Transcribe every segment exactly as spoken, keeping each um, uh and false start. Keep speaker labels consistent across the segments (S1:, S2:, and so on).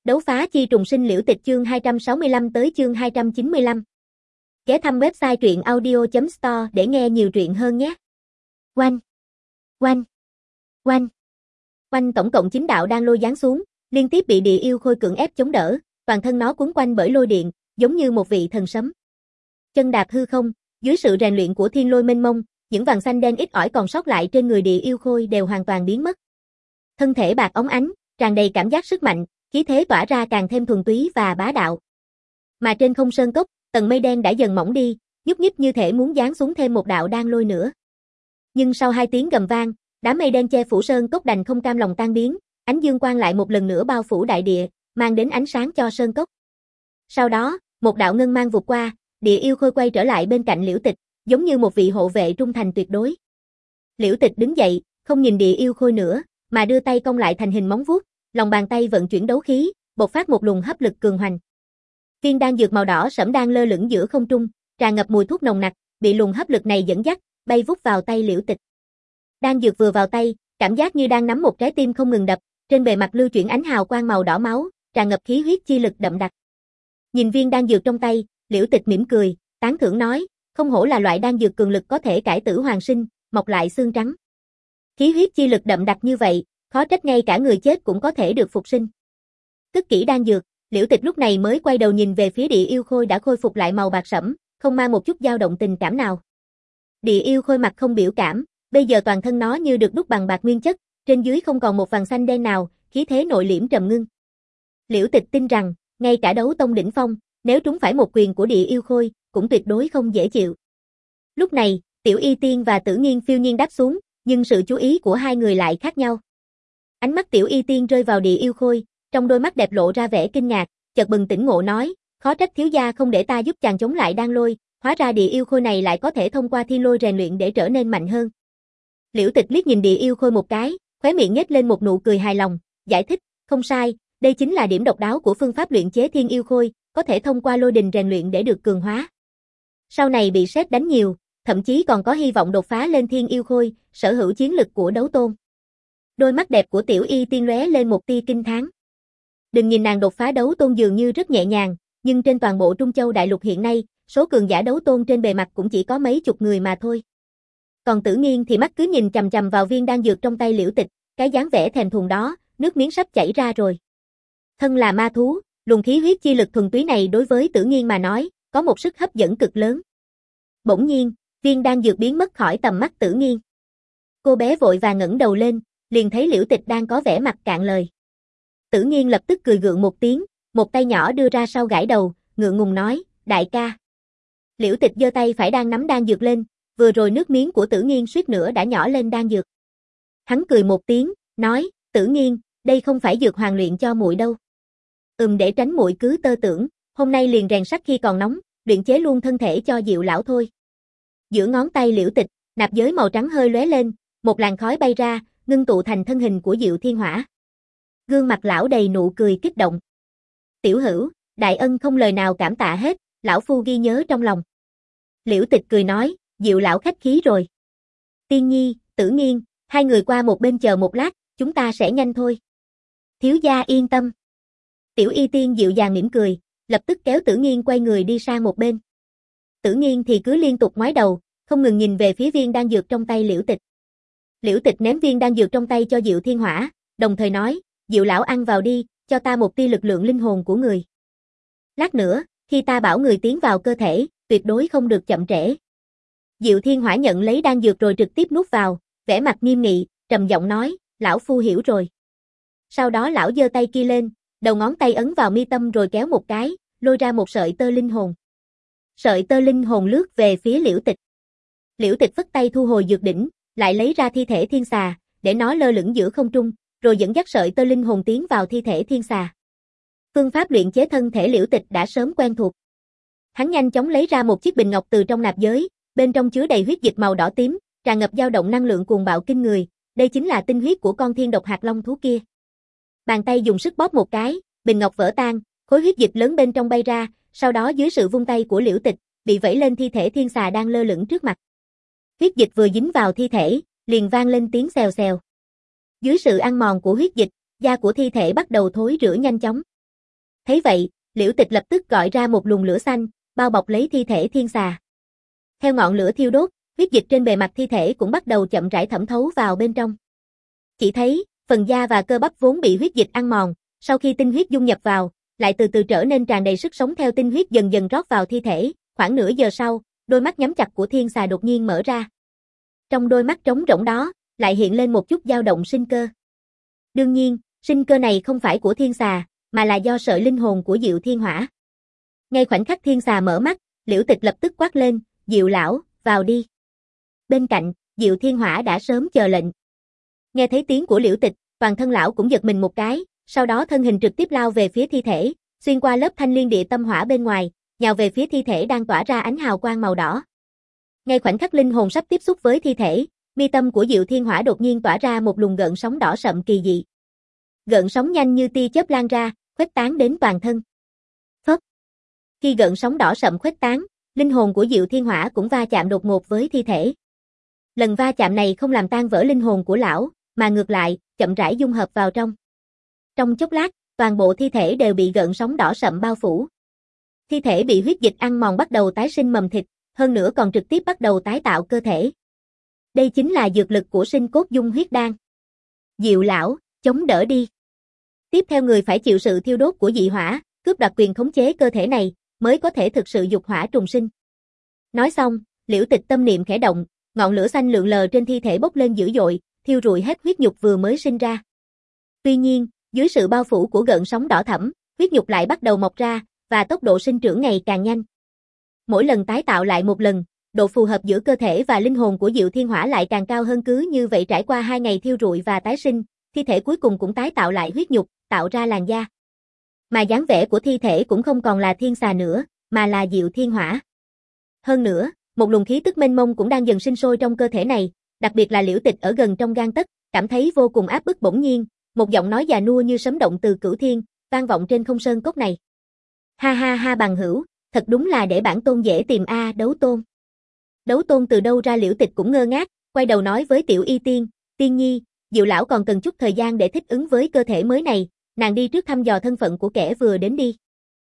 S1: Đấu phá chi trùng sinh liễu tịch chương hai trăm sáu mươi lăm tới chương hai trăm chín mươi lăm. Ghé thăm website truyện audio chấm store để nghe nhiều truyện hơn nhé. Oanh, oanh, oanh. Oanh tổng cộng chín đạo đang lôi giáng xuống, liên tiếp bị địa yêu khôi cưỡng ép chống đỡ, toàn thân nó cuốn quanh bởi lôi điện, giống như một vị thần sấm. Chân đạp hư không, dưới sự rèn luyện của thiên lôi mênh mông, những vầng xanh đen ít ỏi còn sót lại trên người địa yêu khôi đều hoàn toàn biến mất. Thân thể bạc óng ánh, tràn đầy cảm giác sức mạnh, khí thế tỏa ra càng thêm thuần túy và bá đạo. Mà trên không sơn cốc, tầng mây đen đã dần mỏng đi, nhúc nhích như thể muốn giáng xuống thêm một đạo đan lôi nữa. Nhưng sau hai tiếng gầm vang, đám mây đen che phủ sơn cốc đành không cam lòng tan biến, ánh dương quang lại một lần nữa bao phủ đại địa, mang đến ánh sáng cho sơn cốc. Sau đó, một đạo ngân mang vụt qua, địa yêu khôi quay trở lại bên cạnh Liễu Tịch, giống như một vị hộ vệ trung thành tuyệt đối. Liễu Tịch đứng dậy, không nhìn địa yêu khôi nữa, mà đưa tay cong lại thành hình móng vuốt, lòng bàn tay vận chuyển đấu khí, bộc phát một luồng hấp lực cường hoành. Viên đan dược màu đỏ sẫm đang lơ lửng giữa không trung, tràn ngập mùi thuốc nồng nặc, bị luồng hấp lực này dẫn dắt, bay vút vào tay Liễu Tịch. Đan dược vừa vào tay, cảm giác như đang nắm một trái tim không ngừng đập, trên bề mặt lưu chuyển ánh hào quang màu đỏ máu, tràn ngập khí huyết chi lực đậm đặc. Nhìn viên đan dược trong tay, Liễu Tịch mỉm cười, tán thưởng nói, không hổ là loại đan dược cường lực có thể cải tử hoàn sinh, mọc lại xương trắng. Khí huyết chi lực đậm đặc như vậy, khó trách ngay cả người chết cũng có thể được phục sinh. Cất kỹ đan dược, Liễu Tịch lúc này mới quay đầu nhìn về phía địa yêu khôi đã khôi phục lại màu bạc sẫm, không mang một chút dao động tình cảm nào. Địa yêu khôi mặt không biểu cảm, bây giờ toàn thân nó như được đúc bằng bạc nguyên chất, trên dưới không còn một vầng xanh đen nào, khí thế nội liễm trầm ngưng. Liễu Tịch tin rằng, ngay cả đấu tông đỉnh phong, nếu trúng phải một quyền của địa yêu khôi, cũng tuyệt đối không dễ chịu. Lúc này, Tiểu Y Tiên và Tử Nghiên phiêu nhiên đáp xuống, nhưng sự chú ý của hai người lại khác nhau. Ánh mắt Tiểu Y Tiên rơi vào địa yêu khôi, trong đôi mắt đẹp lộ ra vẻ kinh ngạc, chợt bừng tỉnh ngộ nói, khó trách thiếu gia không để ta giúp chàng chống lại đan lôi, hóa ra địa yêu khôi này lại có thể thông qua thiên lôi rèn luyện để trở nên mạnh hơn. Liễu Tịch liếc nhìn địa yêu khôi một cái, khóe miệng nhếch lên một nụ cười hài lòng, giải thích, không sai, đây chính là điểm độc đáo của phương pháp luyện chế thiên yêu khôi, có thể thông qua lôi đình rèn luyện để được cường hóa. Sau này bị sét đánh nhiều, thậm chí còn có hy vọng đột phá lên thiên yêu khôi, sở hữu chiến lực của đấu tôn. Đôi mắt đẹp của Tiểu Y Tiên lóe lên một tia kinh thán. Đừng nhìn nàng đột phá đấu tôn dường như rất nhẹ nhàng, nhưng trên toàn bộ Trung Châu đại lục hiện nay, số cường giả đấu tôn trên bề mặt cũng chỉ có mấy chục người mà thôi. Còn Tử Nghiên thì mắt cứ nhìn chằm chằm vào viên đan dược trong tay Liễu Tịch, cái dáng vẻ thèm thuồng đó, nước miếng sắp chảy ra rồi. Thân là ma thú, luồng khí huyết chi lực thuần túy này đối với Tử Nghiên mà nói, có một sức hấp dẫn cực lớn. Bỗng nhiên, viên đan dược biến mất khỏi tầm mắt Tử Nghiên. Cô bé vội vàng ngẩng đầu lên, liền thấy Liễu Tịch đang có vẻ mặt cạn lời. Tử Nghiên lập tức cười gượng một tiếng, một tay nhỏ đưa ra sau gãi đầu, ngượng ngùng nói, đại ca. Liễu Tịch giơ tay phải đang nắm đan dược lên, vừa rồi nước miếng của Tử Nghiên suýt nữa đã nhỏ lên đan dược. Hắn cười một tiếng, nói, Tử Nghiên, đây không phải dược hoàng luyện cho muội đâu. Ừm để tránh muội cứ tơ tưởng, hôm nay liền rèn sắt khi còn nóng, luyện chế luôn thân thể cho Diệu lão thôi. Giữa ngón tay Liễu Tịch, nạp giới màu trắng hơi lóe lên, một làn khói bay ra, ngưng tụ thành thân hình của Diệu Thiên Hỏa. Gương mặt lão đầy nụ cười kích động. Tiểu hữu, đại ân không lời nào cảm tạ hết, lão phu ghi nhớ trong lòng. Liễu Tịch cười nói, Diệu lão khách khí rồi. Tiên Nhi, Tử Nghiên, hai người qua một bên chờ một lát, chúng ta sẽ nhanh thôi. Thiếu gia yên tâm. Tiểu Y Tiên dịu dàng mỉm cười, lập tức kéo Tử Nghiên quay người đi sang một bên. Tử Nghiên thì cứ liên tục ngoái đầu, không ngừng nhìn về phía viên đan dược trong tay Liễu Tịch. Liễu Tịch ném viên đan dược trong tay cho Diệu Thiên Hỏa, đồng thời nói, Diệu lão ăn vào đi, cho ta một tia lực lượng linh hồn của người. Lát nữa, khi ta bảo người tiến vào cơ thể, tuyệt đối không được chậm trễ. Diệu Thiên Hỏa nhận lấy đan dược rồi trực tiếp nuốt vào, vẻ mặt nghiêm nghị, trầm giọng nói, lão phu hiểu rồi. Sau đó lão giơ tay kia lên, đầu ngón tay ấn vào mi tâm rồi kéo một cái, lôi ra một sợi tơ linh hồn. Sợi tơ linh hồn lướt về phía Liễu Tịch. Liễu Tịch phất tay thu hồi dược đỉnh, lại lấy ra thi thể thiên xà, để nó lơ lửng giữa không trung, rồi dẫn dắt sợi tơ linh hồn tiến vào thi thể thiên xà. Phương pháp luyện chế thân thể Liễu Tịch đã sớm quen thuộc. Hắn nhanh chóng lấy ra một chiếc bình ngọc từ trong nạp giới, bên trong chứa đầy huyết dịch màu đỏ tím, tràn ngập dao động năng lượng cuồng bạo kinh người, đây chính là tinh huyết của con thiên độc hạt long thú kia. Bàn tay dùng sức bóp một cái, bình ngọc vỡ tan, khối huyết dịch lớn bên trong bay ra, sau đó dưới sự vung tay của Liễu Tịch, bị vẩy lên thi thể thiên xà đang lơ lửng trước mặt. Huyết dịch vừa dính vào thi thể, liền vang lên tiếng xèo xèo. Dưới sự ăn mòn của huyết dịch, da của thi thể bắt đầu thối rữa nhanh chóng. Thấy vậy, Liễu Tịch lập tức gọi ra một luồng lửa xanh, bao bọc lấy thi thể thiên xà. Theo ngọn lửa thiêu đốt, huyết dịch trên bề mặt thi thể cũng bắt đầu chậm rãi thẩm thấu vào bên trong. Chỉ thấy, phần da và cơ bắp vốn bị huyết dịch ăn mòn, sau khi tinh huyết dung nhập vào, lại từ từ trở nên tràn đầy sức sống theo tinh huyết dần dần rót vào thi thể. Khoảng nửa giờ sau, đôi mắt nhắm chặt của thiên xà đột nhiên mở ra. Trong đôi mắt trống rỗng đó, lại hiện lên một chút dao động sinh cơ. Đương nhiên, sinh cơ này không phải của thiên xà, mà là do sợi linh hồn của Diệu Thiên Hỏa. Ngay khoảnh khắc thiên xà mở mắt, Liễu Tịch lập tức quát lên, Diệu lão, vào đi. Bên cạnh, Diệu Thiên Hỏa đã sớm chờ lệnh. Nghe thấy tiếng của Liễu Tịch, toàn thân lão cũng giật mình một cái, sau đó thân hình trực tiếp lao về phía thi thể, xuyên qua lớp thanh liên địa tâm hỏa bên ngoài, nhào về phía thi thể đang tỏa ra ánh hào quang màu đỏ. Ngay khoảnh khắc linh hồn sắp tiếp xúc với thi thể, mi tâm của Diệu Thiên Hỏa đột nhiên tỏa ra một luồng gợn sóng đỏ sậm kỳ dị. Gợn sóng nhanh như tia chớp lan ra, khuếch tán đến toàn thân. Phất. Khi gợn sóng đỏ sậm khuếch tán, linh hồn của Diệu Thiên Hỏa cũng va chạm đột ngột với thi thể. Lần va chạm này không làm tan vỡ linh hồn của lão, mà ngược lại, chậm rãi dung hợp vào trong. Trong chốc lát, toàn bộ thi thể đều bị gợn sóng đỏ sậm bao phủ. Thi thể bị huyết dịch ăn mòn bắt đầu tái sinh mầm thịt, hơn nữa còn trực tiếp bắt đầu tái tạo cơ thể. Đây chính là dược lực của sinh cốt dung huyết đan. Diệu lão, chống đỡ đi. Tiếp theo người phải chịu sự thiêu đốt của dị hỏa, cướp đoạt quyền khống chế cơ thể này, mới có thể thực sự dục hỏa trùng sinh. Nói xong, Liễu Tịch tâm niệm khẽ động, ngọn lửa xanh lượn lờ trên thi thể bốc lên dữ dội, thiêu rụi hết huyết nhục vừa mới sinh ra. Tuy nhiên, dưới sự bao phủ của gợn sóng đỏ thẫm, huyết nhục lại bắt đầu mọc ra, và tốc độ sinh trưởng ngày càng nhanh. Mỗi lần tái tạo lại một lần, độ phù hợp giữa cơ thể và linh hồn của Diệu Thiên Hỏa lại càng cao hơn. Cứ như vậy trải qua hai ngày thiêu rụi và tái sinh, thi thể cuối cùng cũng tái tạo lại huyết nhục, tạo ra làn da. Mà dáng vẻ của thi thể cũng không còn là thiên xà nữa, mà là Diệu Thiên Hỏa. Hơn nữa, một luồng khí tức mênh mông cũng đang dần sinh sôi trong cơ thể này, đặc biệt là Liễu Tịch ở gần trong gang tấc, cảm thấy vô cùng áp bức. Bỗng nhiên, một giọng nói già nua như sấm động từ cửu thiên, vang vọng trên không sơn cốc này. Ha ha ha bằng hữu, thật đúng là để bản tôn dễ tìm a. À, Đấu Tôn. Đấu Tôn từ đâu ra? Liễu Tịch cũng ngơ ngác, quay đầu nói với Tiểu Y Tiên, Tiên Nhi, Diệu lão còn cần chút thời gian để thích ứng với cơ thể mới này, nàng đi trước thăm dò thân phận của kẻ vừa đến đi.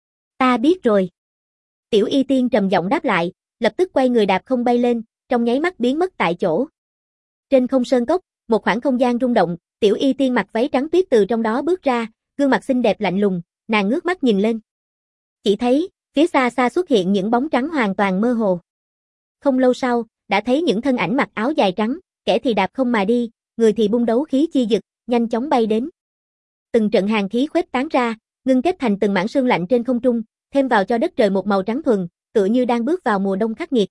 S1: Ta biết rồi. Tiểu Y Tiên trầm giọng đáp lại, lập tức quay người đạp không bay lên, trong nháy mắt biến mất tại chỗ. Trên không sơn cốc, một khoảng không gian rung động, Tiểu Y Tiên mặc váy trắng tuyết từ trong đó bước ra, gương mặt xinh đẹp lạnh lùng, nàng ngước mắt nhìn lên. Chỉ thấy, phía xa xa xuất hiện những bóng trắng hoàn toàn mơ hồ. Không lâu sau, đã thấy những thân ảnh mặc áo dài trắng, kẻ thì đạp không mà đi, người thì bung đấu khí chi dực, nhanh chóng bay đến. Từng trận hàn khí khuếch tán ra, ngưng kết thành từng mảng sương lạnh trên không trung, thêm vào cho đất trời một màu trắng thuần, tựa như đang bước vào mùa đông khắc nghiệt.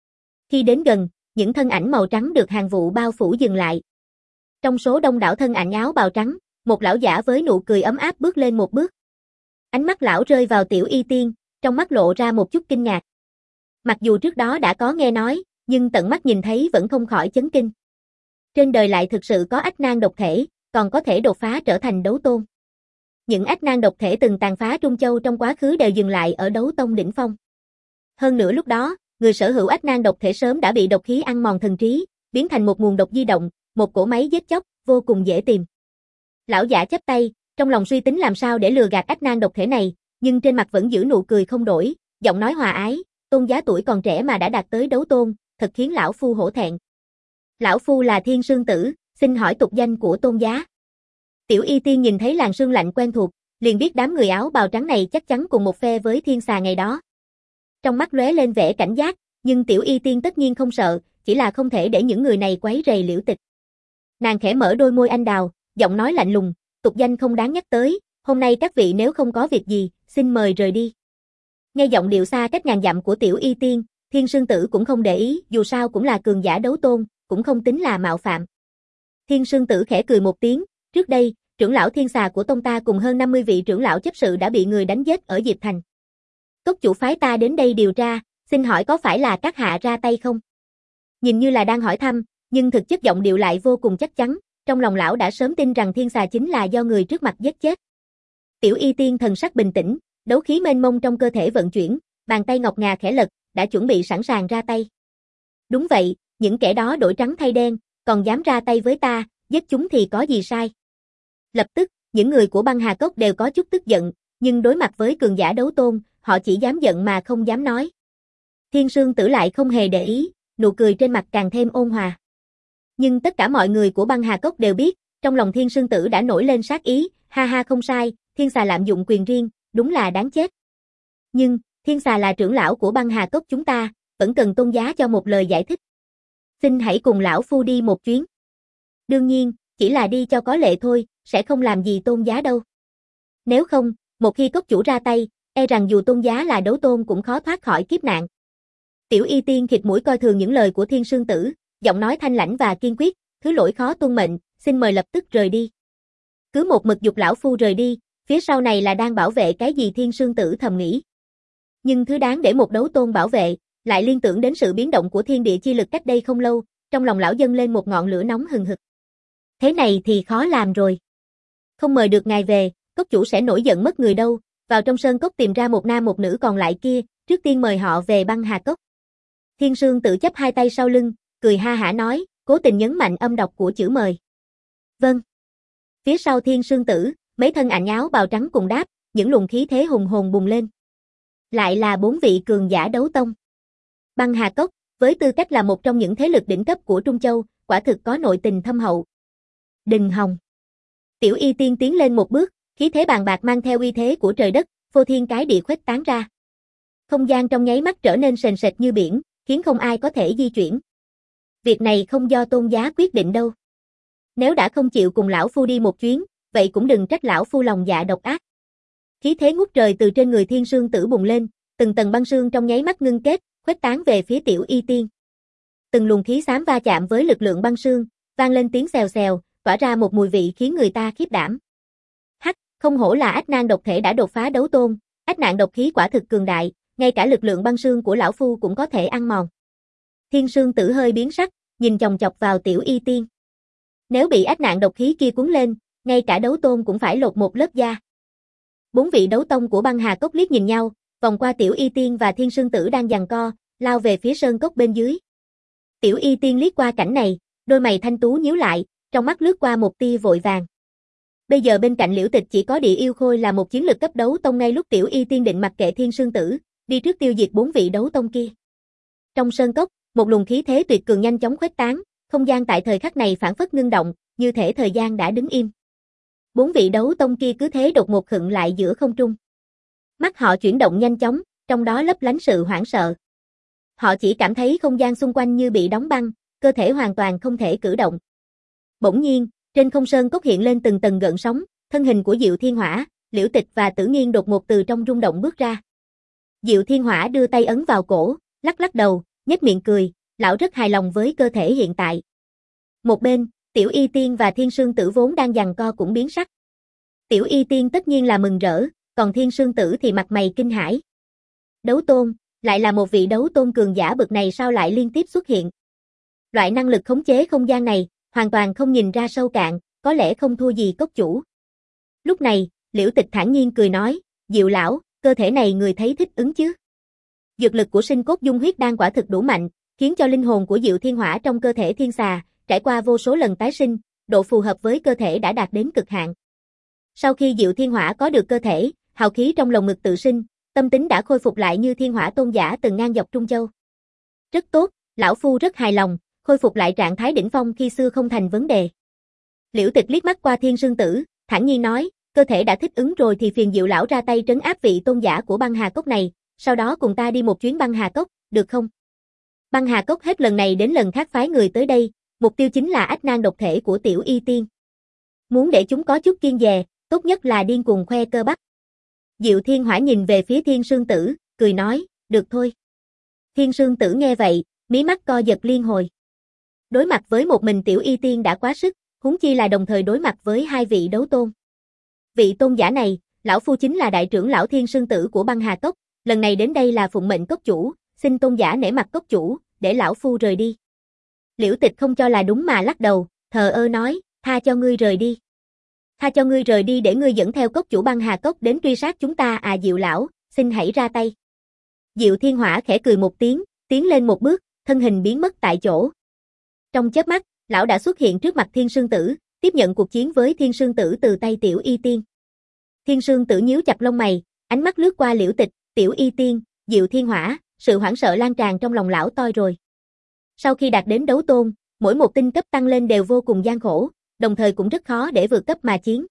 S1: Khi đến gần, những thân ảnh màu trắng được hàng vụ bao phủ dừng lại. Trong số đông đảo thân ảnh áo bào trắng, một lão giả với nụ cười ấm áp bước lên một bước. Ánh mắt lão rơi vào Tiểu Y Tiên, trong mắt lộ ra một chút kinh ngạc. Mặc dù trước đó đã có nghe nói, nhưng tận mắt nhìn thấy vẫn không khỏi chấn kinh. Trên đời lại thực sự có ách nan độc thể, còn có thể đột phá trở thành đấu tôn. Những ách nan độc thể từng tàn phá Trung Châu trong quá khứ đều dừng lại ở đấu tông đỉnh phong. Hơn nữa lúc đó, người sở hữu ách nan độc thể sớm đã bị độc khí ăn mòn thần trí, biến thành một nguồn độc di động, một cỗ máy giết chóc, vô cùng dễ tìm. Lão giả chắp tay, trong lòng suy tính làm sao để lừa gạt ách nan độc thể này, nhưng trên mặt vẫn giữ nụ cười không đổi, giọng nói hòa ái, Tôn giá tuổi còn trẻ mà đã đạt tới đấu tôn, thật khiến lão phu hổ thẹn. Lão phu là Thiên Sương Tử, xin hỏi tục danh của Tôn giá. Tiểu Y Tiên nhìn thấy làn sương lạnh quen thuộc, liền biết đám người áo bào trắng này chắc chắn cùng một phe với thiên xà ngày đó. Trong mắt lóe lên vẻ cảnh giác, nhưng Tiểu Y Tiên tất nhiên không sợ, chỉ là không thể để những người này quấy rầy Liễu Tịch. Nàng khẽ mở đôi môi anh đào, giọng nói lạnh lùng, tục danh không đáng nhắc tới, hôm nay các vị nếu không có việc gì, xin mời rời đi. Nghe giọng điệu xa cách ngàn dặm của Tiểu Y Tiên, Thiên Sương Tử cũng không để ý, dù sao cũng là cường giả đấu tôn, cũng không tính là mạo phạm. Thiên Sương Tử khẽ cười một tiếng, trước đây, trưởng lão thiên xà của tông ta cùng hơn năm mươi vị trưởng lão chấp sự đã bị người đánh giết ở Diệp Thành. Cốc chủ phái ta đến đây điều tra, xin hỏi có phải là các hạ ra tay không? Nhìn như là đang hỏi thăm, nhưng thực chất giọng điệu lại vô cùng chắc chắn, trong lòng lão đã sớm tin rằng thiên xà chính là do người trước mặt giết chết. Tiểu Y Tiên thần sắc bình tĩnh, đấu khí mênh mông trong cơ thể vận chuyển, bàn tay ngọc ngà khẽ lật, đã chuẩn bị sẵn sàng ra tay. Đúng vậy, những kẻ đó đổi trắng thay đen, còn dám ra tay với ta, giết chúng thì có gì sai. Lập tức, những người của Băng Hà Cốc đều có chút tức giận, Nhưng đối mặt với cường giả đấu tôn, họ chỉ dám giận mà không dám nói. Thiên Sương Tử lại không hề để ý, nụ cười trên mặt càng thêm ôn hòa. Nhưng tất cả mọi người của Băng Hà Cốc đều biết, trong lòng Thiên Sương Tử đã nổi lên sát ý, ha ha không sai, Thiên Xà lạm dụng quyền riêng, đúng là đáng chết. Nhưng, Thiên Xà là trưởng lão của Băng Hà Cốc chúng ta, vẫn cần Tôn giá cho một lời giải thích. Xin hãy cùng lão phu đi một chuyến. Đương nhiên, chỉ là đi cho có lệ thôi, sẽ không làm gì Tôn giá đâu. Nếu không, một khi cốc chủ ra tay, e rằng dù Tôn giá là đấu tôn cũng khó thoát khỏi kiếp nạn. Tiểu Y Tiên khịt mũi coi thường những lời của Thiên Sương Tử, giọng nói thanh lãnh và kiên quyết, thứ lỗi khó tuân mệnh, xin mời lập tức rời đi. Cứ một mực giục lão phu rời đi, phía sau này là đang bảo vệ cái gì Thiên Sương Tử thầm nghĩ. Nhưng thứ đáng để một đấu tôn bảo vệ, lại liên tưởng đến sự biến động của thiên địa chi lực cách đây không lâu, trong lòng lão dâng lên một ngọn lửa nóng hừng hực. Thế này thì khó làm rồi. Không mời được ngài về, cốc chủ sẽ nổi giận mất người đâu, vào trong sơn cốc tìm ra một nam một nữ còn lại kia, trước tiên mời họ về Băng Hà Cốc. Thiên Sương Tử chấp hai tay sau lưng, cười ha hả nói, cố tình nhấn mạnh âm độc của chữ mời. Vâng. Phía sau Thiên Sương Tử, mấy thân ảnh áo bào trắng cùng đáp, những luồng khí thế hùng hồn bùng lên. Lại là bốn vị cường giả đấu tông. Băng Hà Cốc, với tư cách là một trong những thế lực đỉnh cấp của Trung Châu, quả thực có nội tình thâm hậu. Đình Hồng. Tiểu Y Tiên tiến lên một bước, khí thế bàn bạc mang theo uy thế của trời đất, phô thiên cái địa khuếch tán ra. Không gian trong nháy mắt trở nên sền sệt như biển, khiến không ai có thể di chuyển. Việc này không do Tôn giá quyết định đâu. Nếu đã không chịu cùng lão phu đi một chuyến, vậy cũng đừng trách lão phu lòng dạ độc ác. Khí thế ngút trời từ trên người Thiên Sương Tử bùng lên, từng tầng băng sương trong nháy mắt ngưng kết, khuếch tán về phía Tiểu Y Tiên. Từng luồng khí xám va chạm với lực lượng băng sương, vang lên tiếng xèo xèo, tỏa ra một mùi vị khiến người ta khiếp đảm. Hắc, không hổ là ách nan độc thể đã đột phá đấu tôn, ách nạn độc khí quả thực cường đại, ngay cả lực lượng băng sương của lão phu cũng có thể ăn mòn. Thiên Sương Tử hơi biến sắc, nhìn chòng chọc vào Tiểu Y Tiên. Nếu bị ách nạn độc khí kia cuốn lên, ngay cả đấu tôn cũng phải lột một lớp da. Bốn vị đấu tông của Băng Hà Cốc liếc nhìn nhau, vòng qua Tiểu Y Tiên và Thiên Sương Tử đang giằng co, lao về phía sơn cốc bên dưới. Tiểu Y Tiên liếc qua cảnh này, đôi mày thanh tú nhíu lại, trong mắt lướt qua một tia vội vàng. Bây giờ bên cạnh Liễu Tịch chỉ có Địa Yêu Khôi là một chiến lực cấp đấu tông, ngay lúc Tiểu Y Tiên định mặc kệ Thiên Sương Tử, đi trước tiêu diệt bốn vị đấu tông kia. Trong sơn cốc, một luồng khí thế tuyệt cường nhanh chóng khuếch tán, không gian tại thời khắc này phảng phất ngưng động, như thể thời gian đã đứng im. Bốn vị đấu tông kia cứ thế đột ngột khựng lại giữa không trung. Mắt họ chuyển động nhanh chóng, trong đó lấp lánh sự hoảng sợ. Họ chỉ cảm thấy không gian xung quanh như bị đóng băng, cơ thể hoàn toàn không thể cử động. Bỗng nhiên, trên không sơn cốc hiện lên từng tầng gợn sóng, thân hình của Diệu Thiên Hỏa, Liễu Tịch và Tử Nghiên đột ngột từ trong rung động bước ra. Diệu Thiên Hỏa đưa tay ấn vào cổ, lắc lắc đầu, nhếch miệng cười, lão rất hài lòng với cơ thể hiện tại. Một bên, Tiểu Y Tiên và Thiên Sương Tử vốn đang giằng co cũng biến sắc. Tiểu Y Tiên tất nhiên là mừng rỡ, còn Thiên Sương Tử thì mặt mày kinh hãi. Đấu tôn, lại là một vị đấu tôn cường giả bậc này sao lại liên tiếp xuất hiện? Loại năng lực khống chế không gian này, hoàn toàn không nhìn ra sâu cạn, có lẽ không thua gì cốc chủ. Lúc này, Liễu Tịch thản nhiên cười nói, Diệu lão, cơ thể này người thấy thích ứng chứ? Dược lực của sinh cốt dung huyết đan quả thực đủ mạnh, khiến cho linh hồn của Diệu Thiên Hỏa trong cơ thể thiên xà, trải qua vô số lần tái sinh, độ phù hợp với cơ thể đã đạt đến cực hạn. Sau khi Diệu Thiên Hỏa có được cơ thể, hào khí trong lồng ngực tự sinh, tâm tính đã khôi phục lại như thiên hỏa tôn giả từng ngang dọc Trung Châu. Rất tốt, lão phu rất hài lòng, khôi phục lại trạng thái đỉnh phong khi xưa không thành vấn đề. Liễu Tịch liếc mắt qua Thiên Sương Tử, thản nhiên nói, cơ thể đã thích ứng rồi thì phiền Diệu lão ra tay trấn áp vị tôn giả của Băng Hà Cốc này, sau đó cùng ta đi một chuyến Băng Hà Cốc, được không? Băng Hà Cốc hết lần này đến lần khác phái người tới đây, mục tiêu chính là ách nan độc thể của Tiểu Y Tiên. Muốn để chúng có chút kiêng dè, tốt nhất là điên cuồng khoe cơ bắp. Diệu Thiên Hỏa nhìn về phía Thiên Sương Tử, cười nói, được thôi. Thiên Sương Tử nghe vậy, mí mắt co giật liên hồi. Đối mặt với một mình Tiểu Y Tiên đã quá sức, huống chi là đồng thời đối mặt với hai vị đấu tôn. Vị tôn giả này, lão phu chính là đại trưởng lão Thiên Sương Tử của Băng Hà Cốc, lần này đến đây là phụng mệnh cốc chủ, xin tôn giả nể mặt cốc chủ, để lão phu rời đi. Liễu Tịch không cho là đúng mà lắc đầu, thờ ơ nói, tha cho ngươi rời đi. Tha cho ngươi rời đi để ngươi dẫn theo cốc chủ Băng Hà Cốc đến truy sát chúng ta à Diệu lão, xin hãy ra tay. Diệu Thiên Hỏa khẽ cười một tiếng, tiến lên một bước, thân hình biến mất tại chỗ. Trong chớp mắt, lão đã xuất hiện trước mặt Thiên Sương Tử, tiếp nhận cuộc chiến với Thiên Sương Tử từ tay Tiểu Y Tiên. Thiên Sương Tử nhíu chặt lông mày, ánh mắt lướt qua Liễu Tịch, Tiểu Y Tiên, Diệu Thiên Hỏa, sự hoảng sợ lan tràn trong lòng lão toi rồi. Sau khi đạt đến đấu tôn, mỗi một tinh cấp tăng lên đều vô cùng gian khổ, đồng thời cũng rất khó để vượt cấp mà chiến.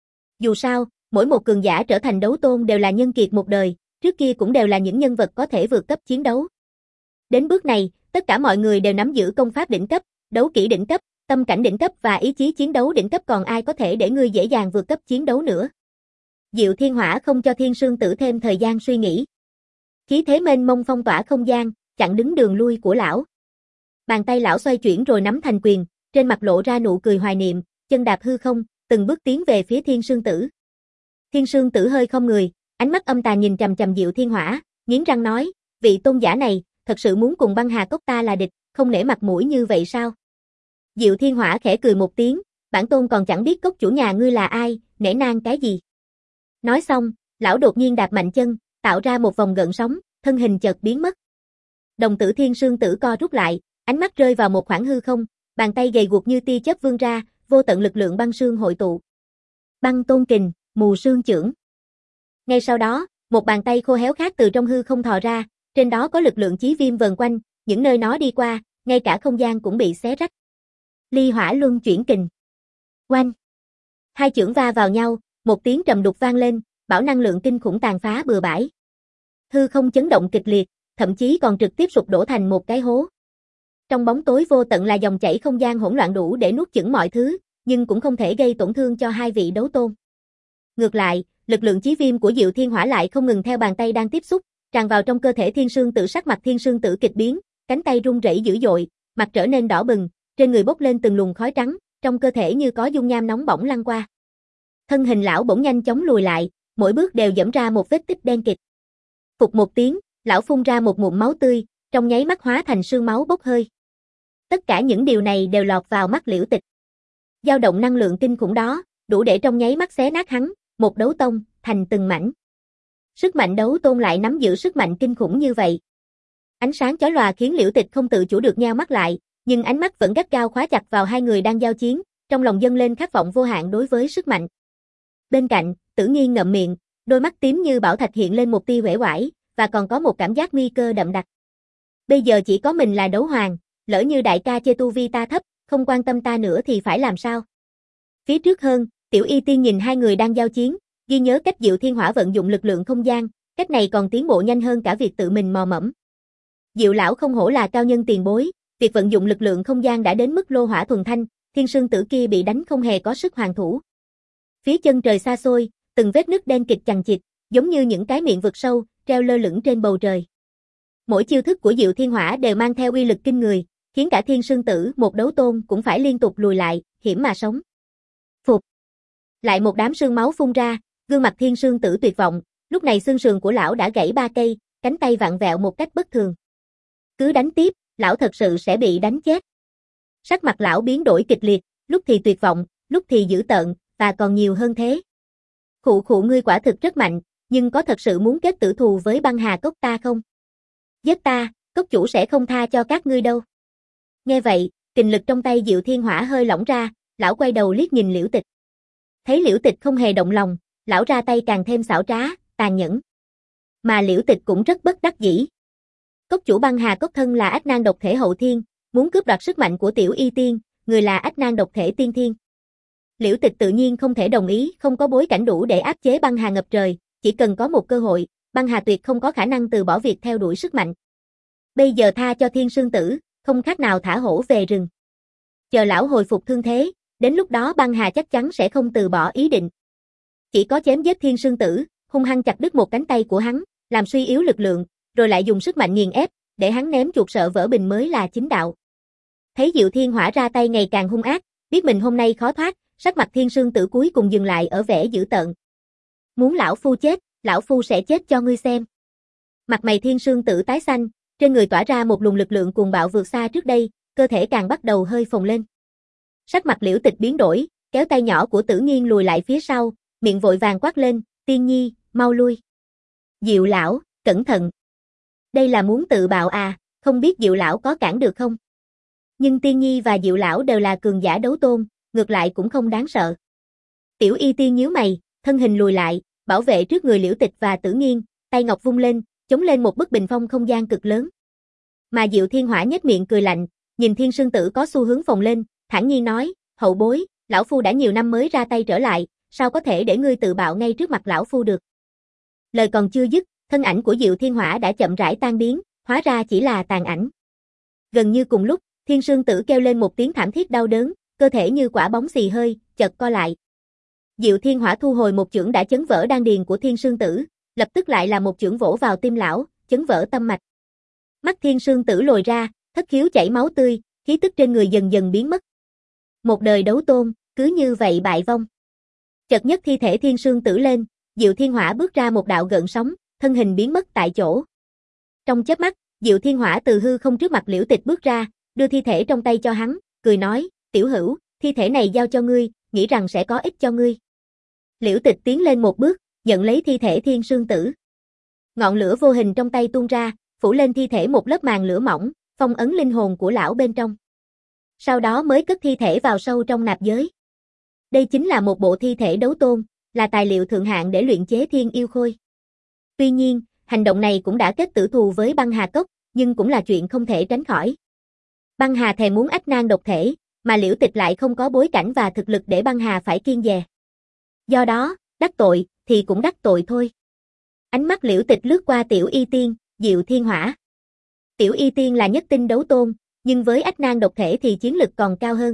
S1: Dù sao, mỗi một cường giả trở thành đấu tôn đều là nhân kiệt một đời, trước kia cũng đều là những nhân vật có thể vượt cấp chiến đấu. Đến bước này, tất cả mọi người đều nắm giữ công pháp đỉnh cấp, đấu kỹ đỉnh cấp, tâm cảnh đỉnh cấp và ý chí chiến đấu đỉnh cấp, còn ai có thể để ngươi dễ dàng vượt cấp chiến đấu nữa. Diệu Thiên Hỏa không cho Thiên Sương Tử thêm thời gian suy nghĩ. Khí thế mênh mông phong tỏa không gian, chặn đứng đường lui của lão. Bàn tay lão xoay chuyển rồi nắm thành quyền, trên mặt lộ ra nụ cười hoài niệm, chân đạp hư không, từng bước tiến về phía Thiên Sương Tử. Thiên Sương Tử hơi không người, ánh mắt âm tàn nhìn chằm chằm Diệu Thiên Hỏa, nghiến răng nói, vị tôn giả này, thật sự muốn cùng băng hà cốc ta là địch, không nể mặt mũi như vậy sao? Diệu Thiên Hỏa khẽ cười một tiếng, bản tôn còn chẳng biết cốc chủ nhà ngươi là ai, nể nang cái gì. Nói xong, lão đột nhiên đạp mạnh chân, tạo ra một vòng gợn sóng, thân hình chợt biến mất. Đồng tử Thiên Sương Tử co rút lại, ánh mắt rơi vào một khoảng hư không, bàn tay gầy guộc như tia chớp vươn ra, vô tận lực lượng băng sương hội tụ. Băng tôn kình, mù sương chưởng. Ngay sau đó, một bàn tay khô héo khác từ trong hư không thò ra, trên đó có lực lượng chí viêm vần quanh, những nơi nó đi qua, ngay cả không gian cũng bị xé rách. Ly hỏa luân chuyển kình. Oanh. Hai chưởng va vào nhau, một tiếng trầm đục vang lên, bão năng lượng kinh khủng tàn phá bừa bãi. Hư không chấn động kịch liệt, thậm chí còn trực tiếp sụp đổ thành một cái hố. Trong bóng tối vô tận là dòng chảy không gian hỗn loạn đủ để nuốt chửng mọi thứ, nhưng cũng không thể gây tổn thương cho hai vị đấu tôn. Ngược lại, lực lượng chí viêm của Diệu Thiên Hỏa lại không ngừng theo bàn tay đang tiếp xúc, tràn vào trong cơ thể Thiên Sương Tử. Sắc mặt Thiên Sương Tử kịch biến, cánh tay run rẩy dữ dội, mặt trở nên đỏ bừng, trên người bốc lên từng luồng khói trắng, trong cơ thể như có dung nham nóng bỏng lăn qua. Thân hình lão bỗng nhanh chóng lùi lại, mỗi bước đều dẫm ra một vết tích đen kịt. Phụt một tiếng, lão phun ra một ngụm máu tươi, trong nháy mắt hóa thành sương máu bốc hơi. Tất cả những điều này đều lọt vào mắt Liễu Tịch. Dao động năng lượng kinh khủng đó, đủ để trong nháy mắt xé nát hắn, một đấu tông, thành từng mảnh. Sức mạnh đấu tôn lại nắm giữ sức mạnh kinh khủng như vậy. Ánh sáng chói lòa khiến Liễu Tịch không tự chủ được nheo mắt lại, nhưng ánh mắt vẫn gắt gao khóa chặt vào hai người đang giao chiến, trong lòng dâng lên khát vọng vô hạn đối với sức mạnh. Bên cạnh, Tử Nghiên ngậm miệng, đôi mắt tím như bảo thạch hiện lên một tia uể oải, và còn có một cảm giác nguy cơ đậm đặc. Bây giờ chỉ có mình là đấu hoàng, lỡ như đại ca chê tu vi ta thấp, không quan tâm ta nữa thì phải làm sao? Phía trước hơn, Tiểu Y Tiên nhìn hai người đang giao chiến, ghi nhớ cách Diệu Thiên Hỏa vận dụng lực lượng không gian, cách này còn tiến bộ nhanh hơn cả việc tự mình mò mẫm. Diệu lão không hổ là cao nhân tiền bối, việc vận dụng lực lượng không gian đã đến mức lô hỏa thuần thanh, Thiên Sương Tử kia bị đánh không hề có sức hoàn thủ. Phía chân trời xa xôi, từng vết nứt đen kịt chằng chịt, giống như những cái miệng vực sâu, treo lơ lửng trên bầu trời. Mỗi chiêu thức của Diệu Thiên Hỏa đều mang theo uy lực kinh người, khiến cả Thiên Sương Tử, một đấu tôn cũng phải liên tục lùi lại, hiểm mà sống. Phục. Lại một đám sương máu phun ra, gương mặt Thiên Sương Tử tuyệt vọng, lúc này xương sườn của lão đã gãy ba cây, cánh tay vặn vẹo một cách bất thường. Cứ đánh tiếp, lão thật sự sẽ bị đánh chết. Sắc mặt lão biến đổi kịch liệt, lúc thì tuyệt vọng, lúc thì dữ tợn, và còn nhiều hơn thế. Khụ khụ, ngươi quả thực rất mạnh, nhưng có thật sự muốn kết tử thù với băng hà cốc ta không? Giết ta, cốc chủ sẽ không tha cho các ngươi đâu. Nghe vậy, kình lực trong tay Diệu Thiên Hỏa hơi lỏng ra, lão quay đầu liếc nhìn Liễu Tịch. Thấy Liễu Tịch không hề động lòng, lão ra tay càng thêm xảo trá, tàn nhẫn. Mà Liễu Tịch cũng rất bất đắc dĩ. Cốc chủ băng hà cốc thân là ách nan độc thể hậu thiên, muốn cướp đoạt sức mạnh của Tiểu Y Tiên, người là ách nan độc thể tiên thiên. Liễu Tịch tự nhiên không thể đồng ý, không có bối cảnh đủ để áp chế băng hà ngập trời, chỉ cần có một cơ hội, băng hà tuyệt không có khả năng từ bỏ việc theo đuổi sức mạnh. Bây giờ tha cho Thiên Sương Tử, không khác nào thả hổ về rừng. Chờ lão hồi phục thương thế, đến lúc đó băng hà chắc chắn sẽ không từ bỏ ý định. Chỉ có chém giết Thiên Sương Tử, hung hăng chặt đứt một cánh tay của hắn, làm suy yếu lực lượng, rồi lại dùng sức mạnh nghiền ép, để hắn ném chuột sợ vỡ bình mới là chính đạo. Thấy Diệu Thiên Hỏa ra tay ngày càng hung ác, biết mình hôm nay khó thoát, sắc mặt Thiên Sương Tử cuối cùng dừng lại ở vẻ dữ tợn. Muốn lão phu chết, lão phu sẽ chết cho ngươi xem. Mặt mày Thiên Sương Tử tái xanh, trên người tỏa ra một luồng lực lượng cuồng bạo vượt xa trước đây, cơ thể càng bắt đầu hơi phồng lên. Sắc mặt Liễu Tịch biến đổi, kéo tay nhỏ của Tử Nghiên lùi lại phía sau, miệng vội vàng quát lên, Tiên Nhi, mau lui. Diệu lão, cẩn thận. Đây là muốn tự bạo à, không biết Diệu lão có cản được không? Nhưng Tiên Nhi và Diệu lão đều là cường giả đấu tôn, ngược lại cũng không đáng sợ. Tiểu Y Tiên nhíu mày, thân hình lùi lại, bảo vệ trước người Liễu Tịch và Tử Nghiên, tay ngọc vung lên, chống lên một bức bình phong không gian cực lớn. Mà Diệu Thiên Hỏa nhếch miệng cười lạnh, nhìn Thiên Sương Tử có xu hướng phồng lên, thản nhiên nói, hậu bối, lão phu đã nhiều năm mới ra tay trở lại, sao có thể để ngươi tự bạo ngay trước mặt lão phu được. Lời còn chưa dứt, thân ảnh của Diệu Thiên Hỏa đã chậm rãi tan biến, hóa ra chỉ là tàn ảnh. Gần như cùng lúc, Thiên Sương Tử kêu lên một tiếng thảm thiết đau đớn, cơ thể như quả bóng xì hơi, chợt co lại. Diệu Thiên Hỏa thu hồi một chưởng đã chấn vỡ đan điền của Thiên Sương Tử, lập tức lại là một chưởng vỗ vào tim lão, chấn vỡ tâm mạch. Mắt Thiên Sương Tử lồi ra, thất khiếu chảy máu tươi, khí tức trên người dần dần biến mất. Một đời đấu tôn, cứ như vậy bại vong. Chợt nhấc thi thể Thiên Sương Tử lên, Diệu Thiên Hỏa bước ra một đạo gợn sóng, thân hình biến mất tại chỗ. Trong chớp mắt, Diệu Thiên Hỏa từ hư không trước mặt Liễu Tịch bước ra, đưa thi thể trong tay cho hắn, cười nói, tiểu hữu, thi thể này giao cho ngươi, nghĩ rằng sẽ có ích cho ngươi. Liễu Tịch tiến lên một bước, nhận lấy thi thể Thiên Sương Tử. Ngọn lửa vô hình trong tay tuôn ra, phủ lên thi thể một lớp màn lửa mỏng, phong ấn linh hồn của lão bên trong. Sau đó mới cất thi thể vào sâu trong nạp giới. Đây chính là một bộ thi thể đấu tôn, là tài liệu thượng hạng để luyện chế thiên yêu khôi. Tuy nhiên, hành động này cũng đã kết tử thù với Băng Hà Cốc, nhưng cũng là chuyện không thể tránh khỏi. Băng Hà thèm muốn ách nan độc thể, mà Liễu Tịch lại không có bối cảnh và thực lực để Băng Hà phải kiêng dè. Do đó, đắc tội, thì cũng đắc tội thôi. Ánh mắt Liễu Tịch lướt qua Tiểu Y Tiên, Diệu Thiên Hỏa. Tiểu Y Tiên là nhất tinh đấu tôn, nhưng với ách nan độc thể thì chiến lực còn cao hơn.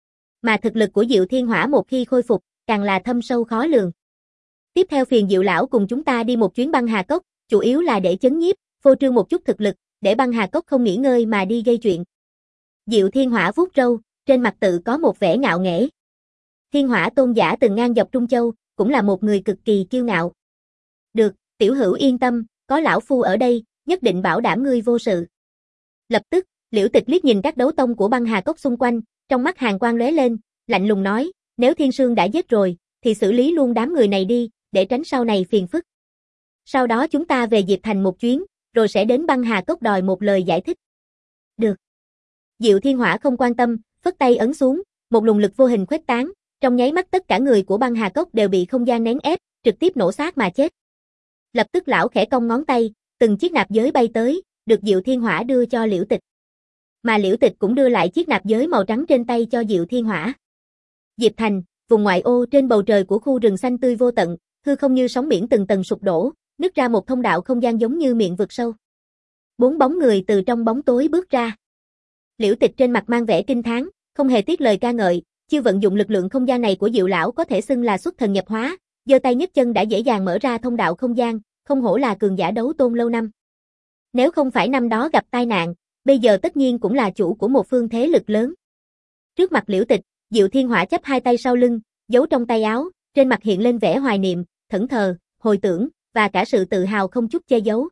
S1: Mà thực lực của Diệu Thiên Hỏa một khi khôi phục, càng là thâm sâu khó lường. Tiếp theo phiền Diệu lão cùng chúng ta đi một chuyến Băng Hà Cốc, chủ yếu là để chấn nhiếp, phô trương một chút thực lực, để Băng Hà Cốc không nghỉ ngơi mà đi gây chuyện. Diệu Thiên Hỏa vuốt râu, trên mặt tự có một vẻ ngạo nghễ. Thiên Hỏa tôn giả từng ngang dọc Trung Châu, cũng là một người cực kỳ kiêu ngạo. Được, tiểu hữu yên tâm, có lão phu ở đây, nhất định bảo đảm ngươi vô sự. Lập tức, Liễu Tịch liếc nhìn các đấu tông của Băng Hà Cốc xung quanh, trong mắt hàn quang lóe lên, lạnh lùng nói, nếu Thiên Sương đã giết rồi, thì xử lý luôn đám người này đi, để tránh sau này phiền phức. Sau đó chúng ta về Diệp Thành một chuyến, rồi sẽ đến Băng Hà Cốc đòi một lời giải thích. Được. Diệu Thiên Hỏa không quan tâm, phất tay ấn xuống, một luồng lực vô hình khuếch tán, trong nháy mắt tất cả người của Băng Hà Cốc đều bị không gian nén ép, trực tiếp nổ xác mà chết. Lập tức lão khẽ cong ngón tay, từng chiếc nạp giới bay tới, được Diệu Thiên Hỏa đưa cho Liễu Tịch. Mà Liễu Tịch cũng đưa lại chiếc nạp giới màu trắng trên tay cho Diệu Thiên Hỏa. Diệp Thành, vùng ngoại ô trên bầu trời của khu rừng xanh tươi vô tận, hư không như sóng biển từng tầng sụp đổ, nứt ra một thông đạo không gian giống như miệng vực sâu. Bốn bóng người từ trong bóng tối bước ra. Liễu Tịch trên mặt mang vẻ kinh thán, không hề tiếc lời ca ngợi, chưa vận dụng lực lượng không gian này của Diệu lão có thể xưng là xuất thần nhập hóa, giơ tay nhấc chân đã dễ dàng mở ra thông đạo không gian, không hổ là cường giả đấu tôn lâu năm. Nếu không phải năm đó gặp tai nạn, bây giờ tất nhiên cũng là chủ của một phương thế lực lớn. Trước mặt Liễu Tịch, Diệu Thiên Hỏa chắp hai tay sau lưng, giấu trong tay áo, trên mặt hiện lên vẻ hoài niệm, thẫn thờ, hồi tưởng, và cả sự tự hào không chút che giấu.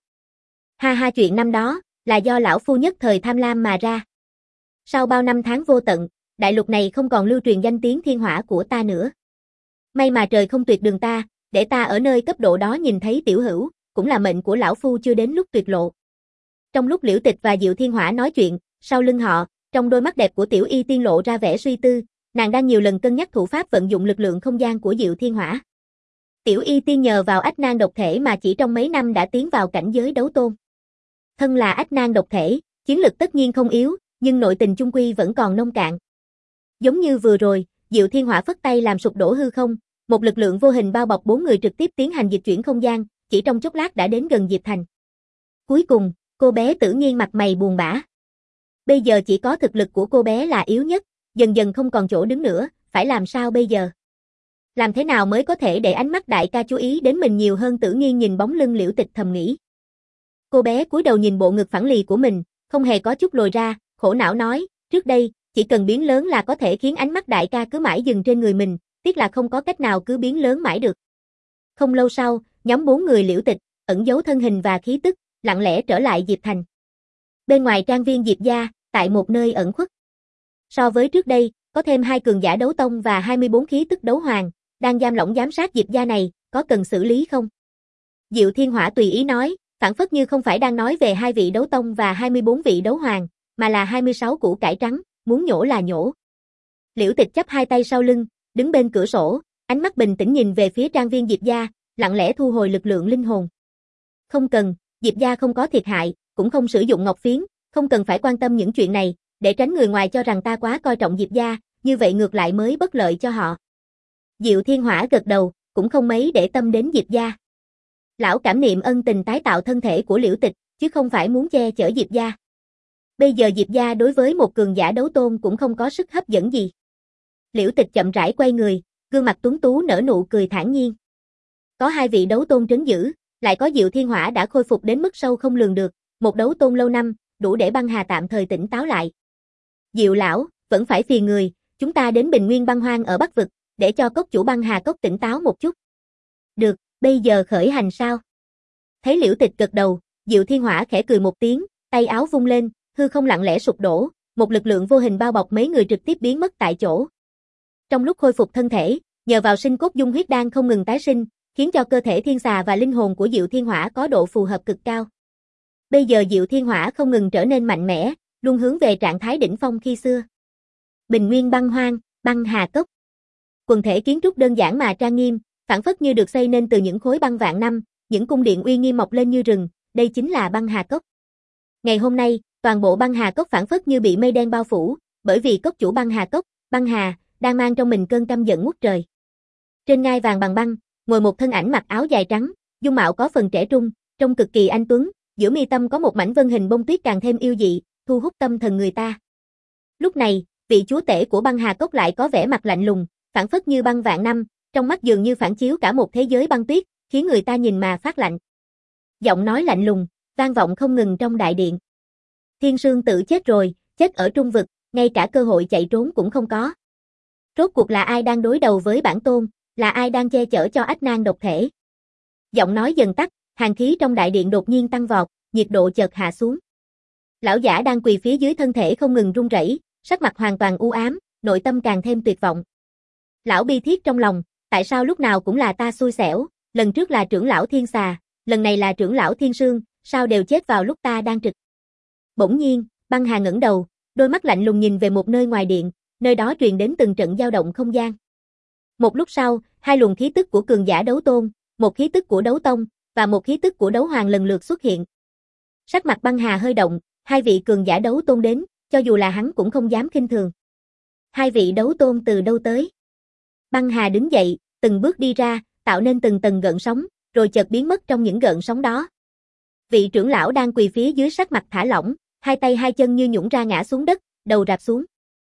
S1: Ha ha, chuyện năm đó, là do lão phu nhất thời tham lam mà ra. Sau bao năm tháng vô tận, đại lục này không còn lưu truyền danh tiếng thiên hỏa của ta nữa. May mà trời không tuyệt đường ta, để ta ở nơi cấp độ đó nhìn thấy tiểu hữu, cũng là mệnh của lão phu chưa đến lúc tuyệt lộ. Trong lúc Liễu Tịch và Diệu Thiên Hỏa nói chuyện, sau lưng họ, trong đôi mắt đẹp của Tiểu Y Tiên lộ ra vẻ suy tư, nàng đang nhiều lần cân nhắc thủ pháp vận dụng lực lượng không gian của Diệu Thiên Hỏa. Tiểu Y Tiên nhờ vào ách nan độc thể mà chỉ trong mấy năm đã tiến vào cảnh giới đấu tôn. Thân là ách nan độc thể, chiến lực tất nhiên không yếu, nhưng nội tình chung quy vẫn còn nông cạn. Giống như vừa rồi, Diệu Thiên Hỏa phất tay làm sụp đổ hư không, một lực lượng vô hình bao bọc bốn người trực tiếp tiến hành dịch chuyển không gian, chỉ trong chốc lát đã đến gần Diệp Thành. Cuối cùng, cô bé Tử Nghiên mặt mày buồn bã. Bây giờ chỉ có thực lực của cô bé là yếu nhất, dần dần không còn chỗ đứng nữa, phải làm sao bây giờ? Làm thế nào mới có thể để ánh mắt đại ca chú ý đến mình nhiều hơn? Tử Nghiên nhìn bóng lưng Liễu Tịch thầm nghĩ. Cô bé cúi đầu nhìn bộ ngực phẳng lì của mình, không hề có chút lồi ra, khổ não nói, trước đây, chỉ cần biến lớn là có thể khiến ánh mắt đại ca cứ mãi dừng trên người mình, tiếc là không có cách nào cứ biến lớn mãi được. Không lâu sau, nhóm bốn người Liễu Tịch, ẩn giấu thân hình và khí tức, lặng lẽ trở lại Diệp Thành. Bên ngoài trang viên Diệp gia, tại một nơi ẩn khuất. So với trước đây, có thêm hai cường giả đấu tông và hai mươi bốn khí tức đấu hoàng, đang giam lỏng giám sát Diệp gia này, có cần xử lý không? Diệu Thiên Hỏa tùy ý nói, phản phất như không phải đang nói về hai vị đấu tông và hai mươi bốn vị đấu hoàng, mà là hai mươi sáu củ cải trắng, muốn nhổ là nhổ. Liễu Tịch chắp hai tay sau lưng, đứng bên cửa sổ, Ánh mắt bình tĩnh nhìn về phía trang viên Diệp gia, lặng lẽ thu hồi lực lượng linh hồn. Không cần, Diệp gia không có thiệt hại, cũng không sử dụng ngọc phiến, không cần phải quan tâm những chuyện này, để tránh người ngoài cho rằng ta quá coi trọng Diệp gia, như vậy ngược lại mới bất lợi cho họ. Diệu Thiên Hỏa gật đầu, cũng không mấy để tâm đến Diệp gia. Lão cảm niệm ân tình tái tạo thân thể của Liễu Tịch, chứ không phải muốn che chở Diệp gia. Bây giờ Diệp gia đối với một cường giả đấu tôn cũng không có sức hấp dẫn gì. Liễu Tịch chậm rãi quay người, gương mặt tuấn tú nở nụ cười thản nhiên. Có hai vị đấu tôn trấn giữ, lại có Diệu Thiên Hỏa đã khôi phục đến mức sâu không lường được, một đấu tôn lâu năm, đủ để băng hà tạm thời tỉnh táo lại. Diệu lão, vẫn phải phiền người, chúng ta đến Bình Nguyên băng hoang ở Bắc Vực, để cho cốc chủ băng hà cốc tỉnh táo một chút. Được, bây giờ khởi hành sao? Thấy Liễu Tịch gật đầu, Diệu Thiên Hỏa khẽ cười một tiếng, tay áo vung lên, hư không lặng lẽ sụp đổ, một lực lượng vô hình bao bọc mấy người trực tiếp biến mất tại chỗ. Trong lúc khôi phục thân thể, nhờ vào sinh cốt dung huyết đan không ngừng tái sinh, khiến cho cơ thể thiên xà và linh hồn của Diệu Thiên Hỏa có độ phù hợp cực cao. Bây giờ Diệu Thiên Hỏa không ngừng trở nên mạnh mẽ, luôn hướng về trạng thái đỉnh phong khi xưa. Bình Nguyên băng hoang, băng hà cốc. Quần thể kiến trúc đơn giản mà trang nghiêm, phản phất như được xây nên từ những khối băng vạn năm, những cung điện uy nghiêm mọc lên như rừng, đây chính là băng hà cốc. Ngày hôm nay, toàn bộ băng hà cốc phản phất như bị mây đen bao phủ, bởi vì cốc chủ băng hà cốc, băng hà, đang mang trong mình cơn căm giận ngút trời. Trên ngai vàng bằng băng, ngồi một thân ảnh mặc áo dài trắng, dung mạo có phần trẻ trung, trông cực kỳ anh tuấn, giữa mi tâm có một mảnh vân hình bông tuyết càng thêm yêu dị, thu hút tâm thần người ta. Lúc này, vị chúa tể của băng hà cốc lại có vẻ mặt lạnh lùng, phản phất như băng vạn năm, trong mắt dường như phản chiếu cả một thế giới băng tuyết, khiến người ta nhìn mà phát lạnh. Giọng nói lạnh lùng, vang vọng không ngừng trong đại điện. Thiên Sương tự chết rồi, chết ở Trung Vực, ngay cả cơ hội chạy trốn cũng không có. Rốt cuộc là ai đang đối đầu với bản tôn, là ai đang che chở cho ách nan độc thể. Giọng nói dần tắt, hàn khí trong đại điện đột nhiên tăng vọt, nhiệt độ chợt hạ xuống. Lão giả đang quỳ phía dưới thân thể không ngừng run rẩy, sắc mặt hoàn toàn u ám, nội tâm càng thêm tuyệt vọng. Lão bi thiết trong lòng, tại sao lúc nào cũng là ta xui xẻo, lần trước là trưởng lão Thiên Xà, lần này là trưởng lão Thiên Sương, sao đều chết vào lúc ta đang trực. Bỗng nhiên, băng hà ngẩng đầu, đôi mắt lạnh lùng nhìn về một nơi ngoài điện, nơi đó truyền đến từng trận dao động không gian. Một lúc sau, hai luồng khí tức của cường giả đấu tôn, một khí tức của đấu tông, và một khí tức của đấu hoàng lần lượt xuất hiện. Sắc mặt băng hà hơi động, hai vị cường giả đấu tôn đến, cho dù là hắn cũng không dám khinh thường. Hai vị đấu tôn từ đâu tới? Băng hà đứng dậy, từng bước đi ra, tạo nên từng tầng gợn sóng, rồi chợt biến mất trong những gợn sóng đó. Vị trưởng lão đang quỳ phía dưới sắc mặt thả lỏng, hai tay hai chân như nhũn ra ngã xuống đất, đầu rạp xuống.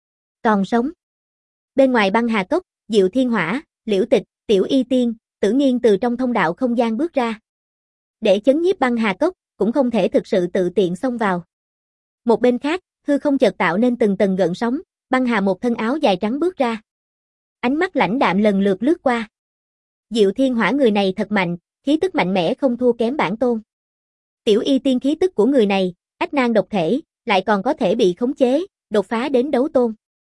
S1: Còn sống. Bên ngoài băng hà cốc, Diệu Thiên Hỏa, Liễu Tịch, Tiểu Y Tiên, Tử Nghiên từ trong thông đạo không gian bước ra. Để chấn nhiếp băng hà cốc, cũng không thể thực sự tự tiện xông vào. Một bên khác, hư không chợt tạo nên từng tầng gợn sóng, băng hà một thân áo dài trắng bước ra. Ánh mắt lãnh đạm lần lượt lướt qua. Diệu Thiên Hỏa người này thật mạnh, khí tức mạnh mẽ không thua kém bản tôn. Tiểu Y Tiên khí tức của người này, ách nan độc thể, lại còn có thể bị khống chế, đột phá đến đấu tôn.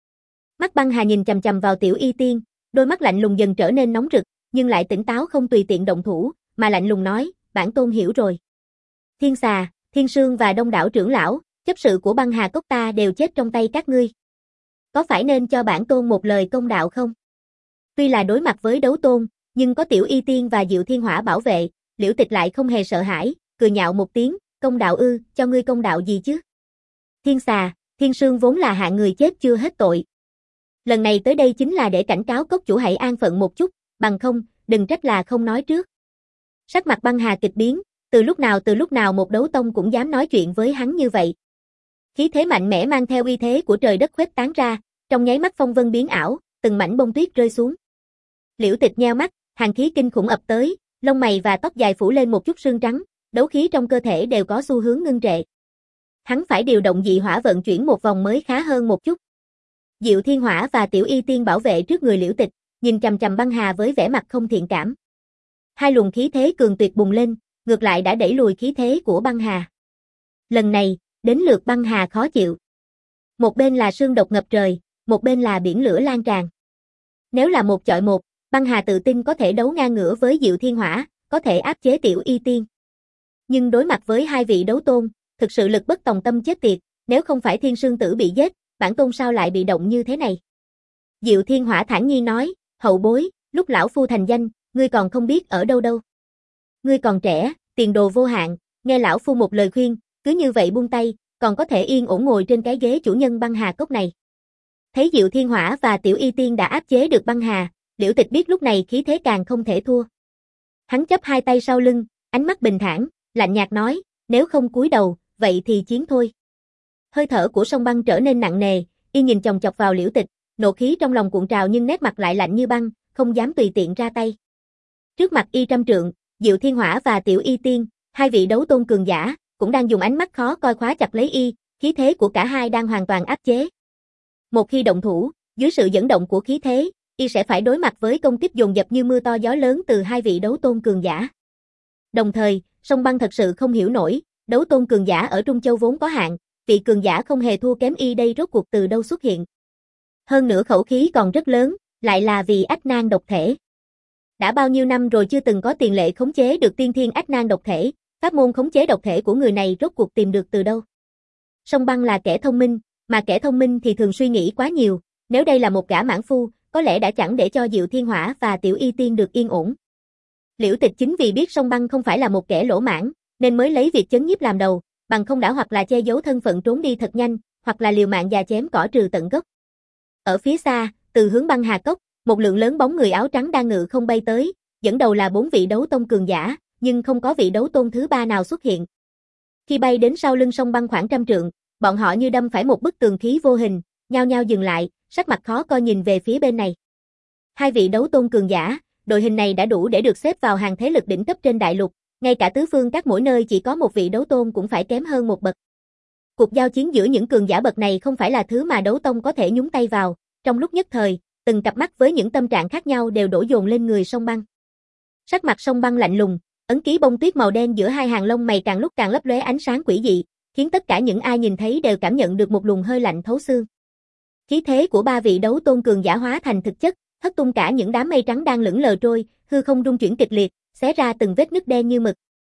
S1: Mắt băng hà nhìn chằm chằm vào Tiểu Y Tiên, đôi mắt lạnh lùng dần trở nên nóng rực, nhưng lại tỉnh táo không tùy tiện động thủ, mà lạnh lùng nói, bản tôn hiểu rồi. Thiên Xà, Thiên Sương và đông đảo trưởng lão, chấp sự của băng hà cốc ta đều chết trong tay các ngươi. Có phải nên cho bản tôn một lời công đạo không? Tuy là đối mặt với đấu tôn, nhưng có Tiểu Y Tiên và Diệu Thiên Hỏa bảo vệ, Liễu Tịch lại không hề sợ hãi, cười nhạo một tiếng, công đạo ư, cho ngươi công đạo gì chứ? Thiên Xà, Thiên Sương vốn là hạng người chết chưa hết tội. Lần này tới đây chính là để cảnh cáo cốc chủ hãy an phận một chút, bằng không, đừng trách là không nói trước. Sắc mặt băng hà kịch biến, từ lúc nào từ lúc nào một đấu tông cũng dám nói chuyện với hắn như vậy. Khí thế mạnh mẽ mang theo uy thế của trời đất khuếch tán ra, trong nháy mắt phong vân biến ảo, từng mảnh bông tuyết rơi xuống. Liễu Tịch nheo mắt, hàn khí kinh khủng ập tới, lông mày và tóc dài phủ lên một chút sương trắng, đấu khí trong cơ thể đều có xu hướng ngưng trệ. Hắn phải điều động dị hỏa vận chuyển một vòng mới khá hơn một chút. Diệu Thiên Hỏa và Tiểu Y Tiên bảo vệ trước người Liễu Tịch, nhìn chằm chằm băng hà với vẻ mặt không thiện cảm. Hai luồng khí thế cường tuyệt bùng lên, ngược lại đã đẩy lùi khí thế của băng hà. Lần này, đến lượt băng hà khó chịu. Một bên là sương độc ngập trời, một bên là biển lửa lan tràn. Nếu là một chọi một, băng hà tự tin có thể đấu ngang ngửa với Diệu Thiên Hỏa, có thể áp chế Tiểu Y Tiên. Nhưng đối mặt với hai vị đấu tôn, thực sự lực bất tòng tâm chết tiệt, nếu không phải Thiên Sương Tử bị giết, bản tôn sao lại bị động như thế này? Diệu Thiên Hỏa thản nhiên nói, hậu bối, lúc lão phu thành danh, ngươi còn không biết ở đâu đâu. Ngươi còn trẻ, tiền đồ vô hạn, nghe lão phu một lời khuyên, cứ như vậy buông tay, còn có thể yên ổn ngồi trên cái ghế chủ nhân băng hà cốc này. Thấy Diệu Thiên Hỏa và Tiểu Y Tiên đã áp chế được băng hà, Liễu Tịch biết lúc này khí thế càng không thể thua. Hắn chắp hai tay sau lưng, ánh mắt bình thản, lạnh nhạt nói, nếu không cúi đầu, vậy thì chiến thôi. Hơi thở của sông băng trở nên nặng nề, y nhìn chòng chọc vào Liễu Tịch, nộ khí trong lòng cuộn trào nhưng nét mặt lại lạnh như băng, không dám tùy tiện ra tay. Trước mặt y trăm trượng, Diệu Thiên Hỏa và Tiểu Y Tiên, hai vị đấu tôn cường giả, cũng đang dùng ánh mắt khó coi khóa chặt lấy y, khí thế của cả hai đang hoàn toàn áp chế. Một khi động thủ, dưới sự dẫn động của khí thế, y sẽ phải đối mặt với công kích dồn dập như mưa to gió lớn từ hai vị đấu tôn cường giả. Đồng thời, Sông Băng thật sự không hiểu nổi, đấu tôn cường giả ở Trung Châu vốn có hạn, vị cường giả không hề thua kém y đây rốt cuộc từ đâu xuất hiện. Hơn nữa khẩu khí còn rất lớn, lại là vì ách nan độc thể. Đã bao nhiêu năm rồi chưa từng có tiền lệ khống chế được tiên thiên ách nan độc thể, pháp môn khống chế độc thể của người này rốt cuộc tìm được từ đâu. Sông Băng là kẻ thông minh, mà kẻ thông minh thì thường suy nghĩ quá nhiều, nếu đây là một gã mãn phu, có lẽ đã chẳng để cho Diệu Thiên Hỏa và Tiểu Y Tiên được yên ổn. Liễu Tịch chính vì biết Sông Băng không phải là một kẻ lỗ mãng, nên mới lấy việc chấn nhiếp làm đầu, bằng không đã hoặc là che giấu thân phận trốn đi thật nhanh, hoặc là liều mạng già chém cỏ trừ tận gốc. Ở phía xa, từ hướng băng hà cốc, một lượng lớn bóng người áo trắng đang ngự không bay tới, dẫn đầu là bốn vị đấu tông cường giả, nhưng không có vị đấu tôn thứ ba nào xuất hiện. Khi bay đến sau lưng Sông Băng khoảng trăm trượng, bọn họ như đâm phải một bức tường khí vô hình, nhao nhao dừng lại, sắc mặt khó coi nhìn về phía bên này. Hai vị đấu tôn cường giả, đội hình này đã đủ để được xếp vào hàng thế lực đỉnh cấp trên đại lục, ngay cả tứ phương các mỗi nơi chỉ có một vị đấu tôn cũng phải kém hơn một bậc. Cuộc giao chiến giữa những cường giả bậc này không phải là thứ mà đấu tông có thể nhúng tay vào, trong lúc nhất thời, từng cặp mắt với những tâm trạng khác nhau đều đổ dồn lên người Sông Băng. Sắc mặt Sông Băng lạnh lùng, ấn ký bông tuyết màu đen giữa hai hàng lông mày càng lúc càng lấp lóe ánh sáng quỷ dị, khiến tất cả những ai nhìn thấy đều cảm nhận được một luồng hơi lạnh thấu xương. Khí thế của ba vị đấu tôn cường giả hóa thành thực chất, hất tung cả những đám mây trắng đang lững lờ trôi, hư không rung chuyển kịch liệt, xé ra từng vết nứt đen như mực.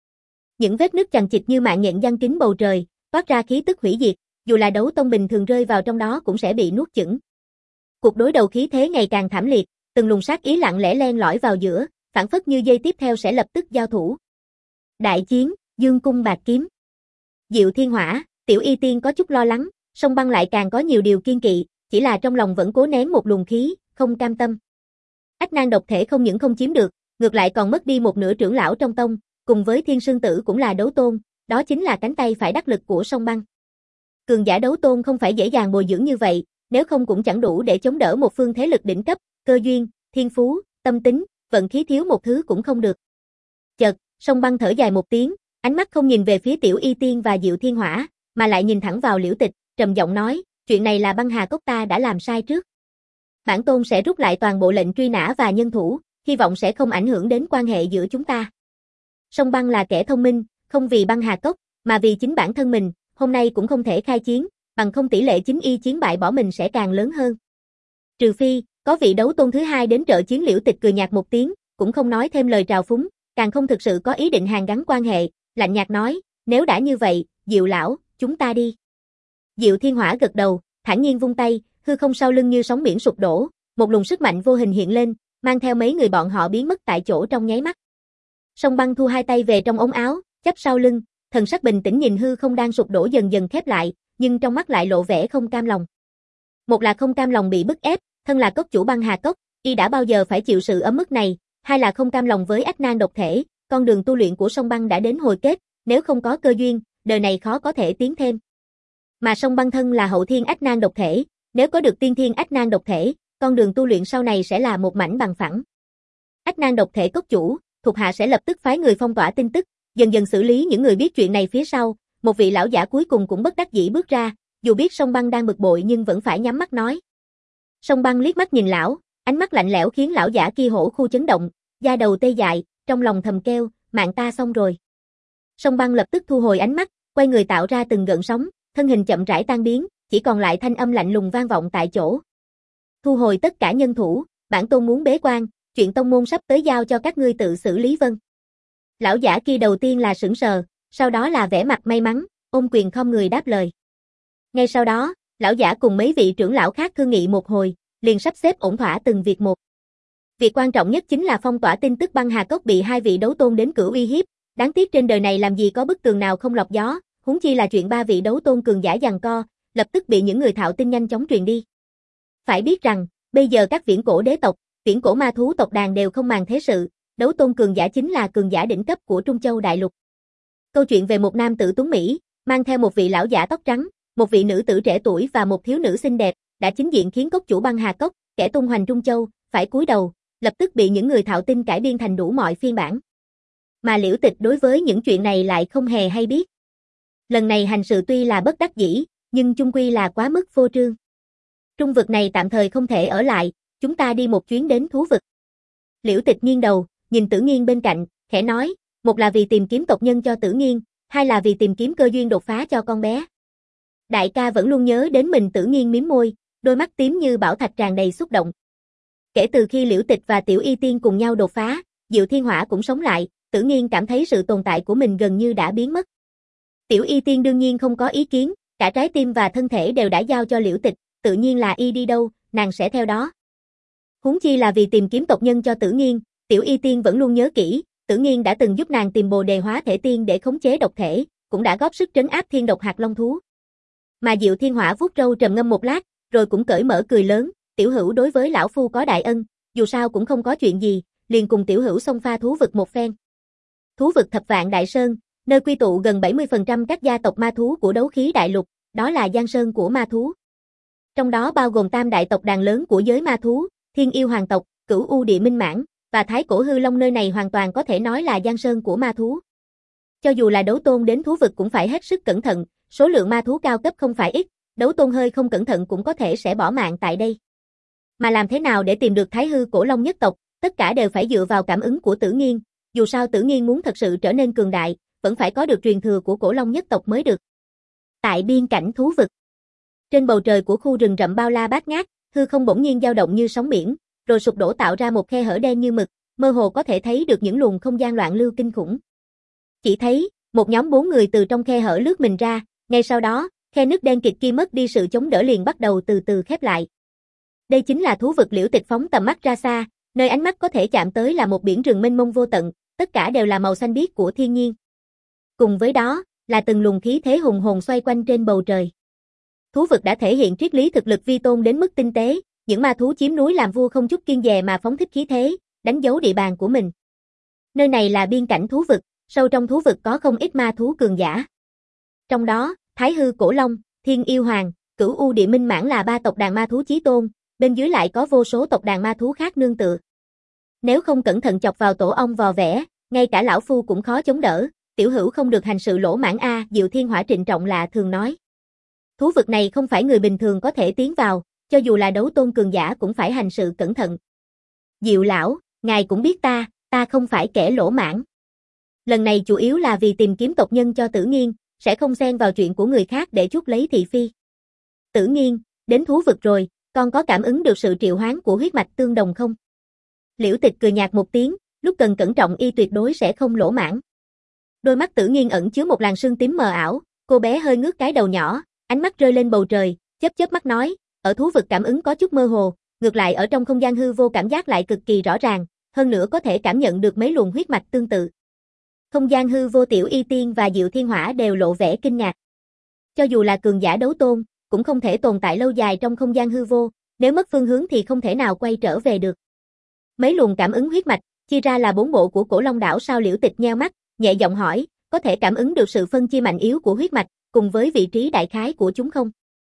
S1: Những vết nứt chằng chịt như mạng nhện giăng kín bầu trời, toát ra khí tức hủy diệt, dù là đấu tông bình thường rơi vào trong đó cũng sẽ bị nuốt chửng. Cuộc đối đầu khí thế ngày càng thảm liệt, từng luồng sát ý lặng lẽ len lỏi vào giữa, phảng phất như giây tiếp theo sẽ lập tức giao thủ. Đại chiến, Dương cung bạc kiếm. Diệu Thiên Hỏa, Tiểu Y Tiên có chút lo lắng, Sông Băng lại càng có nhiều điều kiên kỵ, chỉ là trong lòng vẫn cố nén một luồng khí, không cam tâm. Ách nan độc thể không những không chiếm được, ngược lại còn mất đi một nửa trưởng lão trong tông, cùng với Thiên Sương Tử cũng là đấu tôn, đó chính là cánh tay phải đắc lực của Sông Băng. Cường giả đấu tôn không phải dễ dàng bồi dưỡng như vậy, nếu không cũng chẳng đủ để chống đỡ một phương thế lực đỉnh cấp, cơ duyên, thiên phú, tâm tính, vận khí thiếu một thứ cũng không được. Chợt, Sông Băng thở dài một tiếng, ánh mắt không nhìn về phía Tiểu Y Tiên và Diệu Thiên Hỏa, mà lại nhìn thẳng vào Liễu Tịch, trầm giọng nói, chuyện này là băng hà cốc ta đã làm sai trước. Bản tôn sẽ rút lại toàn bộ lệnh truy nã và nhân thủ, hy vọng sẽ không ảnh hưởng đến quan hệ giữa chúng ta. Sông Băng là kẻ thông minh, không vì băng hà cốc, mà vì chính bản thân mình, hôm nay cũng không thể khai chiến, bằng không tỷ lệ chính y chiến bại bỏ mình sẽ càng lớn hơn. Trừ phi, có vị đấu tôn thứ hai đến trợ chiến. Liễu Tịch cười nhạt một tiếng, cũng không nói thêm lời trào phúng, càng không thực sự có ý định hàn gắn quan hệ, lạnh nhạt nói, nếu đã như vậy, Diệu lão, chúng ta đi. Diệu Thiên Hỏa gật đầu, thản nhiên vung tay, hư không sau lưng như sóng biển sụp đổ, một luồng sức mạnh vô hình hiện lên, mang theo mấy người bọn họ biến mất tại chỗ trong nháy mắt. Sông Băng thu hai tay về trong ống áo, chắp sau lưng, thần sắc bình tĩnh nhìn hư không đang sụp đổ dần dần khép lại, nhưng trong mắt lại lộ vẻ không cam lòng. Một là không cam lòng bị bức ép, thân là cốc chủ băng hà cốc, y đã bao giờ phải chịu sự ấm ức này, hai là không cam lòng với ách nan độc thể, con đường tu luyện của Sông Băng đã đến hồi kết, nếu không có cơ duyên, đời này khó có thể tiến thêm. Mà Sông Băng thân là hậu thiên ách nan độc thể, nếu có được tiên thiên ách nan độc thể, con đường tu luyện sau này sẽ là một mảnh bằng phẳng. Ách nan độc thể cốc chủ, thuộc hạ sẽ lập tức phái người phong tỏa tin tức, dần dần xử lý những người biết chuyện này phía sau. Một vị lão giả cuối cùng cũng bất đắc dĩ bước ra, dù biết Sông Băng đang bực bội nhưng vẫn phải nhắm mắt nói. Sông Băng liếc mắt nhìn lão, ánh mắt lạnh lẽo khiến lão giả kia hổ khu chấn động, da đầu tê dại, trong lòng thầm kêu, mạng ta xong rồi. Sông Băng lập tức thu hồi ánh mắt, quay người tạo ra từng gợn sóng, thân hình chậm rãi tan biến, chỉ còn lại thanh âm lạnh lùng vang vọng tại chỗ. Thu hồi tất cả nhân thủ, bản tôn muốn bế quan, chuyện tông môn sắp tới giao cho các ngươi tự xử lý vân. Lão giả kia đầu tiên là sững sờ, sau đó là vẻ mặt may mắn, ôm quyền khom người đáp lời. Ngay sau đó, lão giả cùng mấy vị trưởng lão khác thương nghị một hồi, liền sắp xếp ổn thỏa từng việc một. Việc quan trọng nhất chính là phong tỏa tin tức băng hà cốc bị hai vị đấu tôn đến cửu uy hiếp, đáng tiếc trên đời này làm gì có bức tường nào không lọt gió, huống chi là chuyện ba vị đấu tôn cường giả giằng co, lập tức bị những người thạo tin nhanh chóng truyền đi. Phải biết rằng, bây giờ các viễn cổ đế tộc, viễn cổ ma thú tộc đàn đều không màng thế sự, đấu tôn cường giả chính là cường giả đỉnh cấp của Trung Châu đại lục. Câu chuyện về một nam tử tuấn Mỹ, mang theo một vị lão giả tóc trắng, một vị nữ tử trẻ tuổi và một thiếu nữ xinh đẹp, đã chính diện khiến cốc chủ băng hà cốc, kẻ tung hoành Trung Châu, phải cúi đầu, lập tức bị những người thạo tin cải biên thành đủ mọi phiên bản. Mà Liễu Tịch đối với những chuyện này lại không hề hay biết. Lần này hành sự tuy là bất đắc dĩ, nhưng chung quy là quá mức phô trương. Trung vực này tạm thời không thể ở lại, chúng ta đi một chuyến đến thú vực. Liễu Tịch nghiêng đầu, nhìn Tử Nghiên bên cạnh, khẽ nói, một là vì tìm kiếm tộc nhân cho Tử Nghiên, hai là vì tìm kiếm cơ duyên đột phá cho con bé. Đại ca vẫn luôn nhớ đến mình. Tử Nghiên mím môi, đôi mắt tím như bảo thạch tràn đầy xúc động. Kể từ khi Liễu Tịch và Tiểu Y Tiên cùng nhau đột phá, Diệu Thiên Hỏa cũng sống lại, Tử Nghiên cảm thấy sự tồn tại của mình gần như đã biến mất. Tiểu Y Tiên đương nhiên không có ý kiến, cả trái tim và thân thể đều đã giao cho Liễu Tịch, tự nhiên là y đi đâu, nàng sẽ theo đó. Huống chi là vì tìm kiếm tộc nhân cho Tử Nghiên, Tiểu Y Tiên vẫn luôn nhớ kỹ, Tử Nghiên đã từng giúp nàng tìm Bồ Đề Hóa Thể Tiên để khống chế độc thể, cũng đã góp sức trấn áp thiên độc hạt long thú. Mà Diệu Thiên Hỏa vuốt râu trầm ngâm một lát, rồi cũng cởi mở cười lớn, Tiểu Hữu đối với lão phu có đại ân, dù sao cũng không có chuyện gì, liền cùng Tiểu Hữu xông pha thú vực một phen. Thú vực Thập Vạn Đại Sơn, nơi quy tụ gần bảy mươi phần trăm các gia tộc ma thú của đấu khí đại lục, đó là giang sơn của ma thú. Trong đó bao gồm tam đại tộc đàn lớn của giới ma thú, Thiên Yêu Hoàng tộc, Cửu U Địa Minh Mãn và Thái Cổ Hư Long, nơi này hoàn toàn có thể nói là giang sơn của ma thú. Cho dù là đấu tôn đến thú vực cũng phải hết sức cẩn thận, số lượng ma thú cao cấp không phải ít, đấu tôn hơi không cẩn thận cũng có thể sẽ bỏ mạng tại đây. Mà làm thế nào để tìm được Thái Hư Cổ Long nhất tộc, tất cả đều phải dựa vào cảm ứng của Tử Nghiên, dù sao Tử Nghiên muốn thật sự trở nên cường đại, vẫn phải có được truyền thừa của Cổ Long nhất tộc mới được. Tại biên cảnh thú vực, trên bầu trời của khu rừng rậm bao la bát ngát, hư không bỗng nhiên dao động như sóng biển, rồi sụp đổ tạo ra một khe hở đen như mực, mơ hồ có thể thấy được những luồng không gian loạn lưu kinh khủng. Chỉ thấy, một nhóm bốn người từ trong khe hở lướt mình ra, ngay sau đó, khe nước đen kịt kia mất đi sự chống đỡ liền bắt đầu từ từ khép lại. Đây chính là thú vực. Liễu Tịch phóng tầm mắt ra xa, nơi ánh mắt có thể chạm tới là một biển rừng mênh mông vô tận, tất cả đều là màu xanh biếc của thiên nhiên. Cùng với đó, là từng luồng khí thế hùng hồn xoay quanh trên bầu trời. Thú vực đã thể hiện triết lý thực lực vi tôn đến mức tinh tế, những ma thú chiếm núi làm vua không chút kiêng dè mà phóng thích khí thế, đánh dấu địa bàn của mình. Nơi này là biên cảnh thú vực, sâu trong thú vực có không ít ma thú cường giả. Trong đó, Thái Hư Cổ Long, Thiên Yêu Hoàng, Cửu U Địa Minh Mãn là ba tộc đàn ma thú chí tôn, bên dưới lại có vô số tộc đàn ma thú khác nương tựa. Nếu không cẩn thận chọc vào tổ ong vò vẽ, ngay cả lão phu cũng khó chống đỡ, Tiểu Hữu không được hành sự lỗ mãng a. Diệu Thiên Hỏa trịnh trọng lạ thường nói. Thú vực này không phải người bình thường có thể tiến vào, cho dù là đấu tôn cường giả cũng phải hành sự cẩn thận. Diệu lão, ngài cũng biết ta, ta không phải kẻ lỗ mãng. Lần này chủ yếu là vì tìm kiếm tộc nhân cho Tử Nghiên, sẽ không xen vào chuyện của người khác để chuốc lấy thị phi. Tử Nghiên, đến thú vực rồi, con có cảm ứng được sự triệu hoán của huyết mạch tương đồng không? Liễu Tịch cười nhạt một tiếng, lúc cần cẩn trọng y tuyệt đối sẽ không lỗ mãng. Đôi mắt Tử Nghiên ẩn chứa một làn sương tím mờ ảo, cô bé hơi ngước cái đầu nhỏ, ánh mắt rơi lên bầu trời, chớp chớp mắt nói, ở thú vực cảm ứng có chút mơ hồ, ngược lại ở trong không gian hư vô cảm giác lại cực kỳ rõ ràng, hơn nữa có thể cảm nhận được mấy luồng huyết mạch tương tự. Không gian hư vô. Tiểu Y Tiên và Diệu Thiên Hỏa đều lộ vẻ kinh ngạc. Cho dù là cường giả đấu tôn, cũng không thể tồn tại lâu dài trong không gian hư vô, nếu mất phương hướng thì không thể nào quay trở về được. Mấy luồng cảm ứng huyết mạch, chia ra là bốn bộ của Cổ Long đảo sao? Liễu Tịch nheo mắt, nhẹ giọng hỏi, có thể cảm ứng được sự phân chia mạnh yếu của huyết mạch, cùng với vị trí đại khái của chúng không?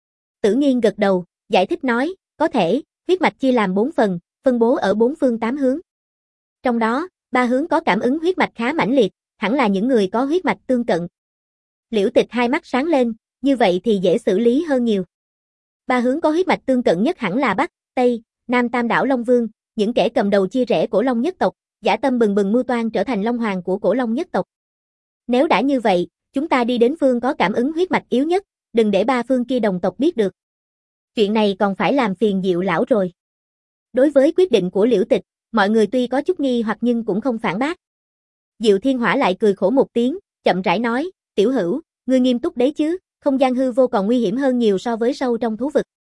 S1: Tử Nghiên gật đầu, giải thích nói, có thể, huyết mạch chia làm bốn phần, phân bố ở bốn phương tám hướng. Trong đó, ba hướng có cảm ứng huyết mạch khá mãnh liệt, hẳn là những người có huyết mạch tương cận. Liễu Tịch hai mắt sáng lên, như vậy thì dễ xử lý hơn nhiều. Ba hướng có huyết mạch tương cận nhất hẳn là Bắc, Tây, Nam Tam đảo Long Vương, những kẻ cầm đầu chia rẽ Cổ Long nhất tộc, dã tâm bừng bừng mưu toan trở thành Long Hoàng của Cổ Long nhất tộc. Nếu đã như vậy, chúng ta đi đến phương có cảm ứng huyết mạch yếu nhất, đừng để ba phương kia đồng tộc biết được. Chuyện này còn phải làm phiền Diệu lão rồi. Đối với quyết định của Liễu Tịch, mọi người tuy có chút nghi hoặc nhưng cũng không phản bác. Diệu Thiên Hỏa lại cười khổ một tiếng, chậm rãi nói, Tiểu Hữu, ngươi nghiêm túc đấy chứ, không gian hư vô còn nguy hiểm hơn nhiều so với sâu trong thú vực.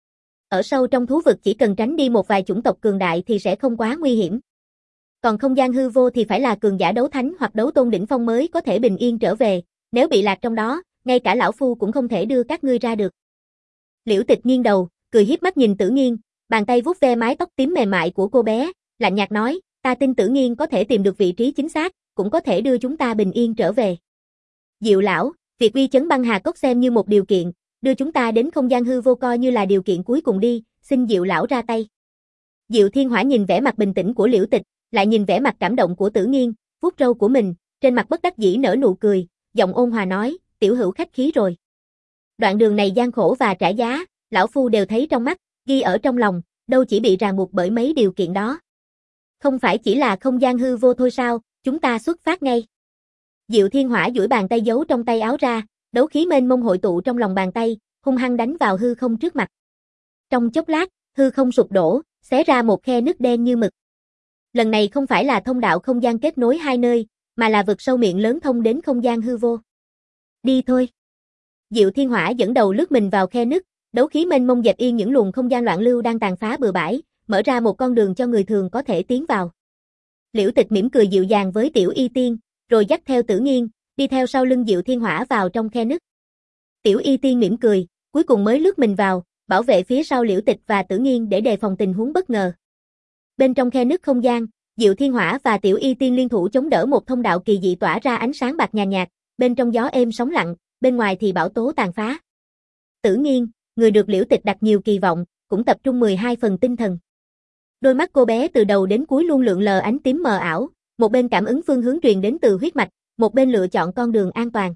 S1: Ở sâu trong thú vực chỉ cần tránh đi một vài chủng tộc cường đại thì sẽ không quá nguy hiểm. Còn không gian hư vô thì phải là cường giả đấu thánh hoặc đấu tôn đỉnh phong mới có thể bình yên trở về, nếu bị lạc trong đó, ngay cả lão phu cũng không thể đưa các ngươi ra được. Liễu Tịch nghiêng đầu, cười hiếp mắt nhìn Tử Nghiên, bàn tay vuốt ve mái tóc tím mềm mại của cô bé, lạnh nhạt nói, ta tin Tử Nghiên có thể tìm được vị trí chính xác, cũng có thể đưa chúng ta bình yên trở về. Diệu lão, việc uy chấn băng hà cốc xem như một điều kiện, đưa chúng ta đến không gian hư vô coi như là điều kiện cuối cùng đi, xin Diệu lão ra tay. Diệu Thiên Hỏa nhìn vẻ mặt bình tĩnh của Liễu Tịch, lại nhìn vẻ mặt cảm động của Tử Nghiên, vuốt râu của mình, trên mặt bất đắc dĩ nở nụ cười, giọng ôn hòa nói, tiểu hữu khách khí rồi. Đoạn đường này gian khổ và trả giá, lão phu đều thấy trong mắt, ghi ở trong lòng, đâu chỉ bị ràng buộc bởi mấy điều kiện đó. Không phải chỉ là không gian hư vô thôi sao, chúng ta xuất phát ngay. Diệu Thiên Hỏa duỗi bàn tay giấu trong tay áo ra, đấu khí mênh mông hội tụ trong lòng bàn tay, hung hăng đánh vào hư không trước mặt. Trong chốc lát, hư không sụp đổ, xé ra một khe nứt đen như mực. Lần này không phải là thông đạo không gian kết nối hai nơi, mà là vực sâu miệng lớn thông đến không gian hư vô. Đi thôi. Diệu Thiên Hỏa dẫn đầu lướt mình vào khe nứt, đấu khí mênh mông dẹp yên những luồng không gian loạn lưu đang tàn phá bừa bãi, mở ra một con đường cho người thường có thể tiến vào. Liễu Tịch mỉm cười dịu dàng với Tiểu Y Tiên, rồi dắt theo Tử Nghiên, đi theo sau lưng Diệu Thiên Hỏa vào trong khe nứt. Tiểu Y Tiên mỉm cười, cuối cùng mới lướt mình vào, bảo vệ phía sau Liễu Tịch và Tử Nghiên để đề phòng tình huống bất ngờ. Bên trong khe nứt không gian, Diệu Thiên Hỏa và Tiểu Y Tiên liên thủ chống đỡ một thông đạo kỳ dị tỏa ra ánh sáng bạc nhàn nhạt, bên trong gió êm sóng lặng, bên ngoài thì bão tố tàn phá. Tử Nghiên, người được Liễu Tịch đặt nhiều kỳ vọng, cũng tập trung mười hai phần tinh thần. Đôi mắt cô bé từ đầu đến cuối luôn lượn lờ ánh tím mờ ảo, một bên cảm ứng phương hướng truyền đến từ huyết mạch, một bên lựa chọn con đường an toàn.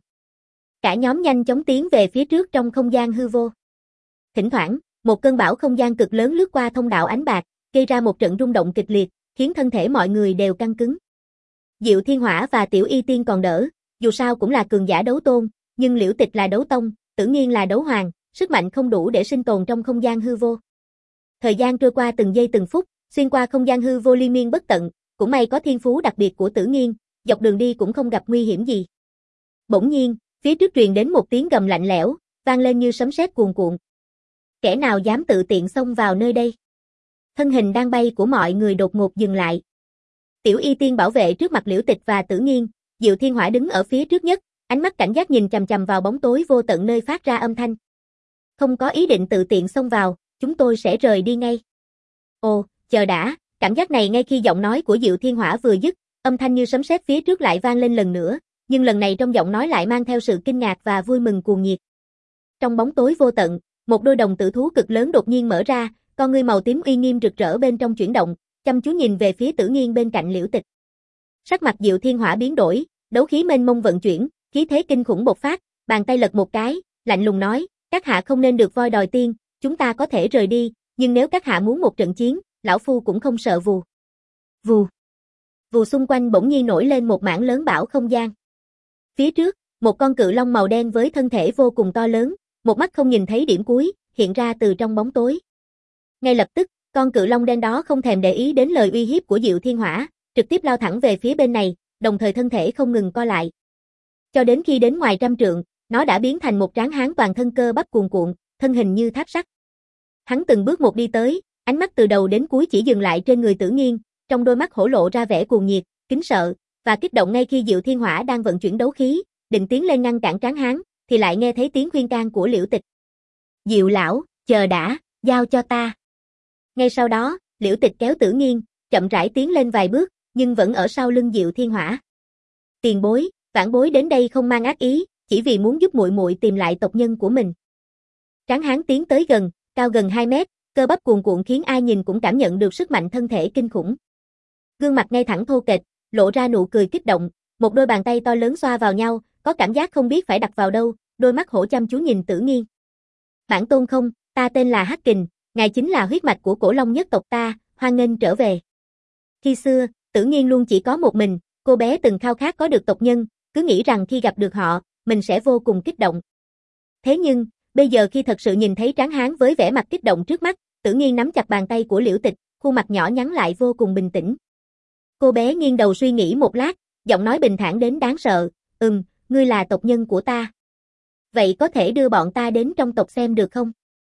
S1: Cả nhóm nhanh chóng tiến về phía trước trong không gian hư vô. Thỉnh thoảng, một cơn bão không gian cực lớn lướt qua thông đạo ánh bạc, gây ra một trận rung động kịch liệt, khiến thân thể mọi người đều căng cứng. Diệu Thiên Hỏa và Tiểu Y Tiên còn đỡ, dù sao cũng là cường giả đấu tôn, nhưng Liễu Tịch là đấu tông, Tử Nghiên là đấu hoàng, sức mạnh không đủ để sinh tồn trong không gian hư vô. Thời gian trôi qua từng giây từng phút, xuyên qua không gian hư vô liên miên bất tận, cũng may có thiên phú đặc biệt của Tử Nghiên, dọc đường đi cũng không gặp nguy hiểm gì. Bỗng nhiên, phía trước truyền đến một tiếng gầm lạnh lẽo, vang lên như sấm sét cuồn cuộn. Kẻ nào dám tự tiện xông vào nơi đây? Thân hình đang bay của mọi người đột ngột dừng lại. Tiểu Y Tiên bảo vệ trước mặt Liễu Tịch và Tử Nghiên, Diệu Thiên Hỏa đứng ở phía trước nhất, ánh mắt cảnh giác nhìn chằm chằm vào bóng tối vô tận nơi phát ra âm thanh. Không có ý định tự tiện xông vào, chúng tôi sẽ rời đi ngay. Ồ, chờ đã, cảm giác này ngay khi giọng nói của Diệu Thiên Hỏa vừa dứt, âm thanh như sấm sét phía trước lại vang lên lần nữa, nhưng lần này trong giọng nói lại mang theo sự kinh ngạc và vui mừng cuồng nhiệt. Trong bóng tối vô tận, một đôi đồng tử thú cực lớn đột nhiên mở ra, con ngươi màu tím uy nghiêm rực rỡ bên trong chuyển động, chăm chú nhìn về phía Tử Nghiên bên cạnh Liễu Tịch. Sắc mặt Diệu Thiên Hỏa biến đổi, đấu khí mênh mông vận chuyển, khí thế kinh khủng bộc phát, bàn tay lật một cái, lạnh lùng nói, các hạ không nên được voi đòi tiên, chúng ta có thể rời đi, nhưng nếu các hạ muốn một trận chiến, lão phu cũng không sợ vù. Vù. Vù xung quanh bỗng nhiên nổi lên một mảng lớn bão không gian. Phía trước, một con cự long màu đen với thân thể vô cùng to lớn, một mắt không nhìn thấy điểm cuối, hiện ra từ trong bóng tối. Ngay lập tức, con cự long đen đó không thèm để ý đến lời uy hiếp của Diệu Thiên Hỏa, trực tiếp lao thẳng về phía bên này, đồng thời thân thể không ngừng co lại. Cho đến khi đến ngoài trăm trượng, nó đã biến thành một tráng hán toàn thân cơ bắp cuồn cuộn, thân hình như tháp sắt. Hắn từng bước một đi tới, ánh mắt từ đầu đến cuối chỉ dừng lại trên người Tử Nghiên, trong đôi mắt hổ lộ ra vẻ cuồng nhiệt, kính sợ và kích động. Ngay khi Diệu Thiên Hỏa đang vận chuyển đấu khí, định tiến lên ngăn cản tráng hán, thì lại nghe thấy tiếng khuyên can của Liễu Tịch. Diệu lão, chờ đã, giao cho ta. Ngay sau đó, Liễu Tịch kéo Tử Nghiên, chậm rãi tiến lên vài bước, nhưng vẫn ở sau lưng Diệu Thiên Hỏa. Tiền bối, vãn bối đến đây không mang ác ý, chỉ vì muốn giúp muội muội tìm lại tộc nhân của mình. Tráng hán tiến tới gần, cao gần hai mét, cơ bắp cuồn cuộn khiến ai nhìn cũng cảm nhận được sức mạnh thân thể kinh khủng. Gương mặt ngay thẳng thô kệch, lộ ra nụ cười kích động, một đôi bàn tay to lớn xoa vào nhau, có cảm giác không biết phải đặt vào đâu, đôi mắt hổ chăm chú nhìn Tử Nghiên. Bản tôn không, ta tên là Hắc Kình, ngài chính là huyết mạch của cổ long nhất tộc ta, hoan nghênh trở về. Khi xưa, Tử Nghiên luôn chỉ có một mình, cô bé từng khao khát có được tộc nhân, cứ nghĩ rằng khi gặp được họ, mình sẽ vô cùng kích động. Thế nhưng, bây giờ khi thật sự nhìn thấy tráng hán với vẻ mặt kích động trước mắt, Tử Nghiên nắm chặt bàn tay của Liễu Tịch, khuôn mặt nhỏ nhắn lại vô cùng bình tĩnh. Cô bé nghiêng đầu suy nghĩ một lát, giọng nói bình thản đến đáng sợ, "Ừm, ngươi là tộc nhân của ta. Vậy có thể đưa bọn ta đến trong tộc xem được không?"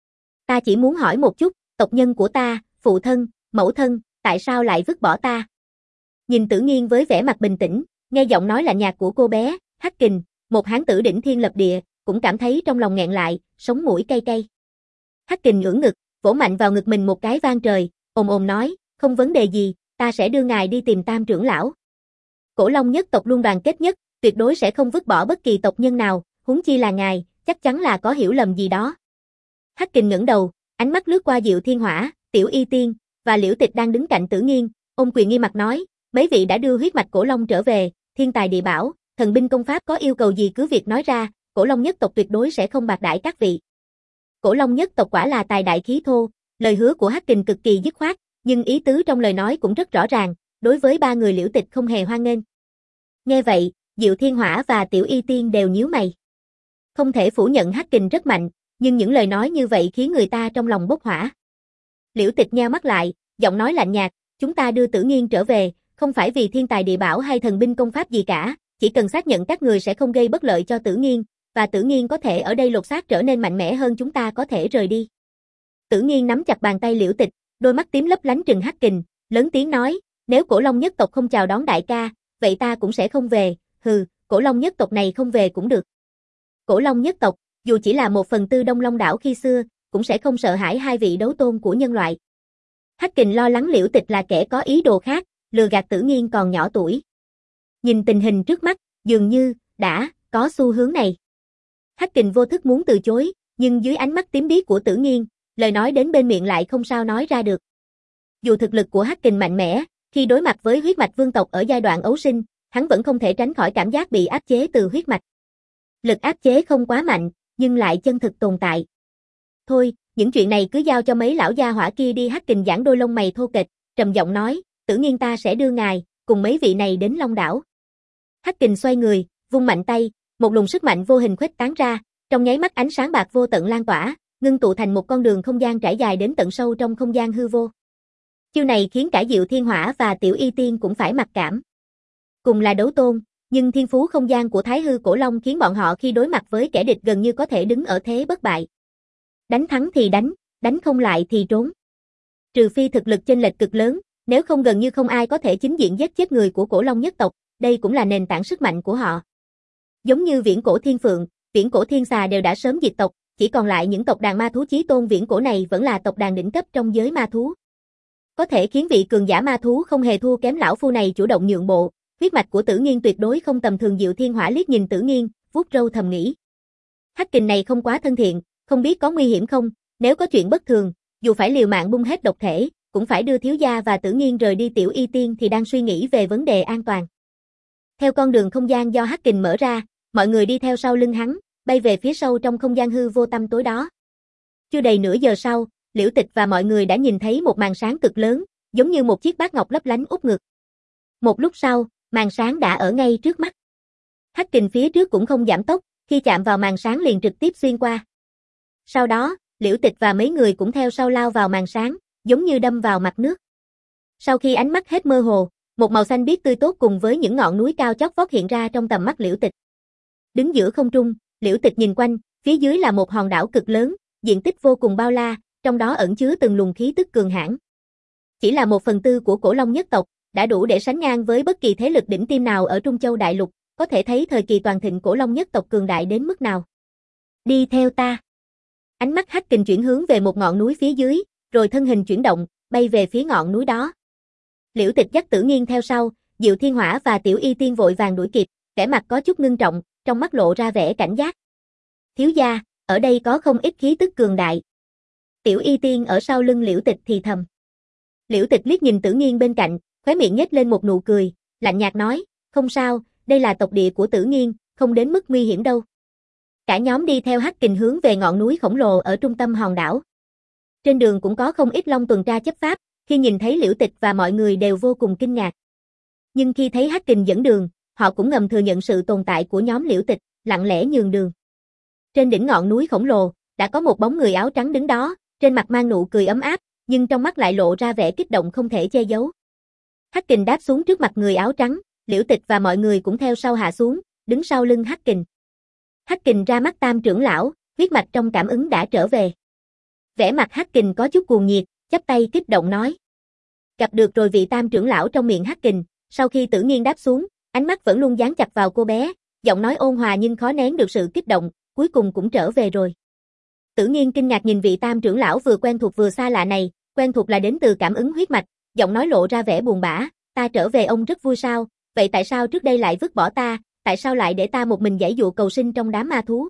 S1: Ta chỉ muốn hỏi một chút, tộc nhân của ta, phụ thân, mẫu thân, tại sao lại vứt bỏ ta? Nhìn Tử Nghiên với vẻ mặt bình tĩnh, nghe giọng nói lạnh nhạt của cô bé, Hắc Kình, một hán tử đỉnh thiên lập địa, cũng cảm thấy trong lòng nghẹn lại, sống mũi cay cay. Hắc Kình ưỡn ngực, vỗ mạnh vào ngực mình một cái vang trời, ồm ồm nói, không vấn đề gì, ta sẽ đưa ngài đi tìm Tam trưởng lão. Cổ Long nhất tộc luôn đoàn kết nhất, tuyệt đối sẽ không vứt bỏ bất kỳ tộc nhân nào, huống chi là ngài, chắc chắn là có hiểu lầm gì đó. Hắc Kình ngẩng đầu, ánh mắt lướt qua Diệu Thiên Hỏa, Tiểu Y Tiên và Liễu Tịch đang đứng cạnh Tử Nghiên, ôm quyền nghiêm mặt nói, mấy vị đã đưa huyết mạch Cổ Long trở về, thiên tài địa bảo, thần binh công pháp có yêu cầu gì cứ việc nói ra, Cổ Long nhất tộc tuyệt đối sẽ không bạc đãi các vị. Cổ Long nhất tộc quả là tài đại khí thô, lời hứa của Hắc Kình cực kỳ dứt khoát, nhưng ý tứ trong lời nói cũng rất rõ ràng, đối với ba người Liễu Tịch không hề hoan nghênh. Nghe vậy, Diệu Thiên Hỏa và Tiểu Y Tiên đều nhíu mày. Không thể phủ nhận Hắc Kình rất mạnh, nhưng những lời nói như vậy khiến người ta trong lòng bốc hỏa. Liễu Tịch nheo mắt lại, giọng nói lạnh nhạt, chúng ta đưa Tử Nghiên trở về, không phải vì thiên tài địa bảo hay thần binh công pháp gì cả, chỉ cần xác nhận các người sẽ không gây bất lợi cho Tử Nghiên, và Tử Nghiên có thể ở đây lột xác trở nên mạnh mẽ hơn chúng ta có thể rời đi. Tử Nghiên nắm chặt bàn tay Liễu Tịch, đôi mắt tím lấp lánh trừng Hắc Kình, lớn tiếng nói, nếu Cổ Long nhất tộc không chào đón đại ca, vậy ta cũng sẽ không về, hừ, Cổ Long nhất tộc này không về cũng được. Cổ Long nhất tộc, dù chỉ là một phần tư Đông Long đảo khi xưa, cũng sẽ không sợ hãi hai vị đấu tôn của nhân loại. Hắc Kình lo lắng Liễu Tịch là kẻ có ý đồ khác, lừa gạt Tử Nghiên còn nhỏ tuổi. Nhìn tình hình trước mắt, dường như đã có xu hướng này. Hắc Kình vô thức muốn từ chối, nhưng dưới ánh mắt tím biếc của Tử Nghiên, lời nói đến bên miệng lại không sao nói ra được. Dù thực lực của Hắc Kình mạnh mẽ, khi đối mặt với huyết mạch vương tộc ở giai đoạn ấu sinh, hắn vẫn không thể tránh khỏi cảm giác bị áp chế từ huyết mạch. Lực áp chế không quá mạnh, nhưng lại chân thực tồn tại. Thôi, những chuyện này cứ giao cho mấy lão gia hỏa kia đi. Hắc Kình giãn đôi lông mày thô kệch, trầm giọng nói, Tử Nghiên ta sẽ đưa ngài, cùng mấy vị này đến Long đảo. Hắc Kình xoay người, vung mạnh tay, một luồng sức mạnh vô hình khuếch tán ra, trong nháy mắt ánh sáng bạc vô tận lan tỏa, ngưng tụ thành một con đường không gian trải dài đến tận sâu trong không gian hư vô. Chiêu này khiến cả Diệu Thiên Hỏa và Tiểu Y Tiên cũng phải mặc cảm. Cùng là đấu tôn, nhưng thiên phú không gian của Thái Hư Cổ Long khiến bọn họ khi đối mặt với kẻ địch gần như có thể đứng ở thế bất bại. Đánh thắng thì đánh, đánh không lại thì trốn. Trừ phi thực lực chênh lệch cực lớn, nếu không gần như không ai có thể chính diện giết chết người của Cổ Long nhất tộc, đây cũng là nền tảng sức mạnh của họ. Giống như Viễn Cổ Thiên Phượng, Viễn Cổ Thiên Xà đều đã sớm diệt tộc, chỉ còn lại những tộc đàn ma thú chí tôn viễn cổ này vẫn là tộc đàn đỉnh cấp trong giới ma thú. Có thể khiến vị cường giả ma thú không hề thua kém lão phu này chủ động nhượng bộ, huyết mạch của Tử Nghiên tuyệt đối không tầm thường. Diệu Thiên Hỏa liếc nhìn Tử Nghiên, vuốt râu thầm nghĩ. Hắc Kình này không quá thân thiện, không biết có nguy hiểm không, nếu có chuyện bất thường, dù phải liều mạng bung hết độc thể, cũng phải đưa thiếu gia và Tử Nghiên rời đi. Tiểu Y Tiên thì đang suy nghĩ về vấn đề an toàn. Theo con đường không gian do Hắc Kình mở ra, mọi người đi theo sau lưng hắn, bay về phía sâu trong không gian hư vô tăm tối đó. Chưa đầy nửa giờ sau, Liễu Tịch và mọi người đã nhìn thấy một màn sáng cực lớn, giống như một chiếc bát ngọc lấp lánh úp ngực. Một lúc sau, màn sáng đã ở ngay trước mắt. Hắc Kình phía trước cũng không giảm tốc, khi chạm vào màn sáng liền trực tiếp xuyên qua. Sau đó, Liễu Tịch và mấy người cũng theo sau lao vào màn sáng, giống như đâm vào mặt nước. Sau khi ánh mắt hết mơ hồ, một màu xanh biếc tươi tốt cùng với những ngọn núi cao chót vót hiện ra trong tầm mắt Liễu Tịch. Đứng giữa không trung, Liễu Tịch nhìn quanh, phía dưới là một hòn đảo cực lớn, diện tích vô cùng bao la, trong đó ẩn chứa từng luồng khí tức cường hãn. Chỉ là một phần tư của Cổ Long nhất tộc, đã đủ để sánh ngang với bất kỳ thế lực đỉnh tiêm nào ở Trung Châu đại lục, có thể thấy thời kỳ toàn thịnh Cổ Long nhất tộc cường đại đến mức nào. Đi theo ta. Ánh mắt Hắc Kình chuyển hướng về một ngọn núi phía dưới, rồi thân hình chuyển động, bay về phía ngọn núi đó. Liễu Tịch dắt Tử Nghiên theo sau, Diệu Thiên Hỏa và Tiểu Y Tiên vội vàng đuổi kịp, vẻ mặt có chút ngưng trọng, trong mắt lộ ra vẻ cảnh giác. Thiếu gia, ở đây có không ít khí tức cường đại. Tiểu Y Tiên ở sau lưng Liễu Tịch thì thầm. Liễu Tịch liếc nhìn Tử Nghiên bên cạnh, khóe miệng nhếch lên một nụ cười, lạnh nhạt nói, không sao, đây là tộc địa của Tử Nghiên, không đến mức nguy hiểm đâu. Cả nhóm đi theo Hắc Kình hướng về ngọn núi khổng lồ ở trung tâm hòn đảo. Trên đường cũng có không ít long tuần tra chấp pháp, khi nhìn thấy Liễu Tịch và mọi người đều vô cùng kinh ngạc. Nhưng khi thấy Hắc Kình dẫn đường, họ cũng ngầm thừa nhận sự tồn tại của nhóm Liễu Tịch, lặng lẽ nhường đường. Trên đỉnh ngọn núi khổng lồ, đã có một bóng người áo trắng đứng đó, trên mặt mang nụ cười ấm áp, nhưng trong mắt lại lộ ra vẻ kích động không thể che giấu. Hắc Kình đáp xuống trước mặt người áo trắng, Liễu Tịch và mọi người cũng theo sau hạ xuống, đứng sau lưng Hắc Kình. Hắc Kình ra mắt Tam trưởng lão, huyết mạch trong cảm ứng đã trở về. Vẻ mặt Hắc Kình có chút cuồng nhiệt, chắp tay kích động nói. Gặp được rồi vị Tam trưởng lão trong miệng Hắc Kình, sau khi Tử Nghiên đáp xuống, ánh mắt vẫn luôn dán chặt vào cô bé, giọng nói ôn hòa nhưng khó nén được sự kích động, cuối cùng cũng trở về rồi. Tử Nghiên kinh ngạc nhìn vị Tam trưởng lão vừa quen thuộc vừa xa lạ này, quen thuộc là đến từ cảm ứng huyết mạch, giọng nói lộ ra vẻ buồn bã, ta trở về ông rất vui sao, vậy tại sao trước đây lại vứt bỏ ta, tại sao lại để ta một mình giãy dụa cầu sinh trong đám ma thú?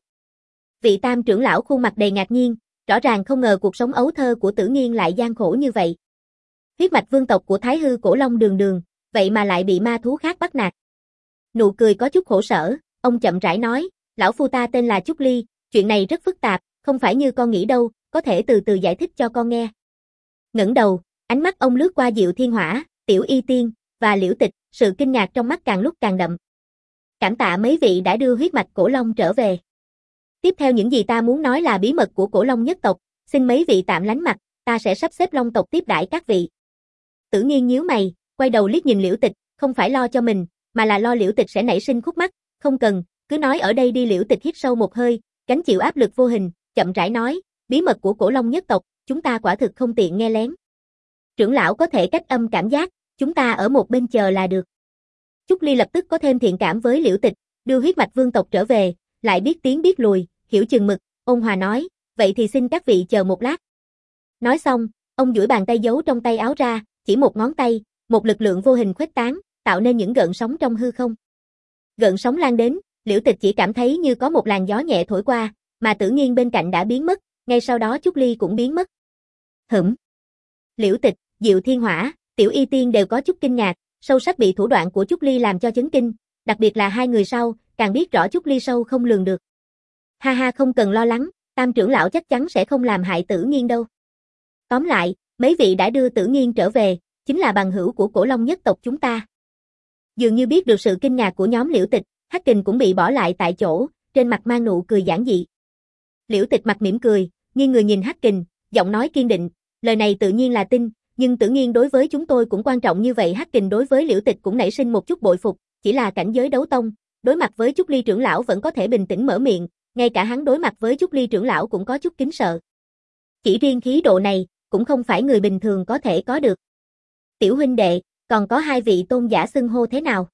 S1: Vị Tam trưởng lão khuôn mặt đầy ngạc nhiên, rõ ràng không ngờ cuộc sống ấu thơ của Tử Nghiên lại gian khổ như vậy. Huyết mạch vương tộc của Thái Hư Cổ Long Đường Đường, vậy mà lại bị ma thú khác bắt nạt. Nụ cười có chút khổ sở, ông chậm rãi nói, lão phu ta tên là Trúc Ly, chuyện này rất phức tạp, không phải như con nghĩ đâu, có thể từ từ giải thích cho con nghe. Ngẩng đầu, ánh mắt ông lướt qua Diệu Thiên Hỏa, Tiểu Y Tiên và Liễu Tịch, sự kinh ngạc trong mắt càng lúc càng đậm. Cảm tạ mấy vị đã đưa huyết mạch Cổ Long trở về. Tiếp theo những gì ta muốn nói là bí mật của Cổ Long nhất tộc, xin mấy vị tạm lánh mặt, ta sẽ sắp xếp Long tộc tiếp đãi các vị. Tử Nghiên nhíu mày, quay đầu liếc nhìn Liễu Tịch, không phải lo cho mình, mà là lo Liễu Tịch sẽ nảy sinh khúc mắc, không cần, cứ nói ở đây đi. Liễu Tịch hít sâu một hơi, gánh chịu áp lực vô hình, chậm rãi nói, bí mật của Cổ Long nhất tộc, chúng ta quả thực không tiện nghe lén. Trưởng lão có thể cách âm cảm giác, chúng ta ở một bên chờ là được. Trúc Ly lập tức có thêm thiện cảm với Liễu Tịch, đưa huyết mạch vương tộc trở về, lại biết tiếng biết lùi, hiểu chừng mực, ôn hòa nói, vậy thì xin các vị chờ một lát. Nói xong, ông duỗi bàn tay giấu trong tay áo ra, chỉ một ngón tay, một lực lượng vô hình khuếch tán, tạo nên những gợn sóng trong hư không. Gợn sóng lan đến, Liễu Tịch chỉ cảm thấy như có một làn gió nhẹ thổi qua, mà Tử Nghiên bên cạnh đã biến mất, ngay sau đó Trúc Ly cũng biến mất. Hửm. Liễu Tịch, Diệu Thiên Hỏa, Tiểu Y Tiên đều có chút kinh ngạc, sâu sắc bị thủ đoạn của Trúc Ly làm cho chấn kinh, đặc biệt là hai người sau, càng biết rõ Trúc Ly sâu không lường được. Ha ha, không cần lo lắng, Tam trưởng lão chắc chắn sẽ không làm hại Tử Nghiên đâu. Tóm lại, mấy vị đã đưa Tử Nghiên trở về, chính là bằng hữu của Cổ Long nhất tộc chúng ta. Dường như biết được sự kinh ngạc của nhóm Liễu Tịch, Hắc Kình cũng bị bỏ lại tại chỗ, trên mặt mang nụ cười giản dị. Liễu Tịch mặt mỉm cười, nghiêng người nhìn Hắc Kình, giọng nói kiên định, lời này tự nhiên là tin, nhưng Tử Nghiên đối với chúng tôi cũng quan trọng như vậy. Hắc Kình đối với Liễu Tịch cũng nảy sinh một chút bội phục, chỉ là cảnh giới đấu tông, đối mặt với Trúc Ly trưởng lão vẫn có thể bình tĩnh mở miệng, ngay cả hắn đối mặt với Trúc Ly trưởng lão cũng có chút kính sợ. Chỉ riêng khí độ này, cũng không phải người bình thường có thể có được. Tiểu huynh đệ, còn có hai vị tôn giả xưng hô thế nào?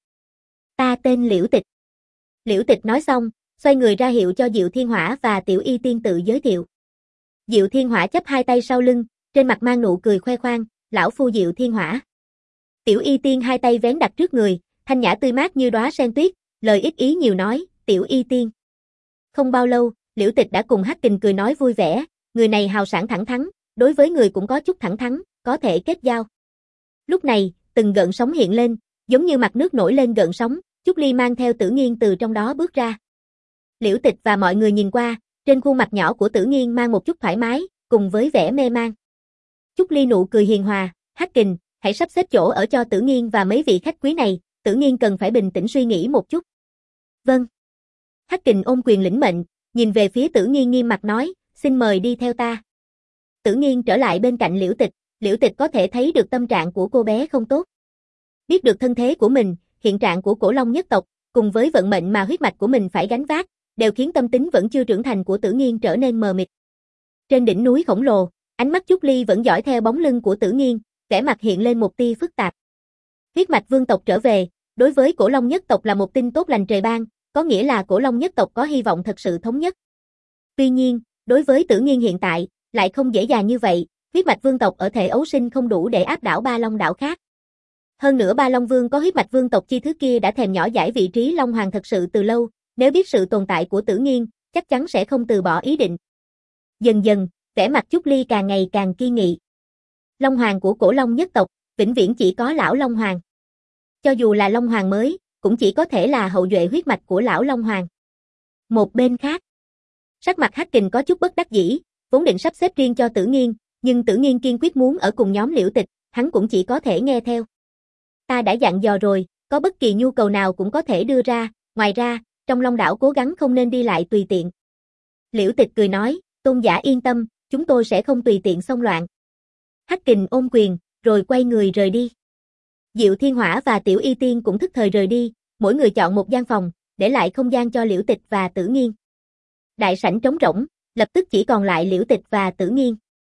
S1: Ta tên Liễu Tịch. Liễu Tịch nói xong, xoay người ra hiệu cho Diệu Thiên Hỏa và Tiểu Y Tiên tự giới thiệu. Diệu Thiên Hỏa chắp hai tay sau lưng, trên mặt mang nụ cười khoe khoang, lão phu Diệu Thiên Hỏa. Tiểu Y Tiên hai tay vén đặt trước người, thanh nhã tươi mát như đóa sen tuyết, lời ít ý nhiều nói, Tiểu Y Tiên. Không bao lâu, Liễu Tịch đã cùng Hắc Kình cười nói vui vẻ, người này hào sảng thẳng thắn, đối với người cũng có chút thẳng thắn, có thể kết giao. Lúc này, từng gợn sóng hiện lên, giống như mặt nước nổi lên gợn sóng, Trúc Ly mang theo Tử Nghiên từ trong đó bước ra. Liễu Tịch và mọi người nhìn qua, trên khuôn mặt nhỏ của Tử Nghiên mang một chút thoải mái, cùng với vẻ mê man. Trúc Ly nụ cười hiền hòa, Hắc Kình, hãy sắp xếp chỗ ở cho Tử Nghiên và mấy vị khách quý này, Tử Nghiên cần phải bình tĩnh suy nghĩ một chút. Vâng. Hắc Kình ôm quyền lĩnh mệnh, nhìn về phía Tử Nghiên nghiêm mặt nói, xin mời đi theo ta. Tử Nghiên trở lại bên cạnh Liễu Tịch, Liễu Tịch có thể thấy được tâm trạng của cô bé không tốt. Biết được thân thế của mình, hiện trạng của Cổ Long nhất tộc, cùng với vận mệnh mà huyết mạch của mình phải gánh vác, đều khiến tâm tính vẫn chưa trưởng thành của Tử Nghiên trở nên mờ mịt. Trên đỉnh núi khổng lồ, ánh mắt Trúc Ly vẫn dõi theo bóng lưng của Tử Nghiên, vẻ mặt hiện lên một tia phức tạp. Huyết mạch vương tộc trở về, đối với Cổ Long nhất tộc là một tin tốt lành trời ban, có nghĩa là Cổ Long nhất tộc có hy vọng thật sự thống nhất. Tuy nhiên, đối với Tử Nghiên hiện tại, lại không dễ dàng như vậy, huyết mạch vương tộc ở thể ấu sinh không đủ để áp đảo ba long đảo khác. Hơn nữa ba long vương có huyết mạch vương tộc chi thứ kia đã thèm nhỏ dãi vị trí long hoàng thật sự từ lâu, nếu biết sự tồn tại của Tử Nghiên, chắc chắn sẽ không từ bỏ ý định. Dần dần, vẻ mặt Trúc Ly càng ngày càng kiên nghị. Long hoàng của Cổ Long nhất tộc, vĩnh viễn chỉ có lão long hoàng. Cho dù là long hoàng mới, cũng chỉ có thể là hậu duệ huyết mạch của lão long hoàng. Một bên khác, sắc mặt Hắc Kình có chút bất đắc dĩ, vốn định sắp xếp riêng cho Tử Nghiên, nhưng Tử Nghiên kiên quyết muốn ở cùng nhóm Liễu Tịch, hắn cũng chỉ có thể nghe theo. Ta đã dặn dò rồi, có bất kỳ nhu cầu nào cũng có thể đưa ra, ngoài ra, trong Long đảo cố gắng không nên đi lại tùy tiện. Liễu Tịch cười nói, tôn giả yên tâm, chúng tôi sẽ không tùy tiện xông loạn. Hắc Kình ôm quyền, rồi quay người rời đi. Diệu Thiên Hỏa và Tiểu Y Tiên cũng thức thời rời đi, mỗi người chọn một gian phòng, để lại không gian cho Liễu Tịch và Tử Nghiên. Đại sảnh trống rỗng, lập tức chỉ còn lại Liễu Tịch và Tử Nghiên.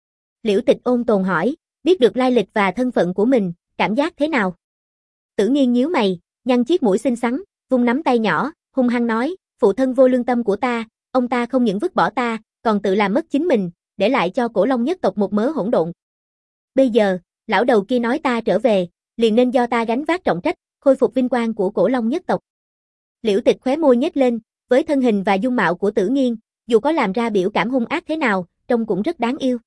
S1: Liễu Tịch ôn tồn hỏi, biết được lai lịch và thân phận của mình, cảm giác thế nào? Tử Nghiên nhíu mày, nhăn chiếc mũi xinh xắn, vung nắm tay nhỏ, hung hăng nói, phụ thân vô lương tâm của ta, ông ta không những vứt bỏ ta, còn tự làm mất chính mình, để lại cho Cổ Long nhất tộc một mớ hỗn độn. Bây giờ, lão đầu kia nói ta trở về, liền nên do ta gánh vác trọng trách, khôi phục vinh quang của Cổ Long nhất tộc. Liễu Tịch khóe môi nhếch lên, với thân hình và dung mạo của Tử Nghiên, dù có làm ra biểu cảm hung ác thế nào, trông cũng rất đáng yêu.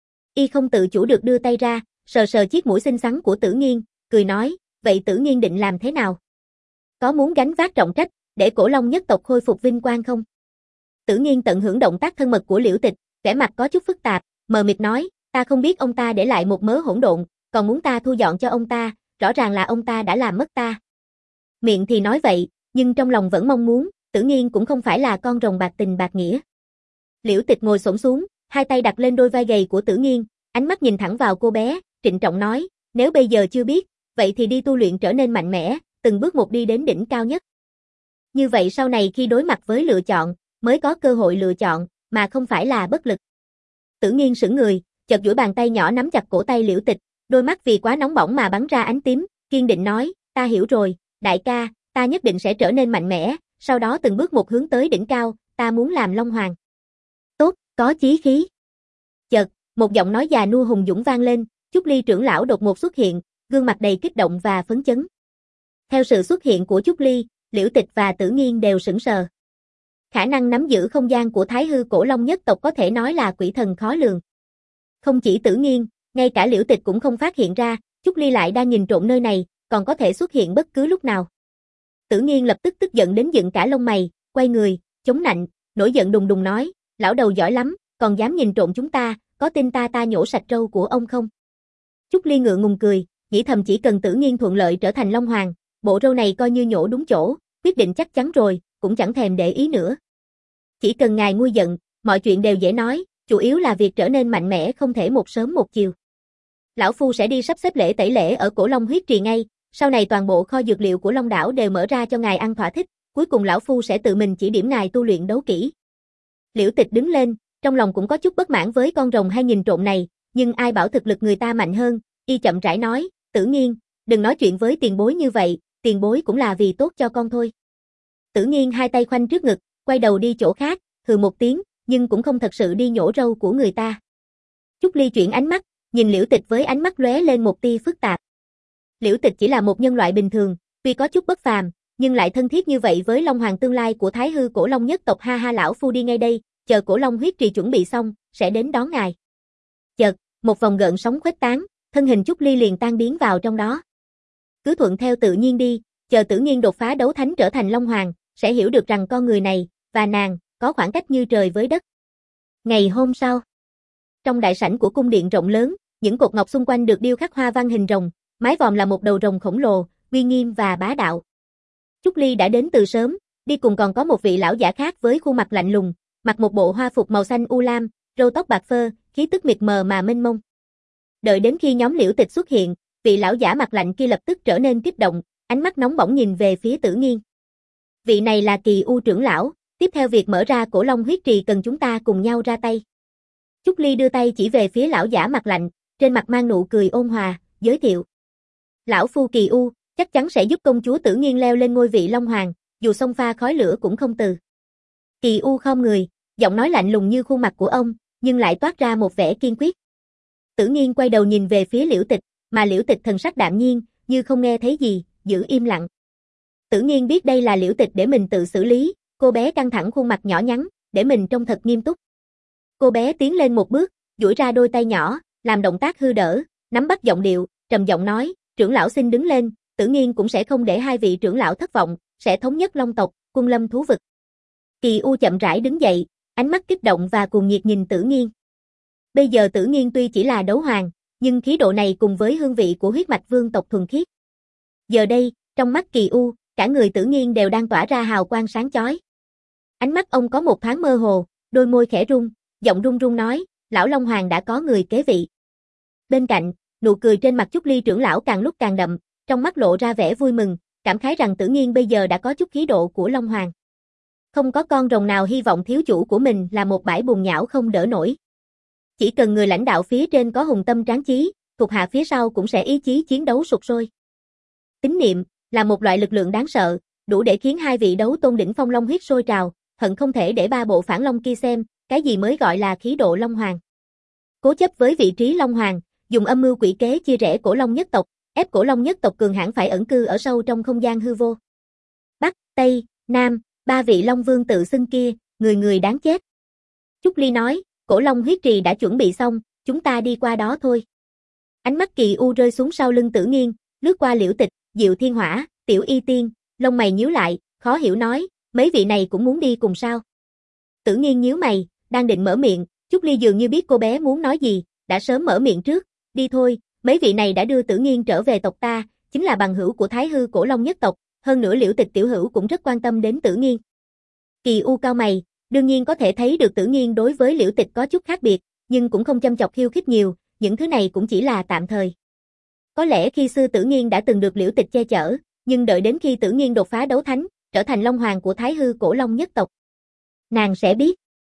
S1: Y không tự chủ được đưa tay ra, sờ sờ chiếc mũi xinh xắn của Tử Nghiên, cười nói, vậy Tử Nghiên định làm thế nào? Có muốn gánh vác trọng trách, để Cổ Long nhất tộc khôi phục vinh quang không? Tử Nghiên tận hưởng động tác thân mật của Liễu Tịch, vẻ mặt có chút phức tạp, mờ mịt nói, ta không biết ông ta để lại một mớ hỗn độn, còn muốn ta thu dọn cho ông ta, rõ ràng là ông ta đã làm mất ta. Miệng thì nói vậy, nhưng trong lòng vẫn mong muốn, Tử Nghiên cũng không phải là con rồng bạc tình bạc nghĩa. Liễu Tịch ngồi xổm xuống, hai tay đặt lên đôi vai gầy của Tử Nghiên, ánh mắt nhìn thẳng vào cô bé, trịnh trọng nói, nếu bây giờ chưa biết, vậy thì đi tu luyện trở nên mạnh mẽ, từng bước một đi đến đỉnh cao nhất. Như vậy sau này khi đối mặt với lựa chọn, mới có cơ hội lựa chọn, mà không phải là bất lực. Tử Nghiên sững người, chợt duỗi bàn tay nhỏ nắm chặt cổ tay Liễu Tịch, đôi mắt vì quá nóng bỏng mà bắn ra ánh tím, kiên định nói, ta hiểu rồi, đại ca, ta nhất định sẽ trở nên mạnh mẽ, sau đó từng bước một hướng tới đỉnh cao, ta muốn làm Long Hoàng. Tốt, có chí khí. Chợt, một giọng nói già nua hùng dũng vang lên, Trúc Ly trưởng lão đột ngột xuất hiện, gương mặt đầy kích động và phấn chấn. Theo sự xuất hiện của Trúc Ly, Liễu Tịch và Tử Nghiên đều sững sờ. Khả năng nắm giữ không gian của Thái Hư Cổ Long nhất tộc có thể nói là quỷ thần khó lường. Không chỉ Tử Nghiên, ngay cả Liễu Tịch cũng không phát hiện ra, Trúc Ly lại đang nhìn trộm nơi này, còn có thể xuất hiện bất cứ lúc nào. Tử Nghiên lập tức tức giận đến dựng cả lông mày, quay người, chống nạnh, nổi giận đùng đùng nói, lão đầu giỏi lắm, còn dám nhìn trộm chúng ta, có tin ta ta nhổ sạch râu của ông không? Trúc Ly ngượng ngùng cười, nghĩ thầm chỉ cần Tử Nghiên thuận lợi trở thành Long Hoàng, bộ râu này coi như nhổ đúng chỗ, quyết định chắc chắn rồi, cũng chẳng thèm để ý nữa. Chỉ cần ngài nguôi giận, mọi chuyện đều dễ nói, chủ yếu là việc trở nên mạnh mẽ không thể một sớm một chiều. Lão Phu sẽ đi sắp xếp lễ tẩy lễ ở Cổ Long huyết trì ngay, sau này toàn bộ kho dược liệu của Long đảo đều mở ra cho ngài ăn thỏa thích, cuối cùng lão Phu sẽ tự mình chỉ điểm ngài tu luyện đấu kỹ. Liễu Tịch đứng lên, trong lòng cũng có chút bất mãn với con rồng hay nhìn trộm này, nhưng ai bảo thực lực người ta mạnh hơn, y chậm rãi nói, Tử Nghiên, đừng nói chuyện với tiền bối như vậy, tiền bối cũng là vì tốt cho con thôi. Tử Nghiên hai tay khoanh trước ngực, quay đầu đi chỗ khác, hừ một tiếng, nhưng cũng không thật sự đi nhổ râu của người ta. Trúc Ly chuyển ánh mắt, nhìn Liễu Tịch với ánh mắt lóe lên một tia phức tạp. Liễu Tịch chỉ là một nhân loại bình thường, tuy có chút bất phàm, nhưng lại thân thiết như vậy với Long Hoàng tương lai của Thái Hư Cổ Long nhất tộc, ha ha, lão Phu đi ngay đây, chờ Cổ Long huyết trì chuẩn bị xong, sẽ đến đón ngài. Chợt, một vòng gợn sóng khuếch tán, thân hình Trúc Ly liền tan biến vào trong đó. Cứ thuận theo tự nhiên đi, chờ Tử Nghiên đột phá đấu thánh trở thành Long Hoàng, sẽ hiểu được rằng con người này và nàng có khoảng cách như trời với đất. Ngày hôm sau, trong đại sảnh của cung điện rộng lớn, những cột ngọc xung quanh được điêu khắc hoa văn hình rồng, mái vòm là một đầu rồng khổng lồ, uy nghiêm và bá đạo. Trúc Ly đã đến từ sớm, đi cùng còn có một vị lão giả khác với khuôn mặt lạnh lùng, mặc một bộ hoa phục màu xanh u lam, râu tóc bạc phơ, khí tức mịt mờ mà mênh mông. Đợi đến khi nhóm Liễu Tịch xuất hiện, vị lão giả mặt lạnh kia lập tức trở nên kích động, ánh mắt nóng bỏng nhìn về phía Tử Nghiên. Vị này là Kỳ U trưởng lão, tiếp theo việc mở ra Cổ Long huyết trì cần chúng ta cùng nhau ra tay. Trúc Ly đưa tay chỉ về phía lão giả mặt lạnh, trên mặt mang nụ cười ôn hòa, giới thiệu. Lão Phu Kỳ U, chắc chắn sẽ giúp công chúa Tử Nghiên leo lên ngôi vị Long Hoàng, dù xông pha khói lửa cũng không từ. Kỳ U khom người, giọng nói lạnh lùng như khuôn mặt của ông, nhưng lại toát ra một vẻ kiên quyết. Tử Nghiên quay đầu nhìn về phía Liễu Tịch, mà Liễu Tịch thần sắc đạm nhiên, như không nghe thấy gì, giữ im lặng. Tử Nghiên biết đây là Liễu Tịch để mình tự xử lý, cô bé căng thẳng khuôn mặt nhỏ nhắn, để mình trông thật nghiêm túc. Cô bé tiến lên một bước, duỗi ra đôi tay nhỏ, làm động tác hư đỡ, nắm bắt giọng điệu, trầm giọng nói, trưởng lão xin đứng lên, Tử Nghiên cũng sẽ không để hai vị trưởng lão thất vọng, sẽ thống nhất Long tộc, Cung Lâm thú vực. Kỳ U chậm rãi đứng dậy, ánh mắt kích động và cuồng nhiệt nhìn Tử Nghiên. Bây giờ Tử Nghiên tuy chỉ là đấu hoàng, nhưng khí độ này cùng với hương vị của huyết mạch vương tộc thuần khiết. Giờ đây, trong mắt Kỳ U, cả người Tử Nghiên đều đang tỏa ra hào quang sáng chói. Ánh mắt ông có một thoáng mơ hồ, đôi môi khẽ rung, giọng run run nói, lão Long Hoàng đã có người kế vị. Bên cạnh, nụ cười trên mặt Trúc Ly trưởng lão càng lúc càng đậm, trong mắt lộ ra vẻ vui mừng, cảm khái rằng Tử Nghiên bây giờ đã có chút khí độ của Long Hoàng. Không có con rồng nào hy vọng thiếu chủ của mình là một bãi bùn nhão không đỡ nổi. Chỉ cần người lãnh đạo phía trên có hùng tâm tráng chí, thuộc hạ phía sau cũng sẽ ý chí chiến đấu sục sôi. Tín niệm là một loại lực lượng đáng sợ, đủ để khiến hai vị đấu tôn đỉnh phong long huyết sôi trào, hận không thể để ba bộ phản long kia xem, cái gì mới gọi là khí độ long hoàng. Cố chấp với vị trí long hoàng, dùng âm mưu quỷ kế chia rẽ cổ long nhất tộc, ép cổ long nhất tộc cường hãn phải ẩn cư ở sâu trong không gian hư vô. Bắc, Tây, Nam, ba vị long vương tự xưng kia, người người đáng chết. Trúc Ly nói, cổ long huyết trì đã chuẩn bị xong, chúng ta đi qua đó thôi. Ánh mắt Kỳ U rơi xuống sau lưng Tử Nghiên, lướt qua Liễu Tịch, Diệu Thiên Hỏa, Tiểu Y Tiên, lông mày nhíu lại, khó hiểu nói, mấy vị này cũng muốn đi cùng sao? Tử Nghiên nhíu mày, đang định mở miệng, Trúc Ly dường như biết cô bé muốn nói gì, đã sớm mở miệng trước, đi thôi, mấy vị này đã đưa Tử Nghiên trở về tộc ta, chính là bằng hữu của Thái Hư cổ long nhất tộc, hơn nữa Liễu Tịch tiểu hữu cũng rất quan tâm đến Tử Nghiên. Kỳ U cao mày, đương nhiên có thể thấy được Tử Nghiên đối với Liễu Tịch có chút khác biệt, nhưng cũng không châm chọc khiêu khích nhiều, những thứ này cũng chỉ là tạm thời. Có lẽ khi xưa Tử Nghiên đã từng được Liễu Tịch che chở, nhưng đợi đến khi Tử Nghiên đột phá đấu thánh, trở thành Long Hoàng của Thái Hư cổ long nhất tộc, nàng sẽ biết.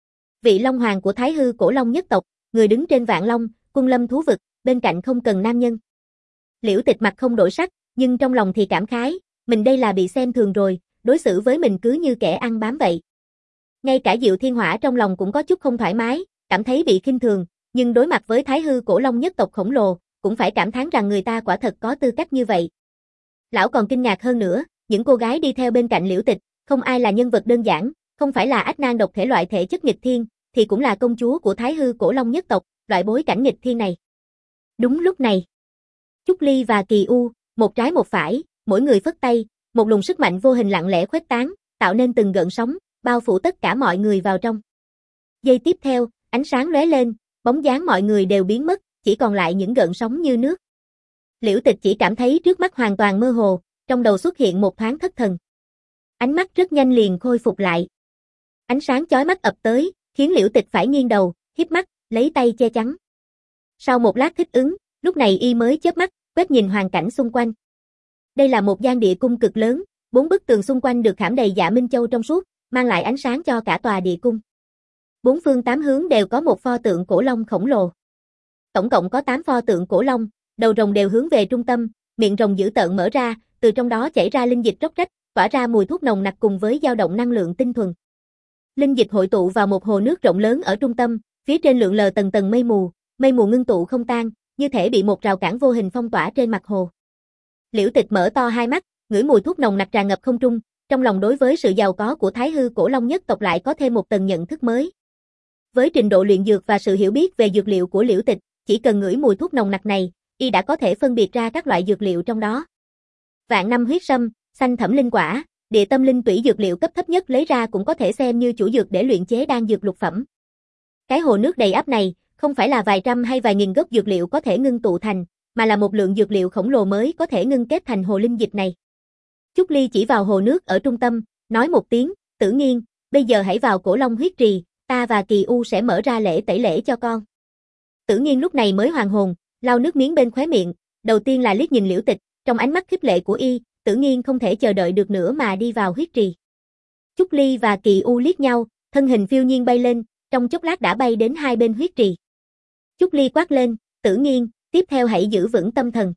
S1: Vị Long Hoàng của Thái Hư cổ long nhất tộc, người đứng trên vạn long, cung lâm thú vực, bên cạnh không cần nam nhân. Liễu Tịch mặt không đổi sắc, nhưng trong lòng thì cảm khái, mình đây là bị xem thường rồi, đối xử với mình cứ như kẻ ăn bám vậy. Ngay cả Diệu Thiên Hỏa trong lòng cũng có chút không thoải mái, cảm thấy bị khinh thường, nhưng đối mặt với Thái Hư cổ long nhất tộc khổng lồ, cũng phải cảm thán rằng người ta quả thật có tư cách như vậy. Lão còn kinh ngạc hơn nữa, những cô gái đi theo bên cạnh Liễu Tịch, không ai là nhân vật đơn giản, không phải là ác nan độc thể loại thể chất nghịch thiên, thì cũng là công chúa của Thái Hư cổ long nhất tộc, loại bối cảnh nghịch thiên này. Đúng lúc này, Trúc Ly và Kỳ U, một trái một phải, mỗi người phất tay, một luồng sức mạnh vô hình lặng lẽ khuếch tán, tạo nên từng gợn sóng, bao phủ tất cả mọi người vào trong. Giây tiếp theo, ánh sáng lóe lên, bóng dáng mọi người đều biến mất, chỉ còn lại những gợn sóng như nước. Liễu Tịch chỉ cảm thấy trước mắt hoàn toàn mơ hồ, trong đầu xuất hiện một thoáng thất thần. Ánh mắt rất nhanh liền khôi phục lại. Ánh sáng chói mắt ập tới, khiến Liễu Tịch phải nghiêng đầu, híp mắt, lấy tay che chắn. Sau một lát thích ứng, lúc này y mới chớp mắt, quét nhìn hoàn cảnh xung quanh. Đây là một gian địa cung cực lớn, bốn bức tường xung quanh được khảm đầy dạ minh châu trong suốt, mang lại ánh sáng cho cả tòa địa cung. Bốn phương tám hướng đều có một pho tượng cổ long khổng lồ. Tổng cộng có tám pho tượng cổ long, đầu rồng đều hướng về trung tâm, miệng rồng dữ tợn mở ra, từ trong đó chảy ra linh dịch róc rách, tỏa ra mùi thuốc nồng nặc cùng với dao động năng lượng tinh thuần. Linh dịch hội tụ vào một hồ nước rộng lớn ở trung tâm, phía trên lượn lờ tầng tầng mây mù, mây mù ngưng tụ không tan, như thể bị một rào cản vô hình phong tỏa trên mặt hồ. Liễu Tịch mở to hai mắt, ngửi mùi thuốc nồng nặc tràn ngập không trung, trong lòng đối với sự giàu có của Thái Hư cổ long nhất tộc lại có thêm một tầng nhận thức mới. Với trình độ luyện dược và sự hiểu biết về dược liệu của Liễu Tịch, chỉ cần ngửi mùi thuốc nồng nặc này, y đã có thể phân biệt ra các loại dược liệu trong đó. Vạn năm huyết sâm, xanh thẩm linh quả, địa tâm linh tủy dược liệu cấp thấp nhất lấy ra cũng có thể xem như chủ dược để luyện chế đan dược lục phẩm. Cái hồ nước đầy ắp này, không phải là vài trăm hay vài nghìn gốc dược liệu có thể ngưng tụ thành, mà là một lượng dược liệu khổng lồ mới có thể ngưng kết thành hồ linh dịch này. Trúc Ly chỉ vào hồ nước ở trung tâm, nói một tiếng, Tử Nghiên, bây giờ hãy vào cổ long huyết trì, ta và Kỳ U sẽ mở ra lễ tẩy lễ cho con. Tử Nghiên lúc này mới hoàn hồn, lau nước miếng bên khóe miệng, đầu tiên là liếc nhìn Liễu Tịch, trong ánh mắt khích lệ của y, Tử Nghiên không thể chờ đợi được nữa mà đi vào huyết trì. Trúc Ly và Kỳ U liếc nhau, thân hình phiêu nhiên bay lên, trong chốc lát đã bay đến hai bên huyết trì. Trúc Ly quát lên, Tử Nghiên, tiếp theo hãy giữ vững tâm thần.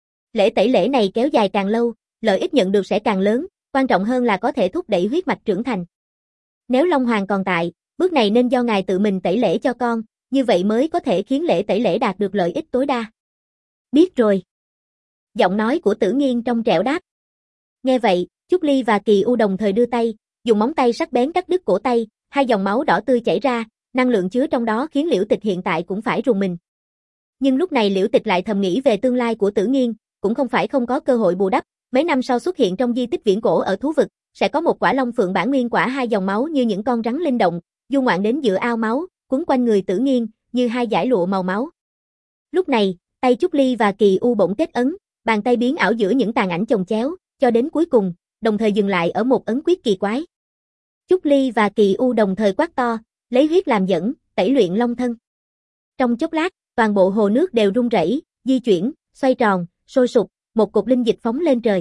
S1: Lễ tẩy lễ này kéo dài càng lâu, lợi ích nhận được sẽ càng lớn, quan trọng hơn là có thể thúc đẩy huyết mạch trưởng thành. Nếu Long Hoàng còn tại, bước này nên do ngài tự mình tẩy lễ cho con, như vậy mới có thể khiến lễ tẩy lễ đạt được lợi ích tối đa. Biết rồi. Giọng nói của Tử Nghiên trong trẻo đáp. Nghe vậy, Trúc Ly và Kỳ U đồng thời đưa tay, dùng móng tay sắc bén cắt đứt cổ tay, hai dòng máu đỏ tươi chảy ra, năng lượng chứa trong đó khiến Liễu Tịch hiện tại cũng phải rùng mình. Nhưng lúc này Liễu Tịch lại thầm nghĩ về tương lai của Tử Nghiên, cũng không phải không có cơ hội bù đắp, mấy năm sau xuất hiện trong di tích viễn cổ ở thú vực, sẽ có một quả long phượng bản nguyên quả hai dòng máu như những con rắn linh động, du ngoạn đến giữa ao máu, quấn quanh người Tử Nghiên, như hai dải lụa màu máu. Lúc này, tay Trúc Ly và Kỳ U bỗng kết ấn, bàn tay biến ảo giữa những tàn ảnh chồng chéo, cho đến cuối cùng, đồng thời dừng lại ở một ấn quyết kỳ quái. Trúc Ly và Kỳ U đồng thời quát to, lấy huyết làm dẫn, tẩy luyện long thân. Trong chốc lát, toàn bộ hồ nước đều rung rẩy, di chuyển, xoay tròn, sôi sục, một cục linh dịch phóng lên trời.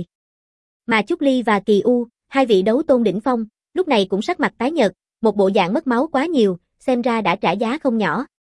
S1: Mà Trúc Ly và Kỳ U, hai vị đấu tôn đỉnh phong, lúc này cũng sắc mặt tái nhợt, một bộ dạng mất máu quá nhiều, xem ra đã trả giá không nhỏ.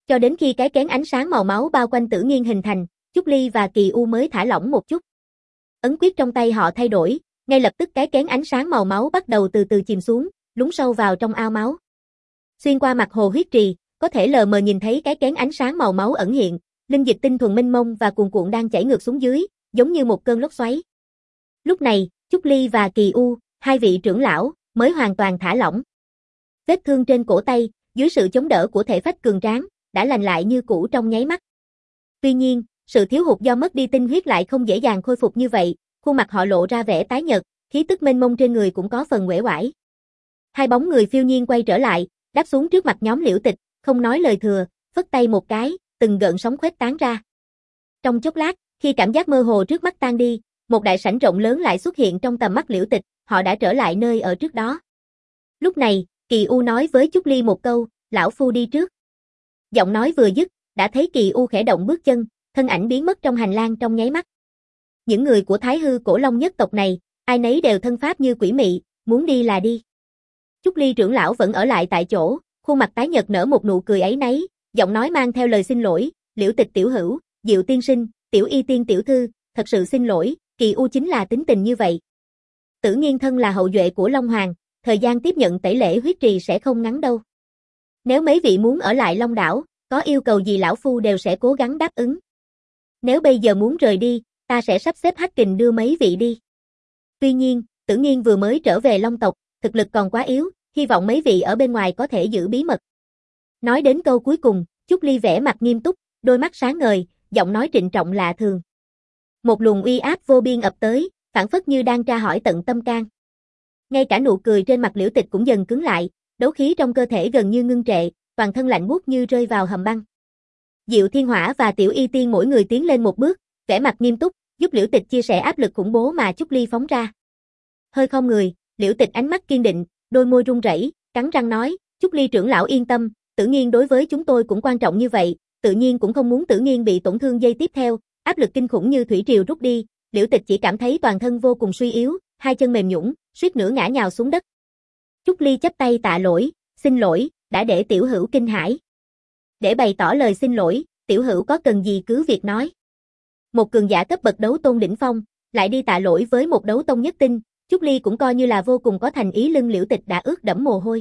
S1: Cho đến khi cái kén ánh sáng màu máu bao quanh Tử Nghiên hình thành, Chúc Ly và Kỳ U mới thả lỏng một chút. Ấn quyết trong tay họ thay đổi, ngay lập tức cái kén ánh sáng màu máu bắt đầu từ từ chìm xuống, lún sâu vào trong ao máu. Xuyên qua mặt hồ huyết trì, có thể lờ mờ nhìn thấy cái kén ánh sáng màu máu ẩn hiện, linh dịch tinh thuần mênh mông và cuồn cuộn đang chảy ngược xuống dưới, giống như một cơn lốc xoáy. Lúc này, Chúc Ly và Kỳ U, hai vị trưởng lão, mới hoàn toàn thả lỏng. Vết thương trên cổ tay, dưới sự chống đỡ của thể phách cường tráng, đã lành lại như cũ trong nháy mắt. Tuy nhiên, sự thiếu hụt do mất đi tinh huyết lại không dễ dàng khôi phục như vậy, khuôn mặt họ lộ ra vẻ tái nhợt, khí tức mênh mông trên người cũng có phần uể oải. Hai bóng người phiêu nhiên quay trở lại, đáp xuống trước mặt nhóm Liễu Tịch, không nói lời thừa, phất tay một cái, từng gợn sóng khuếch tán ra. Trong chốc lát, khi cảm giác mơ hồ trước mắt tan đi, một đại sảnh rộng lớn lại xuất hiện trong tầm mắt Liễu Tịch, họ đã trở lại nơi ở trước đó. Lúc này, Kỳ U nói với Chúc Ly một câu, lão phu đi trước. Giọng nói vừa dứt, đã thấy Kỳ U khẽ động bước chân, thân ảnh biến mất trong hành lang trong nháy mắt. Những người của Thái Hư Cổ Long nhất tộc này, ai nấy đều thân pháp như quỷ mị, muốn đi là đi. Chúc Ly trưởng lão vẫn ở lại tại chỗ, khuôn mặt tái nhợt nở một nụ cười áy náy, giọng nói mang theo lời xin lỗi, Liễu Tịch tiểu hữu, Diệu tiên sinh, Tiểu Y tiên tiểu thư, thật sự xin lỗi, Kỳ U chính là tính tình như vậy. Tử Nghiên thân là hậu duệ của Long Hoàng, thời gian tiếp nhận tẩy lễ huyết trì sẽ không ngắn đâu. Nếu mấy vị muốn ở lại Long đảo, có yêu cầu gì lão phu đều sẽ cố gắng đáp ứng. Nếu bây giờ muốn rời đi, ta sẽ sắp xếp Hắc Kình đưa mấy vị đi. Tuy nhiên, Tử Nghiên vừa mới trở về Long tộc, thực lực còn quá yếu, hy vọng mấy vị ở bên ngoài có thể giữ bí mật. Nói đến câu cuối cùng, Chúc Ly vẻ mặt nghiêm túc, đôi mắt sáng ngời, giọng nói trịnh trọng lạ thường. Một luồng uy áp vô biên ập tới, phảng phất như đang tra hỏi tận tâm can. Ngay cả nụ cười trên mặt Liễu Tịch cũng dần cứng lại, đấu khí trong cơ thể gần như ngưng trệ, toàn thân lạnh buốt như rơi vào hầm băng. Diệu Thiên Hỏa và Tiểu Y Tiên mỗi người tiến lên một bước, vẻ mặt nghiêm túc, giúp Liễu Tịch chia sẻ áp lực khủng bố mà Chúc Ly phóng ra. Hơi khom người, Liễu Tịch ánh mắt kiên định, đôi môi run rẩy, cắn răng nói, Chúc Ly trưởng lão yên tâm, Tử Nghiên đối với chúng tôi cũng quan trọng như vậy, tự nhiên cũng không muốn Tử Nghiên bị tổn thương giây tiếp theo, áp lực kinh khủng như thủy triều rút đi, Liễu Tịch chỉ cảm thấy toàn thân vô cùng suy yếu, hai chân mềm nhũn, suýt nữa ngã nhào xuống đất. Chúc Ly chắp tay tạ lỗi, xin lỗi, đã để tiểu hữu kinh hãi. Để bày tỏ lời xin lỗi, tiểu hữu có cần gì cứ việc nói. Một cường giả cấp bậc đấu tôn đỉnh phong, lại đi tạ lỗi với một đấu tông nhất tinh, Chúc Ly cũng coi như là vô cùng có thành ý, lưng Liễu Tịch đã ướt đẫm mồ hôi.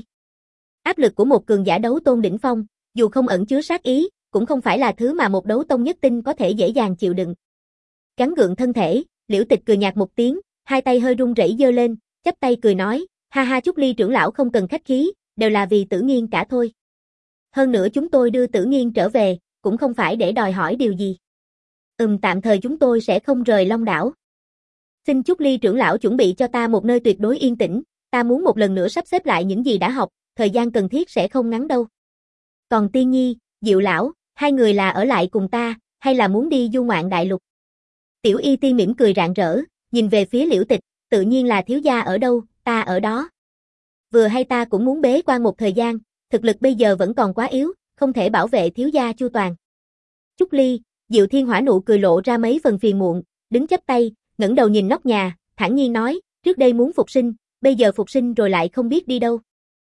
S1: Áp lực của một cường giả đấu tôn đỉnh phong, dù không ẩn chứa sát ý, cũng không phải là thứ mà một đấu tông nhất tinh có thể dễ dàng chịu đựng. Gắng gượng thân thể, Liễu Tịch cười nhạt một tiếng, hai tay hơi run rẩy giơ lên, chắp tay cười nói, ha ha Chúc Ly trưởng lão không cần khách khí, đều là vì Tử Nghiên cả thôi. Hơn nữa chúng tôi đưa Tử Nghiên trở về, cũng không phải để đòi hỏi điều gì. Ừm tạm thời chúng tôi sẽ không rời Long đảo. Xin Chúc Ly trưởng lão chuẩn bị cho ta một nơi tuyệt đối yên tĩnh, ta muốn một lần nữa sắp xếp lại những gì đã học, thời gian cần thiết sẽ không ngắn đâu. Còn Tiên Nhi, Diệu lão, hai người là ở lại cùng ta, hay là muốn đi du ngoạn đại lục? Tiểu Y Tiên mỉm cười rạng rỡ, nhìn về phía Liễu Tịch, tự nhiên là thiếu gia ở đâu, ta ở đó. Vừa hay ta cũng muốn bế quan một thời gian, thực lực bây giờ vẫn còn quá yếu, không thể bảo vệ thiếu gia chu toàn. Chúc Ly, Diệu Thiên Hỏa nụ cười lộ ra mấy phần phiền muộn, đứng chắp tay, ngẩng đầu nhìn nóc nhà, thản nhiên nói, trước đây muốn phục sinh, bây giờ phục sinh rồi lại không biết đi đâu.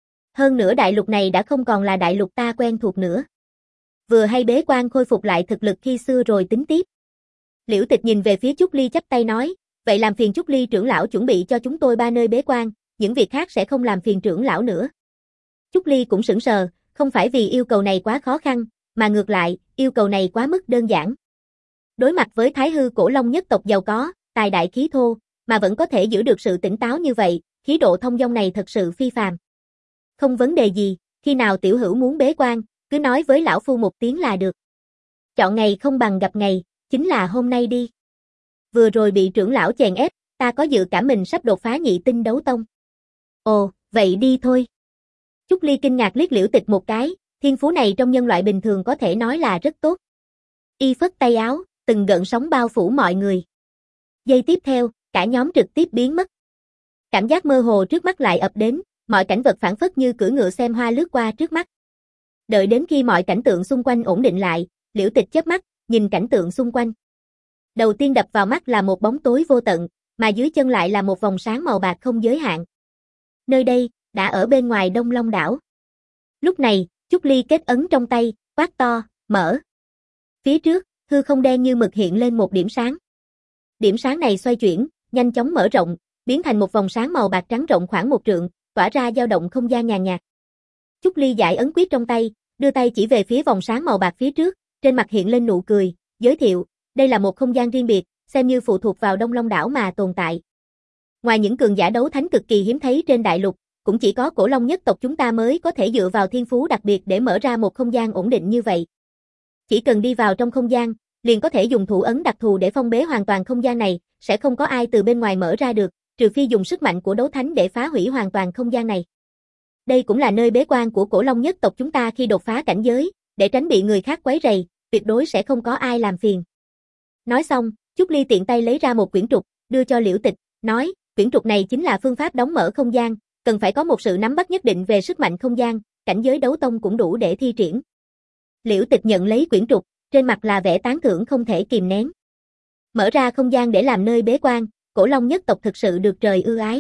S1: Hơn nữa đại lục này đã không còn là đại lục ta quen thuộc nữa. Vừa hay bế quan khôi phục lại thực lực khi xưa rồi tính tiếp. Liễu Tịch nhìn về phía Chúc Ly chắp tay nói, vậy làm phiền Chúc Ly trưởng lão chuẩn bị cho chúng tôi ba nơi bế quan, những việc khác sẽ không làm phiền trưởng lão nữa. Chúc Ly cũng sững sờ, không phải vì yêu cầu này quá khó khăn, mà ngược lại, yêu cầu này quá mức đơn giản. Đối mặt với Thái Hư Cổ Long nhất tộc giàu có, tài đại khí thô, mà vẫn có thể giữ được sự tỉnh táo như vậy, khí độ thông dong này thật sự phi phàm. Không vấn đề gì, khi nào tiểu hữu muốn bế quan, cứ nói với lão phu một tiếng là được. Chọn ngày không bằng gặp ngày, chính là hôm nay đi. Vừa rồi bị trưởng lão chèn ép, ta có dự cảm mình sắp đột phá nhị tinh đấu tông. Ồ, vậy đi thôi. Chúc Ly kinh ngạc liếc Liễu Tịch một cái, thiên phú này trong nhân loại bình thường có thể nói là rất tốt. Y phất tay áo, từng gợn sóng bao phủ mọi người. Giây tiếp theo, cả nhóm trực tiếp biến mất. Cảm giác mơ hồ trước mắt lại ập đến, mọi cảnh vật phảng phất như cưỡi ngựa xem hoa lướt qua trước mắt. Đợi đến khi mọi cảnh tượng xung quanh ổn định lại, Liễu Tịch chớp mắt, nhìn cảnh tượng xung quanh. Đầu tiên đập vào mắt là một bóng tối vô tận, mà dưới chân lại là một vòng sáng màu bạc không giới hạn. Nơi đây, đã ở bên ngoài Đông Long đảo. Lúc này, Chúc Ly kết ấn trong tay, Quát to, mở. Phía trước, hư không đen như mực hiện lên một điểm sáng. Điểm sáng này xoay chuyển, nhanh chóng mở rộng, biến thành một vòng sáng màu bạc trắng rộng khoảng một trượng, tỏa ra dao động không gian nhàn nhạt. Chúc Ly giải ấn quyết trong tay, đưa tay chỉ về phía vòng sáng màu bạc phía trước, trên mặt hiện lên nụ cười, giới thiệu, đây là một không gian riêng biệt, xem như phụ thuộc vào Đông Long đảo mà tồn tại. Ngoài những cường giả đấu thánh cực kỳ hiếm thấy trên đại lục, cũng chỉ có Cổ Long nhất tộc chúng ta mới có thể dựa vào thiên phú đặc biệt để mở ra một không gian ổn định như vậy. Chỉ cần đi vào trong không gian, liền có thể dùng thủ ấn đặc thù để phong bế hoàn toàn không gian này, sẽ không có ai từ bên ngoài mở ra được, trừ phi dùng sức mạnh của đấu thánh để phá hủy hoàn toàn không gian này. Đây cũng là nơi bế quan của Cổ Long nhất tộc chúng ta khi đột phá cảnh giới, để tránh bị người khác quấy rầy, tuyệt đối sẽ không có ai làm phiền. Nói xong, Chúc Ly tiện tay lấy ra một quyển trục, đưa cho Liễu Tịch, nói, quyển trục này chính là phương pháp đóng mở không gian, cần phải có một sự nắm bắt nhất định về sức mạnh không gian, cảnh giới đấu tông cũng đủ để thi triển. Liễu Tịch nhận lấy quyển trục, trên mặt là vẻ tán thưởng không thể kìm nén. Mở ra không gian để làm nơi bế quan, Cổ Long nhất tộc thực sự được trời ưu ái.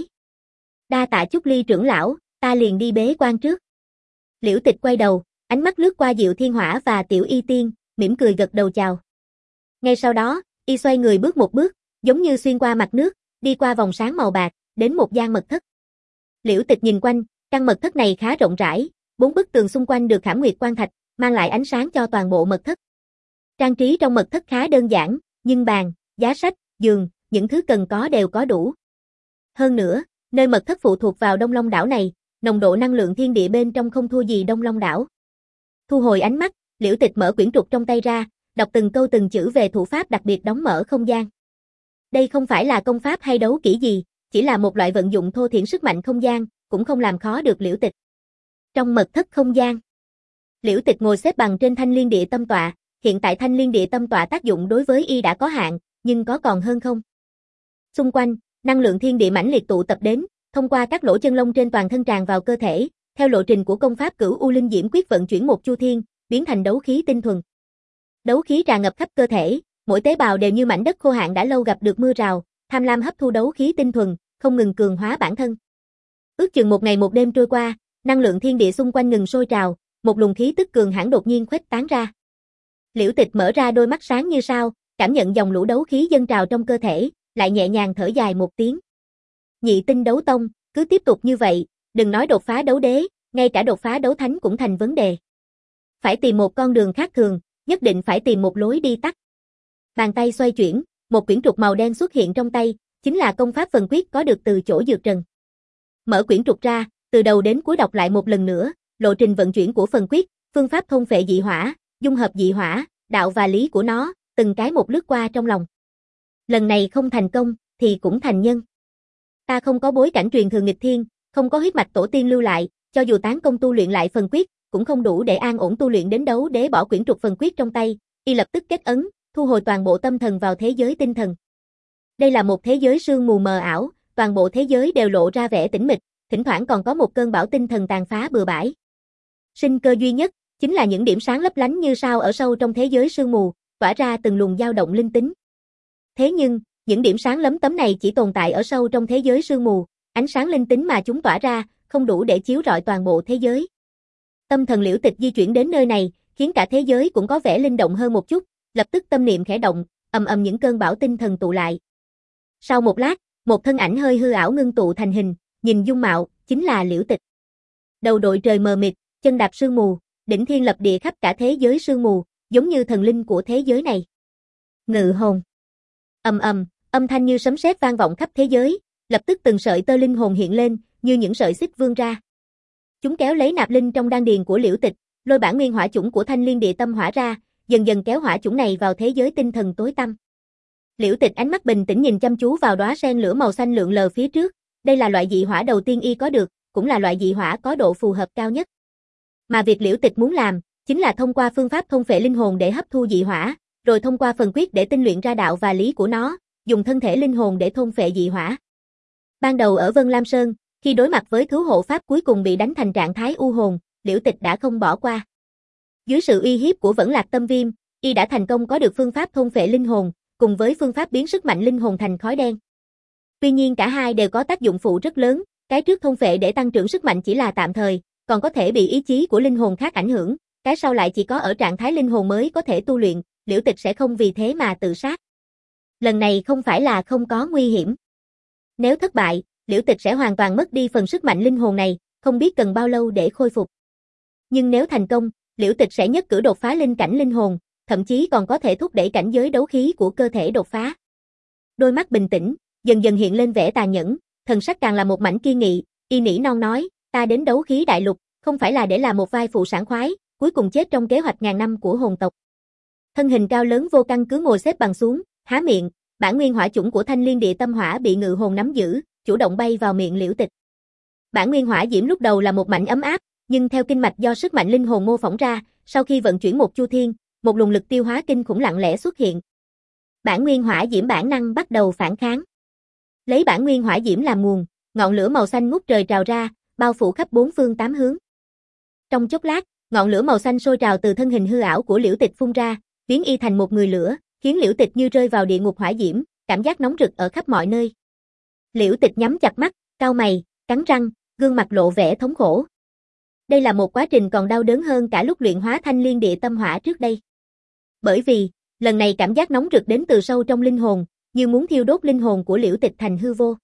S1: Đa tạ Chúc Ly trưởng lão, ta liền đi bế quan trước. Liễu Tịch quay đầu, ánh mắt lướt qua Diệu Thiên Hỏa và Tiểu Y Tiên, mỉm cười gật đầu chào. Ngay sau đó, y xoay người bước một bước, giống như xuyên qua mặt nước, đi qua vòng sáng màu bạc, đến một gian mật thất. Liễu Tịch nhìn quanh, căn mật thất này khá rộng rãi, bốn bức tường xung quanh được khảm nguyệt quan thạch, mang lại ánh sáng cho toàn bộ mật thất. Trang trí trong mật thất khá đơn giản, nhưng bàn, giá sách, giường, những thứ cần có đều có đủ. Hơn nữa, nơi mật thất phụ thuộc vào Đông Long đảo này, nồng độ năng lượng thiên địa bên trong không thua gì Đông Long đảo. Thu hồi ánh mắt, Liễu Tịch mở quyển trục trong tay ra, đọc từng câu từng chữ về thủ pháp đặc biệt đóng mở không gian. Đây không phải là công pháp hay đấu kỹ gì, chỉ là một loại vận dụng thô thiển sức mạnh không gian, cũng không làm khó được Liễu Tịch. Trong mật thất không gian, Liễu Tịch ngồi xếp bằng trên thanh liên địa tâm tọa, hiện tại thanh liên địa tâm tọa tác dụng đối với y đã có hạn, nhưng có còn hơn không? Xung quanh, năng lượng thiên địa mãnh liệt tụ tập đến, thông qua các lỗ chân lông trên toàn thân tràn vào cơ thể, theo lộ trình của công pháp Cửu U Linh Diễm Quyết vận chuyển một chu thiên, biến thành đấu khí tinh thuần. Đấu khí tràn ngập khắp cơ thể, mỗi tế bào đều như mảnh đất khô hạn đã lâu gặp được mưa rào, tham lam hấp thu đấu khí tinh thuần, không ngừng cường hóa bản thân. Ước chừng một ngày một đêm trôi qua, năng lượng thiên địa xung quanh ngừng sôi trào, một luồng khí tức cường hãn đột nhiên khuếch tán ra. Liễu Tịch mở ra đôi mắt sáng như sao, cảm nhận dòng lũ đấu khí dâng trào trong cơ thể, lại nhẹ nhàng thở dài một tiếng. Nhị tinh đấu tông, cứ tiếp tục như vậy, đừng nói đột phá đấu đế, ngay cả đột phá đấu thánh cũng thành vấn đề. Phải tìm một con đường khác thường, nhất định phải tìm một lối đi tắt. Bàn tay xoay chuyển, một quyển trục màu đen xuất hiện trong tay, chính là công pháp phần quyết có được từ chỗ Dược Trần. Mở quyển trục ra, từ đầu đến cuối đọc lại một lần nữa, lộ trình vận chuyển của phần quyết, phương pháp thôn phệ dị hỏa, dung hợp dị hỏa, đạo và lý của nó, từng cái một lướt qua trong lòng. Lần này không thành công, thì cũng thành nhân. Ta không có bối cảnh truyền thừa nghịch thiên, không có huyết mạch tổ tiên lưu lại, cho dù tán công tu luyện lại phần quyết, cũng không đủ để an ổn tu luyện đến đấu đế. Bỏ quyển trục phần quyết trong tay, y lập tức kết ấn, thu hồi toàn bộ tâm thần vào thế giới tinh thần. Đây là một thế giới sương mù mờ ảo, toàn bộ thế giới đều lộ ra vẻ tĩnh mịch, thỉnh thoảng còn có một cơn bão tinh thần tàn phá bừa bãi. Sinh cơ duy nhất chính là những điểm sáng lấp lánh như sao ở sâu trong thế giới sương mù, tỏa ra từng luồng dao động linh tính. Thế nhưng, những điểm sáng lấm tấm này chỉ tồn tại ở sâu trong thế giới sương mù, ánh sáng linh tính mà chúng tỏa ra, không đủ để chiếu rọi toàn bộ thế giới. Tâm thần Liễu Tịch di chuyển đến nơi này, khiến cả thế giới cũng có vẻ linh động hơn một chút, lập tức tâm niệm khẽ động, ầm ầm những cơn bão tinh thần tụ lại. Sau một lát, một thân ảnh hơi hư ảo ngưng tụ thành hình, nhìn dung mạo, chính là Liễu Tịch. Đầu đội trời mờ mịt, chân đạp sương mù, đỉnh thiên lập địa khắp cả thế giới sương mù, giống như thần linh của thế giới này. Ngự hồn. Ầm ầm, âm thanh như sấm sét vang vọng khắp thế giới, lập tức từng sợi tơ linh hồn hiện lên, như những sợi xích vươn ra. Chúng kéo lấy nạp linh trong đan điền của Liễu Tịch, lôi bản nguyên hỏa chủng của thanh liên địa tâm hỏa ra, dần dần kéo hỏa chủng này vào thế giới tinh thần tối tăm. Liễu Tịch ánh mắt bình tĩnh nhìn chăm chú vào đóa sen lửa màu xanh lượn lờ phía trước, đây là loại dị hỏa đầu tiên y có được, cũng là loại dị hỏa có độ phù hợp cao nhất. Mà việc Liễu Tịch muốn làm, chính là thông qua phương pháp thôn phệ linh hồn để hấp thu dị hỏa, rồi thông qua phần quyết để tinh luyện ra đạo và lý của nó, dùng thân thể linh hồn để thôn phệ dị hỏa. Ban đầu ở Vân Lam Sơn, khi đối mặt với thứ hộ pháp cuối cùng bị đánh thành trạng thái u hồn, Liễu Tịch đã không bỏ qua. Dưới sự uy hiếp của Vẫn Lạc Tâm Viêm, y đã thành công có được phương pháp thôn phệ linh hồn, cùng với phương pháp biến sức mạnh linh hồn thành khói đen. Tuy nhiên cả hai đều có tác dụng phụ rất lớn, cái trước thôn phệ để tăng trưởng sức mạnh chỉ là tạm thời, còn có thể bị ý chí của linh hồn khác ảnh hưởng, cái sau lại chỉ có ở trạng thái linh hồn mới có thể tu luyện, Liễu Tịch sẽ không vì thế mà tự sát. Lần này không phải là không có nguy hiểm. Nếu thất bại, Liễu Tịch sẽ hoàn toàn mất đi phần sức mạnh linh hồn này, không biết cần bao lâu để khôi phục. Nhưng nếu thành công, Liễu Tịch sẽ nhất cử đột phá linh cảnh linh hồn, thậm chí còn có thể thúc đẩy cảnh giới đấu khí của cơ thể đột phá. Đôi mắt bình tĩnh, dần dần hiện lên vẻ tàn nhẫn, thần sắc càng là một mảnh kiên nghị, y nỉ non nói, ta đến đấu khí đại lục, không phải là để làm một vai phụ sảng khoái, cuối cùng chết trong kế hoạch ngàn năm của hồn tộc. Thân hình cao lớn vô căn cứ ngồi xếp bằng xuống, há miệng, bản nguyên hỏa chủng của Thanh Liên Địa Tâm Hỏa bị ngự hồn nắm giữ, chủ động bay vào miệng Liễu Tịch. Bản nguyên hỏa diễm lúc đầu là một mảnh ấm áp, nhưng theo kinh mạch do sức mạnh linh hồn mô phỏng ra, sau khi vận chuyển một chu thiên, một luồng lực tiêu hóa kinh khủng lặng lẽ xuất hiện. Bản nguyên hỏa diễm bản năng bắt đầu phản kháng. Lấy bản nguyên hỏa diễm làm nguồn, ngọn lửa màu xanh ngút trời trào ra, bao phủ khắp bốn phương tám hướng. Trong chốc lát, ngọn lửa màu xanh sôi trào từ thân hình hư ảo của Liễu Tịch phun ra, biến y thành một người lửa, khiến Liễu Tịch như rơi vào địa ngục hỏa diễm, cảm giác nóng rực ở khắp mọi nơi. Liễu Tịch nhắm chặt mắt, cau mày, cắn răng, gương mặt lộ vẻ thống khổ. Đây là một quá trình còn đau đớn hơn cả lúc luyện hóa Thanh Liên Địa Tâm Hỏa trước đây. Bởi vì, lần này cảm giác nóng rực đến từ sâu trong linh hồn, như muốn thiêu đốt linh hồn của Liễu Tịch thành hư vô.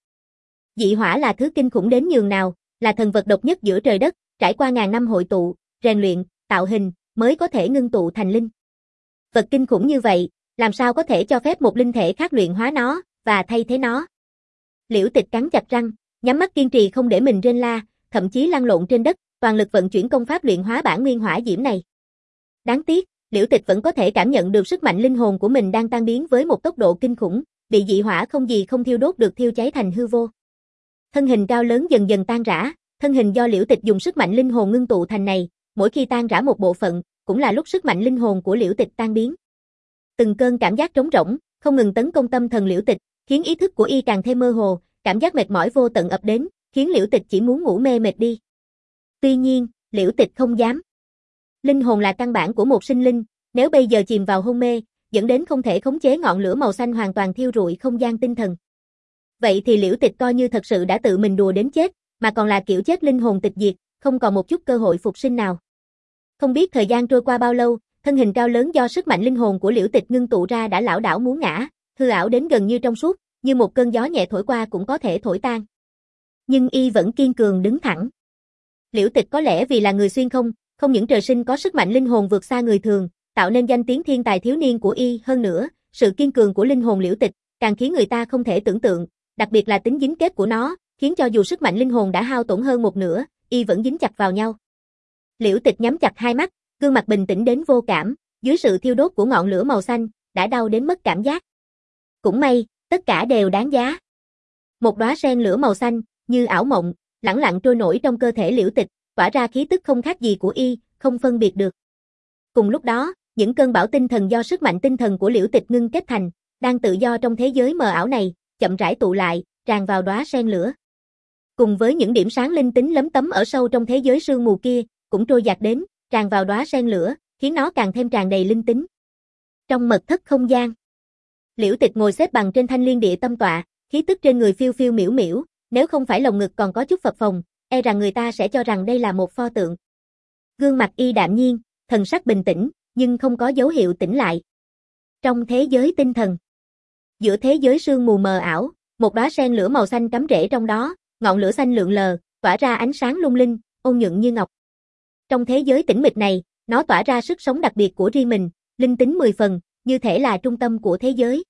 S1: Dị hỏa là thứ kinh khủng đến nhường nào, là thần vật độc nhất giữa trời đất, trải qua ngàn năm hội tụ, rèn luyện, tạo hình, mới có thể ngưng tụ thành linh. Vật kinh khủng như vậy, làm sao có thể cho phép một linh thể khác luyện hóa nó, và thay thế nó. Liễu Tịch cắn chặt răng, nhắm mắt kiên trì không để mình rên la, thậm chí lăn lộn trên đất, toàn lực vận chuyển công pháp luyện hóa bản nguyên hỏa diễm này. Đáng tiếc, Liễu Tịch vẫn có thể cảm nhận được sức mạnh linh hồn của mình đang tan biến với một tốc độ kinh khủng, bị dị hỏa không gì không thiêu đốt được thiêu cháy thành hư vô. Thân hình cao lớn dần dần tan rã, thân hình do Liễu Tịch dùng sức mạnh linh hồn ngưng tụ thành này, mỗi khi tan rã một bộ phận, cũng là lúc sức mạnh linh hồn của Liễu Tịch tan biến. Từng cơn cảm giác trống rỗng, không ngừng tấn công tâm thần Liễu Tịch, khiến ý thức của y càng thêm mơ hồ, cảm giác mệt mỏi vô tận ập đến, khiến Liễu Tịch chỉ muốn ngủ mê mệt đi. Tuy nhiên, Liễu Tịch không dám. Linh hồn là căn bản của một sinh linh, nếu bây giờ chìm vào hôn mê, dẫn đến không thể khống chế ngọn lửa màu xanh hoàn toàn thiêu rụi không gian tinh thần. Vậy thì Liễu Tịch coi như thật sự đã tự mình đùa đến chết, mà còn là kiểu chết linh hồn tịch diệt, không còn một chút cơ hội phục sinh nào. Không biết thời gian trôi qua bao lâu, thân hình cao lớn do sức mạnh linh hồn của Liễu Tịch ngưng tụ ra đã lảo đảo muốn ngã, hư ảo đến gần như trong suốt, như một cơn gió nhẹ thổi qua cũng có thể thổi tan. Nhưng y vẫn kiên cường đứng thẳng. Liễu Tịch có lẽ vì là người xuyên không, không những trời sinh có sức mạnh linh hồn vượt xa người thường, tạo nên danh tiếng thiên tài thiếu niên của y, hơn nữa, sự kiên cường của linh hồn Liễu Tịch càng khiến người ta không thể tưởng tượng, đặc biệt là tính dính kết của nó, khiến cho dù sức mạnh linh hồn đã hao tổn hơn một nửa, y vẫn dính chặt vào nhau. Liễu Tịch nhắm chặt hai mắt, gương mặt bình tĩnh đến vô cảm, dưới sự thiêu đốt của ngọn lửa màu xanh, đã đau đến mất cảm giác. Cũng may, tất cả đều đáng giá. Một đóa sen lửa màu xanh, như ảo mộng, lẳng lặng trôi nổi trong cơ thể Liễu Tịch, tỏa ra khí tức không khác gì của y, không phân biệt được. Cùng lúc đó, những cơn bão tinh thần do sức mạnh tinh thần của Liễu Tịch ngưng kết thành, đang tự do trong thế giới mờ ảo này, chậm rãi tụ lại, tràn vào đóa sen lửa. Cùng với những điểm sáng linh tính lấm tấm ở sâu trong thế giới sương mù kia, cũng trôi dạt đến, tràn vào đóa sen lửa, khiến nó càng thêm tràn đầy linh tính. Trong mật thất không gian, Liễu Tịch ngồi xếp bằng trên Thanh Liên Địa Tâm tọa, khí tức trên người phiêu phiêu miểu miểu, nếu không phải lồng ngực còn có chút phập phồng, e rằng người ta sẽ cho rằng đây là một pho tượng. Gương mặt y đạm nhiên, thần sắc bình tĩnh, nhưng không có dấu hiệu tỉnh lại. Trong thế giới tinh thần, giữa thế giới sương mù mờ ảo, một đóa sen lửa màu xanh cắm rễ trong đó, ngọn lửa xanh lượn lờ, tỏa ra ánh sáng lung linh, ôn nhuận như ngọc. Trong thế giới tĩnh mịch này, nó tỏa ra sức sống đặc biệt của riêng mình, linh tính mười phần, như thể là trung tâm của thế giới.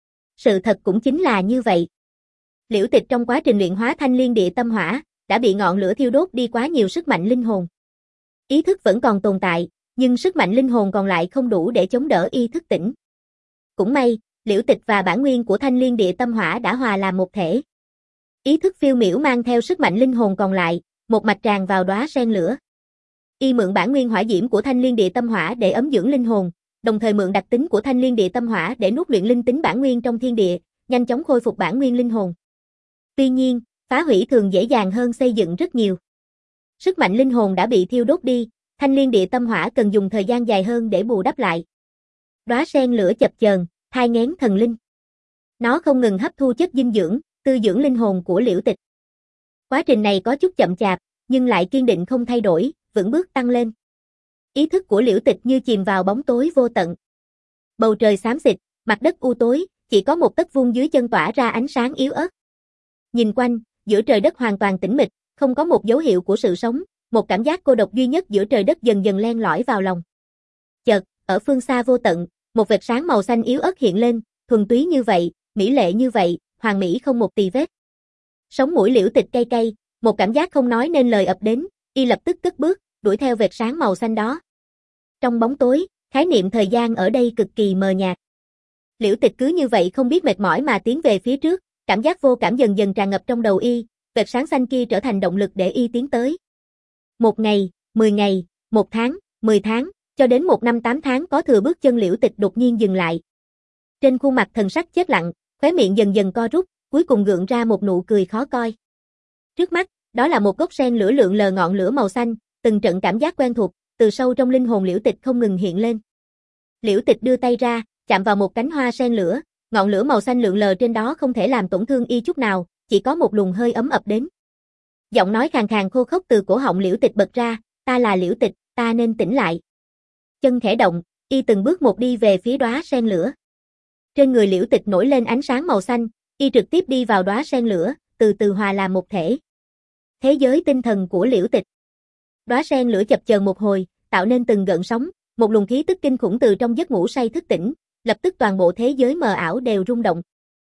S1: Sự thật cũng chính là như vậy. Liễu Tịch trong quá trình luyện hóa Thanh Liên Địa Tâm Hỏa, đã bị ngọn lửa thiêu đốt đi quá nhiều sức mạnh linh hồn. Ý thức vẫn còn tồn tại, nhưng sức mạnh linh hồn còn lại không đủ để chống đỡ y thức tỉnh. Cũng may, Liễu Tịch và bản nguyên của Thanh Liên Địa Tâm Hỏa đã hòa làm một thể. Ý thức phiêu miểu mang theo sức mạnh linh hồn còn lại, một mạch tràn vào đóa sen lửa. Y mượn bản nguyên hỏa diễm của Thanh Liên Địa Tâm Hỏa để ấm dưỡng linh hồn, đồng thời mượn đặc tính của Thanh Liên Địa Tâm Hỏa để nuốt luyện linh tính bản nguyên trong thiên địa, nhanh chóng khôi phục bản nguyên linh hồn. Tuy nhiên, phá hủy thường dễ dàng hơn xây dựng rất nhiều. Sức mạnh linh hồn đã bị thiêu đốt đi, Thanh Liên Địa Tâm Hỏa cần dùng thời gian dài hơn để bù đắp lại. Đóa sen lửa chập chờn, thai nghén thần linh. Nó không ngừng hấp thu chất dinh dưỡng, tư dưỡng linh hồn của Liễu Tịch. Quá trình này có chút chậm chạp, nhưng lại kiên định không thay đổi, vững bước tăng lên. Ý thức của Liễu Tịch như chìm vào bóng tối vô tận. Bầu trời xám xịt, mặt đất u tối, chỉ có một tấc vuông dưới chân tỏa ra ánh sáng yếu ớt. Nhìn quanh, giữa trời đất hoàn toàn tĩnh mịch, không có một dấu hiệu của sự sống, một cảm giác cô độc duy nhất giữa trời đất dần dần len lỏi vào lòng. Chợt, ở phương xa vô tận, một vệt sáng màu xanh yếu ớt hiện lên, thuần túy như vậy, mỹ lệ như vậy, hoàn mỹ không một tì vết. Sống mũi Liễu Tịch cay cay, một cảm giác không nói nên lời ập đến, y lập tức cất bước, đuổi theo vệt sáng màu xanh đó. Trong bóng tối, khái niệm thời gian ở đây cực kỳ mờ nhạt. Liễu Tịch cứ như vậy không biết mệt mỏi mà tiến về phía trước, cảm giác vô cảm dần dần tràn ngập trong đầu y, vệt sáng xanh kia trở thành động lực để y tiến tới. Một ngày, mười ngày, một tháng, mười tháng, cho đến một năm tám tháng có thừa bước chân Liễu Tịch đột nhiên dừng lại. Trên khuôn mặt thần sắc chết lặng, khóe miệng dần dần co rút, cuối cùng gượng ra một nụ cười khó coi. Trước mắt, đó là một gốc sen lửa lượn lờ ngọn lửa màu xanh, từng trận cảm giác quen thuộc, từ sâu trong linh hồn Liễu Tịch không ngừng hiện lên. Liễu Tịch đưa tay ra, chạm vào một cánh hoa sen lửa, ngọn lửa màu xanh lượn lờ trên đó không thể làm tổn thương y chút nào, chỉ có một luồng hơi ấm ập đến. Giọng nói khàn khàn khô khốc từ cổ họng Liễu Tịch bật ra, ta là Liễu Tịch, ta nên tỉnh lại. Chân khẽ động, y từng bước một đi về phía đóa sen lửa. Trên người Liễu Tịch nổi lên ánh sáng màu xanh, y trực tiếp đi vào đóa sen lửa, từ từ hòa làm một thể. Thế giới tinh thần của Liễu Tịch. Đóa sen lửa chập chờn một hồi, tạo nên từng gợn sóng, một luồng khí tức kinh khủng từ trong giấc ngủ say thức tỉnh, lập tức toàn bộ thế giới mờ ảo đều rung động.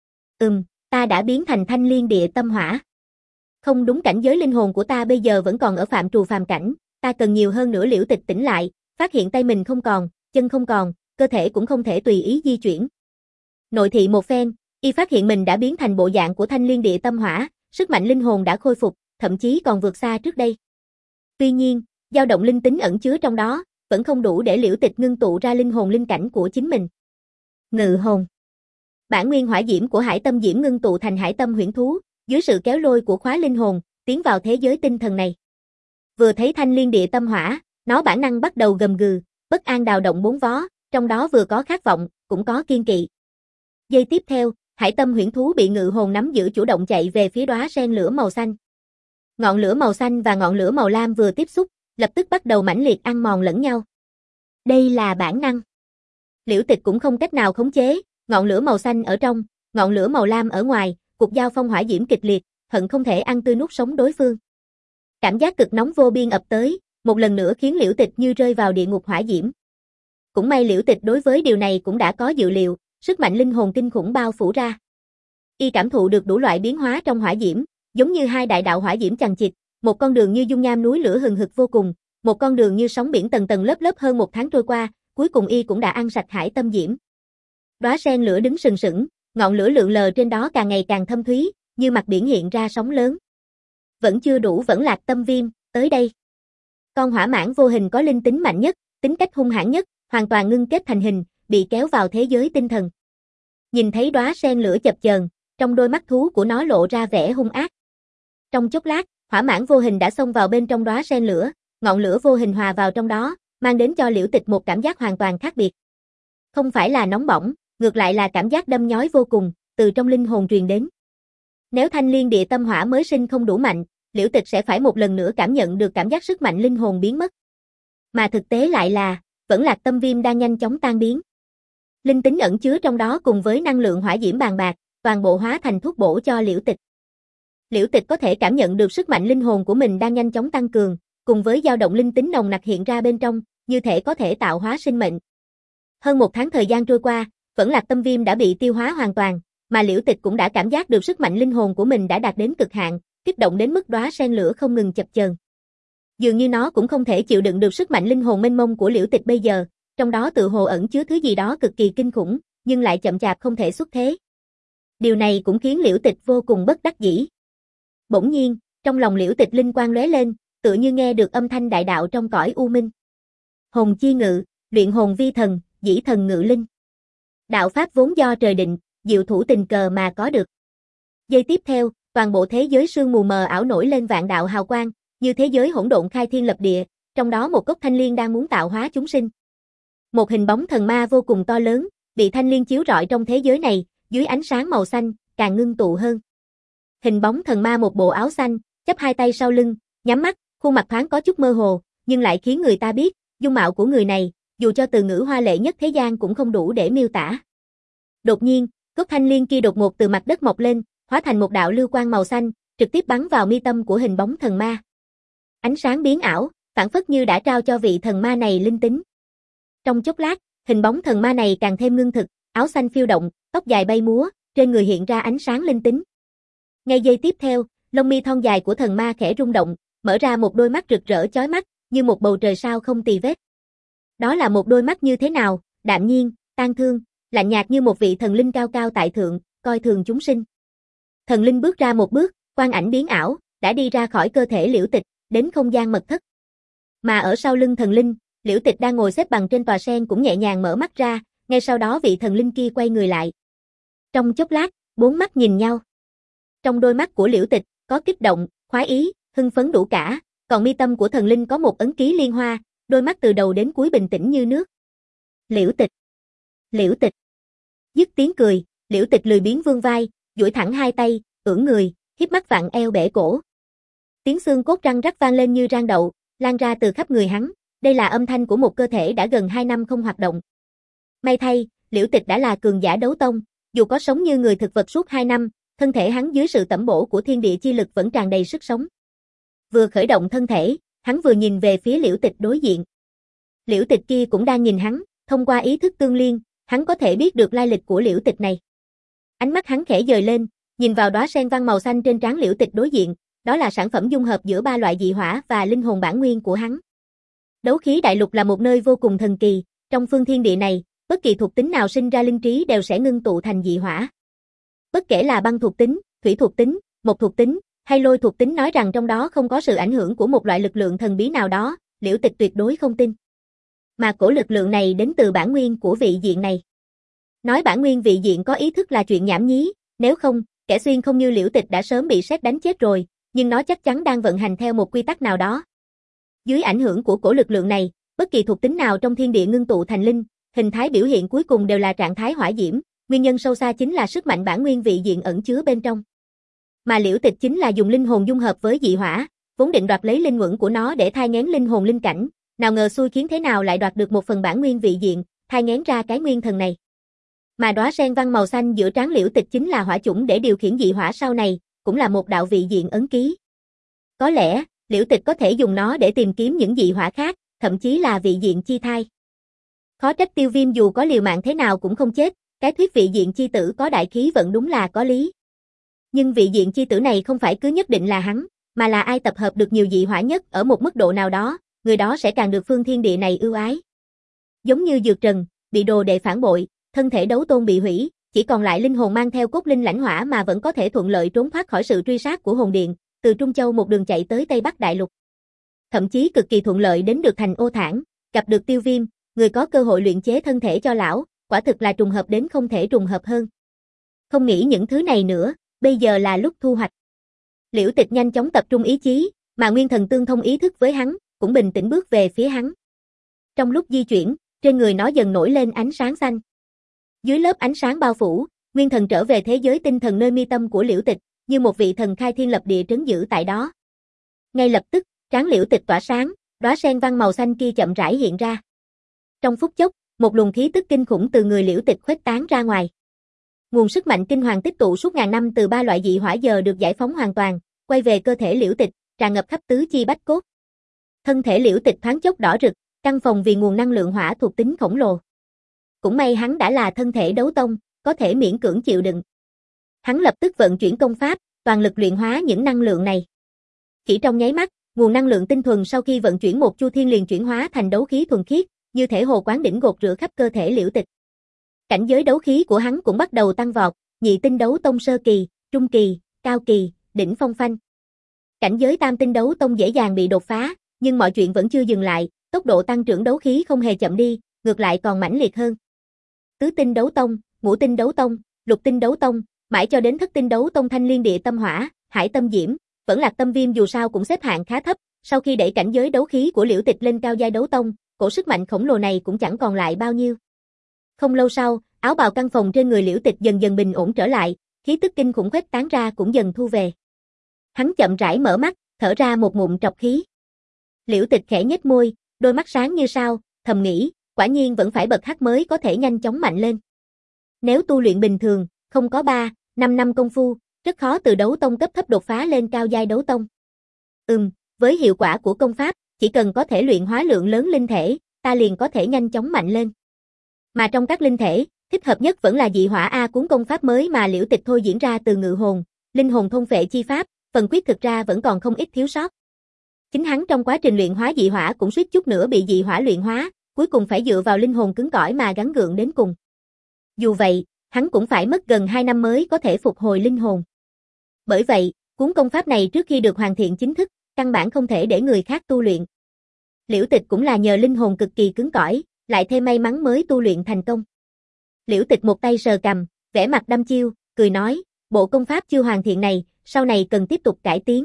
S1: Ừm, ta đã biến thành Thanh Liên Địa Tâm Hỏa. Không đúng, cảnh giới linh hồn của ta bây giờ vẫn còn ở phạm trù phàm cảnh, ta cần nhiều hơn nữa. Liễu Tịch tỉnh lại, phát hiện tay mình không còn, chân không còn, cơ thể cũng không thể tùy ý di chuyển. Nội thị một phen, y phát hiện mình đã biến thành bộ dạng của Thanh Liên Địa Tâm Hỏa, sức mạnh linh hồn đã khôi phục, thậm chí còn vượt xa trước đây. Tuy nhiên, dao động linh tính ẩn chứa trong đó, vẫn không đủ để Liễu Tịch ngưng tụ ra linh hồn linh cảnh của chính mình. Ngự hồn. Bản nguyên hỏa diễm của Hải Tâm Diễm ngưng tụ thành Hải Tâm Huyễn Thú, dưới sự kéo lôi của khóa linh hồn, tiến vào thế giới tinh thần này. Vừa thấy Thanh Liên Địa Tâm Hỏa, nó bản năng bắt đầu gầm gừ, bất an đào động bốn vó, trong đó vừa có khát vọng, cũng có kiên kỵ. Giây tiếp theo, Hải Tâm Huyễn Thú bị ngự hồn nắm giữ chủ động chạy về phía đóa sen lửa màu xanh. Ngọn lửa màu xanh và ngọn lửa màu lam vừa tiếp xúc, lập tức bắt đầu mãnh liệt ăn mòn lẫn nhau. Đây là bản năng. Liễu Tịch cũng không cách nào khống chế, ngọn lửa màu xanh ở trong, ngọn lửa màu lam ở ngoài, cuộc giao phong hỏa diễm kịch liệt, hận không thể ăn tươi nuốt sống đối phương. Cảm giác cực nóng vô biên ập tới, một lần nữa khiến Liễu Tịch như rơi vào địa ngục hỏa diễm. Cũng may Liễu Tịch đối với điều này cũng đã có dự liệu, sức mạnh linh hồn kinh khủng bao phủ ra. Y cảm thụ được đủ loại biến hóa trong hỏa diễm, giống như hai đại đạo hỏa diễm chằng chịt, một con đường như dung nham núi lửa hừng hực vô cùng, một con đường như sóng biển tầng tầng lớp lớp. Hơn một tháng trôi qua, cuối cùng y cũng đã ăn sạch Hải Tâm Diễm. Đóa sen lửa đứng sừng sững, ngọn lửa lượn lờ trên đó càng ngày càng thâm thúy, như mặt biển hiện ra sóng lớn. Vẫn chưa đủ, Vẫn Lạc Tâm Viêm, tới đây. Con hỏa mãng vô hình có linh tính mạnh nhất, tính cách hung hãn nhất, hoàn toàn ngưng kết thành hình, bị kéo vào thế giới tinh thần. Nhìn thấy đóa sen lửa chập chờn, trong đôi mắt thú của nó lộ ra vẻ hung ác. Trong chốc lát, hỏa mãng vô hình đã xông vào bên trong đóa sen lửa, ngọn lửa vô hình hòa vào trong đó, mang đến cho Liễu Tịch một cảm giác hoàn toàn khác biệt. Không phải là nóng bỏng, ngược lại là cảm giác đâm nhói vô cùng, từ trong linh hồn truyền đến. Nếu Thanh Liên Địa Tâm Hỏa mới sinh không đủ mạnh, Liễu Tịch sẽ phải một lần nữa cảm nhận được cảm giác sức mạnh linh hồn biến mất. Mà thực tế lại là, Vẫn Lạc Tâm Viêm đang nhanh chóng tan biến. Linh tính ẩn chứa trong đó cùng với năng lượng hỏa diễm bàn bạc, toàn bộ hóa thành thuốc bổ cho Liễu Tịch. Liễu Tịch có thể cảm nhận được sức mạnh linh hồn của mình đang nhanh chóng tăng cường, cùng với dao động linh tính nồng nặc hiện ra bên trong, như thể có thể tạo hóa sinh mệnh. Hơn một tháng thời gian trôi qua, Vẫn Lạc Tâm Viêm đã bị tiêu hóa hoàn toàn, mà Liễu Tịch cũng đã cảm giác được sức mạnh linh hồn của mình đã đạt đến cực hạn, kích động đến mức đóa sen lửa không ngừng chập chờn. Dường như nó cũng không thể chịu đựng được sức mạnh linh hồn mênh mông của Liễu Tịch bây giờ, trong đó tự hồ ẩn chứa thứ gì đó cực kỳ kinh khủng, nhưng lại chậm chạp không thể xuất thế. Điều này cũng khiến Liễu Tịch vô cùng bất đắc dĩ. Bỗng nhiên, trong lòng Liễu Tịch linh quang lóe lên, tựa như nghe được âm thanh đại đạo trong cõi u minh. Hồn chi ngự, luyện hồn vi thần, dĩ thần ngự linh. Đạo pháp vốn do trời định, diệu thủ tình cờ mà có được. Giây tiếp theo, toàn bộ thế giới sương mù mờ ảo nổi lên vạn đạo hào quang, như thế giới hỗn độn khai thiên lập địa, trong đó một gốc thanh liên đang muốn tạo hóa chúng sinh. Một hình bóng thần ma vô cùng to lớn, bị thanh liên chiếu rọi trong thế giới này, dưới ánh sáng màu xanh, càng ngưng tụ hơn. Hình bóng thần ma một bộ áo xanh, chắp hai tay sau lưng, nhắm mắt, khuôn mặt thoáng có chút mơ hồ, nhưng lại khiến người ta biết, dung mạo của người này, dù cho từ ngữ hoa lệ nhất thế gian cũng không đủ để miêu tả. Đột nhiên, gốc thanh liên kia đột ngột từ mặt đất mọc lên, hóa thành một đạo lưu quang màu xanh, trực tiếp bắn vào mi tâm của hình bóng thần ma. Ánh sáng biến ảo, phảng phất như đã trao cho vị thần ma này linh tính. Trong chốc lát, hình bóng thần ma này càng thêm ngưng thực, áo xanh phiêu động, tóc dài bay múa, trên người hiện ra ánh sáng linh tính. Ngay giây tiếp theo, lông mi thon dài của thần ma khẽ rung động, mở ra một đôi mắt rực rỡ chói mắt, như một bầu trời sao không tì vết. Đó là một đôi mắt như thế nào, đạm nhiên, tang thương, lạnh nhạt như một vị thần linh cao cao tại thượng, coi thường chúng sinh. Thần linh bước ra một bước, quang ảnh biến ảo, đã đi ra khỏi cơ thể Liễu Tịch, đến không gian mật thất. Mà ở sau lưng thần linh, Liễu Tịch đang ngồi xếp bằng trên tòa sen cũng nhẹ nhàng mở mắt ra, ngay sau đó vị thần linh kia quay người lại. Trong chốc lát, bốn mắt nhìn nhau. Trong đôi mắt của Liễu Tịch, có kích động, khoái ý, hưng phấn đủ cả, còn mi tâm của thần linh có một ấn ký liên hoa, đôi mắt từ đầu đến cuối bình tĩnh như nước. Liễu Tịch. Liễu Tịch. Dứt tiếng cười, Liễu Tịch lười biếng vươn vai, duỗi thẳng hai tay, ưỡn người, hiếp mắt vặn eo bẻ cổ. Tiếng xương cốt răng rắc vang lên như rang đậu, lan ra từ khắp người hắn, đây là âm thanh của một cơ thể đã gần hai năm không hoạt động. May thay, Liễu Tịch đã là cường giả đấu tông, dù có sống như người thực vật suốt hai năm, thân thể hắn dưới sự tẩm bổ của thiên địa chi lực vẫn tràn đầy sức sống. Vừa khởi động thân thể, hắn vừa nhìn về phía Liễu Tịch đối diện. Liễu Tịch kia cũng đang nhìn hắn, thông qua ý thức tương liên, hắn có thể biết được lai lịch của Liễu Tịch này. Ánh mắt hắn khẽ dời lên, nhìn vào đóa sen văn màu xanh trên trán Liễu Tịch đối diện, đó là sản phẩm dung hợp giữa ba loại dị hỏa và linh hồn bản nguyên của hắn. Đấu khí đại lục là một nơi vô cùng thần kỳ, trong phương thiên địa này, bất kỳ thuộc tính nào sinh ra linh trí đều sẽ ngưng tụ thành dị hỏa. Bất kể là băng thuộc tính, thủy thuộc tính, mộc thuộc tính, hay lôi thuộc tính, nói rằng trong đó không có sự ảnh hưởng của một loại lực lượng thần bí nào đó, Liễu Tịch tuyệt đối không tin. Mà cổ lực lượng này đến từ bản nguyên của vị diện này. Nói bản nguyên vị diện có ý thức là chuyện nhảm nhí, nếu không, kẻ xuyên không như Liễu Tịch đã sớm bị sét đánh chết rồi, nhưng nó chắc chắn đang vận hành theo một quy tắc nào đó. Dưới ảnh hưởng của cổ lực lượng này, bất kỳ thuộc tính nào trong thiên địa ngưng tụ thành linh, hình thái biểu hiện cuối cùng đều là trạng thái hỏa diễm, nguyên nhân sâu xa chính là sức mạnh bản nguyên vị diện ẩn chứa bên trong. Mà Liễu Tịch chính là dùng linh hồn dung hợp với dị hỏa, vốn định đoạt lấy linh uẩn của nó để thai nghén linh hồn linh cảnh, nào ngờ xui khiến thế nào lại đoạt được một phần bản nguyên vị diện, thai nghén ra cái nguyên thần này. Mà đóa sen văn màu xanh giữa trán Liễu Tịch chính là hỏa chủng để điều khiển dị hỏa sau này, cũng là một đạo vị diện ấn ký. Có lẽ, Liễu Tịch có thể dùng nó để tìm kiếm những dị hỏa khác, thậm chí là vị diện chi thai. Khó trách Tiêu Viêm dù có liều mạng thế nào cũng không chết, cái thuyết vị diện chi tử có đại khí vận đúng là có lý. Nhưng vị diện chi tử này không phải cứ nhất định là hắn, mà là ai tập hợp được nhiều dị hỏa nhất ở một mức độ nào đó, người đó sẽ càng được phương thiên địa này ưu ái. Giống như Dược Trần, bị đồ đệ phản bội, thân thể đấu tôn bị hủy, chỉ còn lại linh hồn mang theo cốt linh lãnh hỏa mà vẫn có thể thuận lợi trốn thoát khỏi sự truy sát của hồn điện, từ Trung Châu một đường chạy tới Tây Bắc Đại Lục. Thậm chí cực kỳ thuận lợi đến được thành Ô Thản, gặp được Tiêu Viêm, người có cơ hội luyện chế thân thể cho lão, quả thực là trùng hợp đến không thể trùng hợp hơn. Không nghĩ những thứ này nữa, bây giờ là lúc thu hoạch. Liễu Tịch nhanh chóng tập trung ý chí, mà nguyên thần tương thông ý thức với hắn, cũng bình tĩnh bước về phía hắn. Trong lúc di chuyển, trên người nó dần nổi lên ánh sáng xanh. Dưới lớp ánh sáng bao phủ, nguyên thần trở về thế giới tinh thần nơi mi tâm của Liễu Tịch, như một vị thần khai thiên lập địa trấn giữ tại đó. Ngay lập tức, trán Liễu Tịch tỏa sáng, đóa sen văn màu xanh kia chậm rãi hiện ra. Trong phút chốc, một luồng khí tức kinh khủng từ người Liễu Tịch khuếch tán ra ngoài. Nguồn sức mạnh kinh hoàng tích tụ suốt ngàn năm từ ba loại dị hỏa giờ được giải phóng hoàn toàn, quay về cơ thể Liễu Tịch, tràn ngập khắp tứ chi bách cốt. Thân thể Liễu Tịch thoáng chốc đỏ rực, căng phồng vì nguồn năng lượng hỏa thuộc tính khổng lồ. Cũng may hắn đã là thân thể đấu tông, có thể miễn cưỡng chịu đựng. Hắn lập tức vận chuyển công pháp, toàn lực luyện hóa những năng lượng này. Chỉ trong nháy mắt, nguồn năng lượng tinh thuần sau khi vận chuyển một chu thiên liền chuyển hóa thành đấu khí thuần khiết, như thể hồ quán đỉnh gột rửa khắp cơ thể Liễu Tịch. Cảnh giới đấu khí của hắn cũng bắt đầu tăng vọt, nhị tinh đấu tông sơ kỳ, trung kỳ, cao kỳ, đỉnh phong phanh. Cảnh giới tam tinh đấu tông dễ dàng bị đột phá, nhưng mọi chuyện vẫn chưa dừng lại, tốc độ tăng trưởng đấu khí không hề chậm đi, ngược lại còn mãnh liệt hơn. Tứ tinh đấu tông, ngũ tinh đấu tông, lục tinh đấu tông, mãi cho đến thất tinh đấu tông Thanh Liên Địa Tâm Hỏa, Hải Tâm Diễm, vẫn Lạc Tâm Viêm dù sao cũng xếp hạng khá thấp, sau khi đẩy cảnh giới đấu khí của Liễu Tịch lên cao giai đấu tông, cổ sức mạnh khổng lồ này cũng chẳng còn lại bao nhiêu. Không lâu sau, áo bào căng phồng trên người Liễu Tịch dần dần bình ổn trở lại, khí tức kinh khủng khuếch tán ra cũng dần thu về. Hắn chậm rãi mở mắt, thở ra một ngụm trọc khí. Liễu Tịch khẽ nhếch môi, đôi mắt sáng như sao, thầm nghĩ, quả nhiên vẫn phải bậc hắc mới có thể nhanh chóng mạnh lên. Nếu tu luyện bình thường, không có ba, năm năm công phu, rất khó từ đấu tông cấp thấp đột phá lên cao giai đấu tông. Ừm, với hiệu quả của công pháp, chỉ cần có thể luyện hóa lượng lớn linh thể, ta liền có thể nhanh chóng mạnh lên. Mà trong các linh thể, thích hợp nhất vẫn là dị hỏa A cuốn công pháp mới mà Liễu Tịch thôi diễn ra từ ngự hồn, linh hồn thôn phệ chi pháp, phần quyết thực ra vẫn còn không ít thiếu sót. Chính hắn trong quá trình luyện hóa dị hỏa cũng suýt chút nữa bị dị hỏa luyện hóa, cuối cùng phải dựa vào linh hồn cứng cỏi mà gắng gượng đến cùng. Dù vậy, hắn cũng phải mất gần hai năm mới có thể phục hồi linh hồn. Bởi vậy, cuốn công pháp này trước khi được hoàn thiện chính thức, căn bản không thể để người khác tu luyện. Liễu Tịch cũng là nhờ linh hồn cực kỳ cứng cỏi, lại thêm may mắn mới tu luyện thành công. Liễu Tịch một tay sờ cằm, vẻ mặt đăm chiêu, cười nói, bộ công pháp chưa hoàn thiện này, sau này cần tiếp tục cải tiến.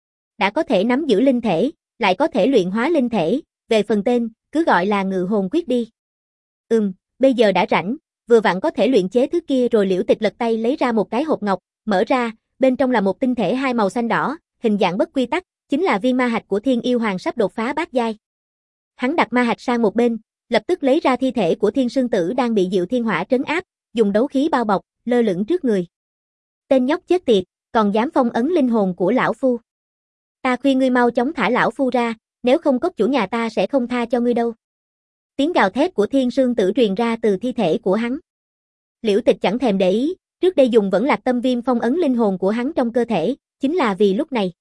S1: Đã có thể nắm giữ linh thể, lại có thể luyện hóa linh thể, về phần tên, cứ gọi là ngự hồn quyết đi. Ừm, bây giờ đã rảnh, vừa vặn có thể luyện chế thứ kia rồi. Liễu Tịch lật tay lấy ra một cái hộp ngọc, mở ra, bên trong là một tinh thể hai màu xanh đỏ, hình dạng bất quy tắc, chính là viên ma hạch của Thiên Yêu Hoàng sắp đột phá bát giai. Hắn đặt ma hạch sang một bên, lập tức lấy ra thi thể của Thiên Sương Tử đang bị Diệu Thiên Hỏa trấn áp, dùng đấu khí bao bọc, lơ lửng trước người. Tên nhóc chết tiệt, còn dám phong ấn linh hồn của lão phu. Ta khuyên ngươi mau chóng thả lão phu ra, nếu không cốc chủ nhà ta sẽ không tha cho ngươi đâu. Tiếng gào thét của Thiên Sương Tử truyền ra từ thi thể của hắn. Liễu Tịch chẳng thèm để ý, trước đây dùng vẫn lạc tâm viêm phong ấn linh hồn của hắn trong cơ thể, chính là vì lúc này.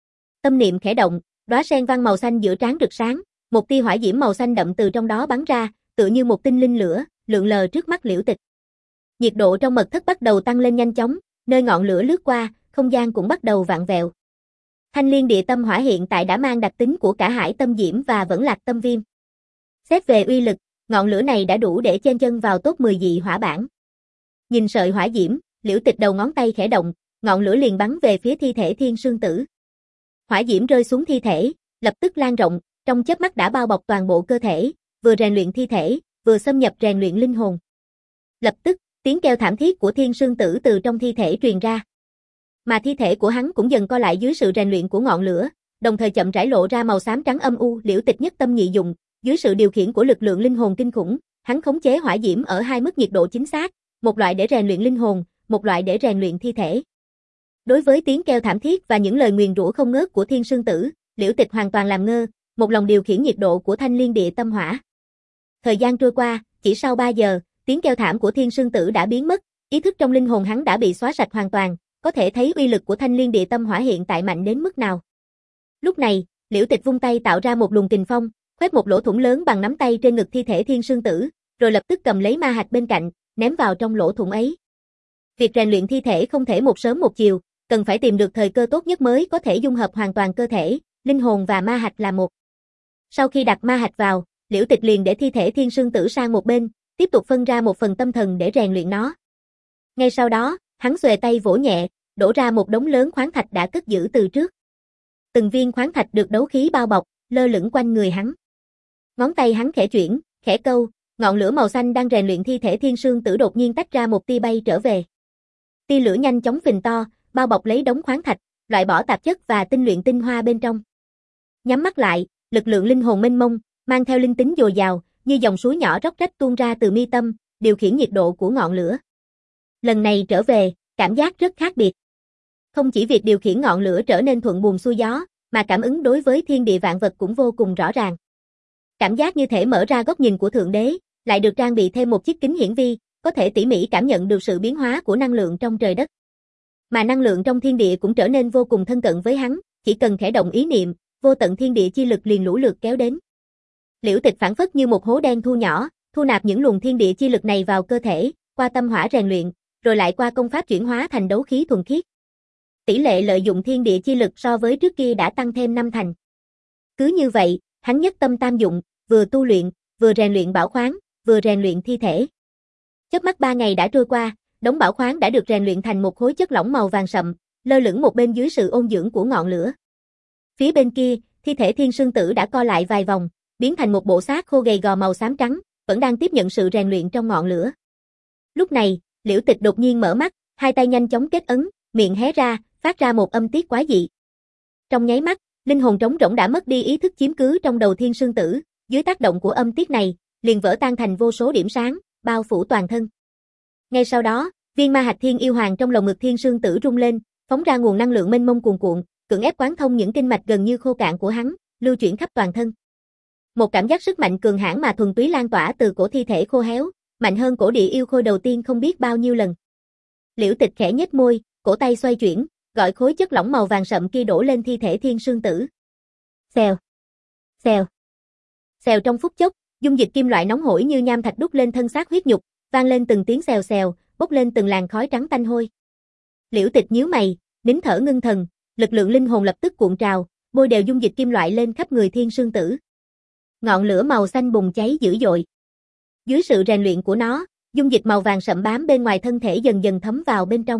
S1: Tâm niệm khẽ động, đóa sen văn màu xanh giữa trán rực sáng, một tia hỏa diễm màu xanh đậm từ trong đó bắn ra, tựa như một tinh linh lửa, lượn lờ trước mắt Liễu Tịch. Nhiệt độ trong mật thất bắt đầu tăng lên nhanh chóng, nơi ngọn lửa lướt qua, không gian cũng bắt đầu vặn vẹo. Thanh Liên Địa Tâm Hỏa hiện tại đã mang đặc tính của cả Hải Tâm Diễm và vẫn lạc tâm viêm. Xét về uy lực, ngọn lửa này đã đủ để chen chân vào top mười dị hỏa bảng. Nhìn sợi hỏa diễm, Liễu Tịch đầu ngón tay khẽ động, ngọn lửa liền bắn về phía thi thể Thiên Sương Tử. Hỏa diễm rơi xuống thi thể, lập tức lan rộng, trong chớp mắt đã bao bọc toàn bộ cơ thể, vừa rèn luyện thi thể, vừa xâm nhập rèn luyện linh hồn. Lập tức, tiếng kêu thảm thiết của Thiên Sương Tử từ trong thi thể truyền ra. Mà thi thể của hắn cũng dần co lại dưới sự rèn luyện của ngọn lửa, đồng thời chậm rãi lộ ra màu xám trắng âm u. Liễu Tịch nhất tâm nhị dụng, dưới sự điều khiển của lực lượng linh hồn kinh khủng, hắn khống chế hỏa diễm ở hai mức nhiệt độ chính xác, một loại để rèn luyện linh hồn, một loại để rèn luyện thi thể. Đối với tiếng kêu thảm thiết và những lời nguyền rủa không ngớt của Thiên Sương Tử, Liễu Tịch hoàn toàn làm ngơ, một lòng điều khiển nhiệt độ của Thanh Liên Địa Tâm Hỏa. Thời gian trôi qua, chỉ sau ba giờ, tiếng kêu thảm của Thiên Sương Tử đã biến mất, ý thức trong linh hồn hắn đã bị xóa sạch hoàn toàn, có thể thấy uy lực của Thanh Liên Địa Tâm Hỏa hiện tại mạnh đến mức nào. Lúc này, Liễu Tịch vung tay tạo ra một luồng kình phong, khoét một lỗ thủng lớn bằng nắm tay trên ngực thi thể Thiên Sương Tử, rồi lập tức cầm lấy ma hạch bên cạnh, ném vào trong lỗ thủng ấy. Việc rèn luyện thi thể không thể một sớm một chiều, cần phải tìm được thời cơ tốt nhất mới có thể dung hợp hoàn toàn cơ thể, linh hồn và ma hạch là một. Sau khi đặt ma hạch vào, Liễu Tịch liền để thi thể Thiên Sương Tử sang một bên, tiếp tục phân ra một phần tâm thần để rèn luyện nó. Ngay sau đó, hắn xuề tay vỗ nhẹ, đổ ra một đống lớn khoáng thạch đã cất giữ từ trước. Từng viên khoáng thạch được đấu khí bao bọc, lơ lửng quanh người hắn. Ngón tay hắn khẽ chuyển, khẽ câu, ngọn lửa màu xanh đang rèn luyện thi thể Thiên Sương Tử đột nhiên tách ra một tia bay trở về. Tia lửa nhanh chóng phình to, bao bọc lấy đống khoáng thạch, loại bỏ tạp chất và tinh luyện tinh hoa bên trong. Nhắm mắt lại, lực lượng linh hồn mênh mông, mang theo linh tính dồi dào, như dòng suối nhỏ róc rách tuôn ra từ mi tâm, điều khiển nhiệt độ của ngọn lửa. Lần này trở về, cảm giác rất khác biệt. Không chỉ việc điều khiển ngọn lửa trở nên thuận buồm xuôi gió, mà cảm ứng đối với thiên địa vạn vật cũng vô cùng rõ ràng. Cảm giác như thể mở ra góc nhìn của Thượng Đế, lại được trang bị thêm một chiếc kính hiển vi, có thể tỉ mỉ cảm nhận được sự biến hóa của năng lượng trong trời đất. Mà năng lượng trong thiên địa cũng trở nên vô cùng thân cận với hắn, chỉ cần khẽ động ý niệm, vô tận thiên địa chi lực liền lũ lượt kéo đến. Liễu Tịch phản phất như một hố đen thu nhỏ, thu nạp những luồng thiên địa chi lực này vào cơ thể, qua tâm hỏa rèn luyện, rồi lại qua công pháp chuyển hóa thành đấu khí thuần khiết. Tỷ lệ lợi dụng thiên địa chi lực so với trước kia đã tăng thêm năm thành. Cứ như vậy, hắn nhất tâm tam dụng, vừa tu luyện, vừa rèn luyện bảo khoáng, vừa rèn luyện thi thể. Chớp mắt ba ngày đã trôi qua, đống bảo khoáng đã được rèn luyện thành một khối chất lỏng màu vàng sậm, lơ lửng một bên dưới sự ôn dưỡng của ngọn lửa. Phía bên kia, thi thể Thiên Sương Tử đã co lại vài vòng, biến thành một bộ xác khô gầy gò màu xám trắng, vẫn đang tiếp nhận sự rèn luyện trong ngọn lửa. Lúc này, Liễu Tịch đột nhiên mở mắt, hai tay nhanh chóng kết ấn, miệng hé ra, phát ra một âm tiết quái dị. Trong nháy mắt, linh hồn trống rỗng đã mất đi ý thức chiếm cứ trong đầu Thiên Sương Tử, dưới tác động của âm tiết này, liền vỡ tan thành vô số điểm sáng, bao phủ toàn thân. Ngay sau đó, viên ma hạch thiên yêu hoàng trong lồng ngực thiên sương tử rung lên, phóng ra nguồn năng lượng mênh mông cuồn cuộn, cưỡng ép quán thông những kinh mạch gần như khô cạn của hắn, lưu chuyển khắp toàn thân. Một cảm giác sức mạnh cường hãn mà thuần túy lan tỏa từ cổ thi thể khô héo, mạnh hơn cổ địa yêu khôi đầu tiên không biết bao nhiêu lần. Liễu Tịch khẽ nhếch môi, cổ tay xoay chuyển, gọi khối chất lỏng màu vàng sậm kia đổ lên thi thể thiên sương tử. Xèo, xèo, xèo trong phút chốc, dung dịch kim loại nóng hổi như nham thạch đúc lên thân xác huyết nhục, vang lên từng tiếng xèo xèo, bốc lên từng làn khói trắng tanh hôi. Liễu Tịch nhíu mày, nín thở ngưng thần, lực lượng linh hồn lập tức cuộn trào, bôi đều dung dịch kim loại lên khắp người thiên sương tử. Ngọn lửa màu xanh bùng cháy dữ dội. Dưới sự rèn luyện của nó, dung dịch màu vàng sậm bám bên ngoài thân thể dần dần thấm vào bên trong.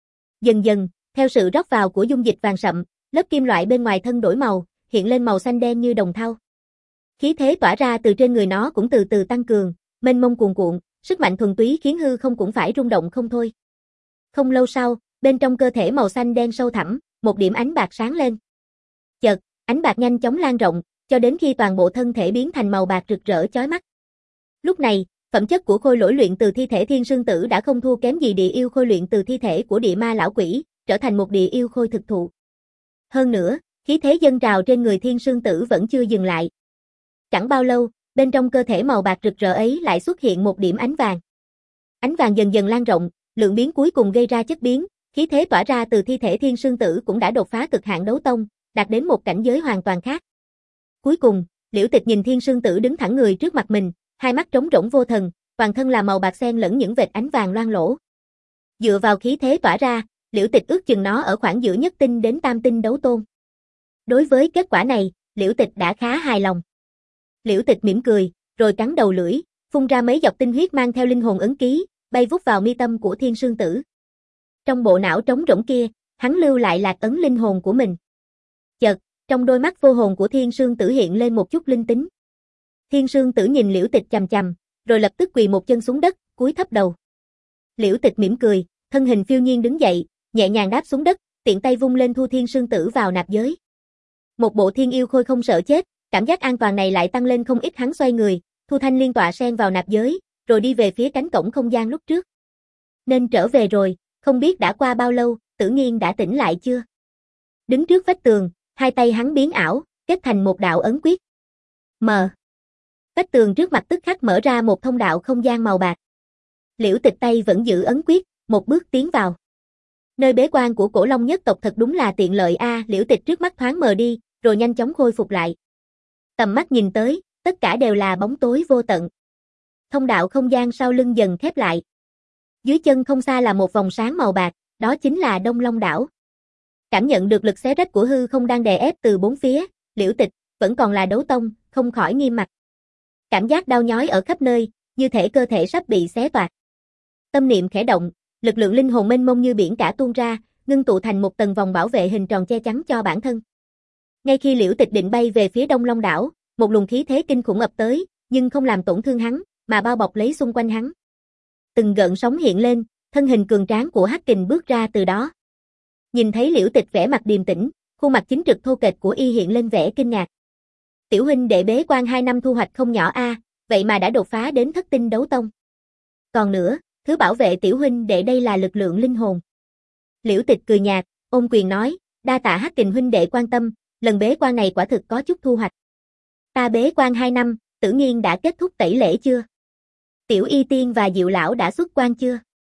S1: Dần dần, theo sự rót vào của dung dịch vàng sậm, lớp kim loại bên ngoài thân đổi màu, hiện lên màu xanh đen như đồng thau. Khí thế tỏa ra từ trên người nó cũng từ từ tăng cường, mênh mông cuồn cuộn, sức mạnh thuần túy khiến hư không cũng phải rung động không thôi. Không lâu sau, bên trong cơ thể màu xanh đen sâu thẳm, một điểm ánh bạc sáng lên. Chợt, ánh bạc nhanh chóng lan rộng, cho đến khi toàn bộ thân thể biến thành màu bạc rực rỡ chói mắt. Lúc này, phẩm chất của khôi lỗi luyện từ thi thể thiên sương tử đã không thua kém gì địa yêu khôi luyện từ thi thể của địa ma lão quỷ, trở thành một địa yêu khôi thực thụ. Hơn nữa, khí thế dâng trào trên người thiên sương tử vẫn chưa dừng lại. Chẳng bao lâu, bên trong cơ thể màu bạc rực rỡ ấy lại xuất hiện một điểm ánh vàng. Ánh vàng dần dần lan rộng, lượng biến cuối cùng gây ra chất biến, khí thế tỏa ra từ thi thể thiên sương tử cũng đã đột phá cực hạn đấu tông, đạt đến một cảnh giới hoàn toàn khác. Cuối cùng, Liễu Tịch nhìn thiên sương tử đứng thẳng người trước mặt mình, hai mắt trống rỗng vô thần, toàn thân là màu bạc xen lẫn những vệt ánh vàng loang lổ. Dựa vào khí thế tỏa ra, Liễu Tịch ước chừng nó ở khoảng giữa nhất tinh đến tam tinh đấu tôn. Đối với kết quả này, Liễu Tịch đã khá hài lòng. Liễu Tịch mỉm cười, rồi cắn đầu lưỡi, phun ra mấy giọt tinh huyết mang theo linh hồn ấn ký, bay vút vào mi tâm của thiên sương tử. Trong bộ não trống rỗng kia, hắn lưu lại lạc ấn linh hồn của mình. Chợt, trong đôi mắt vô hồn của thiên sương tử hiện lên một chút linh tính. Thiên sương tử nhìn Liễu Tịch chằm chằm, rồi lập tức quỳ một chân xuống đất, cúi thấp đầu. Liễu Tịch mỉm cười, thân hình phiêu nhiên đứng dậy, nhẹ nhàng đáp xuống đất, tiện tay vung lên thu thiên sương tử vào nạp giới. Một bộ thiên yêu khôi không sợ chết, cảm giác an toàn này lại tăng lên không ít, hắn xoay người, thu thanh liên tọa sen vào nạp giới, rồi đi về phía cánh cổng không gian lúc trước. Nên trở về rồi, không biết đã qua bao lâu, Tử Nghiên đã tỉnh lại chưa? Đứng trước vách tường, hai tay hắn biến ảo, kết thành một đạo ấn quyết. Mờ. Vách tường trước mặt tức khắc mở ra một thông đạo không gian màu bạc. Liễu Tịch tay vẫn giữ ấn quyết, một bước tiến vào. Nơi bế quan của Cổ Long nhất tộc thật đúng là tiện lợi a, à, Liễu Tịch trước mắt thoáng mờ đi, rồi nhanh chóng khôi phục lại. Tầm mắt nhìn tới, tất cả đều là bóng tối vô tận. Thông đạo không gian sau lưng dần khép lại. Dưới chân không xa là một vòng sáng màu bạc, đó chính là Đông Long đảo. Cảm nhận được lực xé rách của hư không đang đè ép từ bốn phía, Liễu Tịch vẫn còn là đấu tông, không khỏi nghiêm mặt. Cảm giác đau nhói ở khắp nơi, như thể cơ thể sắp bị xé toạc. Tâm niệm khẽ động, lực lượng linh hồn mênh mông như biển cả tuôn ra, ngưng tụ thành một tầng vòng bảo vệ hình tròn che chắn cho bản thân. Ngay khi Liễu Tịch định bay về phía Đông Long đảo, một luồng khí thế kinh khủng ập tới, nhưng không làm tổn thương hắn, mà bao bọc lấy xung quanh hắn. Từng gợn sóng hiện lên, thân hình cường tráng của Hắc Kình bước ra từ đó. Nhìn thấy Liễu Tịch vẻ mặt điềm tĩnh, khuôn mặt chính trực thô kệch của y hiện lên vẻ kinh ngạc. Tiểu huynh đệ bế quan hai năm thu hoạch không nhỏ a, à, vậy mà đã đột phá đến thất tinh đấu tông. Còn nữa, thứ bảo vệ tiểu huynh đệ đây là lực lượng linh hồn. Liễu Tịch cười nhạt, ôm quyền nói, đa tạ Hắc Kình huynh đệ quan tâm, lần bế quan này quả thực có chút thu hoạch. Ta bế quan hai năm, Tử Nghiên đã kết thúc tẩy lễ chưa? Tiểu Y Tiên và Diệu lão đã xuất quan chưa?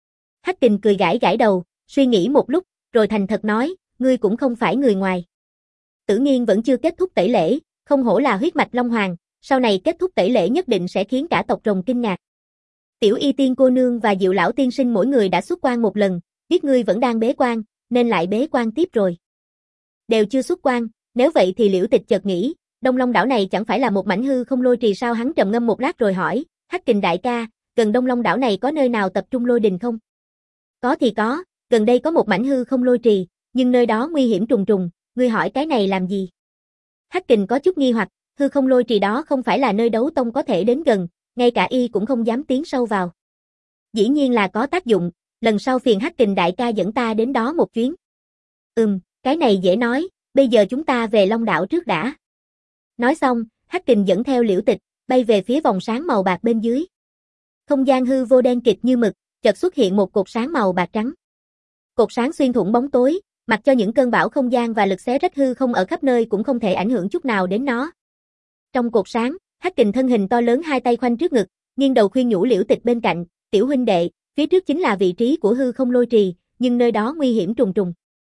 S1: Hắc Kình cười gãi gãi đầu, suy nghĩ một lúc, rồi thành thật nói, ngươi cũng không phải người ngoài. Tử Nghiên vẫn chưa kết thúc tẩy lễ, không hổ là huyết mạch Long Hoàng, sau này kết thúc tẩy lễ nhất định sẽ khiến cả tộc rồng kinh ngạc. Tiểu Y Tiên cô nương và Diệu lão tiên sinh mỗi người đã xuất quan một lần, biết ngươi vẫn đang bế quan, nên lại bế quan tiếp rồi. Đều chưa xuất quan, nếu vậy thì Liễu Tịch chợt nghĩ, Đông Long đảo này chẳng phải là một mảnh hư không lôi trì sao? Hắn trầm ngâm một lát rồi hỏi, Hắc Kình đại ca, gần Đông Long đảo này có nơi nào tập trung lôi đình không? Có thì có, gần đây có một mảnh hư không lôi trì, nhưng nơi đó nguy hiểm trùng trùng, ngươi hỏi cái này làm gì? Hắc Kình có chút nghi hoặc, hư không lôi trì đó không phải là nơi đấu tông có thể đến gần, ngay cả y cũng không dám tiến sâu vào. Dĩ nhiên là có tác dụng, lần sau phiền Hắc Kình đại ca dẫn ta đến đó một chuyến. Ừm, cái này dễ nói, bây giờ chúng ta về Long đảo trước đã. Nói xong, Hắc Kình dẫn theo Liễu Tịch, bay về phía vòng sáng màu bạc bên dưới. Không gian hư vô đen kịt như mực, chợt xuất hiện một cột sáng màu bạc trắng. Cột sáng xuyên thủng bóng tối, mặc cho những cơn bão không gian và lực xé rách hư không ở khắp nơi cũng không thể ảnh hưởng chút nào đến nó. Trong cột sáng, Hắc Kình thân hình to lớn hai tay khoanh trước ngực, nghiêng đầu khuyên nhủ Liễu Tịch bên cạnh, "Tiểu huynh đệ, phía trước chính là vị trí của hư không lôi trì, nhưng nơi đó nguy hiểm trùng trùng.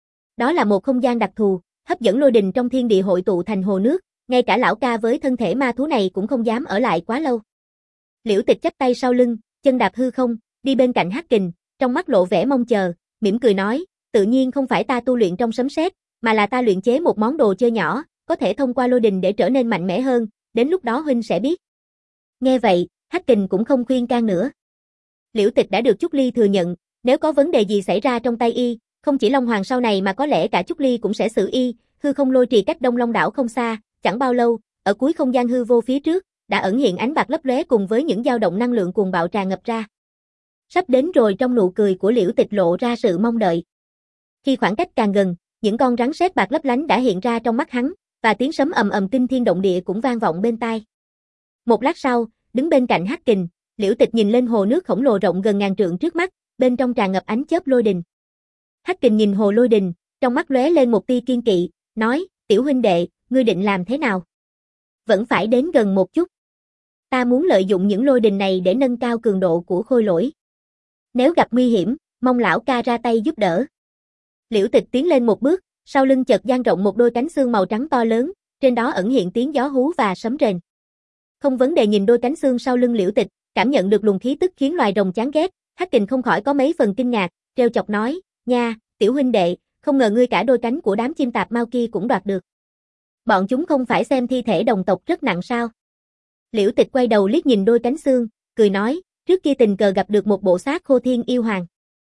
S1: Đó là một không gian đặc thù, hấp dẫn lôi đình trong thiên địa hội tụ thành hồ nước, ngay cả lão ca với thân thể ma thú này cũng không dám ở lại quá lâu." Liễu Tịch chắp tay sau lưng, chân đạp hư không, đi bên cạnh Hắc Kình, trong mắt lộ vẻ mong chờ, mỉm cười nói, "Tự nhiên không phải ta tu luyện trong sấm sét, mà là ta luyện chế một món đồ chơi nhỏ, có thể thông qua lôi đình để trở nên mạnh mẽ hơn, đến lúc đó huynh sẽ biết." Nghe vậy, Hắc Kình cũng không khuyên can nữa. Liễu Tịch đã được Trúc Ly thừa nhận, nếu có vấn đề gì xảy ra trong tay y, không chỉ Long Hoàng sau này mà có lẽ cả Trúc Ly cũng sẽ xử y. Hư không lôi trì cách Đông Long đảo không xa, chẳng bao lâu, ở cuối không gian hư vô phía trước, đã ẩn hiện ánh bạc lấp lóe cùng với những dao động năng lượng cuồng bạo tràn ngập ra. Sắp đến rồi, trong nụ cười của Liễu Tịch lộ ra sự mong đợi. Khi khoảng cách càng gần, những con rắn sét bạc lấp lánh đã hiện ra trong mắt hắn, và tiếng sấm ầm ầm kinh thiên động địa cũng vang vọng bên tai. Một lát sau, đứng bên cạnh Hắc Kình, Liễu Tịch nhìn lên hồ nước khổng lồ rộng gần ngàn trượng trước mắt, bên trong tràn ngập ánh chớp lôi đình. Hắc Kình nhìn hồ lôi đình, trong mắt lóe lên một tia kiên kỵ, nói, "Tiểu huynh đệ, ngươi định làm thế nào? Vẫn phải đến gần một chút. Ta muốn lợi dụng những lôi đình này để nâng cao cường độ của khôi lỗi. Nếu gặp nguy hiểm, mong lão ca ra tay giúp đỡ." Liễu Tịch tiến lên một bước, sau lưng chợt dang rộng một đôi cánh xương màu trắng to lớn, trên đó ẩn hiện tiếng gió hú và sấm rền. Không vấn đề nhìn đôi cánh xương sau lưng Liễu Tịch, cảm nhận được luồng khí tức khiến loài rồng chán ghét, Hắc Kình không khỏi có mấy phần kinh ngạc, trêu chọc nói, "Nha, tiểu huynh đệ, không ngờ ngươi cả đôi cánh của đám chim tạp mau kia cũng đoạt được. Bọn chúng không phải xem thi thể đồng tộc rất nặng sao?" Liễu Tịch quay đầu liếc nhìn đôi cánh xương, cười nói, "Trước kia tình cờ gặp được một bộ xác khô thiên yêu hoàng.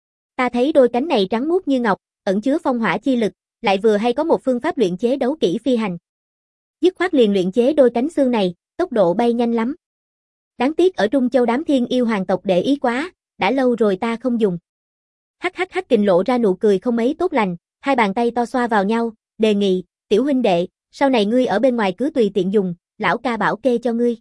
S1: Ta thấy đôi cánh này trắng muốt như ngọc, ẩn chứa phong hỏa chi lực, lại vừa hay có một phương pháp luyện chế đấu kỹ phi hành. Dứt khoát liền luyện chế đôi cánh xương này, tốc độ bay nhanh lắm. Đáng tiếc ở Trung Châu đám thiên yêu hoàng tộc để ý quá, đã lâu rồi ta không dùng." Hắc hắc Hắc Kình lộ ra nụ cười không mấy tốt lành, hai bàn tay to xoa vào nhau, đề nghị, "Tiểu huynh đệ, sau này ngươi ở bên ngoài cứ tùy tiện dùng, lão ca bảo kê cho ngươi.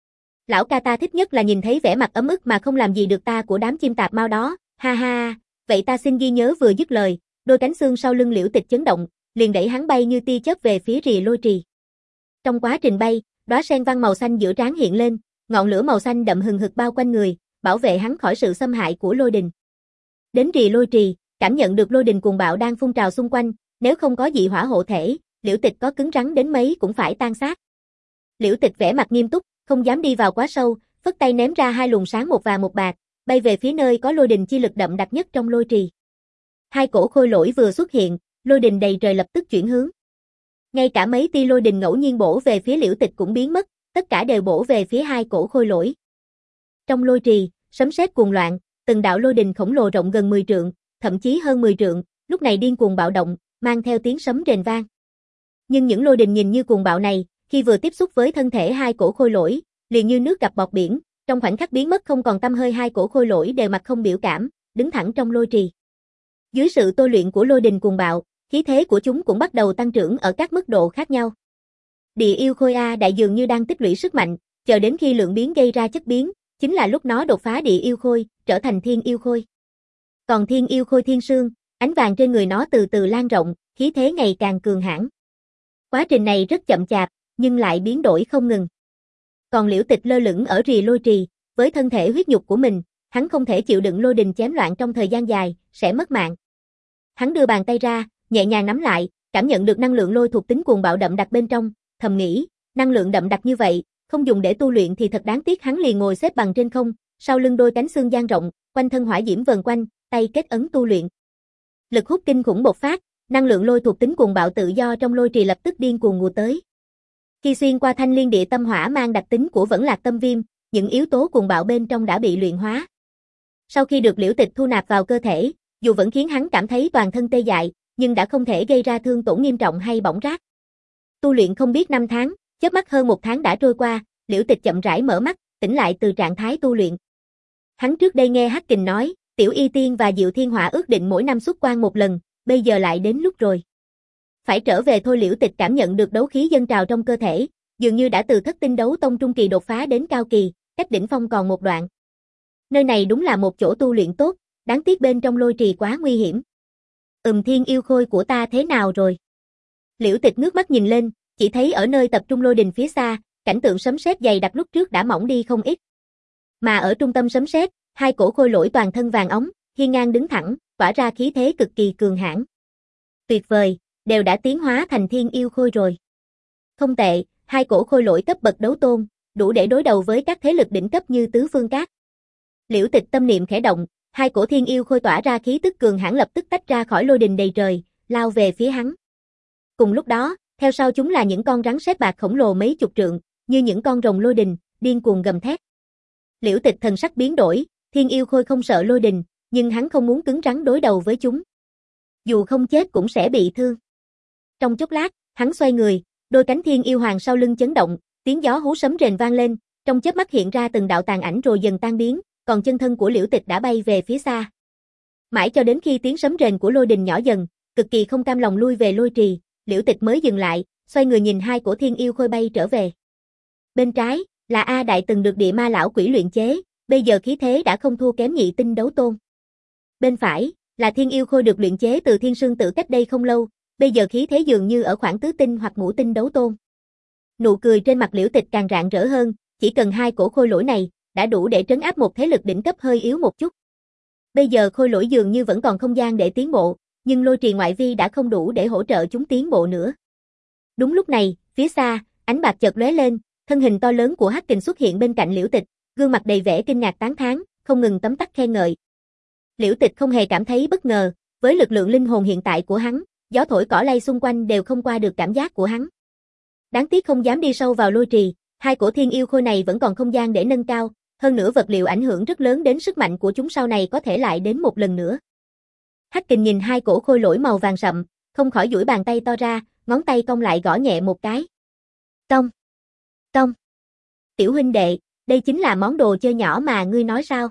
S1: Lão ca ta thích nhất là nhìn thấy vẻ mặt ấm ức mà không làm gì được ta của đám chim tạp mau đó, ha ha, vậy ta xin ghi nhớ." Vừa dứt lời, đôi cánh xương sau lưng Liễu Tịch chấn động, liền đẩy hắn bay như tia chớp về phía rìa lôi trì. Trong quá trình bay, đóa sen văn màu xanh giữa trán hiện lên, ngọn lửa màu xanh đậm hừng hực bao quanh người, bảo vệ hắn khỏi sự xâm hại của lôi đình. Đến rìa lôi trì, cảm nhận được lôi đình cuồng bạo đang phun trào xung quanh, nếu không có dị hỏa hộ thể, Liễu Tịch có cứng rắn đến mấy cũng phải tan xác. Liễu Tịch vẻ mặt nghiêm túc, không dám đi vào quá sâu, phất tay ném ra hai luồng sáng một vàng một bạc, bay về phía nơi có lôi đình chi lực đậm đặc nhất trong lôi trì. Hai cổ khôi lỗi vừa xuất hiện, lôi đình đầy trời lập tức chuyển hướng. Ngay cả mấy tia lôi đình ngẫu nhiên bổ về phía Liễu Tịch cũng biến mất, tất cả đều bổ về phía hai cổ khôi lỗi. Trong lôi trì, sấm sét cuồng loạn, từng đạo lôi đình khổng lồ rộng gần mười trượng, thậm chí hơn mười trượng, lúc này điên cuồng bạo động, mang theo tiếng sấm rền vang. Nhưng những lôi đình nhìn như cuồng bạo này, khi vừa tiếp xúc với thân thể hai cổ khôi lỗi, liền như nước gặp bọt biển, trong khoảnh khắc biến mất không còn tăm hơi. Hai cổ khôi lỗi đều mặt không biểu cảm, đứng thẳng trong lôi trì. Dưới sự tôi luyện của lôi đình cuồng bạo, khí thế của chúng cũng bắt đầu tăng trưởng ở các mức độ khác nhau. Địa yêu khôi A đại dường như đang tích lũy sức mạnh, chờ đến khi lượng biến gây ra chất biến, chính là lúc nó đột phá địa yêu khôi, trở thành thiên yêu khôi. Còn thiên yêu khôi thiên sương, ánh vàng trên người nó từ từ lan rộng, khí thế ngày càng cường hãn. Quá trình này rất chậm chạp, nhưng lại biến đổi không ngừng. Còn Liễu Tịch lơ lửng ở rìa lôi trì, với thân thể huyết nhục của mình, hắn không thể chịu đựng lôi đình chém loạn trong thời gian dài, sẽ mất mạng. Hắn đưa bàn tay ra, nhẹ nhàng nắm lại, cảm nhận được năng lượng lôi thuộc tính cuồng bạo đậm đặc bên trong, thầm nghĩ, năng lượng đậm đặc như vậy, không dùng để tu luyện thì thật đáng tiếc. Hắn liền ngồi xếp bằng trên không, sau lưng đôi cánh xương dang rộng, quanh thân hỏa diễm vần quanh, tay kết ấn tu luyện. Lực hút kinh khủng bộc phát, năng lượng lôi thuộc tính cuồng bạo tự do trong lôi trì lập tức điên cuồng ùa tới. Khi xuyên qua thanh liên địa tâm hỏa mang đặc tính của Vẫn Lạc Tâm Viêm, những yếu tố cuồng bạo bên trong đã bị luyện hóa. Sau khi được Liễu Tịch thu nạp vào cơ thể, dù vẫn khiến hắn cảm thấy toàn thân tê dại, nhưng đã không thể gây ra thương tổn nghiêm trọng hay bỏng rát. Tu luyện không biết năm tháng, chớp mắt hơn một tháng đã trôi qua, Liễu Tịch chậm rãi mở mắt, tỉnh lại từ trạng thái tu luyện. Hắn trước đây nghe Hắc Kình nói, Tiểu Y Tiên và Diệu Thiên Hỏa ước định mỗi năm xuất quan một lần, bây giờ lại đến lúc rồi. Phải trở về thôi. Liễu Tịch cảm nhận được đấu khí dâng trào trong cơ thể, dường như đã từ thất tinh đấu tông trung kỳ đột phá đến cao kỳ, cách đỉnh phong còn một đoạn. Nơi này đúng là một chỗ tu luyện tốt, đáng tiếc bên trong lôi trì quá nguy hiểm. Ừm thiên yêu khôi của ta thế nào rồi? Liễu Tịch ngước mắt nhìn lên, chỉ thấy ở nơi tập trung lôi đình phía xa, cảnh tượng sấm sét dày đặc lúc trước đã mỏng đi không ít. Mà ở trung tâm sấm sét, hai cổ khôi lỗi toàn thân vàng óng, hiên ngang đứng thẳng, tỏa ra khí thế cực kỳ cường hãn. Tuyệt vời, đều đã tiến hóa thành thiên yêu khôi rồi. Không tệ, hai cổ khôi lỗi cấp bậc đấu tôn, đủ để đối đầu với các thế lực đỉnh cấp như Tứ Phương Các. Liễu Tịch tâm niệm khẽ động, hai cổ thiên yêu khôi tỏa ra khí tức cường hãn lập tức tách ra khỏi lôi đình đầy trời, lao về phía hắn. Cùng lúc đó, theo sau chúng là những con rắn sét bạc khổng lồ mấy chục trượng, như những con rồng lôi đình, điên cuồng gầm thét. Liễu Tịch thần sắc biến đổi, thiên yêu khôi không sợ lôi đình, nhưng hắn không muốn cứng rắn đối đầu với chúng. Dù không chết cũng sẽ bị thương. Trong chốc lát, hắn xoay người, đôi cánh thiên yêu hoàng sau lưng chấn động, tiếng gió hú sấm rền vang lên, trong chớp mắt hiện ra từng đạo tàn ảnh rồi dần tan biến, còn chân thân của Liễu Tịch đã bay về phía xa. Mãi cho đến khi tiếng sấm rền của lôi đình nhỏ dần, cực kỳ không cam lòng lui về lôi trì, Liễu Tịch mới dừng lại, xoay người nhìn hai cổ thiên yêu khôi bay trở về. Bên trái, là A Đại từng được địa ma lão quỷ luyện chế, bây giờ khí thế đã không thua kém nhị tinh đấu tôn. Bên phải, là thiên yêu khôi được luyện chế từ thiên sương tử cách đây không lâu, bây giờ khí thế dường như ở khoảng tứ tinh hoặc ngũ tinh đấu tôn. Nụ cười trên mặt Liễu Tịch càng rạng rỡ hơn, chỉ cần hai cổ khôi lỗi này, đã đủ để trấn áp một thế lực đỉnh cấp hơi yếu một chút. Bây giờ khôi lỗi dường như vẫn còn không gian để tiến bộ, nhưng lôi trì ngoại vi đã không đủ để hỗ trợ chúng tiến bộ nữa. Đúng lúc này, phía xa, ánh bạc chợt lóe lên, thân hình to lớn của Hắc Kình xuất hiện bên cạnh Liễu Tịch, gương mặt đầy vẻ kinh ngạc tán thán, không ngừng tấm tắc khen ngợi. Liễu Tịch không hề cảm thấy bất ngờ, với lực lượng linh hồn hiện tại của hắn, gió thổi cỏ lay xung quanh đều không qua được cảm giác của hắn. Đáng tiếc không dám đi sâu vào lôi trì, hai cổ thiên yêu khôi này vẫn còn không gian để nâng cao, hơn nữa vật liệu ảnh hưởng rất lớn đến sức mạnh của chúng sau này có thể lại đến một lần nữa. Hắc Kình nhìn hai cổ khôi lỗi màu vàng sậm, không khỏi duỗi bàn tay to ra, ngón tay cong lại gõ nhẹ một cái. Cong, cong. Tiểu huynh đệ, đây chính là món đồ chơi nhỏ mà ngươi nói sao?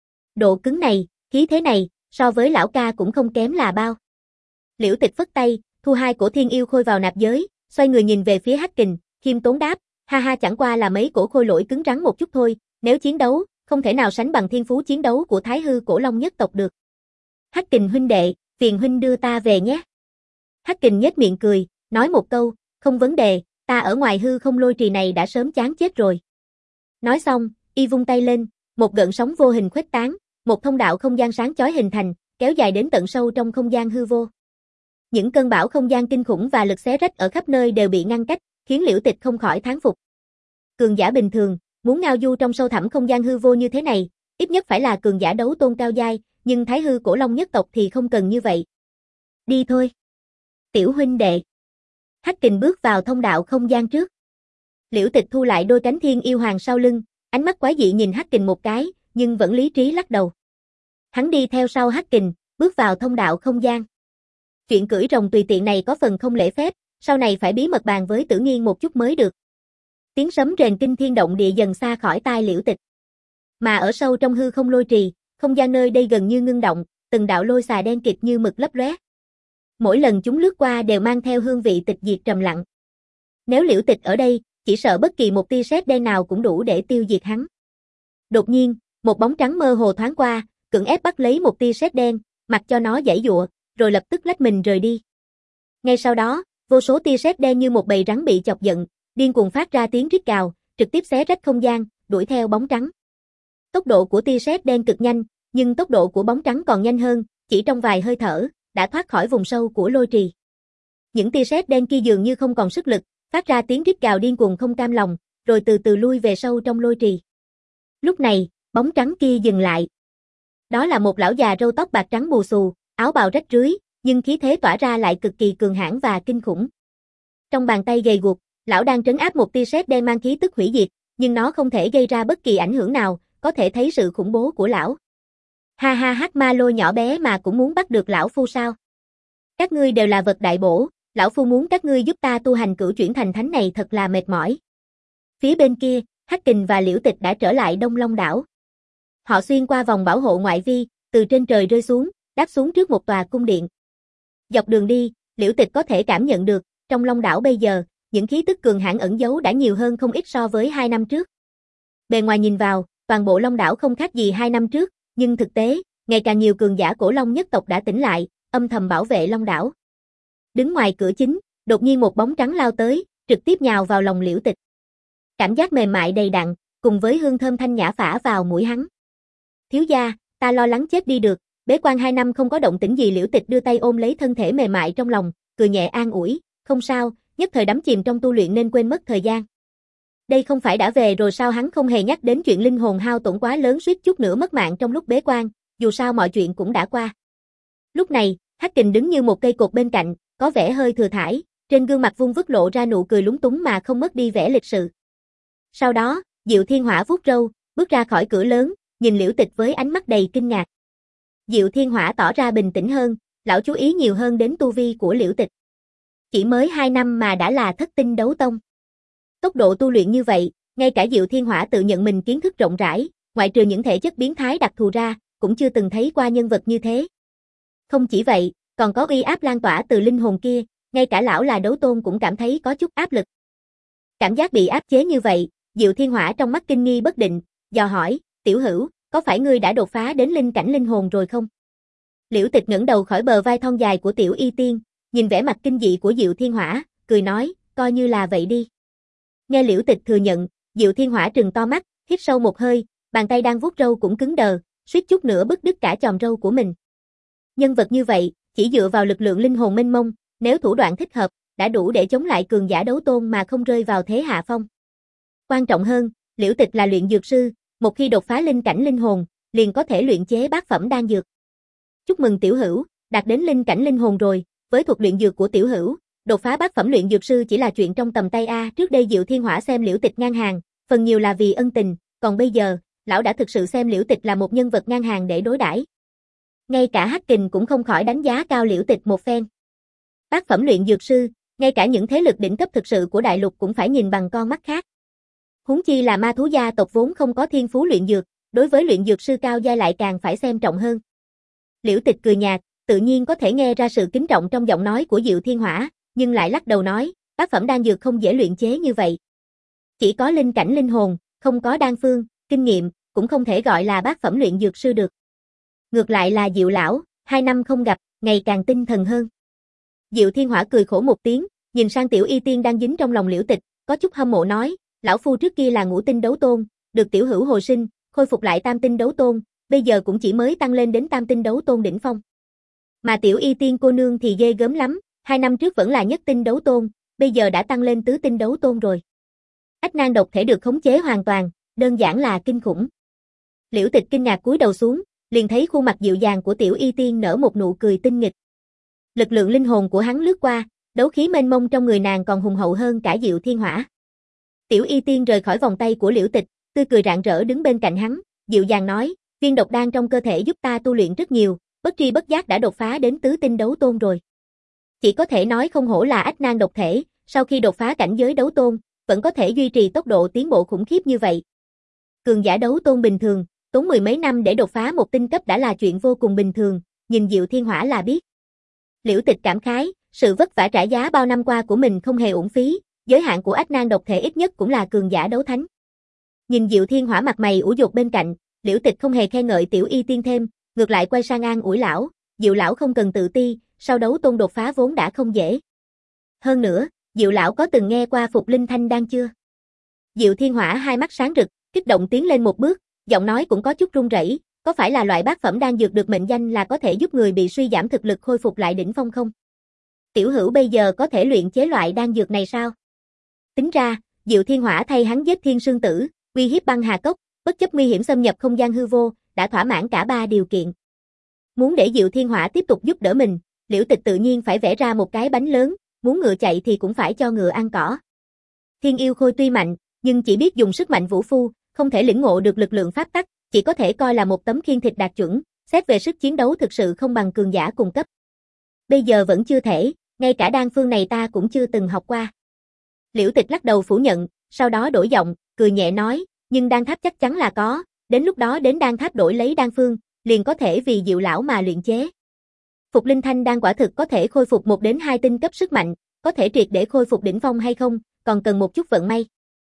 S1: Độ cứng này, khí thế này, so với lão ca cũng không kém là bao. Liễu Tịch phất tay, thu hai cổ thiên yêu khôi vào nạp giới, xoay người nhìn về phía Hắc Kình, khiêm tốn đáp, ha ha chẳng qua là mấy cổ khôi lỗi cứng rắn một chút thôi, nếu chiến đấu, không thể nào sánh bằng thiên phú chiến đấu của Thái Hư Cổ Long nhất tộc được. Hắc Kình huynh đệ, phiền huynh đưa ta về nhé. Hắc Kình nhếch miệng cười, nói một câu, không vấn đề, ta ở ngoài hư không lôi trì này đã sớm chán chết rồi. Nói xong, y vung tay lên, một gợn sóng vô hình khuếch tán, một thông đạo không gian sáng chói hình thành, kéo dài đến tận sâu trong không gian hư vô. Những cơn bão không gian kinh khủng và lực xé rách ở khắp nơi đều bị ngăn cách, khiến Liễu Tịch không khỏi thán phục. Cường giả bình thường, muốn ngao du trong sâu thẳm không gian hư vô như thế này, ít nhất phải là cường giả đấu tôn cao giai, nhưng Thái Hư Cổ Long nhất tộc thì không cần như vậy. Đi thôi. Tiểu huynh đệ. Hắc Kình bước vào thông đạo không gian trước. Liễu Tịch thu lại đôi cánh thiên yêu hoàng sau lưng, ánh mắt quái dị nhìn Hắc Kình một cái, nhưng vẫn lý trí lắc đầu. Hắn đi theo sau Hắc Kình, bước vào thông đạo không gian. Chuyện cưỡi rồng tùy tiện này có phần không lễ phép, sau này phải bí mật bàn với Tử Nghiên một chút mới được. Tiếng sấm rền kinh thiên động địa dần xa khỏi tai Liễu Tịch. Mà ở sâu trong hư không lôi trì, không gian nơi đây gần như ngưng động, từng đạo lôi xà đen kịt như mực lấp lóe. Mỗi lần chúng lướt qua đều mang theo hương vị tịch diệt trầm lặng. Nếu Liễu Tịch ở đây, chỉ sợ bất kỳ một tia sét đen nào cũng đủ để tiêu diệt hắn. Đột nhiên, một bóng trắng mơ hồ thoáng qua, cưỡng ép bắt lấy một tia sét đen, mặc cho nó giãy giụa, rồi lập tức lách mình rời đi. Ngay sau đó, vô số tia sét đen như một bầy rắn bị chọc giận, điên cuồng phát ra tiếng rít gào, trực tiếp xé rách không gian, đuổi theo bóng trắng. Tốc độ của tia sét đen cực nhanh, nhưng tốc độ của bóng trắng còn nhanh hơn, chỉ trong vài hơi thở, đã thoát khỏi vùng sâu của lôi trì. Những tia sét đen kia dường như không còn sức lực, phát ra tiếng rít gào điên cuồng không cam lòng, rồi từ từ lui về sâu trong lôi trì. Lúc này, bóng trắng kia dừng lại. Đó là một lão già râu tóc bạc trắng bù xù, áo bào rách rưới, nhưng khí thế tỏa ra lại cực kỳ cường hãn và kinh khủng. Trong bàn tay gầy guộc, lão đang trấn áp một tia sét đen mang khí tức hủy diệt, nhưng nó không thể gây ra bất kỳ ảnh hưởng nào, có thể thấy sự khủng bố của lão. Ha ha, Hắc Ma Lôi nhỏ bé mà cũng muốn bắt được lão phu sao? Các ngươi đều là vật đại bổ, lão phu muốn các ngươi giúp ta tu hành cửu chuyển thành thánh này thật là mệt mỏi. Phía bên kia, Hắc Kình và Liễu Tịch đã trở lại Đông Long đảo. Họ xuyên qua vòng bảo hộ ngoại vi, từ trên trời rơi xuống, đáp xuống trước một tòa cung điện. Dọc đường đi, Liễu Tịch có thể cảm nhận được, trong Long đảo bây giờ, những khí tức cường hãn ẩn giấu đã nhiều hơn không ít so với hai năm trước. Bề ngoài nhìn vào, toàn bộ Long đảo không khác gì hai năm trước, nhưng thực tế, ngày càng nhiều cường giả cổ Long nhất tộc đã tỉnh lại, âm thầm bảo vệ Long đảo. Đứng ngoài cửa chính, đột nhiên một bóng trắng lao tới, trực tiếp nhào vào lòng Liễu Tịch. Cảm giác mềm mại đầy đặn, cùng với hương thơm thanh nhã phả vào mũi hắn. Thiếu gia, ta lo lắng chết đi được, bế quan hai năm không có động tĩnh gì. Liễu Tịch đưa tay ôm lấy thân thể mềm mại trong lòng, cười nhẹ an ủi, không sao, nhất thời đắm chìm trong tu luyện nên quên mất thời gian. Đây không phải đã về rồi sao? Hắn không hề nhắc đến chuyện linh hồn hao tổn quá lớn suýt chút nữa mất mạng trong lúc bế quan, dù sao mọi chuyện cũng đã qua. Lúc này, Hắc Kình đứng như một cây cột bên cạnh, có vẻ hơi thừa thãi, trên gương mặt vung vức lộ ra nụ cười lúng túng mà không mất đi vẻ lịch sự. Sau đó, Diệu Thiên Hỏa vuốt râu, bước ra khỏi cửa lớn, nhìn Liễu Tịch với ánh mắt đầy kinh ngạc. Diệu Thiên Hỏa tỏ ra bình tĩnh hơn, lão chú ý nhiều hơn đến tu vi của Liễu Tịch. Chỉ mới hai năm mà đã là thất tinh đấu tông. Tốc độ tu luyện như vậy, ngay cả Diệu Thiên Hỏa tự nhận mình kiến thức rộng rãi, ngoại trừ những thể chất biến thái đặc thù ra, cũng chưa từng thấy qua nhân vật như thế. Không chỉ vậy, còn có uy áp lan tỏa từ linh hồn kia, ngay cả lão là đấu tôn cũng cảm thấy có chút áp lực. Cảm giác bị áp chế như vậy, Diệu Thiên Hỏa trong mắt kinh nghi bất định, dò hỏi, tiểu hữu, có phải ngươi đã đột phá đến linh cảnh linh hồn rồi không? Liễu Tịch ngẩng đầu khỏi bờ vai thon dài của Tiểu Y Tiên, nhìn vẻ mặt kinh dị của Diệu Thiên Hỏa, cười nói, coi như là vậy đi. Nghe Liễu Tịch thừa nhận, Diệu Thiên Hỏa trừng to mắt, hít sâu một hơi, bàn tay đang vuốt râu cũng cứng đờ, suýt chút nữa bứt đứt cả chòm râu của mình. Nhân vật như vậy, chỉ dựa vào lực lượng linh hồn mênh mông, nếu thủ đoạn thích hợp, đã đủ để chống lại cường giả đấu tôn mà không rơi vào thế hạ phong. Quan trọng hơn, Liễu Tịch là luyện dược sư, một khi đột phá linh cảnh linh hồn, liền có thể luyện chế bát phẩm đan dược. Chúc mừng tiểu hữu, đạt đến linh cảnh linh hồn rồi, với thuật luyện dược của tiểu hữu, đột phá bát phẩm luyện dược sư chỉ là chuyện trong tầm tay a. Trước đây Diệu Thiên Hỏa xem Liễu Tịch ngang hàng, phần nhiều là vì ân tình, còn bây giờ, lão đã thực sự xem Liễu Tịch là một nhân vật ngang hàng để đối đãi. Ngay cả Hắc Kình cũng không khỏi đánh giá cao Liễu Tịch một phen. Bát phẩm luyện dược sư, ngay cả những thế lực đỉnh cấp thực sự của đại lục cũng phải nhìn bằng con mắt khác. Huống chi là ma thú gia tộc vốn không có thiên phú luyện dược, đối với luyện dược sư cao giai lại càng phải xem trọng hơn. Liễu Tịch cười nhạt, tự nhiên có thể nghe ra sự kính trọng trong giọng nói của Diệu Thiên Hỏa, nhưng lại lắc đầu nói, bát phẩm đan dược không dễ luyện chế như vậy. Chỉ có linh cảnh linh hồn, không có đan phương, kinh nghiệm, cũng không thể gọi là bát phẩm luyện dược sư được. Ngược lại là Diệu lão, hai năm không gặp, ngày càng tinh thần hơn. Diệu Thiên Hỏa cười khổ một tiếng, nhìn sang Tiểu Y Tiên đang dính trong lòng Liễu Tịch, có chút hâm mộ nói, lão phu trước kia là ngũ tinh đấu tôn, được tiểu hữu hồi sinh, khôi phục lại tam tinh đấu tôn, bây giờ cũng chỉ mới tăng lên đến tam tinh đấu tôn đỉnh phong. Mà Tiểu Y Tiên cô nương thì ghê gớm lắm, hai năm trước vẫn là nhất tinh đấu tôn, bây giờ đã tăng lên tứ tinh đấu tôn rồi. Ách nan độc thể được khống chế hoàn toàn, đơn giản là kinh khủng. Liễu Tịch kinh ngạc cúi đầu xuống, liền thấy khuôn mặt dịu dàng của Tiểu Y Tiên nở một nụ cười tinh nghịch. Lực lượng linh hồn của hắn lướt qua, đấu khí mênh mông trong người nàng còn hùng hậu hơn cả Diệu Thiên Hỏa. Tiểu Y Tiên rời khỏi vòng tay của Liễu Tịch, tươi cười rạng rỡ đứng bên cạnh hắn, dịu dàng nói, viên độc đan trong cơ thể giúp ta tu luyện rất nhiều, bất tri bất giác đã đột phá đến tứ tinh đấu tôn rồi. Chỉ có thể nói không hổ là ách nan độc thể, sau khi đột phá cảnh giới đấu tôn, vẫn có thể duy trì tốc độ tiến bộ khủng khiếp như vậy. Cường giả đấu tôn bình thường, tốn mười mấy năm để đột phá một tinh cấp đã là chuyện vô cùng bình thường, nhìn Diệu Thiên Hỏa là biết. Liễu Tịch cảm khái, sự vất vả trả giá bao năm qua của mình không hề uổng phí, giới hạn của ách nan độc thể ít nhất cũng là cường giả đấu thánh. Nhìn Diệu Thiên Hỏa mặt mày ủ dột bên cạnh, Liễu Tịch không hề khen ngợi Tiểu Y Tiên thêm, ngược lại quay sang an ủi lão, Diệu lão không cần tự ti, sau đấu tôn đột phá vốn đã không dễ. Hơn nữa, Diệu lão có từng nghe qua Phục Linh Thanh Đan chưa? Diệu Thiên Hỏa hai mắt sáng rực, kích động tiến lên một bước, giọng nói cũng có chút run rẩy, có phải là loại bát phẩm đan dược được mệnh danh là có thể giúp người bị suy giảm thực lực khôi phục lại đỉnh phong không? Tiểu hữu bây giờ có thể luyện chế loại đan dược này sao? Tính ra, Diệu Thiên Hỏa thay hắn giết Thiên Sương Tử, uy hiếp băng hà cốc, bất chấp nguy hiểm xâm nhập không gian hư vô, đã thỏa mãn cả ba điều kiện. Muốn để Diệu Thiên Hỏa tiếp tục giúp đỡ mình, Liễu Tịch tự nhiên phải vẽ ra một cái bánh lớn, muốn ngựa chạy thì cũng phải cho ngựa ăn cỏ. Thiên yêu khôi tuy mạnh, nhưng chỉ biết dùng sức mạnh vũ phu, không thể lĩnh ngộ được lực lượng pháp tắc, chỉ có thể coi là một tấm khiên thịt đạt chuẩn, xét về sức chiến đấu thực sự không bằng cường giả cùng cấp. Bây giờ vẫn chưa thể, ngay cả đan phương này ta cũng chưa từng học qua. Liễu Tịch lắc đầu phủ nhận, sau đó đổi giọng, cười nhẹ nói, nhưng đan tháp chắc chắn là có, đến lúc đó đến đan tháp đổi lấy đan phương, liền có thể vì Diệu lão mà luyện chế. Phục Linh Thanh đan quả thực có thể khôi phục một đến hai tinh cấp sức mạnh, có thể triệt để khôi phục đỉnh phong hay không, còn cần một chút vận may.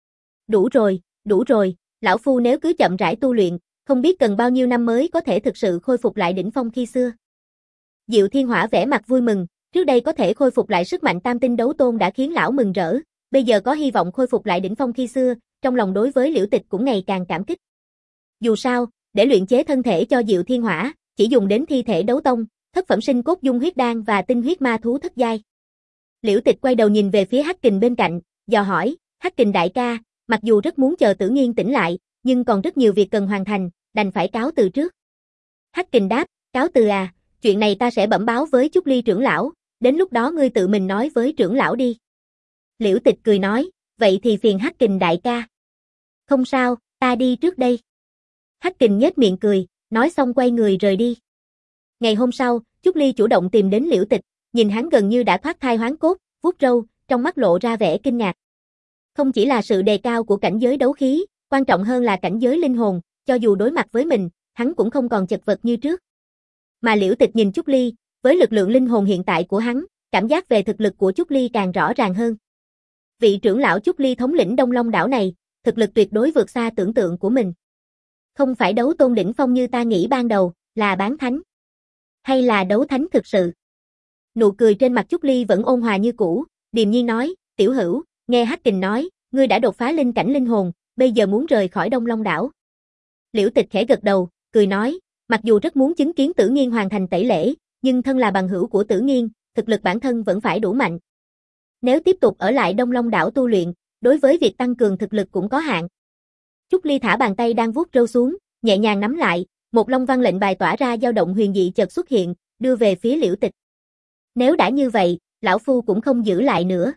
S1: Đủ rồi, đủ rồi, lão phu nếu cứ chậm rãi tu luyện, không biết cần bao nhiêu năm mới có thể thực sự khôi phục lại đỉnh phong khi xưa. Diệu Thiên Hỏa vẻ mặt vui mừng, trước đây có thể khôi phục lại sức mạnh tam tinh đấu tôn đã khiến lão mừng rỡ, bây giờ có hy vọng khôi phục lại đỉnh phong khi xưa, trong lòng đối với Liễu Tịch cũng ngày càng cảm kích. Dù sao, để luyện chế thân thể cho Diệu Thiên Hỏa, chỉ dùng đến thi thể đấu tông, thất phẩm sinh cốt dung huyết đan và tinh huyết ma thú thất giai. Liễu Tịch quay đầu nhìn về phía Hắc Kình bên cạnh, dò hỏi, Hắc Kình đại ca, mặc dù rất muốn chờ Tử Nghiên tỉnh lại, nhưng còn rất nhiều việc cần hoàn thành, đành phải cáo từ trước. Hắc Kình đáp, cáo từ à, chuyện này ta sẽ bẩm báo với Trúc Ly trưởng lão, đến lúc đó ngươi tự mình nói với trưởng lão đi. Liễu Tịch cười nói, vậy thì phiền Hắc Kình đại ca. Không sao, ta đi trước đây. Hắc Kình nhếch miệng cười, nói xong quay người rời đi. Ngày hôm sau, Trúc Ly chủ động tìm đến Liễu Tịch, nhìn hắn gần như đã thoát thai hoán cốt, vuốt râu, trong mắt lộ ra vẻ kinh ngạc. Không chỉ là sự đề cao của cảnh giới đấu khí, quan trọng hơn là cảnh giới linh hồn, cho dù đối mặt với mình, hắn cũng không còn chật vật như trước. Mà Liễu Tịch nhìn Trúc Ly, với lực lượng linh hồn hiện tại của hắn, cảm giác về thực lực của Trúc Ly càng rõ ràng hơn. Vị trưởng lão Trúc Ly thống lĩnh Đông Long đảo này, thực lực tuyệt đối vượt xa tưởng tượng của mình. Không phải đấu tôn đỉnh phong như ta nghĩ ban đầu, là bán thánh. Hay là đấu thánh thực sự? Nụ cười trên mặt Trúc Ly vẫn ôn hòa như cũ, điềm nhiên nói, tiểu hữu, nghe Hắc Kình nói, ngươi đã đột phá linh cảnh linh hồn, bây giờ muốn rời khỏi Đông Long đảo. Liễu Tịch khẽ gật đầu, cười nói, mặc dù rất muốn chứng kiến Tử Nghiên hoàn thành tẩy lễ, nhưng thân là bằng hữu của Tử Nghiên, thực lực bản thân vẫn phải đủ mạnh. Nếu tiếp tục ở lại Đông Long đảo tu luyện, đối với việc tăng cường thực lực cũng có hạn. Trúc Ly thả bàn tay đang vuốt râu xuống, nhẹ nhàng nắm lại, một long văn lệnh bài tỏa ra dao động huyền dị chợt xuất hiện, đưa về phía Liễu Tịch. Nếu đã như vậy, lão phu cũng không giữ lại nữa.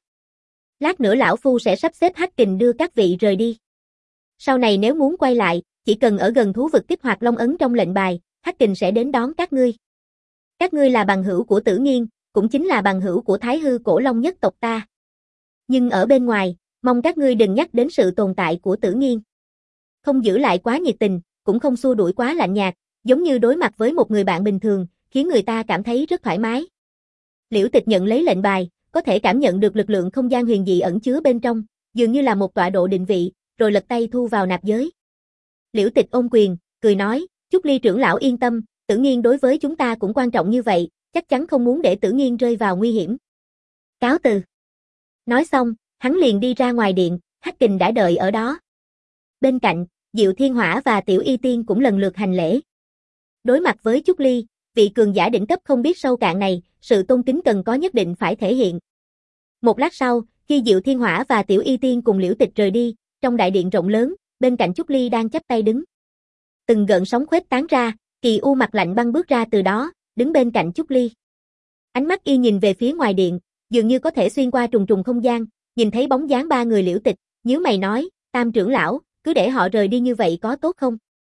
S1: Lát nữa lão phu sẽ sắp xếp Hắc Kình đưa các vị rời đi. Sau này nếu muốn quay lại, chỉ cần ở gần thú vực kích hoạt long ấn trong lệnh bài, Hắc Kình sẽ đến đón các ngươi. Các ngươi là bằng hữu của Tử Nghiên, cũng chính là bằng hữu của Thái Hư Cổ Long nhất tộc ta. Nhưng ở bên ngoài, mong các ngươi đừng nhắc đến sự tồn tại của Tử Nghiên. Không giữ lại quá nhiệt tình, cũng không xua đuổi quá lạnh nhạt, giống như đối mặt với một người bạn bình thường, khiến người ta cảm thấy rất thoải mái. Liễu Tịch nhận lấy lệnh bài, có thể cảm nhận được lực lượng không gian huyền dị ẩn chứa bên trong, dường như là một tọa độ định vị, rồi lật tay thu vào nạp giới. Liễu Tịch ôm quyền, cười nói, Trúc Ly trưởng lão yên tâm, Tử Nghiên đối với chúng ta cũng quan trọng như vậy, chắc chắn không muốn để Tử Nghiên rơi vào nguy hiểm. Cáo từ. Nói xong, hắn liền đi ra ngoài điện, Hắc Kình đã đợi ở đó. Bên cạnh, Diệu Thiên Hỏa và Tiểu Y Tiên cũng lần lượt hành lễ. Đối mặt với Trúc Ly, vị cường giả đỉnh cấp không biết sâu cạn này, sự tôn kính cần có nhất định phải thể hiện. Một lát sau, khi Diệu Thiên Hỏa và Tiểu Y Tiên cùng Liễu Tịch rời đi, trong đại điện rộng lớn, bên cạnh Trúc Ly đang chắp tay đứng. Từng gợn sóng khuếch tán ra, Kỳ U mặt lạnh băng bước ra từ đó, đứng bên cạnh Trúc Ly. Ánh mắt y nhìn về phía ngoài điện, dường như có thể xuyên qua trùng trùng không gian, nhìn thấy bóng dáng ba người Liễu Tịch, nhíu mày nói, Tam trưởng lão, cứ để họ rời đi như vậy có tốt không?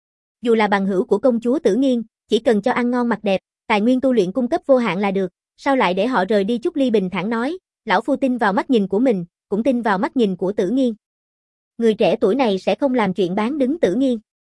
S1: Dù là bằng hữu của công chúa Tử Nghiên, chỉ cần cho ăn ngon mặc đẹp, tài nguyên tu luyện cung cấp vô hạn là được, sao lại để họ rời đi? Trúc Ly bình thản nói, lão phu tin vào mắt nhìn của mình, cũng tin vào mắt nhìn của Tử Nghiên. Người trẻ tuổi này sẽ không làm chuyện bán đứng Tử Nghiên.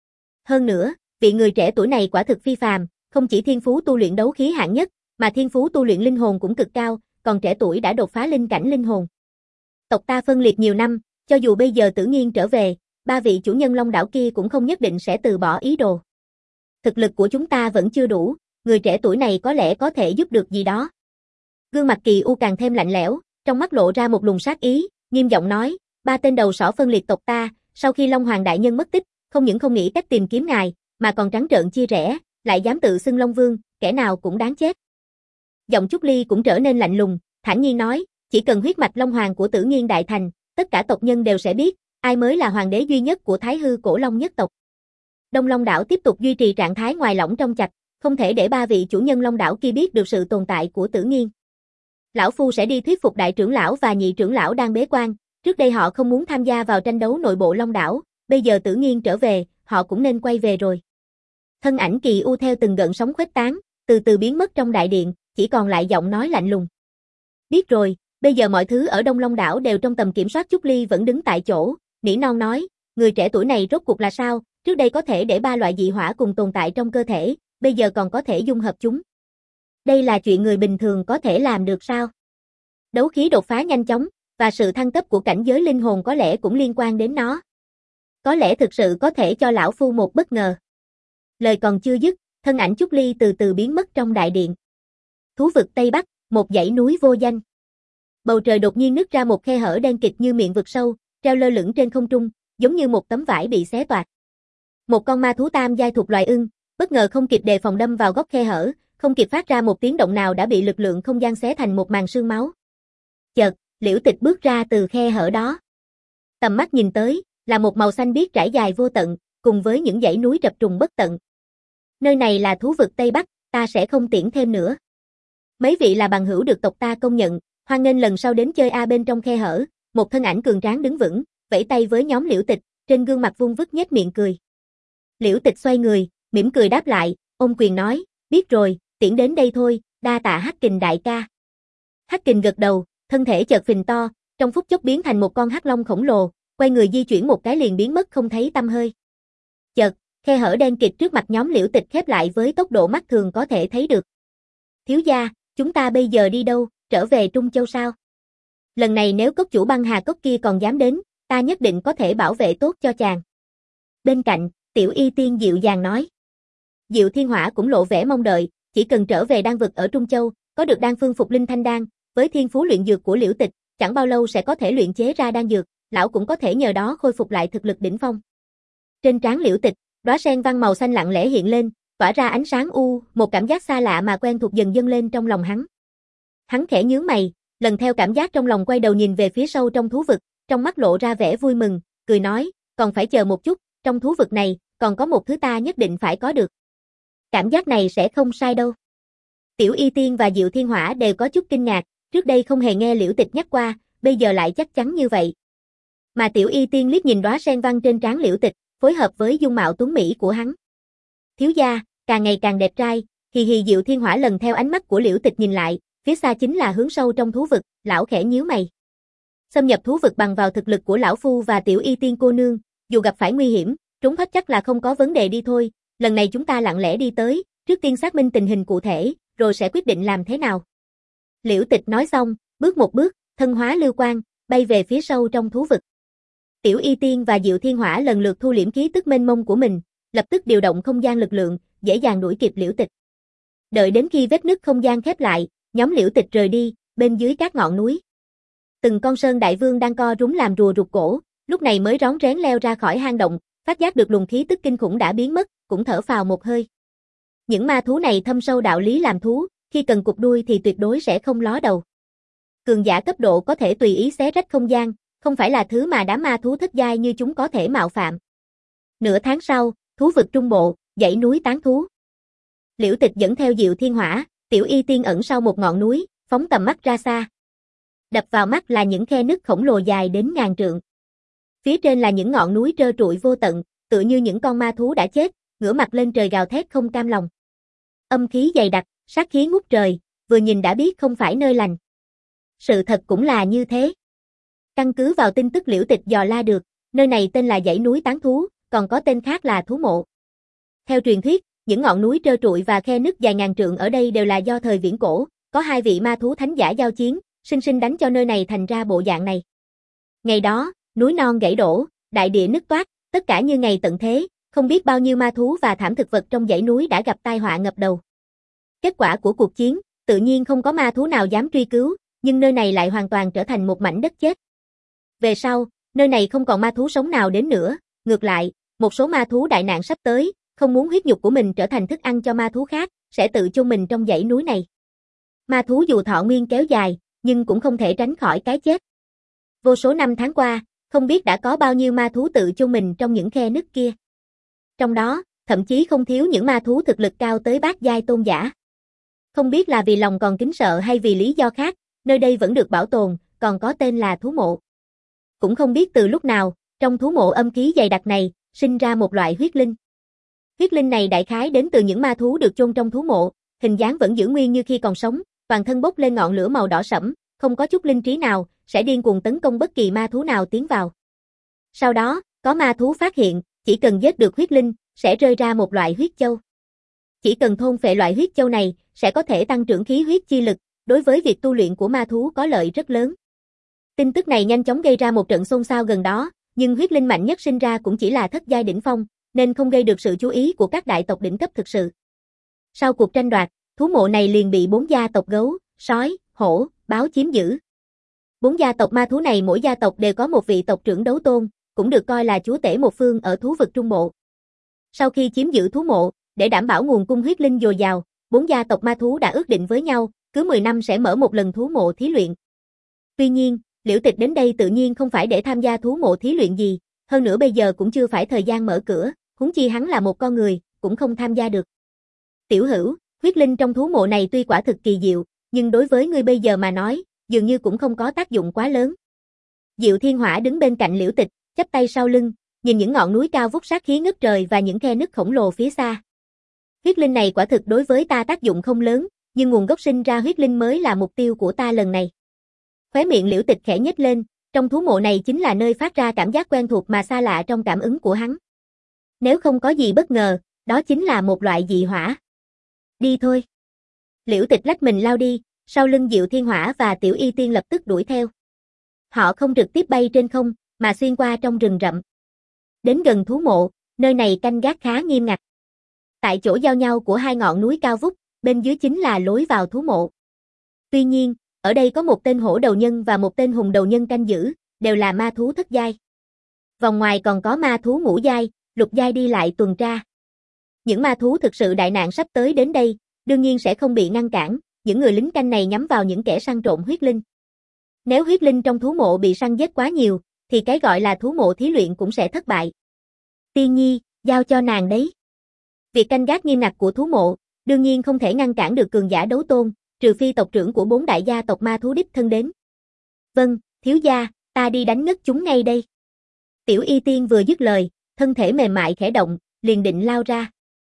S1: Hơn nữa, vị người trẻ tuổi này quả thực phi phàm, không chỉ thiên phú tu luyện đấu khí hạng nhất, mà thiên phú tu luyện linh hồn cũng cực cao, còn trẻ tuổi đã đột phá linh cảnh linh hồn. Tộc ta phân liệt nhiều năm, cho dù bây giờ Tử Nghiên trở về, ba vị chủ nhân Long đảo kia cũng không nhất định sẽ từ bỏ ý đồ. Thực lực của chúng ta vẫn chưa đủ, người trẻ tuổi này có lẽ có thể giúp được gì đó. Gương mặt Kỳ U càng thêm lạnh lẽo, trong mắt lộ ra một luồng sát ý, nghiêm giọng nói, ba tên đầu sỏ phân liệt tộc ta, sau khi Long Hoàng đại nhân mất tích, không những không nghĩ cách tìm kiếm ngài, mà còn trắng trợn chia rẽ, lại dám tự xưng Long Vương, kẻ nào cũng đáng chết. Giọng Trúc Ly cũng trở nên lạnh lùng, thản nhiên nói, chỉ cần huyết mạch Long Hoàng của Tử Nghiên đại thành, tất cả tộc nhân đều sẽ biết, ai mới là hoàng đế duy nhất của Thái Hư Cổ Long nhất tộc. Đông Long đảo tiếp tục duy trì trạng thái ngoài lỏng trong chạch, không thể để ba vị chủ nhân Long đảo kia biết được sự tồn tại của Tử Nghiên. Lão phu sẽ đi thuyết phục đại trưởng lão và nhị trưởng lão đang bế quan, trước đây họ không muốn tham gia vào tranh đấu nội bộ Long đảo, bây giờ Tử Nghiên trở về, họ cũng nên quay về rồi. Thân ảnh Kỳ U theo từng gợn sóng khuếch tán, từ từ biến mất trong đại điện, chỉ còn lại giọng nói lạnh lùng. Biết rồi, bây giờ mọi thứ ở Đông Long đảo đều trong tầm kiểm soát. Trúc Ly vẫn đứng tại chỗ, nỉ non nói, người trẻ tuổi này rốt cuộc là sao, trước đây có thể để ba loại dị hỏa cùng tồn tại trong cơ thể, bây giờ còn có thể dung hợp chúng. Đây là chuyện người bình thường có thể làm được sao? Đấu khí đột phá nhanh chóng, và sự thăng cấp của cảnh giới linh hồn có lẽ cũng liên quan đến nó. Có lẽ thực sự có thể cho lão phu một bất ngờ. Lời còn chưa dứt, thân ảnh Trúc Ly từ từ biến mất trong đại điện. Thú vực Tây Bắc, một dãy núi vô danh. Bầu trời đột nhiên nứt ra một khe hở đen kịt như miệng vực sâu, treo lơ lửng trên không trung, giống như một tấm vải bị xé toạc. Một con ma thú tam giai thuộc loài ưng, bất ngờ không kịp đề phòng đâm vào góc khe hở, không kịp phát ra một tiếng động nào đã bị lực lượng không gian xé thành một màn sương máu. Chợt, Liễu Tịch bước ra từ khe hở đó. Tầm mắt nhìn tới, là một màu xanh biếc trải dài vô tận, cùng với những dãy núi trập trùng bất tận. Nơi này là thú vực Tây Bắc, ta sẽ không tiễn thêm nữa. Mấy vị là bằng hữu được tộc ta công nhận, hoan nghênh lần sau đến chơi a. Bên trong khe hở, một thân ảnh cường tráng đứng vững, vẫy tay với nhóm Liễu Tịch, trên gương mặt vuông vức nhếch miệng cười. Liễu Tịch xoay người, mỉm cười đáp lại, ôm quyền nói, biết rồi, tiễn đến đây thôi, đa tạ Hắc Kình đại ca. Hắc Kình gật đầu, thân thể chợt phình to, trong phút chốc biến thành một con hắc long khổng lồ, quay người di chuyển một cái liền biến mất không thấy tăm hơi. Chợt, khe hở đen kịt trước mặt nhóm Liễu Tịch khép lại với tốc độ mắt thường có thể thấy được. Thiếu gia, chúng ta bây giờ đi đâu, trở về Trung Châu sao? Lần này nếu cốc chủ băng hà cốc kia còn dám đến, ta nhất định có thể bảo vệ tốt cho chàng. Bên cạnh, Tiểu Y Tiên dịu dàng nói. Diệu Thiên Hỏa cũng lộ vẻ mong đợi, chỉ cần trở về đan vực ở Trung Châu, có được đan phương phục linh thanh đan, với thiên phú luyện dược của Liễu Tịch, chẳng bao lâu sẽ có thể luyện chế ra đan dược, lão cũng có thể nhờ đó khôi phục lại thực lực đỉnh phong. Trên trán Liễu Tịch, đóa sen văn màu xanh lặng lẽ hiện lên, tỏa ra ánh sáng u, một cảm giác xa lạ mà quen thuộc dần dâng lên trong lòng hắn. Hắn khẽ nhướng mày, lần theo cảm giác trong lòng quay đầu nhìn về phía sâu trong thú vực, trong mắt lộ ra vẻ vui mừng, cười nói, còn phải chờ một chút, trong thú vực này, còn có một thứ ta nhất định phải có được. Cảm giác này sẽ không sai đâu. Tiểu Y Tiên và Diệu Thiên Hỏa đều có chút kinh ngạc, trước đây không hề nghe Liễu Tịch nhắc qua, bây giờ lại chắc chắn như vậy. Mà Tiểu Y Tiên liếc nhìn đóa sen văn trên trán Liễu Tịch, phối hợp với dung mạo tuấn mỹ của hắn. Thiếu gia, càng ngày càng đẹp trai, hì hì. Diệu Thiên Hỏa lần theo ánh mắt của Liễu Tịch nhìn lại, phía xa chính là hướng sâu trong thú vực, lão khẽ nhíu mày. Xâm nhập thú vực bằng vào thực lực của lão phu và Tiểu Y Tiên cô nương, dù gặp phải nguy hiểm, trốn thoát chắc là không có vấn đề đi thôi, lần này chúng ta lặng lẽ đi tới, trước tiên xác minh tình hình cụ thể, rồi sẽ quyết định làm thế nào. Liễu Tịch nói xong, bước một bước, thân hóa lưu quang, bay về phía sâu trong thú vực. Tiểu Y Tiên và Diệu Thiên Hỏa lần lượt thu liễm khí tức mênh mông của mình, lập tức điều động không gian lực lượng, dễ dàng đuổi kịp Liễu Tịch. Đợi đến khi vết nứt không gian khép lại, nhóm Liễu Tịch rời đi, bên dưới các ngọn núi. Từng con sơn đại vương đang co rúm làm rùa rụt cổ, lúc này mới rón rén leo ra khỏi hang động, phát giác được luồng khí tức kinh khủng đã biến mất, cũng thở phào một hơi. Những ma thú này thâm sâu đạo lý làm thú, khi cần cụp đuôi thì tuyệt đối sẽ không ló đầu. Cường giả cấp độ có thể tùy ý xé rách không gian, không phải là thứ mà đám ma thú thất giai như chúng có thể mạo phạm. Nửa tháng sau, thú vực trung bộ, dãy núi tán thú. Liễu Tịch dẫn theo Diệu Thiên Hỏa, Tiểu Y Tiên ẩn sau một ngọn núi, phóng tầm mắt ra xa. Đập vào mắt là những khe nứt khổng lồ dài đến ngàn trượng. Phía trên là những ngọn núi trơ trụi vô tận, tựa như những con ma thú đã chết, ngửa mặt lên trời gào thét không cam lòng. Âm khí dày đặc, sát khí ngút trời, vừa nhìn đã biết không phải nơi lành. Sự thật cũng là như thế. Căn cứ vào tin tức Liễu Tịch dò la được, nơi này tên là dãy núi tán thú, còn có tên khác là thú mộ. Theo truyền thuyết, những ngọn núi trơ trụi và khe nứt dài ngàn trượng ở đây đều là do thời viễn cổ, có hai vị ma thú thánh giả giao chiến, sinh sinh đánh cho nơi này thành ra bộ dạng này. Ngày đó, núi non gãy đổ, đại địa nứt toác, tất cả như ngày tận thế, không biết bao nhiêu ma thú và thảm thực vật trong dãy núi đã gặp tai họa ngập đầu. Kết quả của cuộc chiến, tự nhiên không có ma thú nào dám truy cứu, nhưng nơi này lại hoàn toàn trở thành một mảnh đất chết. Về sau, nơi này không còn ma thú sống nào đến nữa, ngược lại, một số ma thú đại nạn sắp tới, không muốn huyết nhục của mình trở thành thức ăn cho ma thú khác, sẽ tự chôn mình trong dãy núi này. Ma thú dù thọ nguyên kéo dài, nhưng cũng không thể tránh khỏi cái chết. Vô số năm tháng qua, không biết đã có bao nhiêu ma thú tự chôn mình trong những khe nứt kia. Trong đó, thậm chí không thiếu những ma thú thực lực cao tới bát giai tôn giả. Không biết là vì lòng còn kính sợ hay vì lý do khác, nơi đây vẫn được bảo tồn, còn có tên là thú mộ. Cũng không biết từ lúc nào, trong thú mộ âm khí dày đặc này, sinh ra một loại huyết linh. Huyết linh này đại khái đến từ những ma thú được chôn trong thú mộ, hình dáng vẫn giữ nguyên như khi còn sống, toàn thân bốc lên ngọn lửa màu đỏ sẫm, không có chút linh trí nào, sẽ điên cuồng tấn công bất kỳ ma thú nào tiến vào. Sau đó, có ma thú phát hiện, chỉ cần giết được huyết linh, sẽ rơi ra một loại huyết châu. Chỉ cần thôn phệ loại huyết châu này, sẽ có thể tăng trưởng khí huyết chi lực, đối với việc tu luyện của ma thú có lợi rất lớn. Tin tức này nhanh chóng gây ra một trận xôn xao gần đó, nhưng huyết linh mạnh nhất sinh ra cũng chỉ là thất giai đỉnh phong, nên không gây được sự chú ý của các đại tộc đỉnh cấp thực sự. Sau cuộc tranh đoạt, thú mộ này liền bị bốn gia tộc gấu, sói, hổ, báo chiếm giữ. Bốn gia tộc ma thú này mỗi gia tộc đều có một vị tộc trưởng đấu tôn, cũng được coi là chúa tể một phương ở thú vực Trung Bộ. Sau khi chiếm giữ thú mộ, để đảm bảo nguồn cung huyết linh dồi dào, bốn gia tộc ma thú đã ước định với nhau, cứ mười năm sẽ mở một lần thú mộ thí luyện. Tuy nhiên, Liễu Tịch đến đây tự nhiên không phải để tham gia thú mộ thí luyện gì, hơn nữa bây giờ cũng chưa phải thời gian mở cửa, huống chi hắn là một con người, cũng không tham gia được. Tiểu Hữu, huyết linh trong thú mộ này tuy quả thực kỳ diệu, nhưng đối với ngươi bây giờ mà nói, dường như cũng không có tác dụng quá lớn. Diệu Thiên Hỏa đứng bên cạnh Liễu Tịch, chắp tay sau lưng, nhìn những ngọn núi cao vút sát khí ngất trời và những khe nứt khổng lồ phía xa. Huyết linh này quả thực đối với ta tác dụng không lớn, nhưng nguồn gốc sinh ra huyết linh mới là mục tiêu của ta lần này. Khóe miệng Liễu Tịch khẽ nhếch lên, trong thú mộ này chính là nơi phát ra cảm giác quen thuộc mà xa lạ trong cảm ứng của hắn. Nếu không có gì bất ngờ, đó chính là một loại dị hỏa. Đi thôi. Liễu Tịch lách mình lao đi, sau lưng Diệu Thiên Hỏa và Tiểu Y Tiên lập tức đuổi theo. Họ không trực tiếp bay trên không, mà xuyên qua trong rừng rậm. Đến gần thú mộ, nơi này canh gác khá nghiêm ngặt. Tại chỗ giao nhau của hai ngọn núi cao vút, bên dưới chính là lối vào thú mộ. Tuy nhiên, ở đây có một tên hổ đầu nhân và một tên hùng đầu nhân canh giữ, đều là ma thú thất giai. Vòng ngoài còn có ma thú ngũ giai, lục giai đi lại tuần tra. Những ma thú thực sự đại nạn sắp tới đến đây, đương nhiên sẽ không bị ngăn cản, những người lính canh này nhắm vào những kẻ săn trộm huyết linh. Nếu huyết linh trong thú mộ bị săn giết quá nhiều, thì cái gọi là thú mộ thí luyện cũng sẽ thất bại. Tiên Nhi, giao cho nàng đấy. Việc canh gác nghiêm ngặt của thú mộ, đương nhiên không thể ngăn cản được cường giả đấu tôn, trừ phi tộc trưởng của bốn đại gia tộc ma thú đích thân đến. Vâng, thiếu gia, ta đi đánh ngất chúng ngay đây. Tiểu Y Tiên vừa dứt lời, thân thể mềm mại khẽ động, liền định lao ra.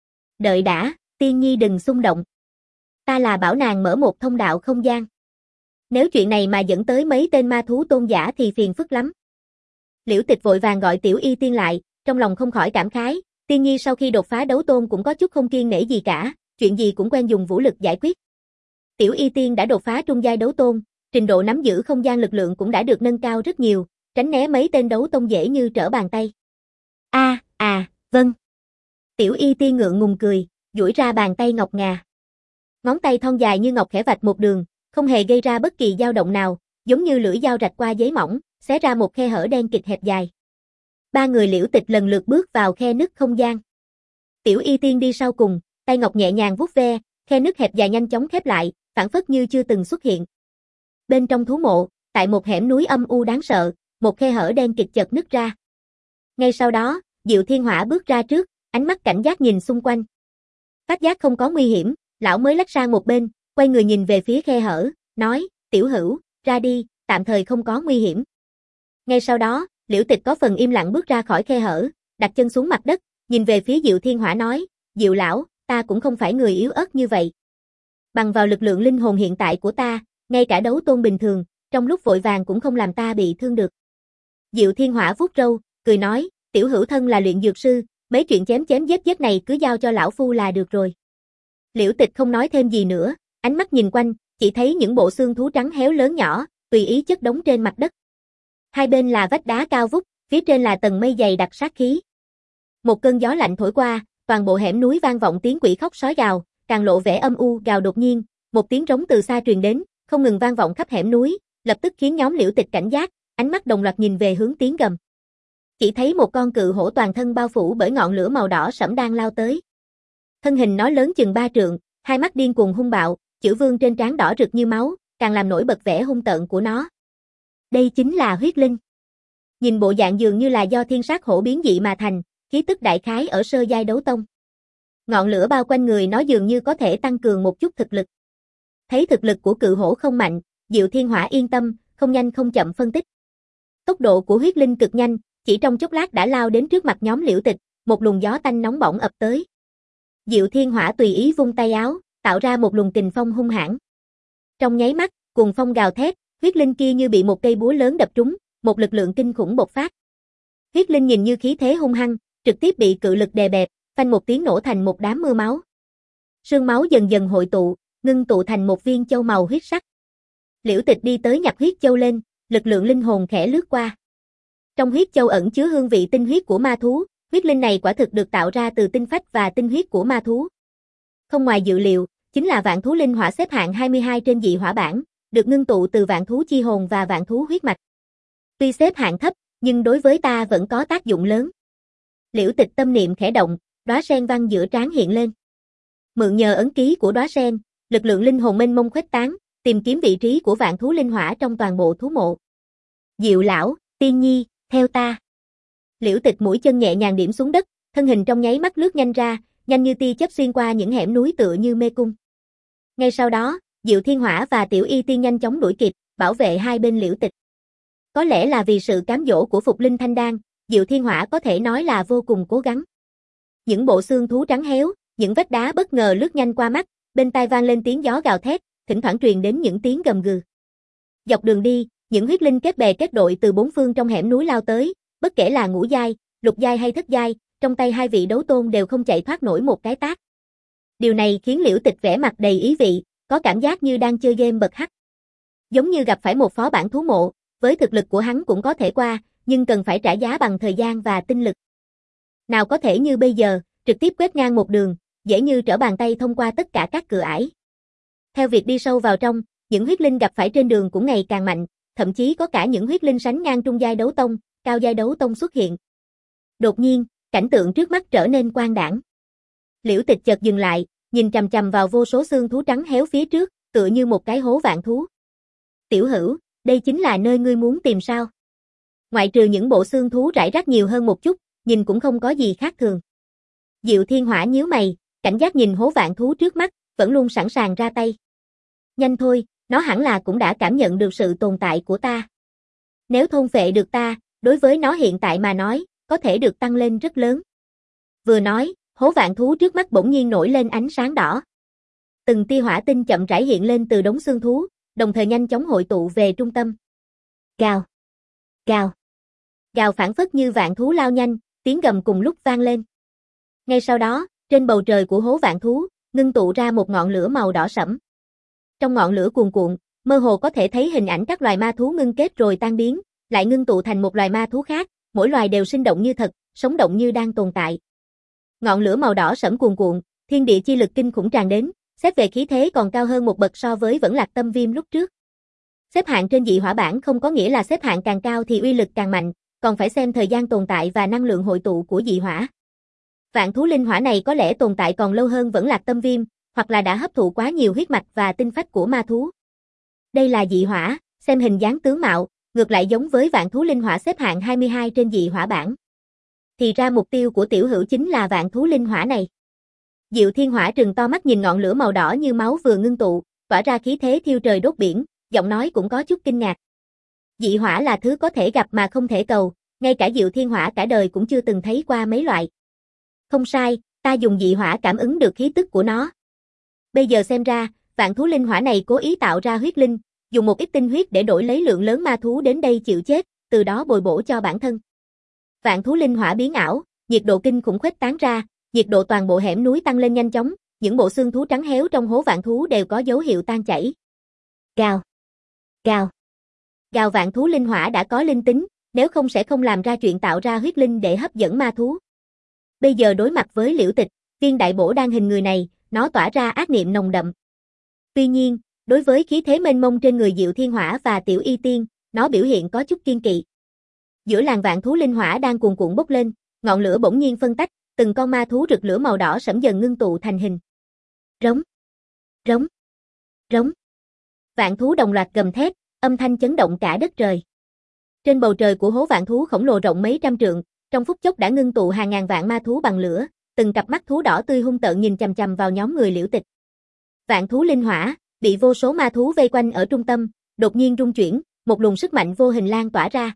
S1: Đợi đã, Tiên Nhi đừng xung động. Ta là bảo nàng mở một thông đạo không gian. Nếu chuyện này mà dẫn tới mấy tên ma thú tôn giả thì phiền phức lắm. Liễu Tịch vội vàng gọi Tiểu Y Tiên lại, trong lòng không khỏi cảm khái, Tiên Nhi sau khi đột phá đấu tôn cũng có chút không kiêng nể gì cả, chuyện gì cũng quen dùng vũ lực giải quyết. Tiểu Y Tiên đã đột phá trung giai đấu tôn, trình độ nắm giữ không gian lực lượng cũng đã được nâng cao rất nhiều, tránh né mấy tên đấu tôn dễ như trở bàn tay. A, à, à, vâng. Tiểu Y Tiên ngượng ngùng cười, duỗi ra bàn tay ngọc ngà. Ngón tay thon dài như ngọc khẽ vạch một đường, không hề gây ra bất kỳ dao động nào, giống như lưỡi dao rạch qua giấy mỏng, xé ra một khe hở đen kịt hẹp dài. Ba người Liễu Tịch lần lượt bước vào khe nứt không gian. Tiểu Y Tiên đi sau cùng, tay ngọc nhẹ nhàng vuốt ve, khe nứt hẹp dài nhanh chóng khép lại, phản phất như chưa từng xuất hiện. Bên trong thú mộ, tại một hẻm núi âm u đáng sợ, một khe hở đen kịt chợt nứt ra. Ngay sau đó, Diệu Thiên Hỏa bước ra trước, ánh mắt cảnh giác nhìn xung quanh. Phát giác không có nguy hiểm, lão mới lách sang một bên, quay người nhìn về phía khe hở, nói, Tiểu Hữu, ra đi, tạm thời không có nguy hiểm. Ngay sau đó, Liễu Tịch có phần im lặng bước ra khỏi khe hở, đặt chân xuống mặt đất, nhìn về phía Diệu Thiên Hỏa nói, Diệu lão, ta cũng không phải người yếu ớt như vậy. Bằng vào lực lượng linh hồn hiện tại của ta, ngay cả đấu tôn bình thường, trong lúc vội vàng cũng không làm ta bị thương được. Diệu Thiên Hỏa vuốt râu, cười nói, Tiểu Hữu thân là luyện dược sư, mấy chuyện chém chém giết giết này cứ giao cho lão phu là được rồi. Liễu Tịch không nói thêm gì nữa, ánh mắt nhìn quanh, chỉ thấy những bộ xương thú trắng héo lớn nhỏ, tùy ý chất đống trên mặt đất. Hai bên là vách đá cao vút, phía trên là tầng mây dày đặc sát khí. Một cơn gió lạnh thổi qua, toàn bộ hẻm núi vang vọng tiếng quỷ khóc sói gào, càng lộ vẻ âm u gào đột nhiên, một tiếng rống từ xa truyền đến, không ngừng vang vọng khắp hẻm núi, lập tức khiến nhóm Liễu Tịch cảnh giác, ánh mắt đồng loạt nhìn về hướng tiếng gầm. Chỉ thấy một con cự hổ toàn thân bao phủ bởi ngọn lửa màu đỏ sẫm đang lao tới. Thân hình nó lớn chừng ba trượng, hai mắt điên cuồng hung bạo, chữ vương trên trán đỏ rực như máu, càng làm nổi bật vẻ hung tợn của nó. Đây chính là huyết linh. Nhìn bộ dạng dường như là do thiên sát hổ biến dị mà thành, khí tức đại khái ở sơ giai đấu tông. Ngọn lửa bao quanh người nó dường như có thể tăng cường một chút thực lực. Thấy thực lực của cự hổ không mạnh, Diệu Thiên Hỏa yên tâm, không nhanh không chậm phân tích. Tốc độ của huyết linh cực nhanh, chỉ trong chốc lát đã lao đến trước mặt nhóm Liễu Tịch, một luồng gió tanh nóng bỏng ập tới. Diệu Thiên Hỏa tùy ý vung tay áo, tạo ra một luồng kình phong hung hãn. Trong nháy mắt, cuồng phong gào thét, huyết linh kia như bị một cây búa lớn đập trúng, một lực lượng kinh khủng bộc phát. Huyết linh nhìn như khí thế hung hăng, trực tiếp bị cự lực đè bẹp, phanh một tiếng nổ thành một đám mưa máu. Sương máu dần dần hội tụ, ngưng tụ thành một viên châu màu huyết sắc. Liễu Tịch đi tới nhặt huyết châu lên, lực lượng linh hồn khẽ lướt qua. Trong huyết châu ẩn chứa hương vị tinh huyết của ma thú, huyết linh này quả thực được tạo ra từ tinh phách và tinh huyết của ma thú. Không ngoài dự liệu, chính là vạn thú linh hỏa xếp hạng hai mươi hai trên dị hỏa bảng, được ngưng tụ từ vạn thú chi hồn và vạn thú huyết mạch. Tuy xếp hạng thấp, nhưng đối với ta vẫn có tác dụng lớn. Liễu Tịch tâm niệm khẽ động, đóa sen văn giữa trán hiện lên. Mượn nhờ ấn ký của đóa sen, lực lượng linh hồn mênh mông khuếch tán, tìm kiếm vị trí của vạn thú linh hỏa trong toàn bộ thú mộ. Diệu lão, Tiên Nhi, theo ta. Liễu Tịch mũi chân nhẹ nhàng điểm xuống đất, thân hình trong nháy mắt lướt nhanh ra, nhanh như tia chớp xuyên qua những hẻm núi tựa như mê cung. Ngay sau đó, Diệu Thiên Hỏa và Tiểu Y Tiên nhanh chóng đuổi kịp, bảo vệ hai bên Liễu Tịch. Có lẽ là vì sự cám dỗ của Phục Linh Thanh Đan, Diệu Thiên Hỏa có thể nói là vô cùng cố gắng. Những bộ xương thú trắng héo, những vách đá bất ngờ lướt nhanh qua mắt, bên tai vang lên tiếng gió gào thét, thỉnh thoảng truyền đến những tiếng gầm gừ. Dọc đường đi, những huyết linh kết bè kết đội từ bốn phương trong hẻm núi lao tới, bất kể là ngũ giai, lục giai hay thất giai, trong tay hai vị đấu tôn đều không chạy thoát nổi một cái tát. Điều này khiến Liễu Tịch vẻ mặt đầy ý vị, có cảm giác như đang chơi game bậc hắc. Giống như gặp phải một phó bản thú mộ, với thực lực của hắn cũng có thể qua, nhưng cần phải trả giá bằng thời gian và tinh lực. Nào có thể như bây giờ, trực tiếp quét ngang một đường, dễ như trở bàn tay thông qua tất cả các cửa ải. Theo việc đi sâu vào trong, những huyết linh gặp phải trên đường cũng ngày càng mạnh, thậm chí có cả những huyết linh sánh ngang trung giai đấu tông, cao giai đấu tông xuất hiện. Đột nhiên, cảnh tượng trước mắt trở nên quang đãng. Liễu Tịch chợt dừng lại, nhìn chằm chằm vào vô số xương thú trắng héo phía trước, tựa như một cái hố vạn thú. Tiểu Hữu, đây chính là nơi ngươi muốn tìm sao? Ngoại trừ những bộ xương thú rải rác nhiều hơn một chút, nhìn cũng không có gì khác thường. Diệu Thiên Hỏa nhíu mày, cảnh giác nhìn hố vạn thú trước mắt, vẫn luôn sẵn sàng ra tay. Nhanh thôi, nó hẳn là cũng đã cảm nhận được sự tồn tại của ta. Nếu thôn phệ được ta, đối với nó hiện tại mà nói, có thể được tăng lên rất lớn. Vừa nói, hố vạn thú trước mắt bỗng nhiên nổi lên ánh sáng đỏ. Từng tia hỏa tinh chậm rãi hiện lên từ đống xương thú, đồng thời nhanh chóng hội tụ về trung tâm. Gào, gào, gào phảng phất như vạn thú lao nhanh, tiếng gầm cùng lúc vang lên. Ngay sau đó, trên bầu trời của hố vạn thú, ngưng tụ ra một ngọn lửa màu đỏ sẫm. Trong ngọn lửa cuồn cuộn, mơ hồ có thể thấy hình ảnh các loài ma thú ngưng kết rồi tan biến, lại ngưng tụ thành một loài ma thú khác, mỗi loài đều sinh động như thật, sống động như đang tồn tại. Ngọn lửa màu đỏ sẫm cuồn cuộn, thiên địa chi lực kinh khủng tràn đến, xét về khí thế còn cao hơn một bậc so với Vẫn Lạc Tâm Viêm lúc trước. Xếp hạng trên dị hỏa bảng không có nghĩa là xếp hạng càng cao thì uy lực càng mạnh, còn phải xem thời gian tồn tại và năng lượng hội tụ của dị hỏa. Vạn thú linh hỏa này có lẽ tồn tại còn lâu hơn Vẫn Lạc Tâm Viêm, hoặc là đã hấp thụ quá nhiều huyết mạch và tinh phách của ma thú. Đây là dị hỏa, xem hình dáng tướng mạo, ngược lại giống với vạn thú linh hỏa xếp hạng hai mươi hai trên dị hỏa bảng. Thì ra mục tiêu của Tiểu Hữu chính là vạn thú linh hỏa này. Diệu Thiên Hỏa trừng to mắt nhìn ngọn lửa màu đỏ như máu vừa ngưng tụ, tỏa ra khí thế thiêu trời đốt biển, giọng nói cũng có chút kinh ngạc. Dị hỏa là thứ có thể gặp mà không thể cầu, ngay cả Diệu Thiên Hỏa cả đời cũng chưa từng thấy qua mấy loại. Không sai, ta dùng dị hỏa cảm ứng được khí tức của nó. Bây giờ xem ra, vạn thú linh hỏa này cố ý tạo ra huyết linh, dùng một ít tinh huyết để đổi lấy lượng lớn ma thú đến đây chịu chết, từ đó bồi bổ cho bản thân. Vạn thú linh hỏa biến ảo, nhiệt độ kinh khủng khuếch tán ra, nhiệt độ toàn bộ hẻm núi tăng lên nhanh chóng, những bộ xương thú trắng héo trong hố vạn thú đều có dấu hiệu tan chảy. Gào, gào, gào vạn thú linh hỏa đã có linh tính, nếu không sẽ không làm ra chuyện tạo ra huyết linh để hấp dẫn ma thú. Bây giờ đối mặt với Liễu Tịch, viên đại bổ đang hình người này, nó tỏa ra ác niệm nồng đậm. Tuy nhiên, đối với khí thế mênh mông trên người Diệu Thiên Hỏa và Tiểu Y Tiên, nó biểu hiện có chút kiên kỵ. Giữa làn vạn thú linh hỏa đang cuồn cuộn bốc lên, ngọn lửa bỗng nhiên phân tách, từng con ma thú rực lửa màu đỏ sẫm dần ngưng tụ thành hình. Rống, rống, rống. Vạn thú đồng loạt gầm thét, âm thanh chấn động cả đất trời. Trên bầu trời của hố vạn thú khổng lồ rộng mấy trăm trượng, trong phút chốc đã ngưng tụ hàng ngàn vạn ma thú bằng lửa, từng cặp mắt thú đỏ tươi hung tợn nhìn chằm chằm vào nhóm người Liễu Tịch. Vạn thú linh hỏa, bị vô số ma thú vây quanh ở trung tâm, đột nhiên rung chuyển, một luồng sức mạnh vô hình lan tỏa ra.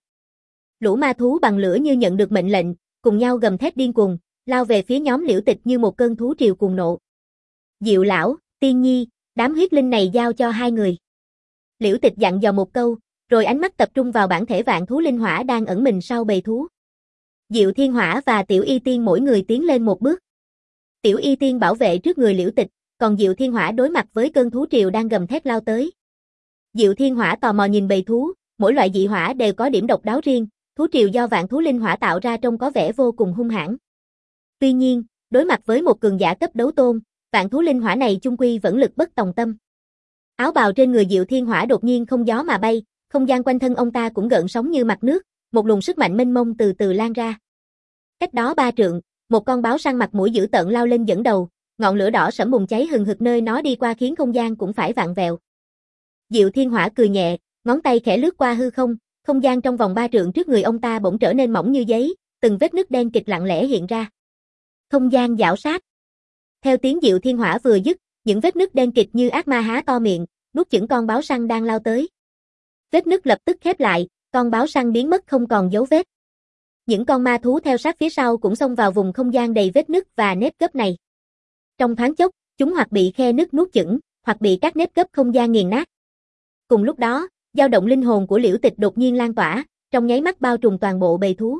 S1: Lũ ma thú bằng lửa như nhận được mệnh lệnh, cùng nhau gầm thét điên cuồng, lao về phía nhóm Liễu Tịch như một cơn thú triều cuồng nộ. Diệu lão, Tiên Nhi, đám huyết linh này giao cho hai người. Liễu Tịch dặn dò một câu, rồi ánh mắt tập trung vào bản thể vạn thú linh hỏa đang ẩn mình sau bầy thú. Diệu Thiên Hỏa và Tiểu Y Tiên mỗi người tiến lên một bước. Tiểu Y Tiên bảo vệ trước người Liễu Tịch, còn Diệu Thiên Hỏa đối mặt với cơn thú triều đang gầm thét lao tới. Diệu Thiên Hỏa tò mò nhìn bầy thú, mỗi loại dị hỏa đều có điểm độc đáo riêng, thú triều do vạn thú linh hỏa tạo ra trông có vẻ vô cùng hung hãn. Tuy nhiên, đối mặt với một cường giả cấp đấu tôn, vạn thú linh hỏa này chung quy vẫn lực bất tòng tâm. Áo bào trên người Diệu Thiên Hỏa đột nhiên không gió mà bay, không gian quanh thân ông ta cũng gợn sóng như mặt nước, một luồng sức mạnh mênh mông từ từ lan ra. Cách đó ba trượng, một con báo săn mặt mũi dữ tợn lao lên dẫn đầu, ngọn lửa đỏ sẫm bùng cháy hừng hực nơi nó đi qua khiến không gian cũng phải vặn vẹo. Diệu Thiên Hỏa cười nhẹ, ngón tay khẽ lướt qua hư không, không gian trong vòng ba trượng trước người ông ta bỗng trở nên mỏng như giấy, từng vết nứt đen kịt lặng lẽ hiện ra. Không gian giảo sát. Theo tiếng Diệu Thiên Hỏa vừa dứt, những vết nứt đen kịt như ác ma há to miệng, nuốt chửng con báo săn đang lao tới. Vết nứt lập tức khép lại, con báo săn biến mất không còn dấu vết. Những con ma thú theo sát phía sau cũng xông vào vùng không gian đầy vết nứt và nếp gấp này. Trong thoáng chốc, chúng hoặc bị khe nứt nuốt chửng, hoặc bị các nếp gấp không gian nghiền nát. Cùng lúc đó, dao động linh hồn của Liễu Tịch đột nhiên lan tỏa, trong nháy mắt bao trùm toàn bộ bầy thú.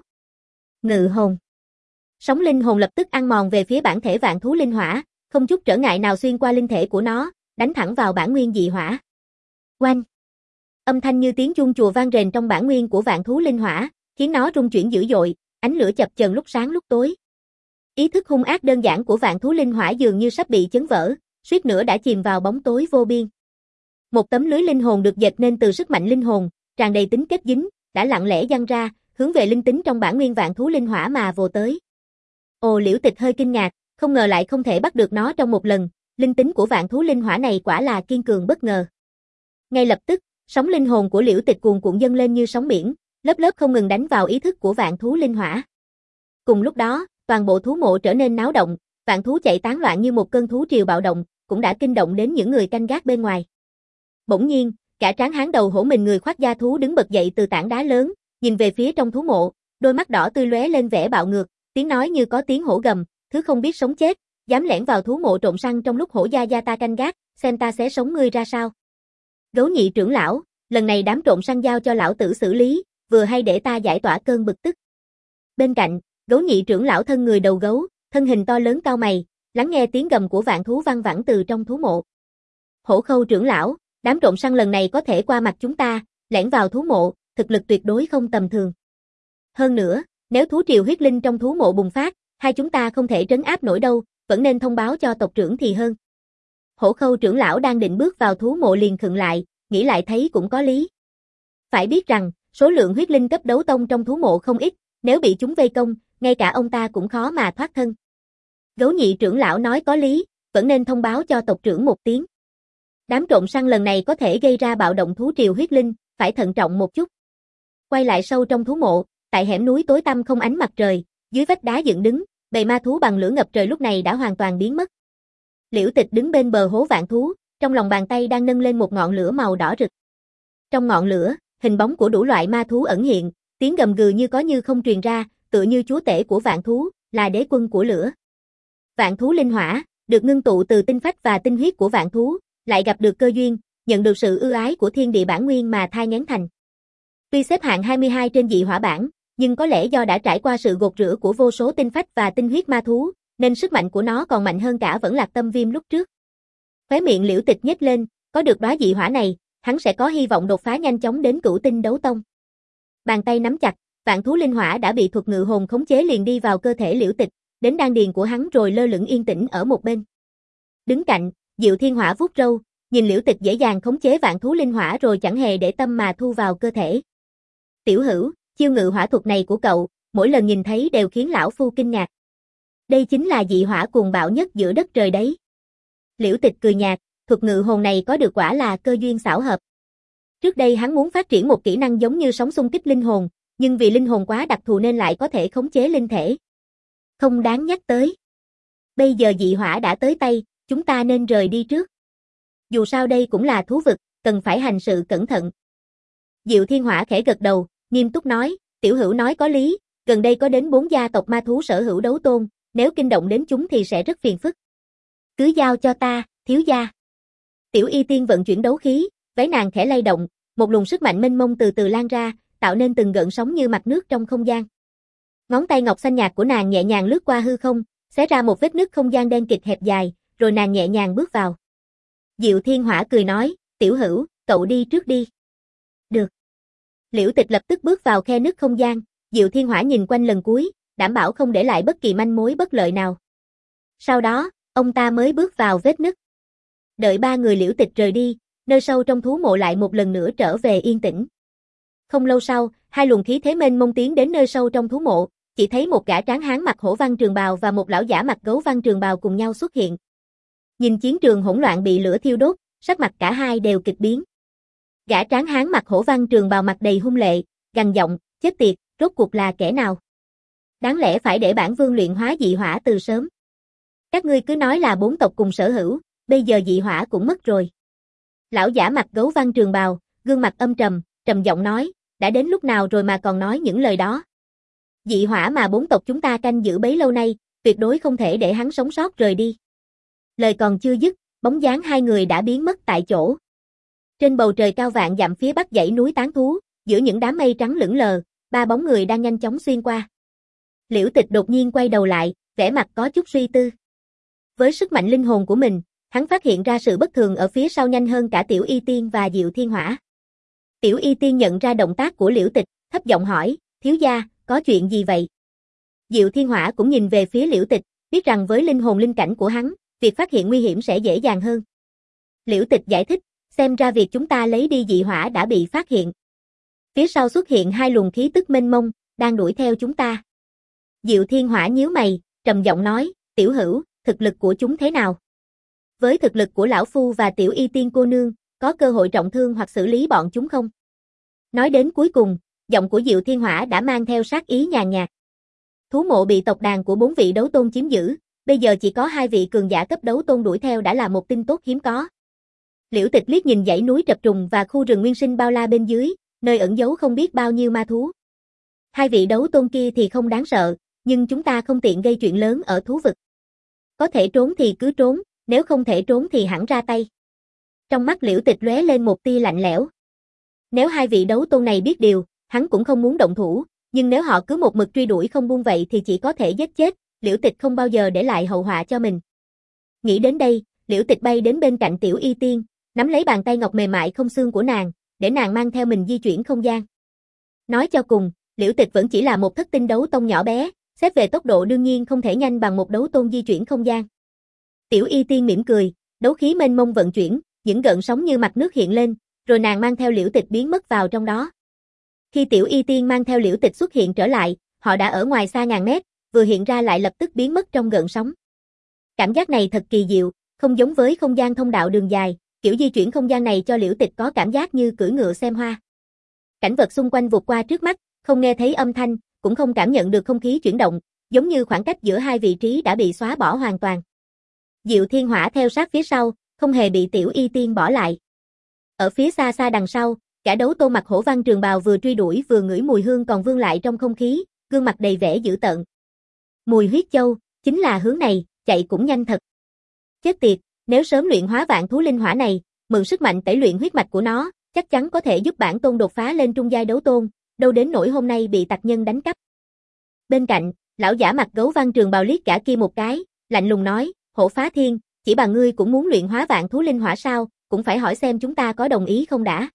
S1: Ngự hồn. Sóng linh hồn lập tức ăn mòn về phía bản thể vạn thú linh hỏa, không chút trở ngại nào xuyên qua linh thể của nó, đánh thẳng vào bản nguyên dị hỏa. Oanh! Âm thanh như tiếng chuông chùa vang rền trong bản nguyên của vạn thú linh hỏa, khiến nó rung chuyển dữ dội, ánh lửa chập chờn lúc sáng lúc tối. Ý thức hung ác đơn giản của vạn thú linh hỏa dường như sắp bị chấn vỡ, suýt nữa đã chìm vào bóng tối vô biên. Một tấm lưới linh hồn được dệt nên từ sức mạnh linh hồn, tràn đầy tính kết dính, đã lặng lẽ giăng ra, hướng về linh tính trong bản nguyên vạn thú linh hỏa mà vồ tới. Ồ, Liễu Tịch hơi kinh ngạc, không ngờ lại không thể bắt được nó trong một lần, linh tính của vạn thú linh hỏa này quả là kiên cường bất ngờ. Ngay lập tức, sóng linh hồn của Liễu Tịch cuồn cuộn dâng lên như sóng biển, lớp lớp không ngừng đánh vào ý thức của vạn thú linh hỏa. Cùng lúc đó, toàn bộ thú mộ trở nên náo động, vạn thú chạy tán loạn như một cơn thú triều bạo động, cũng đã kinh động đến những người canh gác bên ngoài. Bỗng nhiên, cả tráng hán đầu hổ mình người khoác da thú đứng bật dậy từ tảng đá lớn, nhìn về phía trong thú mộ, đôi mắt đỏ tươi lóe lên vẻ bạo ngược, tiếng nói như có tiếng hổ gầm, thứ không biết sống chết, dám lẻn vào thú mộ trộm săn trong lúc hổ gia gia ta canh gác, xem ta xé sống ngươi ra sao. Gấu nhị trưởng lão, lần này đám trộm săn giao cho lão tử xử lý, vừa hay để ta giải tỏa cơn bực tức. Bên cạnh, gấu nhị trưởng lão thân người đầu gấu, thân hình to lớn cao mày, lắng nghe tiếng gầm của vạn thú văng vẳng từ trong thú mộ. Hổ khâu trưởng lão, đám trộm săn lần này có thể qua mặt chúng ta, lẻn vào thú mộ, thực lực tuyệt đối không tầm thường. Hơn nữa, nếu thú triều huyết linh trong thú mộ bùng phát, hai chúng ta không thể trấn áp nổi đâu, vẫn nên thông báo cho tộc trưởng thì hơn. Hổ khâu trưởng lão đang định bước vào thú mộ liền khựng lại, nghĩ lại thấy cũng có lý. Phải biết rằng, số lượng huyết linh cấp đấu tông trong thú mộ không ít, nếu bị chúng vây công, ngay cả ông ta cũng khó mà thoát thân. Gấu nhị trưởng lão nói có lý, vẫn nên thông báo cho tộc trưởng một tiếng. Đám trộm săn lần này có thể gây ra bạo động thú triều huyết linh, phải thận trọng một chút. Quay lại sâu trong thú mộ, tại hẻm núi tối tăm không ánh mặt trời, dưới vách đá dựng đứng, bầy ma thú bằng lửa ngập trời lúc này đã hoàn toàn biến mất. Liễu Tịch đứng bên bờ hố vạn thú, trong lòng bàn tay đang nâng lên một ngọn lửa màu đỏ rực. Trong ngọn lửa, hình bóng của đủ loại ma thú ẩn hiện, tiếng gầm gừ như có như không truyền ra, tựa như chúa tể của vạn thú, là đế quân của lửa. Vạn thú linh hỏa, được ngưng tụ từ tinh phách và tinh huyết của vạn thú, lại gặp được cơ duyên, nhận được sự ưu ái của thiên địa bản nguyên mà thai nghén thành. Tuy xếp hạng hai mươi hai trên dị hỏa bảng, nhưng có lẽ do đã trải qua sự gột rửa của vô số tinh phách và tinh huyết ma thú, nên sức mạnh của nó còn mạnh hơn cả Vẫn Lạc Tâm Viêm lúc trước. Khóe miệng Liễu Tịch nhếch lên, có được đóa dị hỏa này, hắn sẽ có hy vọng đột phá nhanh chóng đến cửu tinh đấu tông. Bàn tay nắm chặt, vạn thú linh hỏa đã bị thuật ngự hồn khống chế liền đi vào cơ thể Liễu Tịch, đến đan điền của hắn rồi lơ lửng yên tĩnh ở một bên. Đứng cạnh, Diệu Thiên Hỏa vuốt râu, nhìn Liễu Tịch dễ dàng khống chế vạn thú linh hỏa rồi chẳng hề để tâm mà thu vào cơ thể. Tiểu Hữu, chiêu ngự hỏa thuật này của cậu, mỗi lần nhìn thấy đều khiến lão phu kinh ngạc. Đây chính là dị hỏa cuồng bạo nhất giữa đất trời đấy. Liễu Tịch cười nhạt, thuật ngự hồn này có được quả là cơ duyên xảo hợp. Trước đây hắn muốn phát triển một kỹ năng giống như sóng xung kích linh hồn, nhưng vì linh hồn quá đặc thù nên lại có thể khống chế linh thể. Không đáng nhắc tới. Bây giờ dị hỏa đã tới tay, chúng ta nên rời đi trước. Dù sao đây cũng là thú vực, cần phải hành sự cẩn thận. Diệu Thiên Hỏa khẽ gật đầu, nghiêm túc nói, Tiểu Hữu nói có lý, gần đây có đến bốn gia tộc ma thú sở hữu đấu tôn, nếu kinh động đến chúng thì sẽ rất phiền phức. Cứ giao cho ta, thiếu gia. Tiểu Y Tiên vận chuyển đấu khí, váy nàng khẽ lay động, một luồng sức mạnh mênh mông từ từ lan ra, tạo nên từng gợn sóng như mặt nước trong không gian. Ngón tay ngọc xanh nhạt của nàng nhẹ nhàng lướt qua hư không, xé ra một vết nứt không gian đen kịt hẹp dài, rồi nàng nhẹ nhàng bước vào. Diệu Thiên Hỏa cười nói, tiểu hữu, cậu đi trước đi. Được. Liễu Tịch lập tức bước vào khe nứt không gian, Diệu Thiên Hỏa nhìn quanh lần cuối, đảm bảo không để lại bất kỳ manh mối bất lợi nào. Sau đó, ông ta mới bước vào vết nứt. Đợi ba người Liễu Tịch rời đi, nơi sâu trong thú mộ lại một lần nữa trở về yên tĩnh. Không lâu sau, hai luồng khí thế mênh mông tiến đến nơi sâu trong thú mộ, chỉ thấy một gã tráng hán mặc hổ văn trường bào và một lão giả mặc gấu văn trường bào cùng nhau xuất hiện. Nhìn chiến trường hỗn loạn bị lửa thiêu đốt, sắc mặt cả hai đều kịch biến. Gã tráng hán mặc hổ văn trường bào mặt đầy hung lệ, gằn giọng, chết tiệt, rốt cuộc là kẻ nào? Đáng lẽ phải để bản vương luyện hóa dị hỏa từ sớm. Các ngươi cứ nói là bốn tộc cùng sở hữu, bây giờ dị hỏa cũng mất rồi. Lão giả mặc gấu văn trường bào, gương mặt âm trầm, trầm giọng nói, đã đến lúc nào rồi mà còn nói những lời đó. Dị hỏa mà bốn tộc chúng ta canh giữ bấy lâu nay, tuyệt đối không thể để hắn sống sót rời đi. Lời còn chưa dứt, bóng dáng hai người đã biến mất tại chỗ. Trên bầu trời cao vạn dặm phía bắc dãy núi Tán Thú, giữa những đám mây trắng lững lờ, ba bóng người đang nhanh chóng xuyên qua. Liễu Tịch đột nhiên quay đầu lại, vẻ mặt có chút suy tư. Với sức mạnh linh hồn của mình, hắn phát hiện ra sự bất thường ở phía sau nhanh hơn cả Tiểu Y Tiên và Diệu Thiên Hỏa. Tiểu Y Tiên nhận ra động tác của Liễu Tịch, thấp giọng hỏi, thiếu gia, có chuyện gì vậy? Diệu Thiên Hỏa cũng nhìn về phía Liễu Tịch, biết rằng với linh hồn linh cảnh của hắn, việc phát hiện nguy hiểm sẽ dễ dàng hơn. Liễu Tịch giải thích, xem ra việc chúng ta lấy đi dị hỏa đã bị phát hiện. Phía sau xuất hiện hai luồng khí tức mênh mông, đang đuổi theo chúng ta. Diệu Thiên Hỏa nhíu mày, trầm giọng nói, tiểu hữu, thực lực của chúng thế nào? Với thực lực của lão phu và Tiểu Y Tiên cô nương, có cơ hội trọng thương hoặc xử lý bọn chúng không? Nói đến cuối cùng, giọng của Diệu Thiên Hỏa đã mang theo sát ý nhàn nhạt. Thú mộ bị tộc đàn của bốn vị đấu tôn chiếm giữ, bây giờ chỉ có hai vị cường giả cấp đấu tôn đuổi theo đã là một tin tốt hiếm có. Liễu Tịch liếc nhìn dãy núi trập trùng và khu rừng nguyên sinh bao la bên dưới, nơi ẩn giấu không biết bao nhiêu ma thú. Hai vị đấu tôn kia thì không đáng sợ, nhưng chúng ta không tiện gây chuyện lớn ở thú vực. Có thể trốn thì cứ trốn, nếu không thể trốn thì hẳn ra tay. Trong mắt Liễu Tịch lóe lên một tia lạnh lẽo. Nếu hai vị đấu tôn này biết điều, hắn cũng không muốn động thủ, nhưng nếu họ cứ một mực truy đuổi không buông vậy thì chỉ có thể giết chết, Liễu Tịch không bao giờ để lại hậu họa cho mình. Nghĩ đến đây, Liễu Tịch bay đến bên cạnh Tiểu Y Tiên, nắm lấy bàn tay ngọc mềm mại không xương của nàng, để nàng mang theo mình di chuyển không gian. Nói cho cùng, Liễu Tịch vẫn chỉ là một thất tinh đấu tông nhỏ bé, xét về tốc độ đương nhiên không thể nhanh bằng một đấu tôn di chuyển không gian. Tiểu Y Tiên mỉm cười, đấu khí mênh mông vận chuyển, những gợn sóng như mặt nước hiện lên, rồi nàng mang theo Liễu Tịch biến mất vào trong đó. Khi Tiểu Y Tiên mang theo Liễu Tịch xuất hiện trở lại, họ đã ở ngoài xa ngàn mét, vừa hiện ra lại lập tức biến mất trong gợn sóng. Cảm giác này thật kỳ diệu, không giống với không gian thông đạo đường dài, kiểu di chuyển không gian này cho Liễu Tịch có cảm giác như cưỡi ngựa xem hoa. Cảnh vật xung quanh vụt qua trước mắt, không nghe thấy âm thanh, cũng không cảm nhận được không khí chuyển động, giống như khoảng cách giữa hai vị trí đã bị xóa bỏ hoàn toàn. Diệu Thiên Hỏa theo sát phía sau, không hề bị Tiểu Y Tiên bỏ lại. Ở phía xa xa đằng sau, cả đấu tôn mặc hổ văn trường bào vừa truy đuổi vừa ngửi mùi hương còn vương lại trong không khí, gương mặt đầy vẻ dữ tợn. Mùi huyết châu, chính là hướng này, chạy cũng nhanh thật. Chết tiệt, nếu sớm luyện hóa vạn thú linh hỏa này, mượn sức mạnh tẩy luyện huyết mạch của nó, chắc chắn có thể giúp bản tôn đột phá lên trung giai đấu tôn, đâu đến nỗi hôm nay bị tặc nhân đánh cắp. Bên cạnh, lão giả mặc gấu văn trường bào liếc cả kia một cái, lạnh lùng nói, Hổ Phá Thiên, chỉ bằng ngươi cũng muốn luyện hóa vạn thú linh hỏa sao, cũng phải hỏi xem chúng ta có đồng ý không đã.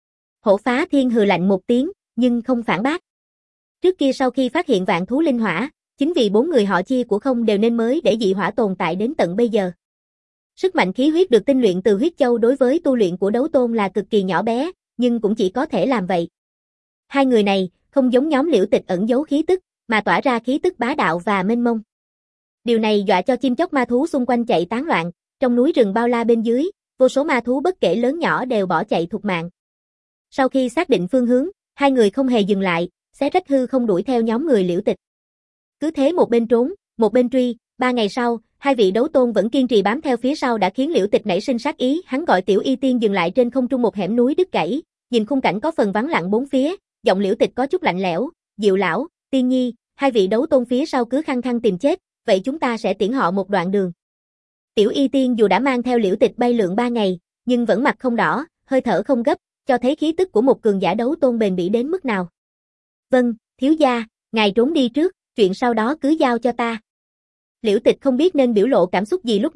S1: Hổ Phá Thiên hừ lạnh một tiếng, nhưng không phản bác. Trước kia sau khi phát hiện vạn thú linh hỏa, chính vì bốn người họ Chia của không đều nên mới để dị hỏa tồn tại đến tận bây giờ. Sức mạnh khí huyết được tinh luyện từ huyết châu đối với tu luyện của đấu tôn là cực kỳ nhỏ bé, nhưng cũng chỉ có thể làm vậy. Hai người này, không giống nhóm Liễu Tịch ẩn giấu khí tức, mà tỏa ra khí tức bá đạo và mênh mông. Điều này dọa cho chim chóc ma thú xung quanh chạy tán loạn, trong núi rừng bao la bên dưới, vô số ma thú bất kể lớn nhỏ đều bỏ chạy thục mạng. Sau khi xác định phương hướng, hai người không hề dừng lại, xé rách hư không đuổi theo nhóm người Liễu Tịch. Cứ thế một bên trốn, một bên truy, ba ngày sau, hai vị đấu tôn vẫn kiên trì bám theo phía sau đã khiến Liễu Tịch nảy sinh sát ý, hắn gọi Tiểu Y Tiên dừng lại trên không trung một hẻm núi đứt gãy, nhìn khung cảnh có phần vắng lặng bốn phía, giọng Liễu Tịch có chút lạnh lẽo, Diệu lão, Tiên nhi, hai vị đấu tôn phía sau cứ khăng khăng tìm chết, vậy chúng ta sẽ tiễn họ một đoạn đường. Tiểu Y Tiên dù đã mang theo Liễu Tịch bay lượn ba ngày, nhưng vẫn mặt không đỏ, hơi thở không gấp, cho thấy khí tức của một cường giả đấu tôn bền bỉ đến mức nào. Vâng, thiếu gia, ngài trốn đi trước, chuyện sau đó cứ giao cho ta. Liễu Tịch không biết nên biểu lộ cảm xúc gì lúc này,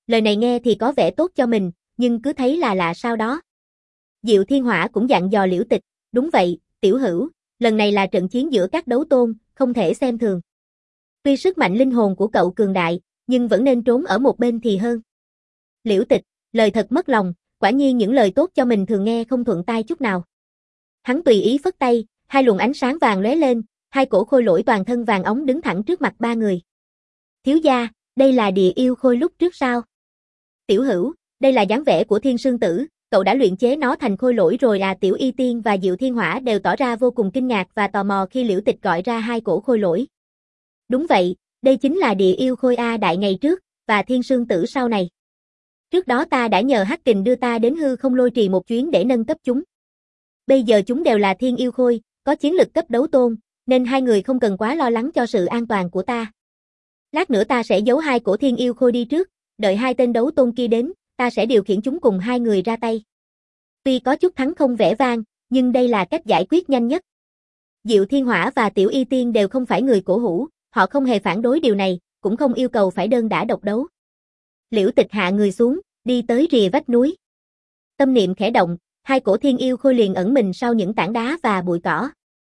S1: Lời này nghe thì có vẻ tốt cho mình, nhưng cứ thấy là lạ sao đó. Diệu Thiên Hỏa cũng dặn dò Liễu Tịch, đúng vậy, tiểu hữu, lần này là trận chiến giữa các đấu tôn, không thể xem thường. Tuy sức mạnh linh hồn của cậu cường đại, nhưng vẫn nên trốn ở một bên thì hơn. Liễu Tịch, lời thật mất lòng, quả nhiên những lời tốt cho mình thường nghe không thuận tai chút nào. Hắn tùy ý phất tay, hai luồng ánh sáng vàng lóe lên, hai cổ khôi lỗi toàn thân vàng óng đứng thẳng trước mặt ba người. Thiếu gia, đây là địa yêu khôi lúc trước sao? Tiểu hữu, đây là dáng vẻ của Thiên Sương Tử, cậu đã luyện chế nó thành khôi lỗi rồi à? Tiểu Y Tiên và Diệu Thiên Hỏa đều tỏ ra vô cùng kinh ngạc và tò mò khi Liễu Tịch gọi ra hai cổ khôi lỗi. Đúng vậy, đây chính là địa yêu khôi A Đại ngày trước, và Thiên Sương Tử sau này. Trước đó ta đã nhờ Hắc Kình đưa ta đến hư không lôi trì một chuyến để nâng cấp chúng. Bây giờ chúng đều là thiên yêu khôi, có chiến lực cấp đấu tôn, nên hai người không cần quá lo lắng cho sự an toàn của ta. Lát nữa ta sẽ giấu hai cổ thiên yêu khôi đi trước, đợi hai tên đấu tôn kia đến, ta sẽ điều khiển chúng cùng hai người ra tay. Tuy có chút thắng không vẻ vang, nhưng đây là cách giải quyết nhanh nhất. Diệu Thiên Hỏa và Tiểu Y Tiên đều không phải người cổ hủ, họ không hề phản đối điều này, cũng không yêu cầu phải đơn đả độc đấu. Liễu Tịch hạ người xuống, đi tới rìa vách núi. Tâm niệm khẽ động, hai cổ thiên yêu khôi liền ẩn mình sau những tảng đá và bụi cỏ.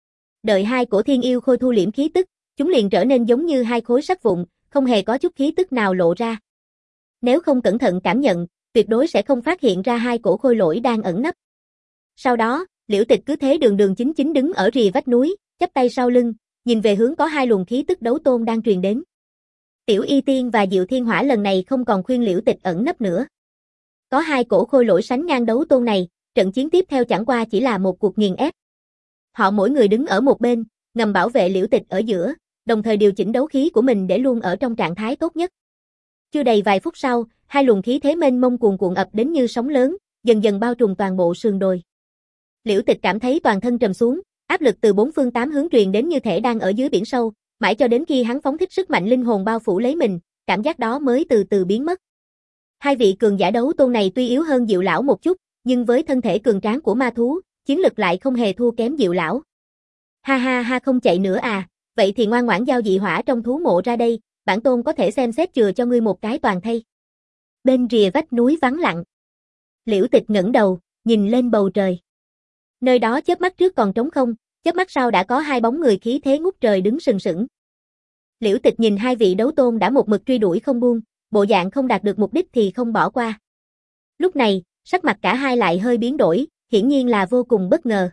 S1: Đợi hai cổ thiên yêu khôi thu liễm khí tức, chúng liền trở nên giống như hai khối sắt vụn, không hề có chút khí tức nào lộ ra. Nếu không cẩn thận cảm nhận, tuyệt đối sẽ không phát hiện ra hai cổ khôi lỗi đang ẩn nấp. Sau đó, Liễu Tịch cứ thế đường đường chính chính đứng ở rìa vách núi, chắp tay sau lưng, nhìn về hướng có hai luồng khí tức đấu tôn đang truyền đến. Tiểu Y Tiên và Diệu Thiên Hỏa lần này không còn khuyên Liễu Tịch ẩn nấp nữa. Có hai cổ khôi lỗi sánh ngang đấu tôn này, trận chiến tiếp theo chẳng qua chỉ là một cuộc nghiền ép. Họ mỗi người đứng ở một bên, ngầm bảo vệ Liễu Tịch ở giữa, đồng thời điều chỉnh đấu khí của mình để luôn ở trong trạng thái tốt nhất. Chưa đầy vài phút sau, hai luồng khí thế mênh mông cuồn cuộn ập đến như sóng lớn, dần dần bao trùm toàn bộ sườn đồi. Liễu Tịch cảm thấy toàn thân trầm xuống, áp lực từ bốn phương tám hướng truyền đến như thể đang ở dưới biển sâu, mãi cho đến khi hắn phóng thích sức mạnh linh hồn bao phủ lấy mình, cảm giác đó mới từ từ biến mất. Hai vị cường giả đấu tôn này tuy yếu hơn Diệu lão một chút, nhưng với thân thể cường tráng của ma thú, chiến lực lại không hề thua kém Diệu lão. Ha ha ha, không chạy nữa à, vậy thì ngoan ngoãn giao dị hỏa trong thú mộ ra đây, bản tôn có thể xem xét chừa cho ngươi một cái toàn thây. Bên rìa vách núi vắng lặng. Liễu Tịch ngẩng đầu, nhìn lên bầu trời. Nơi đó chớp mắt trước còn trống không, chớp mắt sau đã có hai bóng người khí thế ngút trời đứng sừng sững. Liễu Tịch nhìn hai vị đấu tôn đã một mực truy đuổi không buông, bộ dạng không đạt được mục đích thì không bỏ qua. Lúc này, sắc mặt cả hai lại hơi biến đổi, hiển nhiên là vô cùng bất ngờ.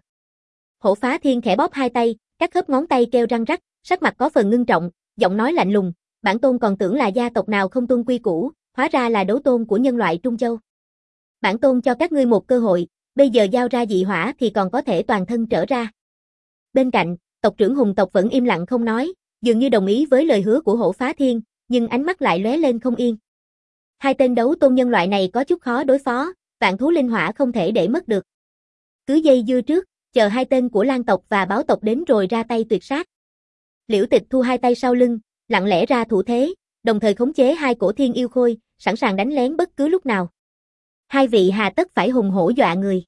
S1: Hổ Phá Thiên khẽ bóp hai tay, các khớp ngón tay kêu răng rắc, sắc mặt có phần ngưng trọng, giọng nói lạnh lùng, bản tôn còn tưởng là gia tộc nào không tuân quy củ, hóa ra là đấu tôn của nhân loại Trung Châu. Bản tôn cho các ngươi một cơ hội, bây giờ giao ra dị hỏa thì còn có thể toàn thân trở ra. Bên cạnh, tộc trưởng hùng tộc vẫn im lặng không nói, dường như đồng ý với lời hứa của Hổ Phá Thiên, nhưng ánh mắt lại lóe lên không yên. Hai tên đấu tôn nhân loại này có chút khó đối phó, vạn thú linh hỏa không thể để mất được. Cứ dây dưa trước, chờ hai tên của Lang tộc và Báo tộc đến rồi ra tay tuyệt sát. Liễu Tịch thu hai tay sau lưng, lặng lẽ ra thủ thế, đồng thời khống chế hai cổ thiên yêu khôi, sẵn sàng đánh lén bất cứ lúc nào. Hai vị hà tất phải hùng hổ dọa người.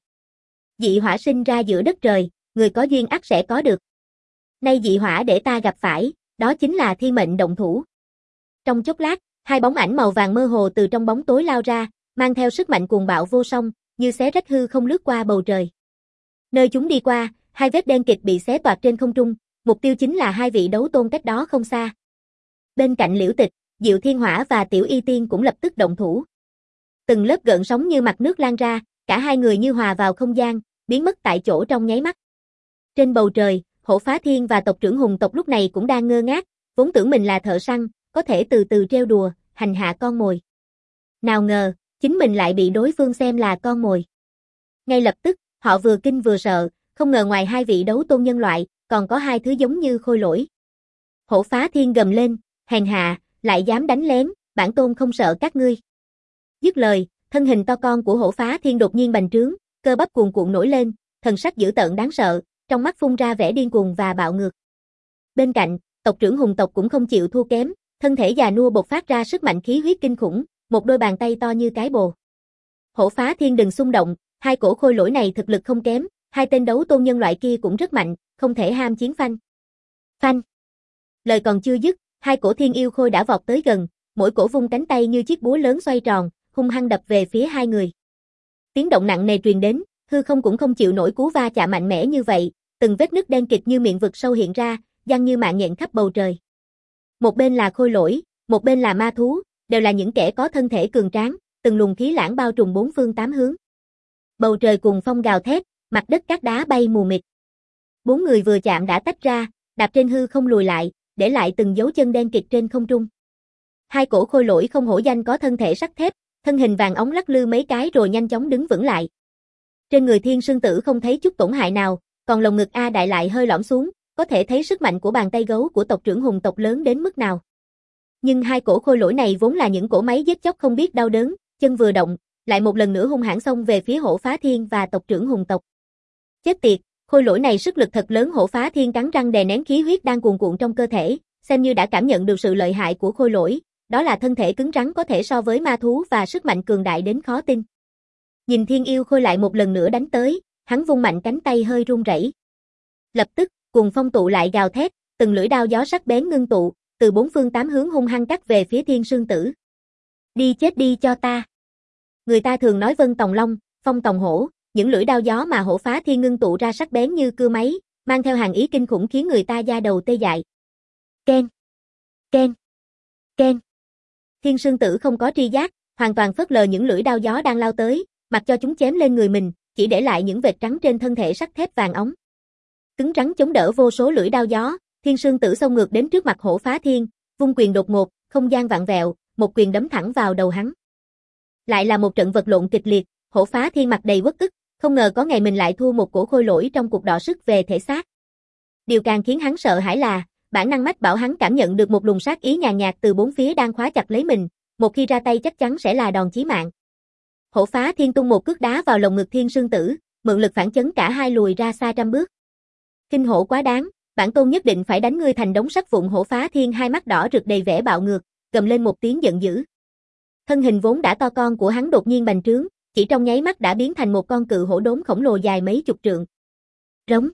S1: Dị hỏa sinh ra giữa đất trời, người có duyên ắt sẽ có được. Nay dị hỏa để ta gặp phải, đó chính là thiên mệnh động thủ. Trong chốc lát, hai bóng ảnh màu vàng mơ hồ từ trong bóng tối lao ra, mang theo sức mạnh cuồng bạo vô song, như xé rách hư không lướt qua bầu trời. Nơi chúng đi qua, hai vết đen kịt bị xé toạc trên không trung, mục tiêu chính là hai vị đấu tôn cách đó không xa. Bên cạnh Liễu Tịch, Diệu Thiên Hỏa và Tiểu Y Tiên cũng lập tức động thủ. Từng lớp gợn sóng như mặt nước lan ra, cả hai người như hòa vào không gian, biến mất tại chỗ trong nháy mắt. Trên bầu trời, Hổ Phá Thiên và tộc trưởng hùng tộc lúc này cũng đang ngơ ngác, vốn tưởng mình là thợ săn, có thể từ từ trêu đùa, hành hạ con mồi. Nào ngờ, chính mình lại bị đối phương xem là con mồi. Ngay lập tức, họ vừa kinh vừa sợ, không ngờ ngoài hai vị đấu tôn nhân loại, còn có hai thứ giống như khôi lỗi. Hổ Phá Thiên gầm lên, hèn hạ, lại dám đánh lén, bản tôn không sợ các ngươi. Dứt lời, thân hình to con của Hổ Phá Thiên đột nhiên bành trướng, cơ bắp cuồn cuộn nổi lên, thần sắc dữ tợn đáng sợ, trong mắt phun ra vẻ điên cuồng và bạo ngược. Bên cạnh, tộc trưởng hùng tộc cũng không chịu thua kém, thân thể già nua bộc phát ra sức mạnh khí huyết kinh khủng, một đôi bàn tay to như cái bồ. Hổ Phá Thiên đừng xung động, hai cổ khôi lỗi này thực lực không kém, hai tên đấu tôn nhân loại kia cũng rất mạnh, không thể ham chiến phanh. Phanh. Lời còn chưa dứt, hai cổ thiên yêu khôi đã vọt tới gần, mỗi cổ vung cánh tay như chiếc búa lớn xoay tròn, hung hăng đập về phía hai người. Tiếng động nặng nề truyền đến, hư không cũng không chịu nổi cú va chạm mạnh mẽ như vậy, từng vết nứt đen kịt như miệng vực sâu hiện ra, giăng như mạng nhện khắp bầu trời. Một bên là khôi lỗi, một bên là ma thú, đều là những kẻ có thân thể cường tráng, từng luồng khí lãng bao trùm bốn phương tám hướng. Bầu trời cùng phong gào thét, mặt đất cát đá bay mù mịt. Bốn người vừa chạm đã tách ra, đạp trên hư không lùi lại, để lại từng dấu chân đen kịt trên không trung. Hai cổ khôi lỗi không hổ danh có thân thể sắt thép, thân hình vàng óng lắc lư mấy cái rồi nhanh chóng đứng vững lại. Trên người Thiên Sương Tử không thấy chút tổn hại nào, còn lồng ngực A Đại lại hơi lõm xuống, có thể thấy sức mạnh của bàn tay gấu của tộc trưởng hùng tộc lớn đến mức nào. Nhưng hai cổ khôi lỗi này vốn là những cỗ máy giết chóc không biết đau đớn, chân vừa động, lại một lần nữa hung hãn xông về phía Hổ Phá Thiên và tộc trưởng hùng tộc. Chết tiệt, khôi lỗi này sức lực thật lớn. Hổ Phá Thiên cắn răng đè nén khí huyết đang cuồn cuộn trong cơ thể, xem như đã cảm nhận được sự lợi hại của khôi lỗi, đó là thân thể cứng rắn có thể so với ma thú và sức mạnh cường đại đến khó tin. Nhìn Thiên Yêu Khôi lại một lần nữa đánh tới, hắn vung mạnh cánh tay hơi run rẩy. Lập tức, cùng phong tụ lại gào thét, từng lưỡi đao gió sắc bén ngưng tụ, từ bốn phương tám hướng hung hăng cắt về phía Thiên Sương Tử. Đi chết đi cho ta. Người ta thường nói vân tòng long, phong tòng hổ, những lưỡi đao gió mà Hổ Phá Thiên ngưng tụ ra sắc bén như cưa máy, mang theo hàng ý kinh khủng khiến người ta da đầu tê dại. Ken, ken, ken. Thiên Sương Tử không có tri giác, hoàn toàn phớt lờ những lưỡi đao gió đang lao tới, mặc cho chúng chém lên người mình, chỉ để lại những vệt trắng trên thân thể sắt thép vàng óng. Cứng rắn chống đỡ vô số lưỡi đao gió, Thiên Sương Tử xông ngược đến trước mặt Hổ Phá Thiên, vung quyền đột ngột, không gian vặn vẹo, một quyền đấm thẳng vào đầu hắn. Lại là một trận vật lộn kịch liệt, Hổ Phá Thiên mặt đầy uất ức, không ngờ có ngày mình lại thua một cổ khôi lỗi trong cuộc đọ sức về thể xác. Điều càng khiến hắn sợ hãi là, bản năng mách bảo hắn cảm nhận được một luồng sát ý nhàn nhạt từ bốn phía đang khóa chặt lấy mình, một khi ra tay chắc chắn sẽ là đòn chí mạng. Hổ Phá Thiên tung một cước đá vào lồng ngực Thiên Sương Tử, mượn lực phản chấn cả hai lùi ra xa trăm bước. Kinh hổ quá đáng, bản tôn nhất định phải đánh ngươi thành đống sắt vụn. Hổ Phá Thiên hai mắt đỏ rực đầy vẻ bạo ngược, gầm lên một tiếng giận dữ. Thân hình vốn đã to con của hắn đột nhiên bành trướng, chỉ trong nháy mắt đã biến thành một con cự hổ đốn khổng lồ dài mấy chục trượng. Rống.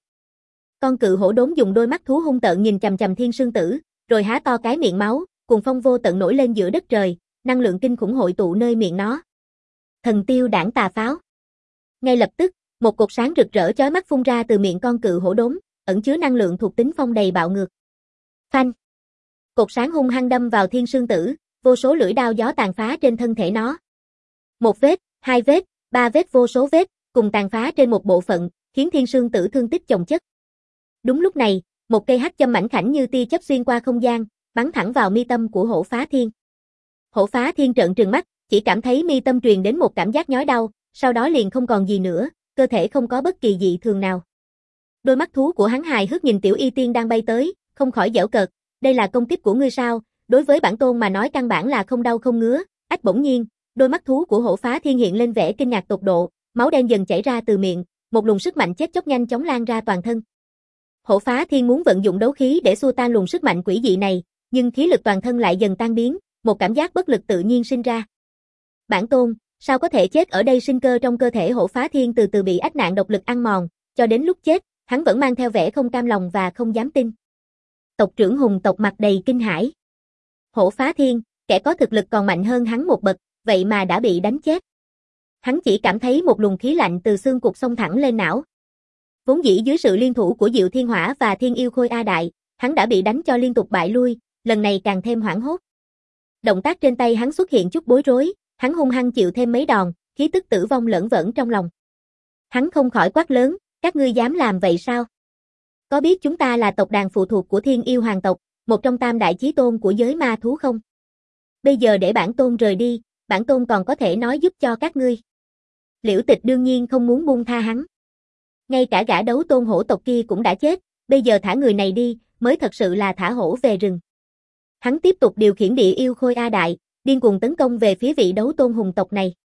S1: Con cự hổ đốn dùng đôi mắt thú hung tợn nhìn chằm chằm Thiên Sương Tử, rồi há to cái miệng máu, cuồng phong vô tận nổi lên giữa đất trời, năng lượng kinh khủng hội tụ nơi miệng nó. Thần tiêu đảng tà pháo. Ngay lập tức, một cột sáng rực rỡ chói mắt phun ra từ miệng con cự hổ đốn, ẩn chứa năng lượng thuộc tính phong đầy bạo ngược. Phanh. Cột sáng hung hăng đâm vào Thiên Sương Tử, vô số lưỡi đao gió tàn phá trên thân thể nó. Một vết, hai vết, ba vết, vô số vết, cùng tàn phá trên một bộ phận, khiến Thiên Sương Tử thương tích chồng chất. Đúng lúc này, một cây hắc châm mảnh khảnh như tia chớp xuyên qua không gian, bắn thẳng vào mi tâm của Hổ Phá Thiên. Hổ Phá Thiên trợn trừng mắt, chỉ cảm thấy mi tâm truyền đến một cảm giác nhói đau, sau đó liền không còn gì nữa, cơ thể không có bất kỳ dị thường nào. Đôi mắt thú của hắn hài hước nhìn Tiểu Y Tiên đang bay tới, không khỏi giễu cợt, đây là công kích của ngươi sao? Đối với bản tôn mà nói căn bản là không đau không ngứa. Ách bỗng nhiên, đôi mắt thú của Hổ Phá Thiên hiện lên vẻ kinh ngạc tột độ, máu đen dần chảy ra từ miệng, một luồng sức mạnh chết chóc nhanh chóng lan ra toàn thân. Hổ Phá Thiên muốn vận dụng đấu khí để xua tan luồng sức mạnh quỷ dị này, nhưng khí lực toàn thân lại dần tan biến, một cảm giác bất lực tự nhiên sinh ra. Bản tôn, sao có thể chết ở đây? Sinh cơ trong cơ thể Hổ Phá Thiên từ từ bị ách nạn độc lực ăn mòn, cho đến lúc chết, hắn vẫn mang theo vẻ không cam lòng và không dám tin. Tộc trưởng hùng tộc mặt đầy kinh hãi. Hổ Phá Thiên, kẻ có thực lực còn mạnh hơn hắn một bậc, vậy mà đã bị đánh chết. Hắn chỉ cảm thấy một luồng khí lạnh từ xương cụt xông thẳng lên não. Vốn dĩ dưới sự liên thủ của Diệu Thiên Hỏa và Thiên Yêu Khôi A Đại, hắn đã bị đánh cho liên tục bại lui, lần này càng thêm hoảng hốt. Động tác trên tay hắn xuất hiện chút bối rối, hắn hung hăng chịu thêm mấy đòn, khí tức tử vong lởn vởn trong lòng. Hắn không khỏi quát lớn, các ngươi dám làm vậy sao? Có biết chúng ta là tộc đàn phụ thuộc của Thiên Yêu Hoàng tộc, một trong tam đại chí tôn của giới ma thú không? Bây giờ để bản tôn rời đi, bản tôn còn có thể nói giúp cho các ngươi. Liễu Tịch đương nhiên không muốn buông tha hắn. Ngay cả gã đấu tôn hổ tộc kia cũng đã chết, bây giờ thả người này đi, mới thật sự là thả hổ về rừng. Hắn tiếp tục điều khiển Địa Yêu Khôi A Đại, điên cuồng tấn công về phía vị đấu tôn hùng tộc này.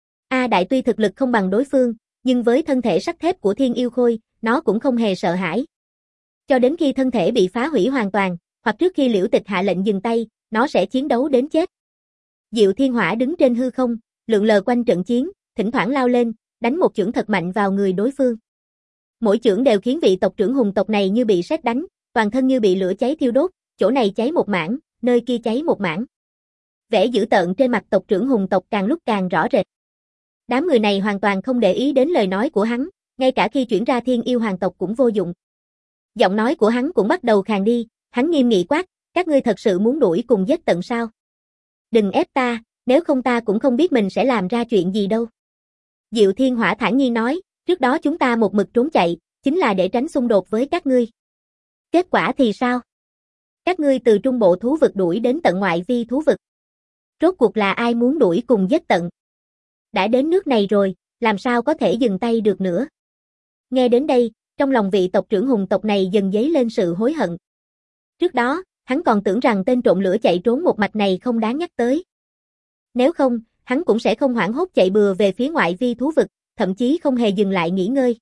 S1: A Đại tuy thực lực không bằng đối phương, nhưng với thân thể sắt thép của Thiên Yêu Khôi, nó cũng không hề sợ hãi. Cho đến khi thân thể bị phá hủy hoàn toàn, hoặc trước khi Liễu Tịch hạ lệnh dừng tay, nó sẽ chiến đấu đến chết. Diệu Thiên Hỏa đứng trên hư không, lượn lờ quanh trận chiến, thỉnh thoảng lao lên, đánh một chưởng thật mạnh vào người đối phương. Mỗi chưởng đều khiến vị tộc trưởng hùng tộc này như bị sét đánh, toàn thân như bị lửa cháy thiêu đốt, chỗ này cháy một mảng, nơi kia cháy một mảng. Vẻ dữ tợn trên mặt tộc trưởng hùng tộc càng lúc càng rõ rệt. Đám người này hoàn toàn không để ý đến lời nói của hắn, ngay cả khi chuyển ra thiên yêu hoàng tộc cũng vô dụng. Giọng nói của hắn cũng bắt đầu khàn đi, hắn nghiêm nghị quát, các ngươi thật sự muốn đuổi cùng giết tận sao? Đừng ép ta, nếu không ta cũng không biết mình sẽ làm ra chuyện gì đâu. Diệu Thiên Hỏa thản nhiên nói, trước đó chúng ta một mực trốn chạy, chính là để tránh xung đột với các ngươi. Kết quả thì sao? Các ngươi từ trung bộ thú vực đuổi đến tận ngoại vi thú vực. Rốt cuộc là ai muốn đuổi cùng giết tận? Đã đến nước này rồi, làm sao có thể dừng tay được nữa? Nghe đến đây, trong lòng vị tộc trưởng hùng tộc này dần dấy lên sự hối hận. Trước đó, hắn còn tưởng rằng tên trộm lửa chạy trốn một mạch này không đáng nhắc tới. Nếu không, hắn cũng sẽ không hoảng hốt chạy bừa về phía ngoại vi thú vực, thậm chí không hề dừng lại nghỉ ngơi.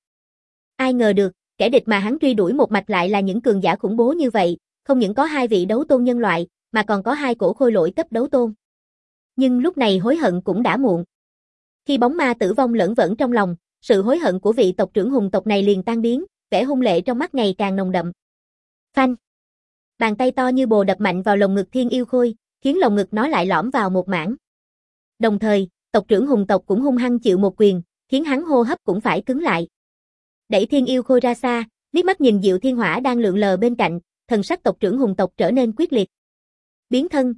S1: Ai ngờ được, kẻ địch mà hắn truy đuổi một mạch lại là những cường giả khủng bố như vậy, không những có hai vị đấu tôn nhân loại, mà còn có hai cổ khôi lỗi cấp đấu tôn. Nhưng lúc này hối hận cũng đã muộn. Khi bóng ma tử vong lởn vởn trong lòng, sự hối hận của vị tộc trưởng hùng tộc này liền tan biến, vẻ hung lệ trong mắt ngày càng nồng đậm. Phanh! Bàn tay to như bồ đập mạnh vào lồng ngực thiên yêu khôi, khiến lồng ngực nó lại lõm vào một mảng. Đồng thời, tộc trưởng hùng tộc cũng hung hăng chịu một quyền, khiến hắn hô hấp cũng phải cứng lại. Đẩy thiên yêu khôi ra xa, liếc mắt nhìn Diệu Thiên Hỏa đang lượn lờ bên cạnh, thần sắc tộc trưởng hùng tộc trở nên quyết liệt. Biến thân!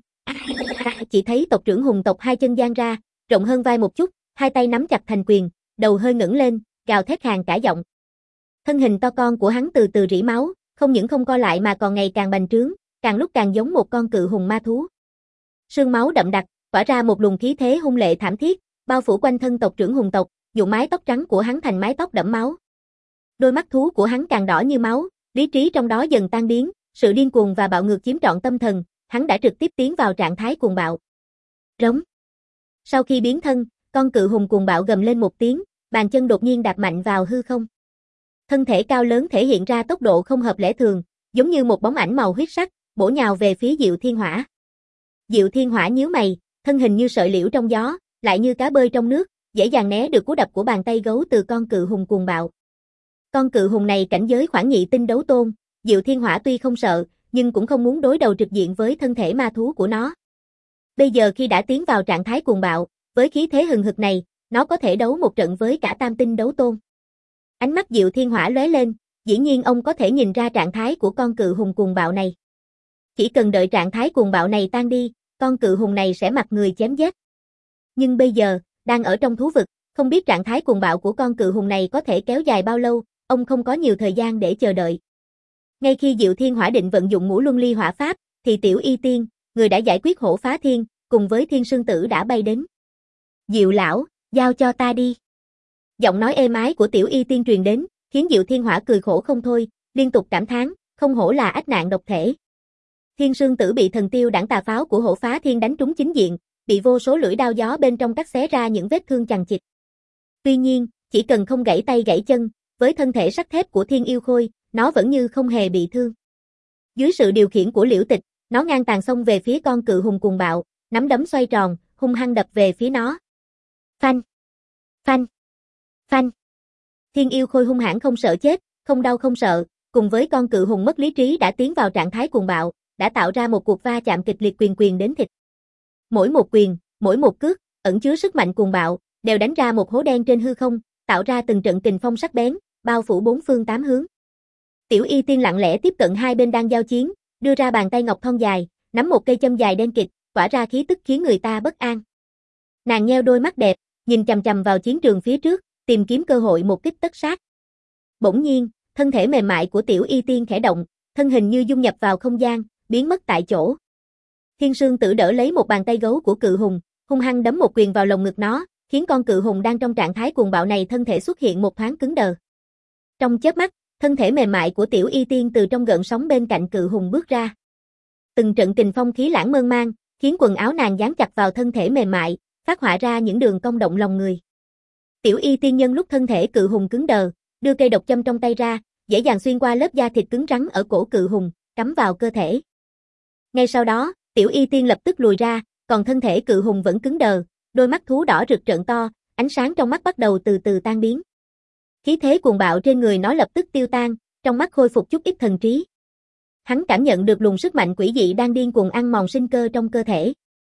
S1: Chỉ thấy tộc trưởng hùng tộc hai chân dang ra, rộng hơn vai một chút, hai tay nắm chặt thành quyền, đầu hơi ngẩng lên, gào thét khàn cả giọng. Thân hình to con của hắn từ từ rỉ máu, không những không co lại mà còn ngày càng bành trướng, càng lúc càng giống một con cự hùng ma thú. Sương máu đậm đặc, tỏa ra một luồng khí thế hung lệ thảm thiết, bao phủ quanh thân tộc trưởng hùng tộc, nhuộm mái tóc trắng của hắn thành mái tóc đẫm máu. Đôi mắt thú của hắn càng đỏ như máu, lý trí trong đó dần tan biến, sự điên cuồng và bạo ngược chiếm trọn tâm thần, hắn đã trực tiếp tiến vào trạng thái cuồng bạo. Rống. Sau khi biến thân, con cự hùng cuồng bạo gầm lên một tiếng, bàn chân đột nhiên đạp mạnh vào hư không. Thân thể cao lớn thể hiện ra tốc độ không hợp lẽ thường, giống như một bóng ảnh màu huyết sắc, bổ nhào về phía Diệu Thiên Hỏa. Diệu Thiên Hỏa nhíu mày, thân hình như sợi liễu trong gió, lại như cá bơi trong nước, dễ dàng né được cú đập của bàn tay gấu từ con cự hùng cuồng bạo. Con cự hùng này cảnh giới khoảng nhị tinh đấu tôn, Diệu Thiên Hỏa tuy không sợ, nhưng cũng không muốn đối đầu trực diện với thân thể ma thú của nó. Bây giờ khi đã tiến vào trạng thái cuồng bạo, với khí thế hừng hực này, nó có thể đấu một trận với cả tam tinh đấu tôn. Ánh mắt Diệu Thiên Hỏa lóe lên, dĩ nhiên ông có thể nhìn ra trạng thái của con cự hùng cuồng bạo này. Chỉ cần đợi trạng thái cuồng bạo này tan đi, con cự hùng này sẽ mặc người chém giết. Nhưng bây giờ, đang ở trong thú vực, không biết trạng thái cuồng bạo của con cự hùng này có thể kéo dài bao lâu, ông không có nhiều thời gian để chờ đợi. Ngay khi Diệu Thiên Hỏa định vận dụng ngũ luân ly hỏa pháp, thì Tiểu Y Tiên, người đã giải quyết hổ phá thiên, cùng với Thiên Sương Tử đã bay đến. Diệu lão, giao cho ta đi. Giọng nói êm ái của Tiểu Y Tiên truyền đến, khiến Diệu Thiên Hỏa cười khổ không thôi, liên tục cảm thán, không hổ là ách nạn độc thể. Thiên Sương Tử bị thần tiêu đảng tà pháo của hổ phá thiên đánh trúng chính diện, bị vô số lưỡi đao gió bên trong cắt xé ra những vết thương chằng chịt. Tuy nhiên, chỉ cần không gãy tay gãy chân, với thân thể sắt thép của Thiên Yêu Khôi, nó vẫn như không hề bị thương. Dưới sự điều khiển của Liễu Tịch, nó ngang tàn xông về phía con cự hùng cuồng bạo, nắm đấm xoay tròn, hung hăng đập về phía nó. Phanh! Phanh! Phanh! Thiên Yêu Khôi hung hãn không sợ chết, không đau không sợ, cùng với con cự hùng mất lý trí đã tiến vào trạng thái cuồng bạo, đã tạo ra một cuộc va chạm kịch liệt quyền quyền đến thịt. Mỗi một quyền, mỗi một cước, ẩn chứa sức mạnh cuồng bạo, đều đánh ra một hố đen trên hư không, tạo ra từng trận kình phong sắc bén, bao phủ bốn phương tám hướng. Tiểu Y Tiên lặng lẽ tiếp cận hai bên đang giao chiến, đưa ra bàn tay ngọc thon dài, nắm một cây châm dài đen kịt, tỏa ra khí tức khiến người ta bất an. Nàng nheo đôi mắt đẹp, nhìn chằm chằm vào chiến trường phía trước, tìm kiếm cơ hội một kích tất sát. Bỗng nhiên, thân thể mềm mại của Tiểu Y Tiên khẽ động, thân hình như dung nhập vào không gian, biến mất tại chỗ. Thiên Sương Tử đỡ lấy một bàn tay gấu của cự hùng, hung hăng đấm một quyền vào lồng ngực nó, khiến con cự hùng đang trong trạng thái cuồng bạo này thân thể xuất hiện một thoáng cứng đờ. Trong chớp mắt, thân thể mềm mại của Tiểu Y Tiên từ trong gợn sóng bên cạnh cự hùng bước ra. Từng trận kình phong khí lãng mơn man, khiến quần áo nàng dán chặt vào thân thể mềm mại, phát họa ra những đường cong động lòng người. Tiểu Y Tiên nhân lúc thân thể cự hùng cứng đờ, đưa cây độc châm trong tay ra, dễ dàng xuyên qua lớp da thịt cứng rắn ở cổ cự hùng, cắm vào cơ thể. Ngay sau đó, Tiểu Y Tiên lập tức lùi ra, còn thân thể cự hùng vẫn cứng đờ, đôi mắt thú đỏ rực trợn to, ánh sáng trong mắt bắt đầu từ từ tan biến. Khí thế cuồng bạo trên người nó lập tức tiêu tan, trong mắt khôi phục chút ít thần trí. Hắn cảm nhận được luồng sức mạnh quỷ dị đang điên cuồng ăn mòn sinh cơ trong cơ thể.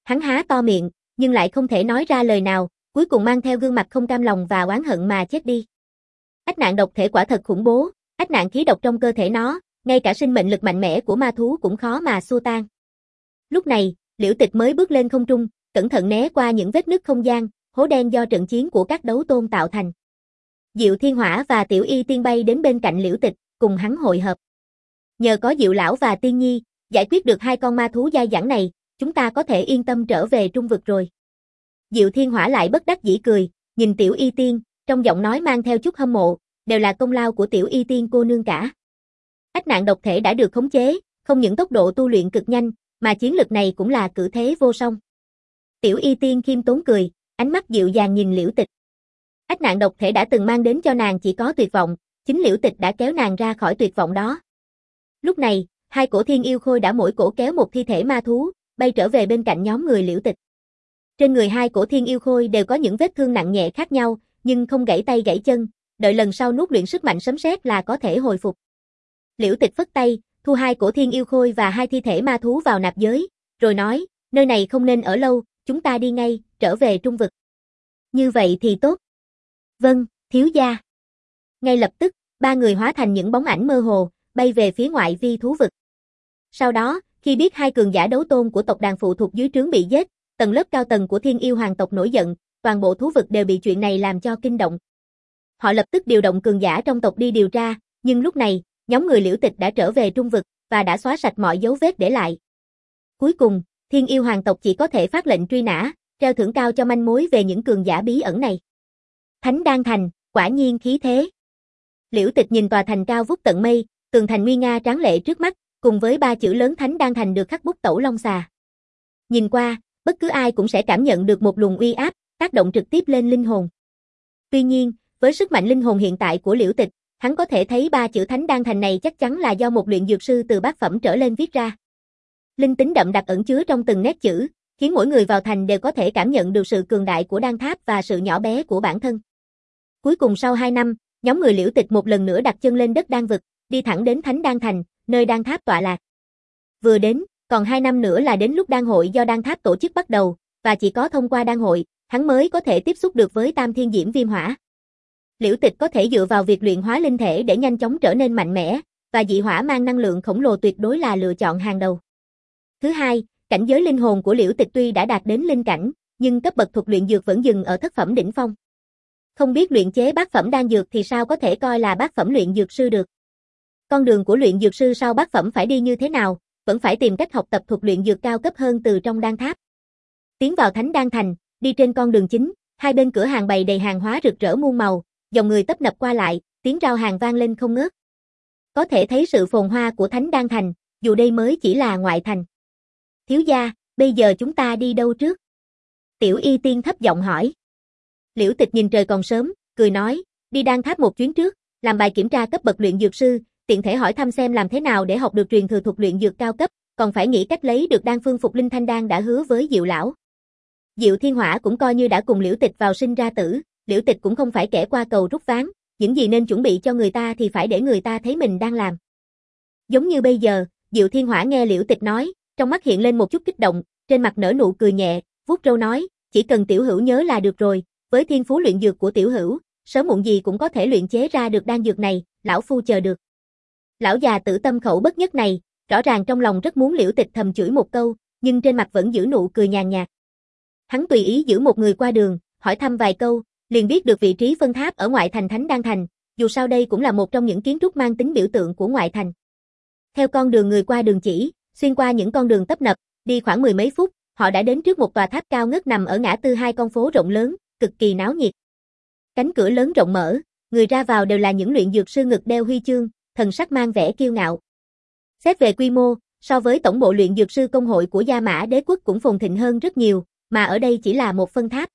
S1: Hắn há to miệng, nhưng lại không thể nói ra lời nào, cuối cùng mang theo gương mặt không cam lòng và oán hận mà chết đi. Ách nạn độc thể quả thật khủng bố, ách nạn khí độc trong cơ thể nó, ngay cả sinh mệnh lực mạnh mẽ của ma thú cũng khó mà xua tan. Lúc này, Liễu Tịch mới bước lên không trung, cẩn thận né qua những vết nứt không gian, hố đen do trận chiến của các đấu tôn tạo thành. Diệu Thiên Hỏa và Tiểu Y Tiên bay đến bên cạnh Liễu Tịch, cùng hắn hội hợp. Nhờ có Diệu Lão và Tiên Nhi, giải quyết được hai con ma thú dai dẳng này, chúng ta có thể yên tâm trở về Trung vực rồi. Diệu Thiên Hỏa lại bất đắc dĩ cười, nhìn Tiểu Y Tiên, trong giọng nói mang theo chút hâm mộ, đều là công lao của Tiểu Y Tiên cô nương cả. Ách nạn độc thể đã được khống chế, không những tốc độ tu luyện cực nhanh, mà chiến lực này cũng là cử thế vô song. Tiểu Y Tiên khiêm tốn cười, ánh mắt dịu dàng nhìn Liễu Tịch. Ách nạn độc thể đã từng mang đến cho nàng chỉ có tuyệt vọng, chính Liễu Tịch đã kéo nàng ra khỏi tuyệt vọng đó. Lúc này, hai cổ thiên yêu khôi đã mỗi cổ kéo một thi thể ma thú, bay trở về bên cạnh nhóm người Liễu Tịch. Trên người hai cổ thiên yêu khôi đều có những vết thương nặng nhẹ khác nhau, nhưng không gãy tay gãy chân, đợi lần sau nuốt luyện sức mạnh sấm sét là có thể hồi phục. Liễu Tịch phất tay, thu hai cổ thiên yêu khôi và hai thi thể ma thú vào nạp giới, rồi nói, nơi này không nên ở lâu, chúng ta đi ngay, trở về Trung vực. Như vậy thì tốt. Vâng, thiếu gia. Ngay lập tức, ba người hóa thành những bóng ảnh mơ hồ, bay về phía ngoại vi thú vực. Sau đó, khi biết hai cường giả đấu tôn của tộc đàn phụ thuộc dưới trướng bị giết, tầng lớp cao tầng của Thiên Yêu Hoàng tộc nổi giận, toàn bộ thú vực đều bị chuyện này làm cho kinh động. Họ lập tức điều động cường giả trong tộc đi điều tra, nhưng lúc này, nhóm người Liễu Tịch đã trở về Trung vực và đã xóa sạch mọi dấu vết để lại. Cuối cùng, Thiên Yêu Hoàng tộc chỉ có thể phát lệnh truy nã, treo thưởng cao cho manh mối về những cường giả bí ẩn này. Thánh Đan Thành, quả nhiên khí thế. Liễu Tịch nhìn tòa thành cao vút tận mây, tường thành nguy nga tráng lệ trước mắt, cùng với ba chữ lớn Thánh Đan Thành được khắc bút Tẩu Long Xà. Nhìn qua, bất cứ ai cũng sẽ cảm nhận được một luồng uy áp, tác động trực tiếp lên linh hồn. Tuy nhiên, với sức mạnh linh hồn hiện tại của Liễu Tịch, hắn có thể thấy ba chữ Thánh Đan Thành này chắc chắn là do một luyện dược sư từ bát phẩm trở lên viết ra. Linh tính đậm đặc ẩn chứa trong từng nét chữ, khiến mỗi người vào thành đều có thể cảm nhận được sự cường đại của đan tháp và sự nhỏ bé của bản thân. Cuối cùng sau hai năm, nhóm người Liễu Tịch một lần nữa đặt chân lên đất đan vực, đi thẳng đến Thánh Đan Thành, nơi đan tháp tọa lạc. Vừa đến, còn hai năm nữa là đến lúc đan hội do đan tháp tổ chức bắt đầu, và chỉ có thông qua đan hội, hắn mới có thể tiếp xúc được với Tam Thiên Diễm Viêm Hỏa. Liễu Tịch có thể dựa vào việc luyện hóa linh thể để nhanh chóng trở nên mạnh mẽ, và dị hỏa mang năng lượng khổng lồ tuyệt đối là lựa chọn hàng đầu. Thứ hai, cảnh giới linh hồn của Liễu Tịch tuy đã đạt đến linh cảnh, nhưng cấp bậc thuật luyện dược vẫn dừng ở thất phẩm đỉnh phong. Không biết luyện chế bát phẩm đan dược thì sao có thể coi là bát phẩm luyện dược sư được. Con đường của luyện dược sư sau bát phẩm phải đi như thế nào, vẫn phải tìm cách học tập thuật luyện dược cao cấp hơn từ trong đan tháp. Tiến vào Thánh Đan Thành, đi trên con đường chính, hai bên cửa hàng bày đầy hàng hóa rực rỡ muôn màu, dòng người tấp nập qua lại, tiếng rao hàng vang lên không ngớt. Có thể thấy sự phồn hoa của Thánh Đan Thành, dù đây mới chỉ là ngoại thành. Thiếu gia, bây giờ chúng ta đi đâu trước? Tiểu Y Tiên thấp giọng hỏi. Liễu Tịch nhìn trời còn sớm, cười nói, đi đan tháp một chuyến trước, làm bài kiểm tra cấp bậc luyện dược sư, tiện thể hỏi thăm xem làm thế nào để học được truyền thừa thuật luyện dược cao cấp, còn phải nghĩ cách lấy được đan phương phục linh thanh đan đã hứa với Diệu lão. Diệu Thiên Hỏa cũng coi như đã cùng Liễu Tịch vào sinh ra tử, Liễu Tịch cũng không phải kẻ qua cầu rút ván, những gì nên chuẩn bị cho người ta thì phải để người ta thấy mình đang làm. Giống như bây giờ, Diệu Thiên Hỏa nghe Liễu Tịch nói, trong mắt hiện lên một chút kích động, trên mặt nở nụ cười nhẹ, vuốt râu nói, chỉ cần tiểu hữu nhớ là được rồi, với thiên phú luyện dược của tiểu hữu, sớm muộn gì cũng có thể luyện chế ra được đan dược này, lão phu chờ được. Lão già tử tâm khẩu bất nhất này, rõ ràng trong lòng rất muốn Liễu Tịch thầm chửi một câu, nhưng trên mặt vẫn giữ nụ cười nhàn nhạt. Hắn tùy ý giữ một người qua đường, hỏi thăm vài câu, liền biết được vị trí phân tháp ở ngoại thành Thánh Đan Thành, dù sao đây cũng là một trong những kiến trúc mang tính biểu tượng của ngoại thành. Theo con đường người qua đường chỉ, xuyên qua những con đường tấp nập, đi khoảng mười mấy phút, họ đã đến trước một tòa tháp cao ngất nằm ở ngã tư hai con phố rộng lớn, cực kỳ náo nhiệt. Cánh cửa lớn rộng mở, người ra vào đều là những luyện dược sư ngực đeo huy chương, thần sắc mang vẻ kiêu ngạo. Xét về quy mô, so với tổng bộ luyện dược sư công hội của Gia Mã Đế quốc cũng phồn thịnh hơn rất nhiều, mà ở đây chỉ là một phân tháp.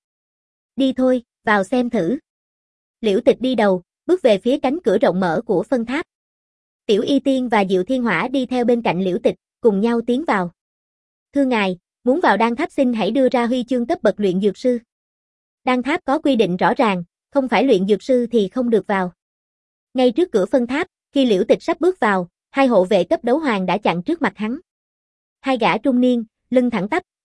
S1: Đi thôi, vào xem thử. Liễu Tịch đi đầu, bước về phía cánh cửa rộng mở của phân tháp. Tiểu Y Tiên và Diệu Thiên Hỏa đi theo bên cạnh Liễu Tịch, cùng nhau tiến vào. Thưa ngài, muốn vào đan tháp xin hãy đưa ra huy chương cấp bậc luyện dược sư. Đan tháp có quy định rõ ràng, không phải luyện dược sư thì không được vào. Ngay trước cửa phân tháp, khi Liễu Tịch sắp bước vào, hai hộ vệ cấp đấu hoàng đã chặn trước mặt hắn. Hai gã trung niên, lưng thẳng tắp,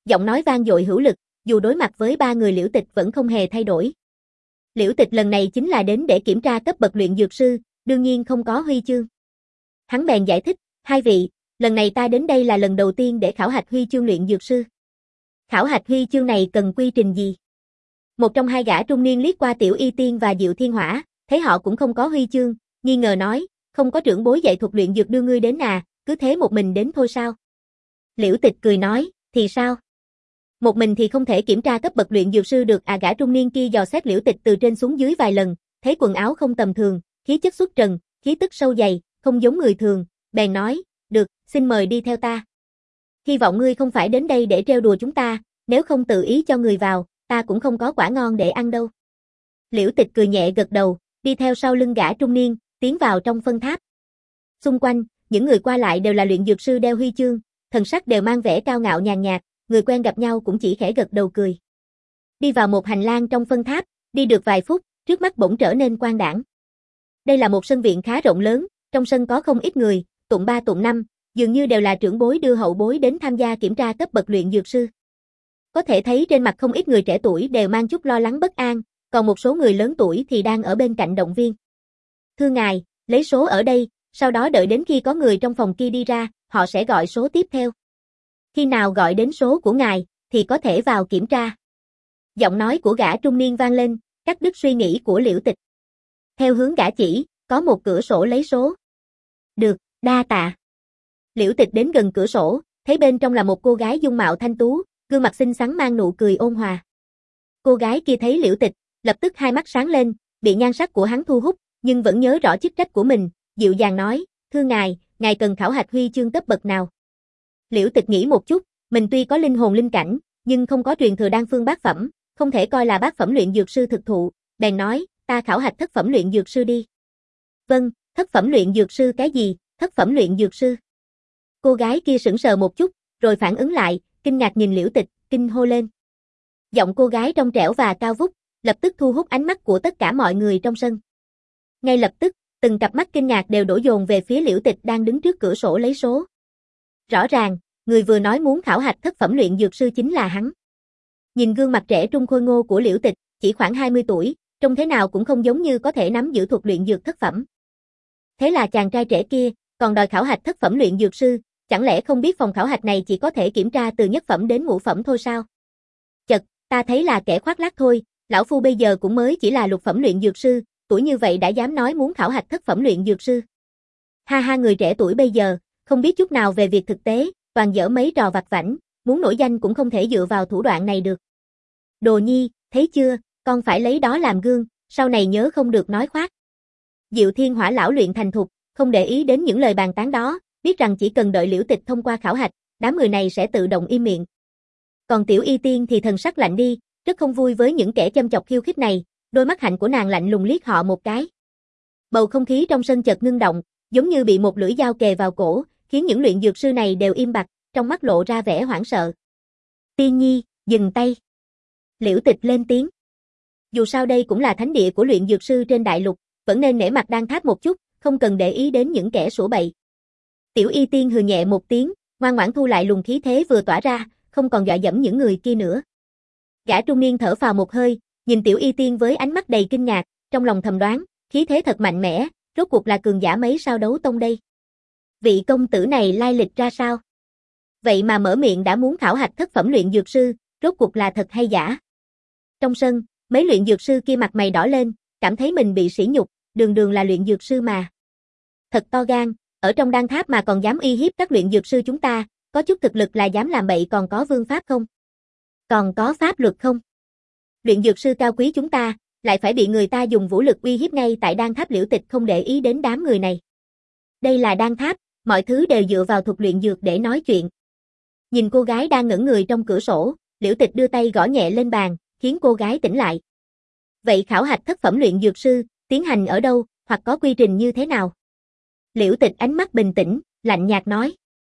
S1: Giọng nói vang dội hữu lực, dù đối mặt với ba người Liễu Tịch vẫn không hề thay đổi. Liễu Tịch lần này chính là đến để kiểm tra cấp bậc luyện dược sư, đương nhiên không có huy chương. Hắn bèn giải thích, hai vị, lần này ta đến đây là lần đầu tiên để khảo hạch huy chương luyện dược sư. Khảo hạch huy chương này cần quy trình gì? Một trong hai gã trung niên liếc qua Tiểu Y Tiên và Diệu Thiên Hỏa, thấy họ cũng không có huy chương, nghi ngờ nói, không có trưởng bối dạy thuật luyện dược đưa ngươi đến à, cứ thế một mình đến thôi sao? Liễu Tịch cười nói, thì sao? Một mình thì không thể kiểm tra cấp bậc luyện dược sư được à, gã trung niên kia dò xét Liễu Tịch từ trên xuống dưới vài lần, thấy quần áo không tầm thường, khí chất xuất trần, khí tức sâu dày, không giống người thường, bèn nói, được, xin mời đi theo ta. Hy vọng ngươi không phải đến đây để trêu đùa chúng ta, nếu không tự ý cho người vào, ta cũng không có quả ngon để ăn đâu. Liễu Tịch cười nhẹ gật đầu, đi theo sau lưng gã trung niên, tiến vào trong phân tháp. Xung quanh, những người qua lại đều là luyện dược sư đeo huy chương, thần sắc đều mang vẻ cao ngạo nhàn nhạt, người quen gặp nhau cũng chỉ khẽ gật đầu cười. Đi vào một hành lang trong phân tháp, đi được vài phút, trước mắt bỗng trở nên quang đãng. Đây là một sân viện khá rộng lớn, trong sân có không ít người, tụng ba tụng năm, dường như đều là trưởng bối đưa hậu bối đến tham gia kiểm tra cấp bậc luyện dược sư. Có thể thấy trên mặt không ít người trẻ tuổi đều mang chút lo lắng bất an, còn một số người lớn tuổi thì đang ở bên cạnh động viên. Thưa ngài, lấy số ở đây, sau đó đợi đến khi có người trong phòng kia đi ra, họ sẽ gọi số tiếp theo. Khi nào gọi đến số của ngài, thì có thể vào kiểm tra. Giọng nói của gã trung niên vang lên, cắt đứt suy nghĩ của Liễu Tịch. Theo hướng gã chỉ, có một cửa sổ lấy số. Được, đa tạ. Liễu Tịch đến gần cửa sổ, thấy bên trong là một cô gái dung mạo thanh tú, gương mặt xinh xắn mang nụ cười ôn hòa. Cô gái kia thấy Liễu Tịch, lập tức hai mắt sáng lên, bị nhan sắc của hắn thu hút, nhưng vẫn nhớ rõ chức trách của mình, dịu dàng nói, thưa ngài, ngài cần khảo hạch huy chương cấp bậc nào? Liễu Tịch nghĩ một chút, mình tuy có linh hồn linh cảnh, nhưng không có truyền thừa đan phương bát phẩm, không thể coi là bát phẩm luyện dược sư thực thụ, bèn nói, ta khảo hạch thất phẩm luyện dược sư đi. Vâng, thất phẩm luyện dược sư cái gì, thất phẩm luyện dược sư? Cô gái kia sững sờ một chút, rồi phản ứng lại, kinh ngạc nhìn Liễu Tịch, kinh hô lên. Giọng cô gái trong trẻo và cao vút, lập tức thu hút ánh mắt của tất cả mọi người trong sân. Ngay lập tức, từng cặp mắt kinh ngạc đều đổ dồn về phía Liễu Tịch đang đứng trước cửa sổ lấy số. Rõ ràng, người vừa nói muốn khảo hạch thất phẩm luyện dược sư chính là hắn. Nhìn gương mặt trẻ trung khôi ngô của Liễu Tịch, chỉ khoảng hai mươi tuổi, trông thế nào cũng không giống như có thể nắm giữ thuật luyện dược thất phẩm. Thế là chàng trai trẻ kia, còn đòi khảo hạch thất phẩm luyện dược sư, chẳng lẽ không biết phòng khảo hạch này chỉ có thể kiểm tra từ nhất phẩm đến ngũ phẩm thôi sao? Chật, ta thấy là kẻ khoác lác thôi, lão phu bây giờ cũng mới chỉ là lục phẩm luyện dược sư, tuổi như vậy đã dám nói muốn khảo hạch thất phẩm luyện dược sư. Ha ha, người trẻ tuổi bây giờ, không biết chút nào về việc thực tế, toàn dở mấy trò vặt vãnh, muốn nổi danh cũng không thể dựa vào thủ đoạn này được. Đồ nhi, thấy chưa, con phải lấy đó làm gương, sau này nhớ không được nói khoác. Diệu Thiên Hỏa lão luyện thành thục, không để ý đến những lời bàn tán đó, biết rằng chỉ cần đợi Liễu Tịch thông qua khảo hạch, đám người này sẽ tự động im miệng. Còn Tiểu Y Tiên thì thần sắc lạnh đi, rất không vui với những kẻ châm chọc khiêu khích này, đôi mắt hạnh của nàng lạnh lùng liếc họ một cái. Bầu không khí trong sân chợt ngưng động, giống như bị một lưỡi dao kề vào cổ, khiến những luyện dược sư này đều im bặt, trong mắt lộ ra vẻ hoảng sợ. Tiên nhi, dừng tay. Liễu Tịch lên tiếng. Dù sao đây cũng là thánh địa của luyện dược sư trên đại lục, vẫn nên nể mặt Đan Tháp một chút, không cần để ý đến những kẻ sủa bậy. Tiểu Y Tiên hừ nhẹ một tiếng, ngoan ngoãn thu lại luồng khí thế vừa tỏa ra, không còn dọa dẫm những người kia nữa. Gã trung niên thở phào một hơi, nhìn Tiểu Y Tiên với ánh mắt đầy kinh ngạc, trong lòng thầm đoán, khí thế thật mạnh mẽ, rốt cuộc là cường giả mấy sao đấu tông đây. Vị công tử này lai lịch ra sao? Vậy mà mở miệng đã muốn khảo hạch thất phẩm luyện dược sư, rốt cuộc là thật hay giả? Trong sân, mấy luyện dược sư kia mặt mày đỏ lên, cảm thấy mình bị sỉ nhục, đường đường là luyện dược sư mà. Thật to gan, ở trong Đan Tháp mà còn dám uy hiếp các luyện dược sư chúng ta, có chút thực lực là dám làm bậy, còn có vương pháp không? Còn có pháp luật không? Luyện dược sư cao quý chúng ta, lại phải bị người ta dùng vũ lực uy hiếp ngay tại Đan Tháp. Liễu Tịch không để ý đến đám người này. Đây là Đan Tháp, mọi thứ đều dựa vào thuật luyện dược để nói chuyện. Nhìn cô gái đang ngẩn người trong cửa sổ, Liễu Tịch đưa tay gõ nhẹ lên bàn, khiến cô gái tỉnh lại. Vậy khảo hạch thất phẩm luyện dược sư, tiến hành ở đâu, hoặc có quy trình như thế nào? Liễu Tịch ánh mắt bình tĩnh, lạnh nhạt nói.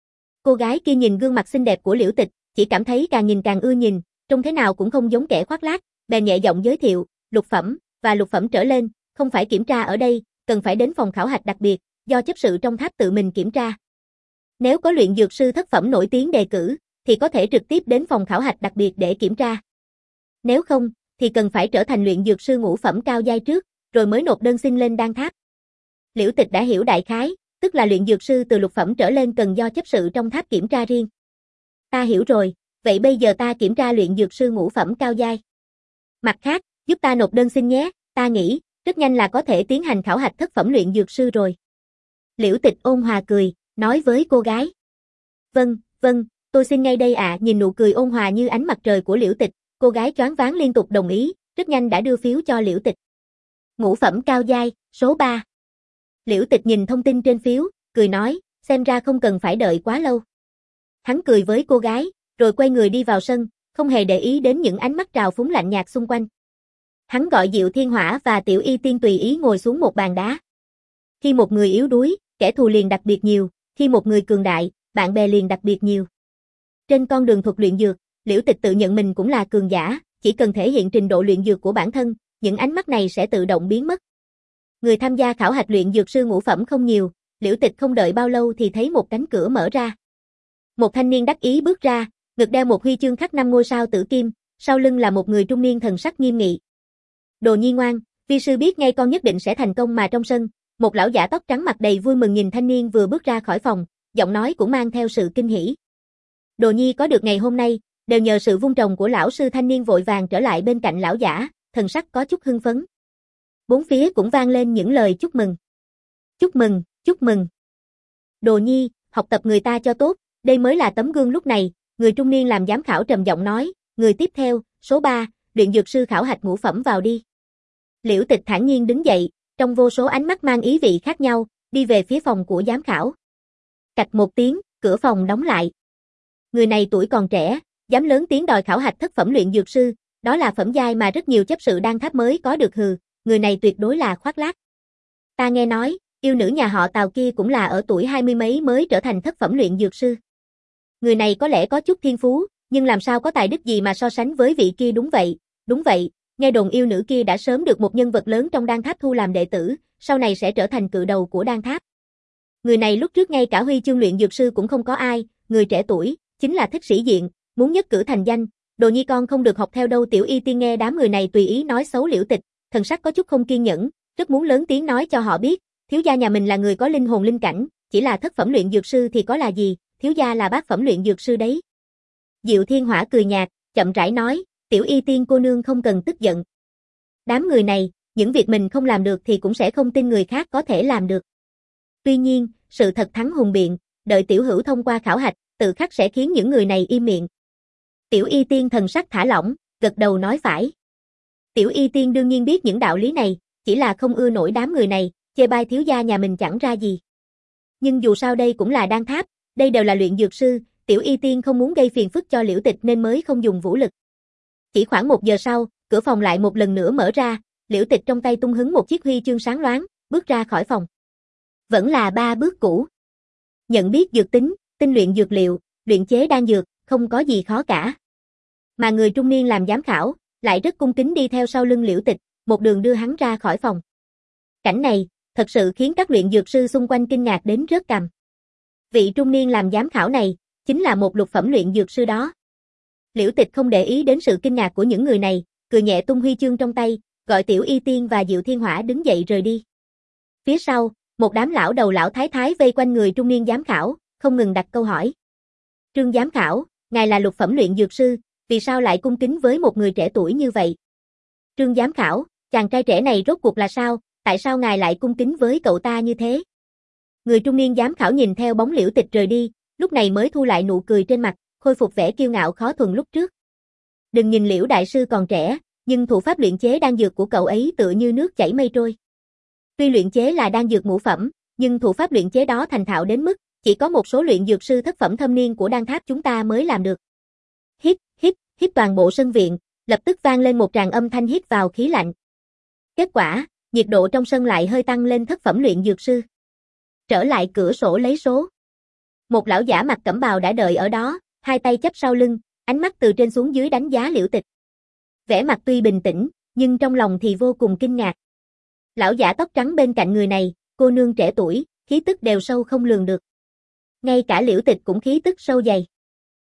S1: Cô gái kia nhìn gương mặt xinh đẹp của Liễu Tịch, chỉ cảm thấy càng nhìn càng ưa nhìn, trông thế nào cũng không giống kẻ khoác lác, bèn nhẹ giọng giới thiệu, lục phẩm, và lục phẩm trở lên, không phải kiểm tra ở đây, cần phải đến phòng khảo hạch đặc biệt, do chấp sự trong tháp tự mình kiểm tra. Nếu có luyện dược sư thất phẩm nổi tiếng đề cử, thì có thể trực tiếp đến phòng khảo hạch đặc biệt để kiểm tra. Nếu không, thì cần phải trở thành luyện dược sư ngũ phẩm cao giai trước, rồi mới nộp đơn xin lên đan tháp. Liễu Tịch đã hiểu đại khái, tức là luyện dược sư từ lục phẩm trở lên cần do chấp sự trong tháp kiểm tra riêng. Ta hiểu rồi, vậy bây giờ ta kiểm tra luyện dược sư ngũ phẩm cao giai. Mặt khác, giúp ta nộp đơn xin nhé, ta nghĩ, rất nhanh là có thể tiến hành khảo hạch thất phẩm luyện dược sư rồi. Liễu Tịch ôn hòa cười, nói với cô gái. Vâng, vâng, tôi xin ngay đây ạ. Nhìn nụ cười ôn hòa như ánh mặt trời của Liễu Tịch, cô gái choáng váng liên tục đồng ý, rất nhanh đã đưa phiếu cho Liễu Tịch. Ngũ phẩm cao giai, số ba. Liễu Tịch nhìn thông tin trên phiếu, cười nói, xem ra không cần phải đợi quá lâu. Hắn cười với cô gái, rồi quay người đi vào sân, không hề để ý đến những ánh mắt trào phúng lạnh nhạt xung quanh. Hắn gọi Diệu Thiên Hỏa và Tiểu Y Tiên tùy ý ngồi xuống một bàn đá. Khi một người yếu đuối, kẻ thù liền đặc biệt nhiều, khi một người cường đại, bạn bè liền đặc biệt nhiều. Trên con đường thuật luyện dược, Liễu Tịch tự nhận mình cũng là cường giả, chỉ cần thể hiện trình độ luyện dược của bản thân, những ánh mắt này sẽ tự động biến mất. Người tham gia khảo hạch luyện dược sư ngũ phẩm không nhiều, Liễu Tịch không đợi bao lâu thì thấy một cánh cửa mở ra. Một thanh niên đắc ý bước ra, ngực đeo một huy chương khắc năm ngôi sao tử kim, sau lưng là một người trung niên thần sắc nghiêm nghị. Đồ Nhi ngoan, vi sư biết ngay con nhất định sẽ thành công. Mà trong sân, một lão giả tóc trắng mặt đầy vui mừng nhìn thanh niên vừa bước ra khỏi phòng, giọng nói cũng mang theo sự kinh hỉ. Đồ Nhi có được ngày hôm nay, đều nhờ sự vun trồng của lão sư. Thanh niên vội vàng trở lại bên cạnh lão giả, thần sắc có chút hưng phấn. Bốn phía cũng vang lên những lời chúc mừng. Chúc mừng, chúc mừng. Đồ Nhi, học tập người ta cho tốt, đây mới là tấm gương. Lúc này, người trung niên làm giám khảo trầm giọng nói, người tiếp theo, số ba, luyện dược sư khảo hạch ngũ phẩm vào đi. Liễu Tịch thản nhiên đứng dậy, trong vô số ánh mắt mang ý vị khác nhau, đi về phía phòng của giám khảo. Cạch một tiếng, cửa phòng đóng lại. Người này tuổi còn trẻ, dám lớn tiếng đòi khảo hạch thất phẩm luyện dược sư, đó là phẩm giai mà rất nhiều chấp sự đan tháp mới có được. Hừ, người này tuyệt đối là khoác lác. Ta nghe nói, yêu nữ nhà họ Tào kia cũng là ở tuổi hai mươi mấy mới trở thành thất phẩm luyện dược sư. Người này có lẽ có chút thiên phú, nhưng làm sao có tài đức gì mà so sánh với vị kia. Đúng vậy, đúng vậy, nghe đồn yêu nữ kia đã sớm được một nhân vật lớn trong đan tháp thu làm đệ tử, sau này sẽ trở thành cự đầu của đan tháp. Người này lúc trước ngay cả huy chương luyện dược sư cũng không có ai, người trẻ tuổi, chính là thích sĩ diện, muốn nhất cử thành danh. Đồ Nhi con không được học theo đâu. Tiểu Y Tiên nghe đám người này tùy ý nói xấu Liễu Tịch, thần sắc có chút không kiên nhẫn, rất muốn lớn tiếng nói cho họ biết, thiếu gia nhà mình là người có linh hồn linh cảnh, chỉ là thất phẩm luyện dược sư thì có là gì, thiếu gia là bát phẩm luyện dược sư đấy. Diệu Thiên Hỏa cười nhạt, chậm rãi nói, Tiểu Y Tiên cô nương không cần tức giận. Đám người này, những việc mình không làm được thì cũng sẽ không tin người khác có thể làm được. Tuy nhiên, sự thật thắng hùng biện, đợi tiểu hữu thông qua khảo hạch, tự khắc sẽ khiến những người này im miệng. Tiểu Y Tiên thần sắc thả lỏng, gật đầu nói phải. Tiểu Y Tiên đương nhiên biết những đạo lý này, chỉ là không ưa nổi đám người này, chê bai thiếu gia nhà mình chẳng ra gì. Nhưng dù sao đây cũng là đan tháp, đây đều là luyện dược sư, Tiểu Y Tiên không muốn gây phiền phức cho Liễu Tịch nên mới không dùng vũ lực. Chỉ khoảng một giờ sau, cửa phòng lại một lần nữa mở ra, Liễu Tịch trong tay tung hứng một chiếc huy chương sáng loáng, bước ra khỏi phòng. Vẫn là ba bước cũ. Nhận biết dược tính, tinh luyện dược liệu, luyện chế đan dược, không có gì khó cả. Mà người trung niên làm giám khảo, lại rất cung kính đi theo sau lưng Liễu Tịch, một đường đưa hắn ra khỏi phòng. Cảnh này, thật sự khiến các luyện dược sư xung quanh kinh ngạc đến rớt cằm. Vị trung niên làm giám khảo này, chính là một lục phẩm luyện dược sư đó. Liễu Tịch không để ý đến sự kinh ngạc của những người này, cười nhẹ tung huy chương trong tay, gọi Tiểu Y Tiên và Diệu Thiên Hỏa đứng dậy rời đi. Phía sau, một đám lão đầu lão thái thái vây quanh người trung niên giám khảo, không ngừng đặt câu hỏi. Trương giám khảo, ngài là lục phẩm luyện dược sư, vì sao lại cung kính với một người trẻ tuổi như vậy? Trương giám khảo, chàng trai trẻ này rốt cuộc là sao, tại sao ngài lại cung kính với cậu ta như thế? Người trung niên giám khảo nhìn theo bóng Liễu Tịch rời đi, lúc này mới thu lại nụ cười trên mặt, khôi phục vẻ kiêu ngạo khó thuần lúc trước. Đừng nhìn Liễu đại sư còn trẻ, nhưng thủ pháp luyện chế đan dược của cậu ấy tựa như nước chảy mây trôi. Tuy luyện chế là đan dược ngũ phẩm, nhưng thủ pháp luyện chế đó thành thạo đến mức chỉ có một số luyện dược sư thất phẩm thâm niên của đan tháp chúng ta mới làm được. Hít, hít, hít toàn bộ sân viện, lập tức vang lên một tràng âm thanh hít vào khí lạnh. Kết quả, nhiệt độ trong sân lại hơi tăng lên. Thất phẩm luyện dược sư. Trở lại cửa sổ lấy số. Một lão giả mặc cẩm bào đã đợi ở đó, hai tay chắp sau lưng, ánh mắt từ trên xuống dưới đánh giá Liễu Tịch. Vẻ mặt tuy bình tĩnh, nhưng trong lòng thì vô cùng kinh ngạc. Lão giả tóc trắng bên cạnh người này, cô nương trẻ tuổi, khí tức đều sâu không lường được. Ngay cả Liễu Tịch cũng khí tức sâu dày.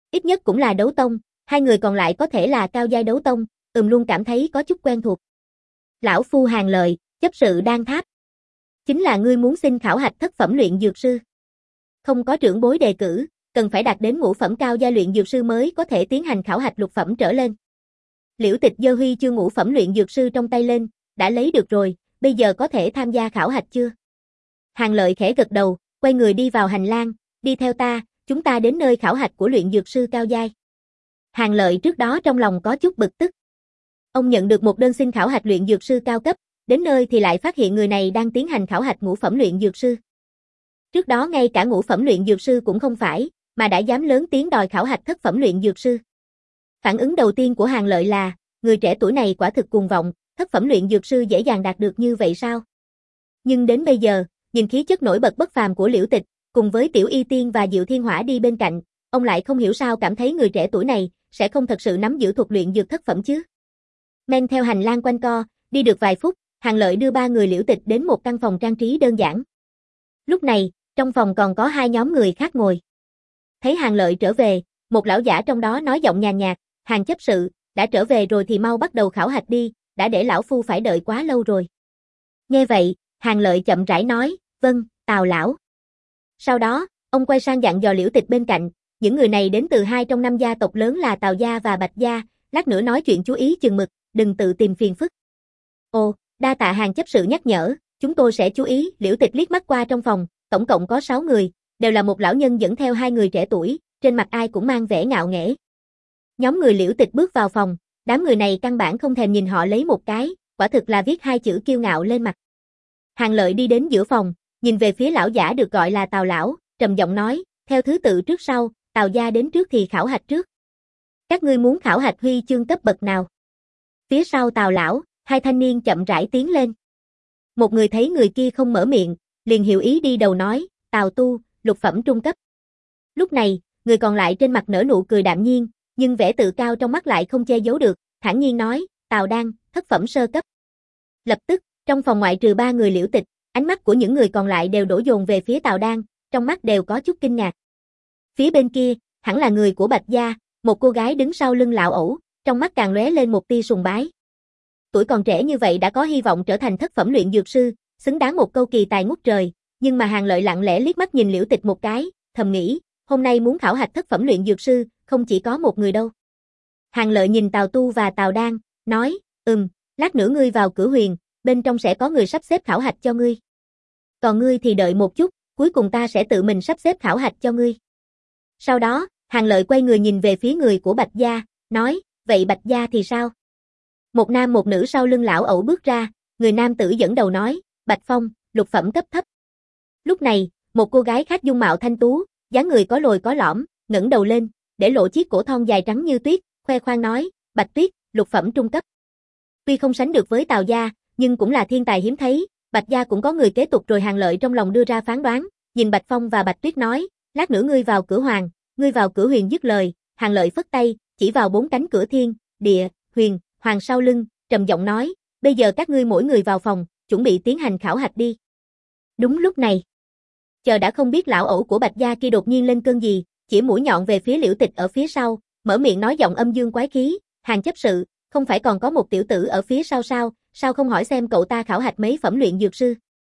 S1: Ít nhất cũng là đấu tông, hai người còn lại có thể là cao giai đấu tông, ừm luôn cảm thấy có chút quen thuộc. Lão phu Hàng Lợi, chấp sự Đan Tháp. Chính là ngươi muốn xin khảo hạch thất phẩm luyện dược sư. Không có trưởng bối đề cử, cần phải đạt đến ngũ phẩm cao giai luyện dược sư mới có thể tiến hành khảo hạch lục phẩm trở lên. Liễu Tịch giơ huy chương ngũ phẩm luyện dược sư trong tay lên, đã lấy được rồi, bây giờ có thể tham gia khảo hạch chưa? Hàng Lợi khẽ gật đầu, quay người đi vào hành lang, đi theo ta, chúng ta đến nơi khảo hạch của luyện dược sư cao giai. Hàng Lợi trước đó trong lòng có chút bực tức. Ông nhận được một đơn xin khảo hạch luyện dược sư cao cấp, đến nơi thì lại phát hiện người này đang tiến hành khảo hạch ngũ phẩm luyện dược sư. Trước đó ngay cả ngũ phẩm luyện dược sư cũng không phải, mà đã dám lớn tiếng đòi khảo hạch thất phẩm luyện dược sư. Phản ứng đầu tiên của Hàng Lợi là, người trẻ tuổi này quả thực cuồng vọng, thất phẩm luyện dược sư dễ dàng đạt được như vậy sao? Nhưng đến bây giờ, nhìn khí chất nổi bật bất phàm của Liễu Tịch, cùng với Tiểu Y Tiên và Diệu Thiên Hỏa đi bên cạnh, ông lại không hiểu sao cảm thấy người trẻ tuổi này sẽ không thật sự nắm giữ thuật luyện dược thất phẩm chứ. Men theo hành lang quanh co, đi được vài phút, Hàng Lợi đưa ba người Liễu Tịch đến một căn phòng trang trí đơn giản. Lúc này, trong phòng còn có hai nhóm người khác ngồi. Thấy Hàng Lợi trở về, một lão giả trong đó nói giọng nhàn nhạt, Hàng chấp sự, đã trở về rồi thì mau bắt đầu khảo hạch đi, đã để lão phu phải đợi quá lâu rồi. Nghe vậy, Hàng Lợi chậm rãi nói, vâng, Tào lão. Sau đó, ông quay sang dặn dò Liễu Tịch bên cạnh, những người này đến từ hai trong năm gia tộc lớn là Tào gia và Bạch gia, lát nữa nói chuyện chú ý chừng mực, đừng tự tìm phiền phức. Ồ, đa tạ Hàng chấp sự nhắc nhở, chúng tôi sẽ chú ý. Liễu Tịch liếc mắt qua trong phòng, tổng cộng có sáu người, đều là một lão nhân dẫn theo hai người trẻ tuổi, trên mặt ai cũng mang vẻ ngạo nghễ. Nhóm người Liễu Tịch bước vào phòng, đám người này căn bản không thèm nhìn họ lấy một cái, quả thực là viết hai chữ kiêu ngạo lên mặt. Hàng Lợi đi đến giữa phòng, nhìn về phía lão giả được gọi là Tào lão, trầm giọng nói, theo thứ tự trước sau, Tào gia đến trước thì khảo hạch trước. Các ngươi muốn khảo hạch huy chương cấp bậc nào? Phía sau Tào lão, hai thanh niên chậm rãi tiến lên. Một người thấy người kia không mở miệng, liền hiểu ý đi đầu nói, Tào tu, lục phẩm trung cấp. Lúc này, người còn lại trên mặt nở nụ cười đạm nhiên, nhưng vẻ tự cao trong mắt lại không che giấu được, thản nhiên nói, Tào Đan, thất phẩm sơ cấp. Lập tức, trong phòng ngoại trừ ba người Liễu Tịch, ánh mắt của những người còn lại đều đổ dồn về phía Tào Đan, trong mắt đều có chút kinh ngạc. Phía bên kia, hẳn là người của Bạch gia, một cô gái đứng sau lưng lão ẩu, trong mắt càng lóe lên một tia sùng bái. Tuổi còn trẻ như vậy đã có hy vọng trở thành thất phẩm luyện dược sư, xứng đáng một câu kỳ tài ngút trời, nhưng mà Hàng Lợi lặng lẽ liếc mắt nhìn Liễu Tịch một cái, thầm nghĩ, hôm nay muốn khảo hạch thất phẩm luyện dược sư, không chỉ có một người đâu. Hàng Lợi nhìn Tào Tu và Tào Đan, nói, ừm, lát nữa ngươi vào cửa huyền, bên trong sẽ có người sắp xếp khảo hạch cho ngươi. Còn ngươi thì đợi một chút, cuối cùng ta sẽ tự mình sắp xếp khảo hạch cho ngươi. Sau đó, Hàng Lợi quay người nhìn về phía người của Bạch gia, nói, vậy Bạch gia thì sao? Một nam một nữ sau lưng lão ẩu bước ra, người nam tử dẫn đầu nói, Bạch Phong, lục phẩm cấp thấp. Lúc này, một cô gái khác dung mạo thanh tú, dáng người có lồi có lõm, ngẩng đầu lên, để lộ chiếc cổ thon dài trắng như tuyết, khoe khoang nói, Bạch Tuyết, lục phẩm trung cấp. Tuy không sánh được với Tào gia, nhưng cũng là thiên tài hiếm thấy, Bạch gia cũng có người kế tục rồi. Hàng Lợi trong lòng đưa ra phán đoán, nhìn Bạch Phong và Bạch Tuyết nói, lát nữa ngươi vào cửa hoàng, ngươi vào cửa huyền. Dứt lời, Hàng Lợi phất tay, chỉ vào bốn cánh cửa thiên, địa, huyền, hoàng sau lưng, trầm giọng nói, bây giờ các ngươi mỗi người vào phòng, chuẩn bị tiến hành khảo hạch đi. Đúng lúc này, chờ đã không biết lão ẩu của Bạch gia kia đột nhiên lên cơn gì, chỉ mũi nhọn về phía Liễu Tịch ở phía sau, mở miệng nói giọng âm dương quái khí, Hàng chấp sự, không phải còn có một tiểu tử ở phía sau sao, sao không hỏi xem cậu ta khảo hạch mấy phẩm luyện dược sư?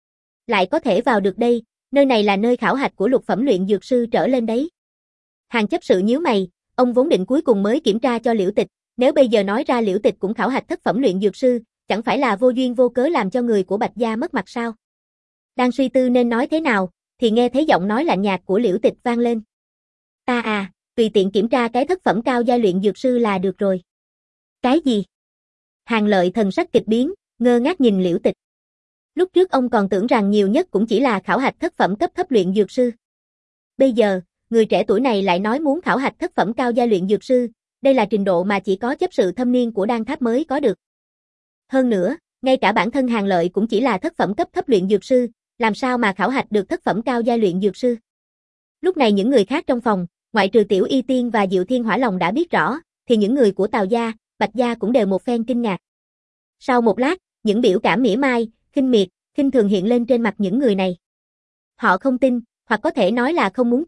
S1: Lại có thể vào được đây, nơi này là nơi khảo hạch của lục phẩm luyện dược sư trở lên đấy. Hàng chấp sự nhíu mày, ông vốn định cuối cùng mới kiểm tra cho Liễu Tịch, nếu bây giờ nói ra Liễu Tịch cũng khảo hạch thất phẩm luyện dược sư, chẳng phải là vô duyên vô cớ làm cho người của Bạch gia mất mặt sao? Đang suy tư nên nói thế nào, thì nghe thấy giọng nói lạnh nhạt của Liễu Tịch vang lên. Ta à, tùy tiện kiểm tra cái thất phẩm cao giai luyện dược sư là được rồi. Cái gì? Hàng Lợi thần sắc kịch biến, ngơ ngác nhìn Liễu Tịch. Lúc trước ông còn tưởng rằng nhiều nhất cũng chỉ là khảo hạch thất phẩm cấp thấp luyện dược sư. Bây giờ, người trẻ tuổi này lại nói muốn khảo hạch thất phẩm cao giai luyện dược sư, đây là trình độ mà chỉ có chấp sự thâm niên của Đan Tháp mới có được. Hơn nữa, ngay cả bản thân Hàng Lợi cũng chỉ là thất phẩm cấp thấp luyện dược sư, làm sao mà khảo hạch được thất phẩm cao giai luyện dược sư? Lúc này những người khác trong phòng, ngoại trừ Tiểu Y Tiên và Diệu Thiên Hỏa lòng đã biết rõ, thì những người của Tào gia, Bạch gia cũng đều một phen kinh ngạc. Sau một lát, những biểu cảm mỉa mai, khinh miệt, khinh thường hiện lên trên mặt những người này. Họ không tin, hoặc có thể nói là không muốn tin,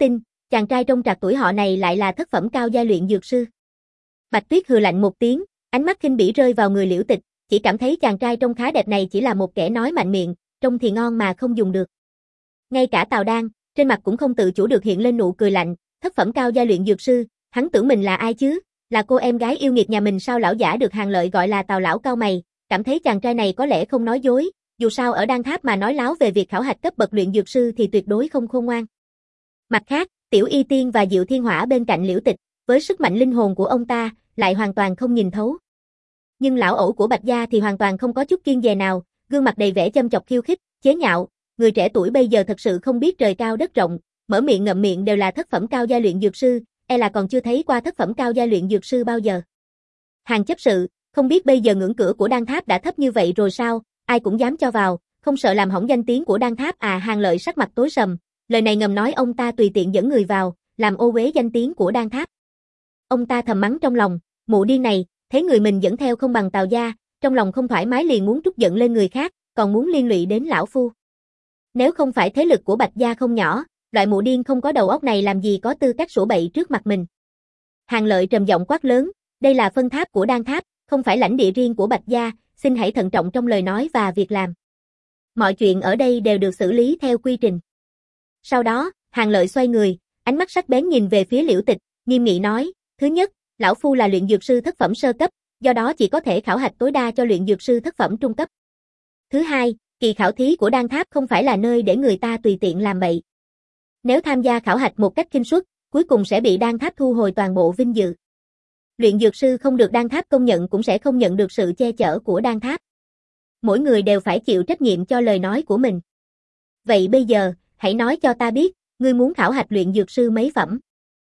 S1: chàng trai trong trạc tuổi họ này lại là thất phẩm cao giai luyện dược sư. Bạch Tuyết hừ lạnh một tiếng, ánh mắt khinh bỉ rơi vào người Liễu Tịch, chỉ cảm thấy chàng trai trông khá đẹp này chỉ là một kẻ nói mạnh miệng, trông thì ngon mà không dùng được. Ngay cả Tào Đan, trên mặt cũng không tự chủ được hiện lên nụ cười lạnh, thất phẩm cao giai luyện dược sư, hắn tưởng mình là ai chứ, là cô em gái yêu nghiệt nhà mình sao? Lão giả được Hàng Lợi gọi là Tào lão cau mày, cảm thấy chàng trai này có lẽ không nói dối, dù sao ở Đan Tháp mà nói láo về việc khảo hạch cấp bậc luyện dược sư thì tuyệt đối không khôn ngoan. Mặt khác, Tiểu Y Tiên và Diệu Thiên Hỏa bên cạnh Liễu Tịch, với sức mạnh linh hồn của ông ta, lại hoàn toàn không nhìn thấu. Nhưng lão ẩu của Bạch gia thì hoàn toàn không có chút kiêng dè nào, gương mặt đầy vẻ châm chọc khiêu khích, chế nhạo, người trẻ tuổi bây giờ thật sự không biết trời cao đất rộng, mở miệng ngậm miệng đều là thất phẩm cao giai luyện dược sư, e là còn chưa thấy qua thất phẩm cao giai luyện dược sư bao giờ. Hàng chấp sự, không biết bây giờ ngưỡng cửa của Đan Tháp đã thấp như vậy rồi sao, ai cũng dám cho vào, không sợ làm hỏng danh tiếng của Đan Tháp à? Hàng Lợi sắc mặt tối sầm, lời này ngầm nói ông ta tùy tiện dẫn người vào, làm ô uế danh tiếng của Đan Tháp. Ông ta thầm mắng trong lòng, mụ điên này, thấy người mình dẫn theo không bằng Tào gia, trong lòng không thoải mái liền muốn trút giận lên người khác, còn muốn liên lụy đến lão phu. Nếu không phải thế lực của Bạch gia không nhỏ, loại mụ điên không có đầu óc này làm gì có tư cách sủa bậy trước mặt mình. Hàng Lợi trầm giọng quát lớn, đây là phân tháp của Đan Tháp, không phải lãnh địa riêng của Bạch gia, xin hãy thận trọng trong lời nói và việc làm. Mọi chuyện ở đây đều được xử lý theo quy trình. Sau đó, Hàng Lợi xoay người, ánh mắt sắc bén nhìn về phía Liễu Tịch, nghiêm nghị nói, thứ nhất, lão phu là luyện dược sư thất phẩm sơ cấp, do đó chỉ có thể khảo hạch tối đa cho luyện dược sư thất phẩm trung cấp. Thứ hai, kỳ khảo thí của Đan Tháp không phải là nơi để người ta tùy tiện làm bậy. Nếu tham gia khảo hạch một cách khinh suất, cuối cùng sẽ bị Đan Tháp thu hồi toàn bộ vinh dự. Luyện dược sư không được Đan Tháp công nhận cũng sẽ không nhận được sự che chở của Đan Tháp. Mỗi người đều phải chịu trách nhiệm cho lời nói của mình. Vậy bây giờ, hãy nói cho ta biết, ngươi muốn khảo hạch luyện dược sư mấy phẩm?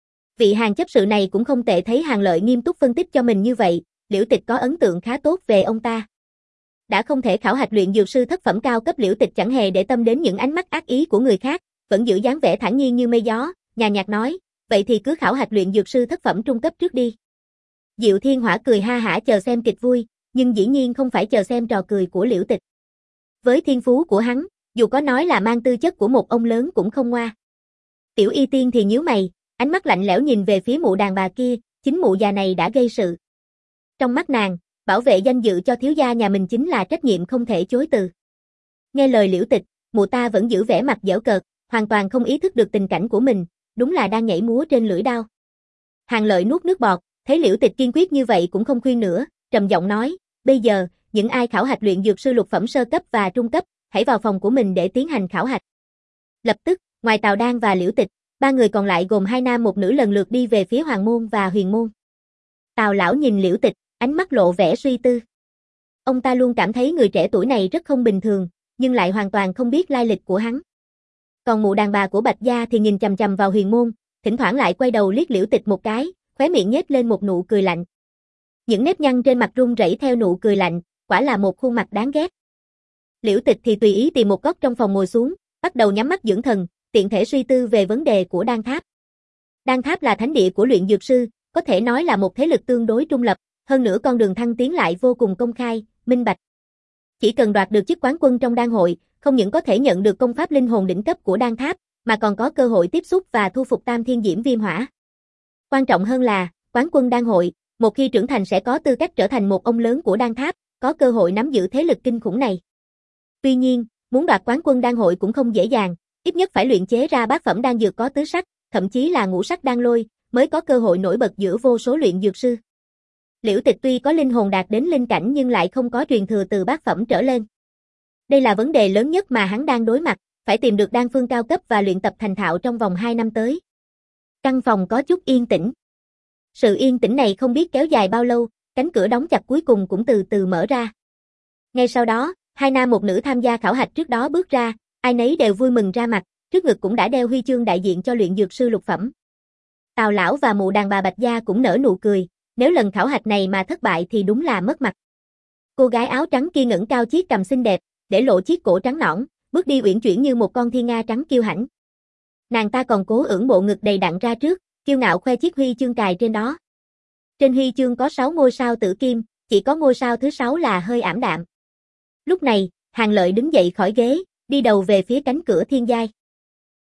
S1: Vị Hàng chấp sự này cũng không tệ, thấy Hàng Lợi nghiêm túc phân tích cho mình như vậy, Liễu Tịch có ấn tượng khá tốt về ông ta. Đã không thể khảo hạch luyện dược sư thất phẩm cao cấp, Liễu Tịch chẳng hề để tâm đến những ánh mắt ác ý của người khác, vẫn giữ dáng vẻ thản nhiên như mây gió, nhàn nhạt nói, vậy thì cứ khảo hạch luyện dược sư thất phẩm trung cấp trước đi. Diệu Thiên Hỏa cười ha hả chờ xem kịch vui, nhưng dĩ nhiên không phải chờ xem trò cười của Liễu Tịch. Với thiên phú của hắn, dù có nói là mang tư chất của một ông lớn cũng không ngoa. Tiểu Y Tiên thì nhíu mày, ánh mắt lạnh lẽo nhìn về phía mụ đàn bà kia, chính mụ già này đã gây sự. Trong mắt nàng, bảo vệ danh dự cho thiếu gia nhà mình chính là trách nhiệm không thể chối từ. Nghe lời Liễu Tịch, mụ ta vẫn giữ vẻ mặt giễu cợt, hoàn toàn không ý thức được tình cảnh của mình, đúng là đang nhảy múa trên lưỡi đao. Hàng Lợi nuốt nước bọt, thấy Liễu Tịch kiên quyết như vậy cũng không khuyên nữa, trầm giọng nói, bây giờ, những ai khảo hạch luyện dược sư lục phẩm sơ cấp và trung cấp, hãy vào phòng của mình để tiến hành khảo hạch. Lập tức, ngoài Tào Đan và Liễu Tịch, ba người còn lại gồm hai nam một nữ lần lượt đi về phía Hoàng môn và Huyền môn. Tào lão nhìn Liễu Tịch, ánh mắt lộ vẻ suy tư. Ông ta luôn cảm thấy người trẻ tuổi này rất không bình thường, nhưng lại hoàn toàn không biết lai lịch của hắn. Còn mụ đàn bà của Bạch gia thì nhìn chằm chằm vào Huyền môn, thỉnh thoảng lại quay đầu liếc Liễu Tịch một cái, khóe miệng nhếch lên một nụ cười lạnh. Những nếp nhăn trên mặt run rẩy theo nụ cười lạnh, quả là một khuôn mặt đáng ghét. Liễu Tịch thì tùy ý tìm một góc trong phòng ngồi xuống, bắt đầu nhắm mắt dưỡng thần, tiện thể suy tư về vấn đề của Đan Tháp. Đan Tháp là thánh địa của luyện dược sư, có thể nói là một thế lực tương đối trung lập, hơn nữa con đường thăng tiến lại vô cùng công khai, minh bạch. Chỉ cần đoạt được chức quán quân trong đan hội, không những có thể nhận được công pháp linh hồn đỉnh cấp của Đan Tháp, mà còn có cơ hội tiếp xúc và thu phục Tam Thiên Diễm Viêm Hỏa. Quan trọng hơn là, quán quân đan hội, một khi trưởng thành sẽ có tư cách trở thành một ông lớn của Đan Tháp, có cơ hội nắm giữ thế lực kinh khủng này. Tuy nhiên, muốn đoạt quán quân đan hội cũng không dễ dàng, ít nhất phải luyện chế ra bát phẩm đan dược có tứ sắc, thậm chí là ngũ sắc đan lôi, mới có cơ hội nổi bật giữa vô số luyện dược sư. Liễu Tịch tuy có linh hồn đạt đến linh cảnh nhưng lại không có truyền thừa từ bát phẩm trở lên. Đây là vấn đề lớn nhất mà hắn đang đối mặt, phải tìm được đan phương cao cấp và luyện tập thành thạo trong vòng hai năm tới. Căn phòng có chút yên tĩnh. Sự yên tĩnh này không biết kéo dài bao lâu, cánh cửa đóng chặt cuối cùng cũng từ từ mở ra. Ngay sau đó, hai nam một nữ tham gia khảo hạch trước đó bước ra, ai nấy đều vui mừng ra mặt, trước ngực cũng đã đeo huy chương đại diện cho luyện dược sư lục phẩm. Tào lão và mụ đàn bà Bạch gia cũng nở nụ cười, nếu lần khảo hạch này mà thất bại thì đúng là mất mặt. Cô gái áo trắng kia ngẩng cao chiếc cằm xinh đẹp, để lộ chiếc cổ trắng nõn, bước đi uyển chuyển như một con thiên nga trắng kiêu hãnh. Nàng ta còn cố ưỡn bộ ngực đầy đặn ra trước, kiêu ngạo khoe chiếc huy chương cài trên đó. Trên huy chương có sáu ngôi sao tử kim, chỉ có ngôi sao thứ sáu là hơi ảm đạm. Lúc này, Hàng Lợi đứng dậy khỏi ghế, đi đầu về phía cánh cửa thiên giai.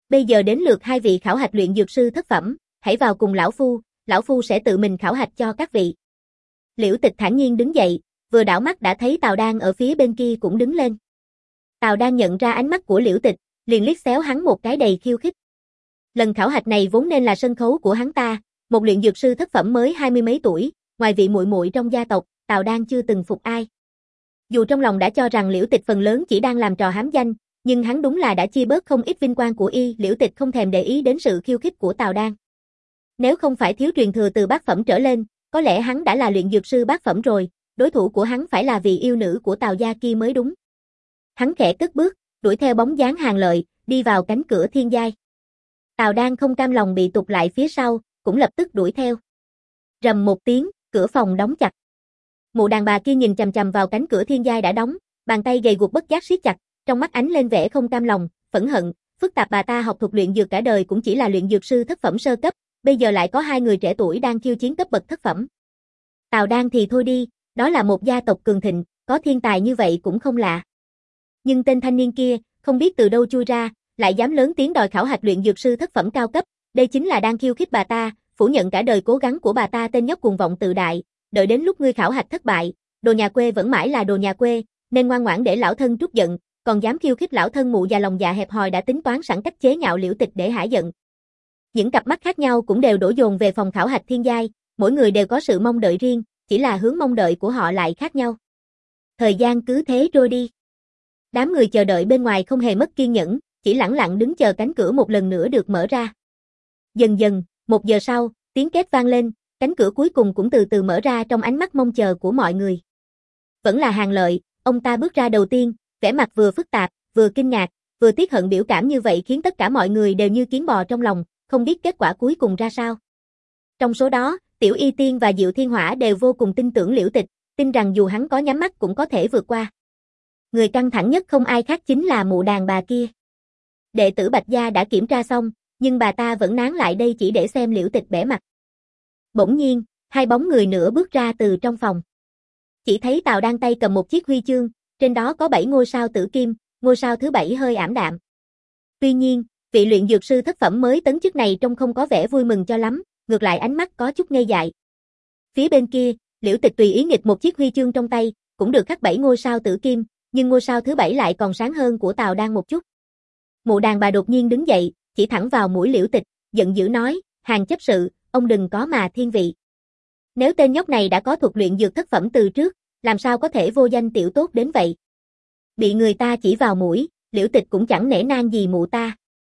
S1: Bây giờ đến lượt hai vị khảo hạch luyện dược sư thất phẩm, hãy vào cùng lão phu, lão phu sẽ tự mình khảo hạch cho các vị. Liễu Tịch thản nhiên đứng dậy, vừa đảo mắt đã thấy Tào Đan ở phía bên kia cũng đứng lên. Tào Đan nhận ra ánh mắt của Liễu Tịch, liền liếc xéo hắn một cái đầy khiêu khích. Lần khảo hạch này vốn nên là sân khấu của hắn ta, một luyện dược sư thất phẩm mới hai mươi mấy tuổi, ngoài vị muội muội trong gia tộc, Tào Đan chưa từng phục ai. Dù trong lòng đã cho rằng Liễu Tịch phần lớn chỉ đang làm trò hám danh, nhưng hắn đúng là đã chia bớt không ít vinh quang của y, Liễu Tịch không thèm để ý đến sự khiêu khích của Tào Đan. Nếu không phải thiếu truyền thừa từ bát phẩm trở lên, có lẽ hắn đã là luyện dược sư bát phẩm rồi, đối thủ của hắn phải là vị yêu nữ của Tào gia kia mới đúng. Hắn khẽ cất bước, đuổi theo bóng dáng Hàng Lợi, đi vào cánh cửa thiên giai. Tào Đan không cam lòng bị tụt lại phía sau, cũng lập tức đuổi theo. Rầm một tiếng, cửa phòng đóng chặt. Mụ đàn bà kia nhìn chằm chằm vào cánh cửa thiên giai đã đóng, bàn tay gầy guộc bất giác siết chặt, trong mắt ánh lên vẻ không cam lòng, phẫn hận, phức tạp. Bà ta học thuật luyện dược cả đời cũng chỉ là luyện dược sư thất phẩm sơ cấp, bây giờ lại có hai người trẻ tuổi đang khiêu chiến cấp bậc thất phẩm. Tào Đan thì thôi đi, đó là một gia tộc cường thịnh, có thiên tài như vậy cũng không lạ. Nhưng tên thanh niên kia, không biết từ đâu chui ra, lại dám lớn tiếng đòi khảo hạch luyện dược sư thất phẩm cao cấp, đây chính là đang khiêu khích bà ta, phủ nhận cả đời cố gắng của bà ta. Tên nhóc cuồng vọng tự đại, đợi đến lúc ngươi khảo hạch thất bại, đồ nhà quê vẫn mãi là đồ nhà quê, nên ngoan ngoãn để lão thân trút giận, còn dám khiêu khích lão thân. Mụ già lòng dạ hẹp hòi đã tính toán sẵn cách chế nhạo Liễu Tịch để hả giận. Những cặp mắt khác nhau cũng đều đổ dồn về phòng khảo hạch thiên giai, mỗi người đều có sự mong đợi riêng, chỉ là hướng mong đợi của họ lại khác nhau. Thời gian cứ thế trôi đi. Đám người chờ đợi bên ngoài không hề mất kiên nhẫn, chỉ lẳng lặng đứng chờ cánh cửa một lần nữa được mở ra. Dần dần, một giờ sau, tiếng két vang lên, cánh cửa cuối cùng cũng từ từ mở ra trong ánh mắt mong chờ của mọi người. Vẫn là Hàng Lợi, ông ta bước ra đầu tiên, vẻ mặt vừa phức tạp, vừa kinh ngạc, vừa tiếc hận, biểu cảm như vậy khiến tất cả mọi người đều như kiến bò trong lòng, không biết kết quả cuối cùng ra sao. Trong số đó, Tiểu Y Tiên và Diệu Thiên Hỏa đều vô cùng tin tưởng Liễu Tịch, tin rằng dù hắn có nhắm mắt cũng có thể vượt qua. Người căng thẳng nhất không ai khác chính là mụ đàn bà kia. Đệ tử Bạch gia đã kiểm tra xong, nhưng bà ta vẫn nán lại đây chỉ để xem Liễu Tịch bẽ mặt. Bỗng nhiên, hai bóng người nữa bước ra từ trong phòng. Chỉ thấy Tào Đan tay cầm một chiếc huy chương, trên đó có bảy ngôi sao tử kim, ngôi sao thứ bảy hơi ảm đạm. Tuy nhiên, vị luyện dược sư thất phẩm mới tấn chức này trông không có vẻ vui mừng cho lắm, ngược lại ánh mắt có chút ngây dại. Phía bên kia, Liễu Tịch tùy ý nghịch một chiếc huy chương trong tay, cũng được khắc bảy ngôi sao tử kim, nhưng ngôi sao thứ bảy lại còn sáng hơn của Tào Đan một chút. Mụ đàn bà đột nhiên đứng dậy, chỉ thẳng vào mũi Liễu Tịch, giận dữ nói, Hàng chấp sự, ông đừng có mà thiên vị. Nếu tên nhóc này đã có thuật luyện dược thất phẩm từ trước, làm sao có thể vô danh tiểu tốt đến vậy? Bị người ta chỉ vào mũi, Liễu Tịch cũng chẳng nể nang gì mụ ta.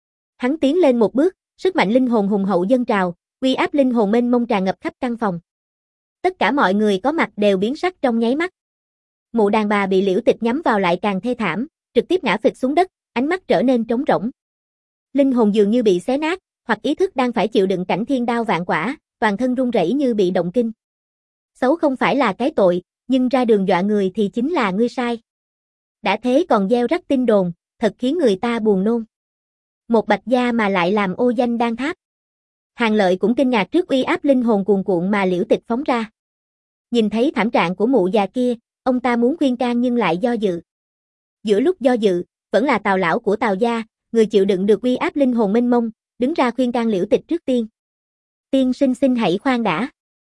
S1: Hắn tiến lên một bước, sức mạnh linh hồn hùng hậu dâng trào, uy áp linh hồn mênh mông tràn ngập khắp căn phòng. Tất cả mọi người có mặt đều biến sắc trong nháy mắt. Mụ đàn bà bị Liễu Tịch nhắm vào lại càng thê thảm, trực tiếp ngã phịch xuống đất, ánh mắt trở nên trống rỗng. Linh hồn dường như bị xé nát, hoặc ý thức đang phải chịu đựng cảnh thiên đao vạn quả, toàn thân run rẩy như bị động kinh. Xấu không phải là cái tội, nhưng ra đường dọa người thì chính là ngươi sai. Đã thế còn gieo rắc tin đồn, thật khiến người ta buồn nôn. Một Bạch gia mà lại làm ô danh Đan Tháp. Hàng Lợi cũng kinh ngạc trước uy áp linh hồn cuồn cuộn mà Liễu Tịch phóng ra. Nhìn thấy thảm trạng của mụ già kia, ông ta muốn khuyên can nhưng lại do dự. Giữa lúc do dự, vẫn là Tào lão của Tào gia, người chịu đựng được uy áp linh hồn mênh mông, đứng ra khuyên can Liễu Tịch trước tiên. Tiên sinh xin hãy khoan đã.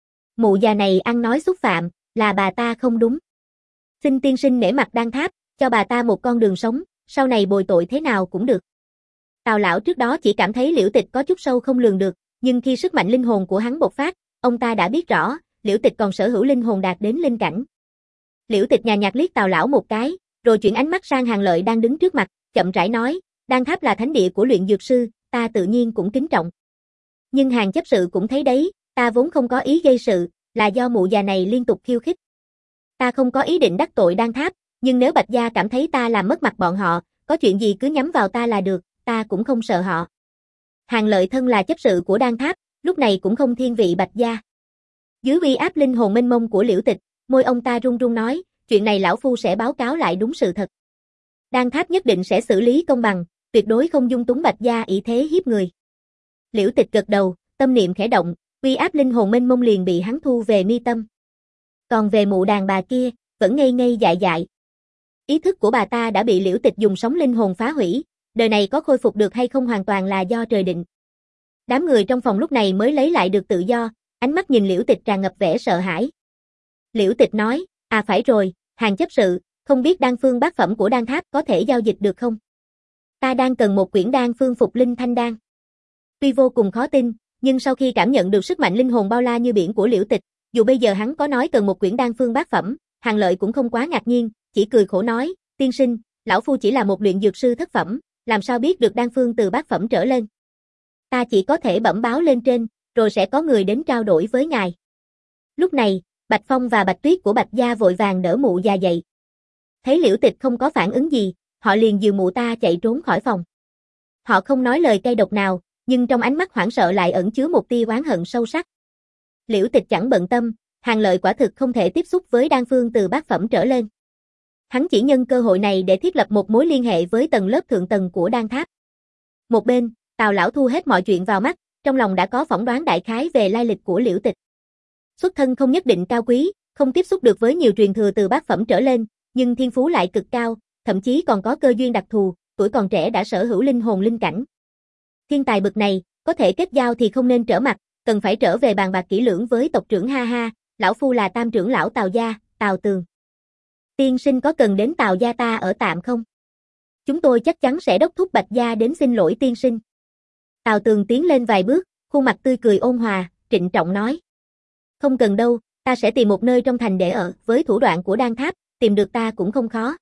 S1: Mụ già này ăn nói xúc phạm, là bà ta không đúng. Xin tiên sinh nể mặt Đan Tháp, cho bà ta một con đường sống, sau này bồi tội thế nào cũng được. Tào lão trước đó chỉ cảm thấy Liễu Tịch có chút sâu không lường được, nhưng khi sức mạnh linh hồn của hắn bộc phát, ông ta đã biết rõ, Liễu Tịch còn sở hữu linh hồn đạt đến linh cảnh. Liễu Tịch nhàn nhạt liếc Tào lão một cái, rồi chuyển ánh mắt sang Hàng Lợi đang đứng trước mặt, chậm rãi nói, Đan Tháp là thánh địa của luyện dược sư, ta tự nhiên cũng kính trọng. Nhưng Hàng chấp sự cũng thấy đấy, ta vốn không có ý gây sự, là do mụ già này liên tục khiêu khích. Ta không có ý định đắc tội Đan Tháp, nhưng nếu Bạch gia cảm thấy ta làm mất mặt bọn họ, có chuyện gì cứ nhắm vào ta là được, ta cũng không sợ họ. Hàng Lợi thân là chấp sự của Đan Tháp, lúc này cũng không thiên vị Bạch gia. Dưới uy áp linh hồn mênh mông của Liễu Tịch, môi ông ta run run nói, chuyện này lão phu sẽ báo cáo lại đúng sự thật. Đan Tháp nhất định sẽ xử lý công bằng, tuyệt đối không dung túng Bạch gia ỷ thế hiếp người. Liễu Tịch gật đầu, tâm niệm khẽ động, uy áp linh hồn mênh mông liền bị hắn thu về mi tâm. Còn về mụ đàn bà kia, vẫn ngây ngây dại dại. Ý thức của bà ta đã bị Liễu Tịch dùng sóng linh hồn phá hủy, đời này có khôi phục được hay không hoàn toàn là do trời định. Đám người trong phòng lúc này mới lấy lại được tự do, ánh mắt nhìn Liễu Tịch tràn ngập vẻ sợ hãi. Liễu Tịch nói, à phải rồi, Hàng chấp sự, không biết đan phương bát phẩm của đan tháp có thể giao dịch được không? Ta đang cần một quyển đan phương phục linh thanh đan. Tuy vô cùng khó tin, nhưng sau khi cảm nhận được sức mạnh linh hồn bao la như biển của Liễu Tịch, dù bây giờ hắn có nói cần một quyển đan phương bát phẩm, Hàng Lợi cũng không quá ngạc nhiên, chỉ cười khổ nói, tiên sinh, lão phu chỉ là một luyện dược sư thất phẩm, làm sao biết được đan phương từ bát phẩm trở lên. Ta chỉ có thể bẩm báo lên trên, rồi sẽ có người đến trao đổi với ngài. Lúc này, Bạch Phong và Bạch Tuyết của Bạch gia vội vàng đỡ mụ già dậy. Thấy Liễu Tịch không có phản ứng gì, họ liền dìu mụ ta chạy trốn khỏi phòng. Họ không nói lời cay độc nào, nhưng trong ánh mắt hoảng sợ lại ẩn chứa một tia oán hận sâu sắc. Liễu Tịch chẳng bận tâm, Hàng Lợi quả thực không thể tiếp xúc với đan phương từ bát phẩm trở lên. Hắn chỉ nhân cơ hội này để thiết lập một mối liên hệ với tầng lớp thượng tầng của đan tháp. Một bên, Tào lão thu hết mọi chuyện vào mắt, trong lòng đã có phỏng đoán đại khái về lai lịch của Liễu Tịch. Xuất thân không nhất định cao quý, không tiếp xúc được với nhiều truyền thừa từ bát phẩm trở lên, nhưng thiên phú lại cực cao, thậm chí còn có cơ duyên đặc thù, tuổi còn trẻ đã sở hữu linh hồn linh cảnh. Thiên tài bậc này, có thể kết giao thì không nên trở mặt, cần phải trở về bàn bạc kỹ lưỡng với tộc trưởng ha ha, lão phu là tam trưởng lão Tào gia, Tào Tường. Tiên sinh có cần đến Tào gia ta ở tạm không? Chúng tôi chắc chắn sẽ đốc thúc Bạch gia đến xin lỗi tiên sinh. Tào Tường tiến lên vài bước, khuôn mặt tươi cười ôn hòa, trịnh trọng nói. Không cần đâu, ta sẽ tìm một nơi trong thành để ở, với thủ đoạn của đan tháp, tìm được ta cũng không khó.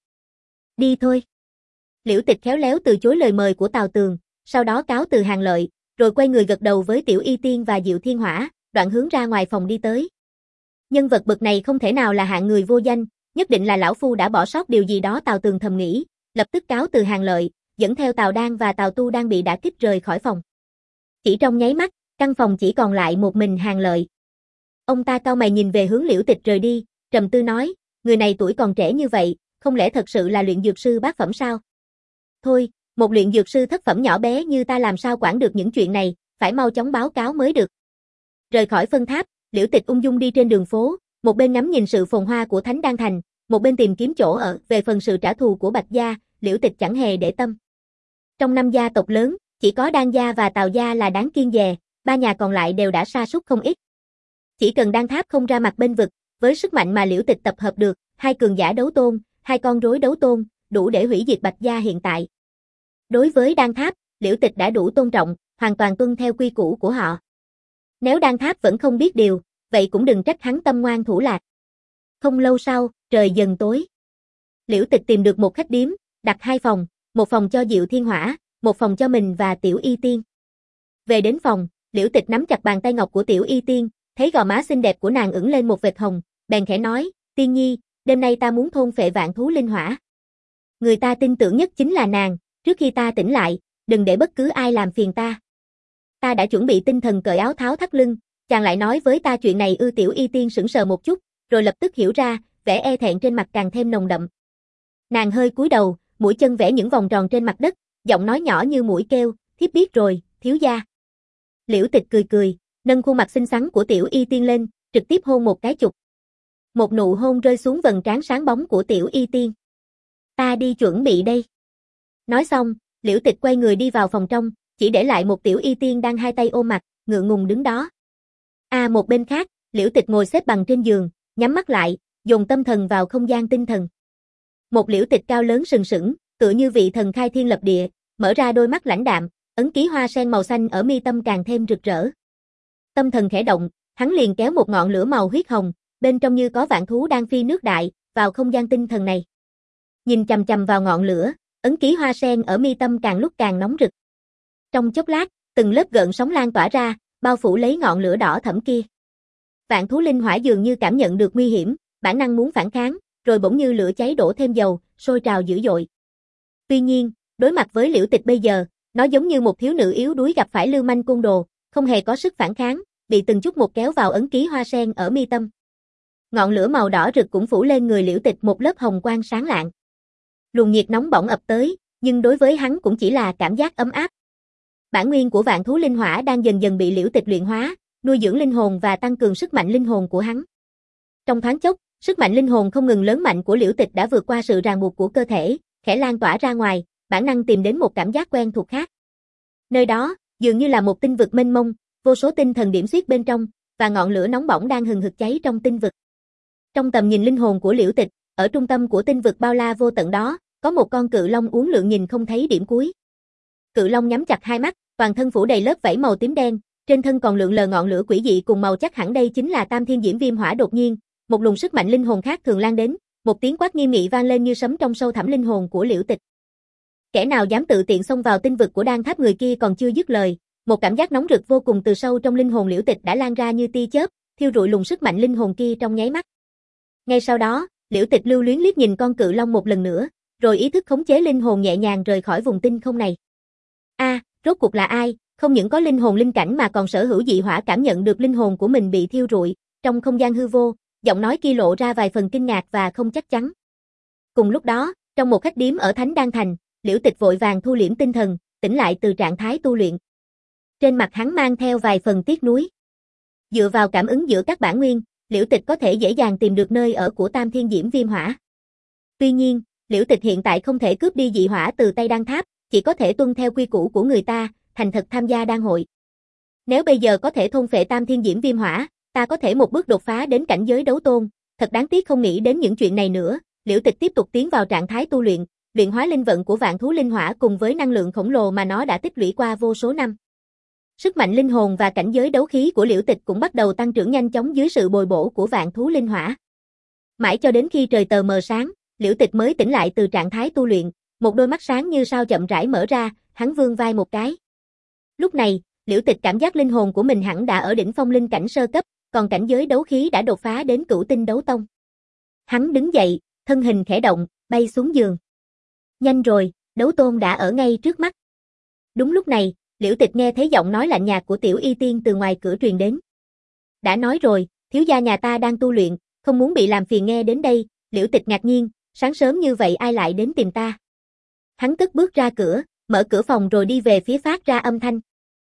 S1: Đi thôi. Liễu Tịch khéo léo từ chối lời mời của Tào Tường, sau đó cáo từ Hàng Lợi, rồi quay người gật đầu với Tiểu Y Tiên và Diệu Thiên Hỏa, đoạn hướng ra ngoài phòng đi tới. Nhân vật bậc này không thể nào là hạng người vô danh, nhất định là lão phu đã bỏ sót điều gì đó, Tào Tường thầm nghĩ, lập tức cáo từ Hàng Lợi, dẫn theo Tào Đan và Tào Tu đang bị đả kích rời khỏi phòng. Chỉ trong nháy mắt, căn phòng chỉ còn lại một mình Hàng Lợi. Ông ta cau mày nhìn về hướng Liễu Tịch rời đi, trầm tư nói, người này tuổi còn trẻ như vậy, không lẽ thật sự là luyện dược sư bát phẩm sao? Thôi, một luyện dược sư thất phẩm nhỏ bé như ta làm sao quản được những chuyện này, phải mau chóng báo cáo mới được. Rời khỏi phân tháp, Liễu Tịch ung dung đi trên đường phố, một bên ngắm nhìn sự phồn hoa của Thánh Đan Thành, một bên tìm kiếm chỗ ở. Về phần sự trả thù của Bạch gia, Liễu Tịch chẳng hề để tâm. Trong năm gia tộc lớn, chỉ có Đan gia và Tào gia là đáng kiêng dè, ba nhà còn lại đều đã sa sút không ít. Chỉ cần đan tháp không ra mặt bên vực, với sức mạnh mà Liễu Tịch tập hợp được, hai cường giả đấu tôn, hai con rối đấu tôn, đủ để hủy diệt Bạch gia hiện tại. Đối với đan tháp, Liễu Tịch đã đủ tôn trọng, hoàn toàn tuân theo quy củ của họ. Nếu đan tháp vẫn không biết điều, vậy cũng đừng trách hắn tâm ngoan thủ lạc. Không lâu sau, trời dần tối. Liễu Tịch tìm được một khách điếm, đặt hai phòng, một phòng cho Diệu Thiên Hỏa, một phòng cho mình và Tiểu Y Tiên. Về đến phòng, Liễu Tịch nắm chặt bàn tay ngọc của Tiểu Y Tiên, thấy gò má xinh đẹp của nàng ửng lên một vệt hồng, bèn khẽ nói, Tiên nhi, đêm nay ta muốn thôn phệ vạn thú linh hỏa. Người ta tin tưởng nhất chính là nàng, trước khi ta tỉnh lại, đừng để bất cứ ai làm phiền ta. Ta đã chuẩn bị tinh thần cởi áo tháo thắt lưng, chàng lại nói với ta chuyện này ư? Tiểu Y Tiên sững sờ một chút, rồi lập tức hiểu ra, vẻ e thẹn trên mặt càng thêm nồng đậm. Nàng hơi cúi đầu, mũi chân vẽ những vòng tròn trên mặt đất, giọng nói nhỏ như mũi kêu, thiếp biết rồi, thiếu gia. Liễu Tịch cười cười, nâng khuôn mặt xinh xắn của Tiểu Y Tiên lên, trực tiếp hôn một cái chụp. Một nụ hôn rơi xuống vầng trán sáng bóng của Tiểu Y Tiên. Ta đi chuẩn bị đây. Nói xong, Liễu Tịch quay người đi vào phòng trong, chỉ để lại một Tiểu Y Tiên đang hai tay ôm mặt, ngượng ngùng đứng đó. À một bên khác, Liễu Tịch ngồi xếp bằng trên giường, nhắm mắt lại, dồn tâm thần vào không gian tinh thần. Một Liễu Tịch cao lớn sừng sững, tựa như vị thần khai thiên lập địa, mở ra đôi mắt lãnh đạm, ấn ký hoa sen màu xanh ở mi tâm càng thêm rực rỡ. Tâm thần khẽ động, hắn liền kéo một ngọn lửa màu huyết hồng, bên trong như có vạn thú đang phi nước đại, vào không gian tinh thần này. Nhìn chằm chằm vào ngọn lửa, ấn ký hoa sen ở mi tâm càng lúc càng nóng rực. Trong chốc lát, từng lớp gợn sóng lan tỏa ra, bao phủ lấy ngọn lửa đỏ thẫm kia. Vạn thú linh hỏa dường như cảm nhận được nguy hiểm, bản năng muốn phản kháng, rồi bỗng như lửa cháy đổ thêm dầu, sôi trào dữ dội. Tuy nhiên, đối mặt với Liễu Tịch bây giờ, nó giống như một thiếu nữ yếu đuối gặp phải lưu manh côn đồ, không hề có sức phản kháng, bị từng chút một kéo vào ấn ký hoa sen ở mi tâm. Ngọn lửa màu đỏ rực cũng phủ lên người Liễu Tịch một lớp hồng quang sáng lạng. Luồng nhiệt nóng bỏng ập tới, nhưng đối với hắn cũng chỉ là cảm giác ấm áp. Bản nguyên của vạn thú linh hỏa đang dần dần bị Liễu Tịch luyện hóa, nuôi dưỡng linh hồn và tăng cường sức mạnh linh hồn của hắn. Trong thoáng chốc, sức mạnh linh hồn không ngừng lớn mạnh của Liễu Tịch đã vượt qua sự ràng buộc của cơ thể, khẽ lan tỏa ra ngoài, bản năng tìm đến một cảm giác quen thuộc khác. Nơi đó, dường như là một tinh vực mênh mông, vô số tinh thần điểm xuyết bên trong, và ngọn lửa nóng bỏng đang hừng hực cháy trong tinh vực. Trong tầm nhìn linh hồn của Liễu Tịch, ở trung tâm của tinh vực bao la vô tận đó, có một con cự long uốn lượn nhìn không thấy điểm cuối. Cự long nhắm chặt hai mắt, toàn thân phủ đầy lớp vảy màu tím đen, trên thân còn lượn lờ ngọn lửa quỷ dị cùng màu, chắc hẳn đây chính là Tam Thiên Diễm Viêm Hỏa. Đột nhiên, một luồng sức mạnh linh hồn khác thường lan đến, một tiếng quát nghiêm nghị vang lên như sấm trong sâu thẳm linh hồn của Liễu Tịch. Kẻ nào dám tự tiện xông vào tinh vực của Đan Tháp? Người kia còn chưa dứt lời, một cảm giác nóng rực vô cùng từ sâu trong linh hồn Liễu Tịch đã lan ra như tia chớp, thiêu rụi luồng sức mạnh linh hồn kia trong nháy mắt. Ngay sau đó, Liễu Tịch lưu luyến liếc nhìn con cự long một lần nữa, rồi ý thức khống chế linh hồn nhẹ nhàng rời khỏi vùng tinh không này. A, à, rốt cuộc là ai, không những có linh hồn linh cảnh mà còn sở hữu dị hỏa? Cảm nhận được linh hồn của mình bị thiêu rụi, trong không gian hư vô, giọng nói kia lộ ra vài phần kinh ngạc và không chắc chắn. Cùng lúc đó, trong một khách điếm ở Thánh Đan Thành, Liễu Tịch vội vàng thu liễm tinh thần, tỉnh lại từ trạng thái tu luyện. Trên mặt hắn mang theo vài phần tiếc nuối. Dựa vào cảm ứng giữa các bản nguyên, Liễu Tịch có thể dễ dàng tìm được nơi ở của Tam Thiên Diễm Viêm Hỏa. Tuy nhiên, Liễu Tịch hiện tại không thể cướp đi dị hỏa từ tay Đan Tháp, chỉ có thể tuân theo quy củ của người ta, thành thật tham gia đan hội. Nếu bây giờ có thể thôn phệ Tam Thiên Diễm Viêm Hỏa, ta có thể một bước đột phá đến cảnh giới đấu tôn. Thật đáng tiếc không nghĩ đến những chuyện này nữa. Liễu Tịch tiếp tục tiến vào trạng thái tu luyện, luyện hóa linh vận của vạn thú linh hỏa cùng với năng lượng khổng lồ mà nó đã tích lũy qua vô số năm. Sức mạnh linh hồn và cảnh giới đấu khí của Liễu Tịch cũng bắt đầu tăng trưởng nhanh chóng dưới sự bồi bổ của vạn thú linh hỏa. Mãi cho đến khi trời tờ mờ sáng, Liễu Tịch mới tỉnh lại từ trạng thái tu luyện, một đôi mắt sáng như sao chậm rãi mở ra, hắn vươn vai một cái. Lúc này, Liễu Tịch cảm giác linh hồn của mình hẳn đã ở đỉnh phong linh cảnh sơ cấp, còn cảnh giới đấu khí đã đột phá đến cửu tinh đấu tông. Hắn đứng dậy, thân hình khẽ động, bay xuống giường. Nhanh rồi, đấu tôn đã ở ngay trước mắt. Đúng lúc này, Liễu Tịch nghe thấy giọng nói lạnh nhạt của Tiểu Y Tiên từ ngoài cửa truyền đến. Đã nói rồi, thiếu gia nhà ta đang tu luyện, không muốn bị làm phiền. Nghe đến đây, Liễu Tịch ngạc nhiên, sáng sớm như vậy ai lại đến tìm ta? Hắn cất bước ra cửa, mở cửa phòng rồi đi về phía phát ra âm thanh.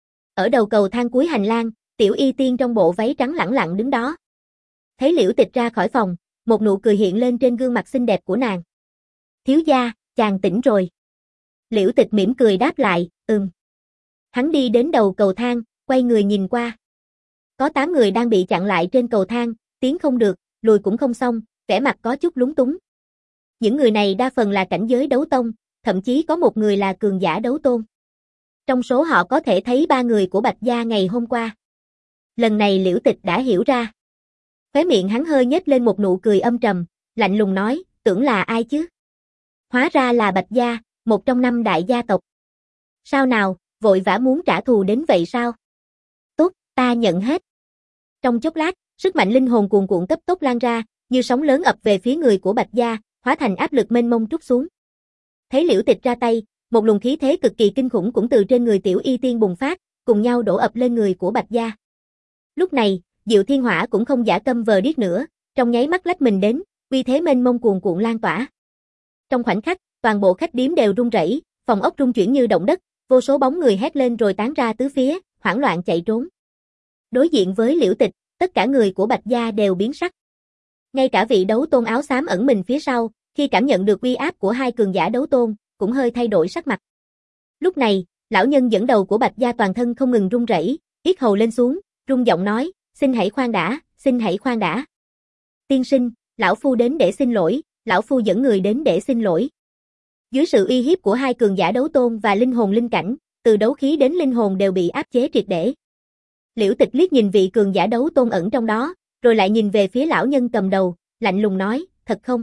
S1: Ở đầu cầu thang cuối hành lang, Tiểu Y Tiên trong bộ váy trắng lẳng lặng đứng đó. Thấy Liễu Tịch ra khỏi phòng, một nụ cười hiện lên trên gương mặt xinh đẹp của nàng. Thiếu gia, chàng tỉnh rồi. Liễu Tịch mỉm cười đáp lại, ừm. Hắn đi đến đầu cầu thang, quay người nhìn qua. Có tám người đang bị chặn lại trên cầu thang, tiến không được, lùi cũng không xong, vẻ mặt có chút lúng túng. Những người này đa phần là cảnh giới đấu tông, thậm chí có một người là cường giả đấu tôn. Trong số họ có thể thấy ba người của Bạch Gia ngày hôm qua. Lần này Liễu Tịch đã hiểu ra. Khóe miệng hắn hơi nhếch lên một nụ cười âm trầm, lạnh lùng nói, tưởng là ai chứ? Hóa ra là Bạch Gia, một trong năm đại gia tộc. Sao nào, vội vã muốn trả thù đến vậy sao? Tốt, ta nhận hết. Trong chốc lát, sức mạnh linh hồn cuồn cuộn cấp tốc lan ra, như sóng lớn ập về phía người của Bạch Gia, hóa thành áp lực mênh mông trút xuống. Thấy Liễu Tịch ra tay, một luồng khí thế cực kỳ kinh khủng cũng từ trên người Tiểu Y Tiên bùng phát, cùng nhau đổ ập lên người của Bạch Gia. Lúc này, Diệu Thiên Hỏa cũng không giả câm vờ điếc nữa, trong nháy mắt lách mình đến, uy thế mênh mông cuồn cuộn lan tỏa. Trong khoảnh khắc, toàn bộ khách điếm đều rung rẩy, phòng ốc rung chuyển như động đất, vô số bóng người hét lên rồi tán ra tứ phía, hoảng loạn chạy trốn. Đối diện với Liễu Tịch, tất cả người của Bạch Gia đều biến sắc. Ngay cả vị đấu tôn áo xám ẩn mình phía sau, khi cảm nhận được uy áp của hai cường giả đấu tôn, cũng hơi thay đổi sắc mặt. Lúc này, lão nhân dẫn đầu của Bạch Gia toàn thân không ngừng run rẩy, yết hầu lên xuống, rung giọng nói, xin hãy khoan đã, xin hãy khoan đã. Tiên sinh, lão phu đến để xin lỗi, lão phu dẫn người đến để xin lỗi. Dưới sự uy hiếp của hai cường giả đấu tôn và linh hồn linh cảnh, từ đấu khí đến linh hồn đều bị áp chế triệt để. Liễu Tịch liếc nhìn vị cường giả đấu tôn ẩn trong đó, rồi lại nhìn về phía lão nhân cầm đầu, lạnh lùng nói, thật không?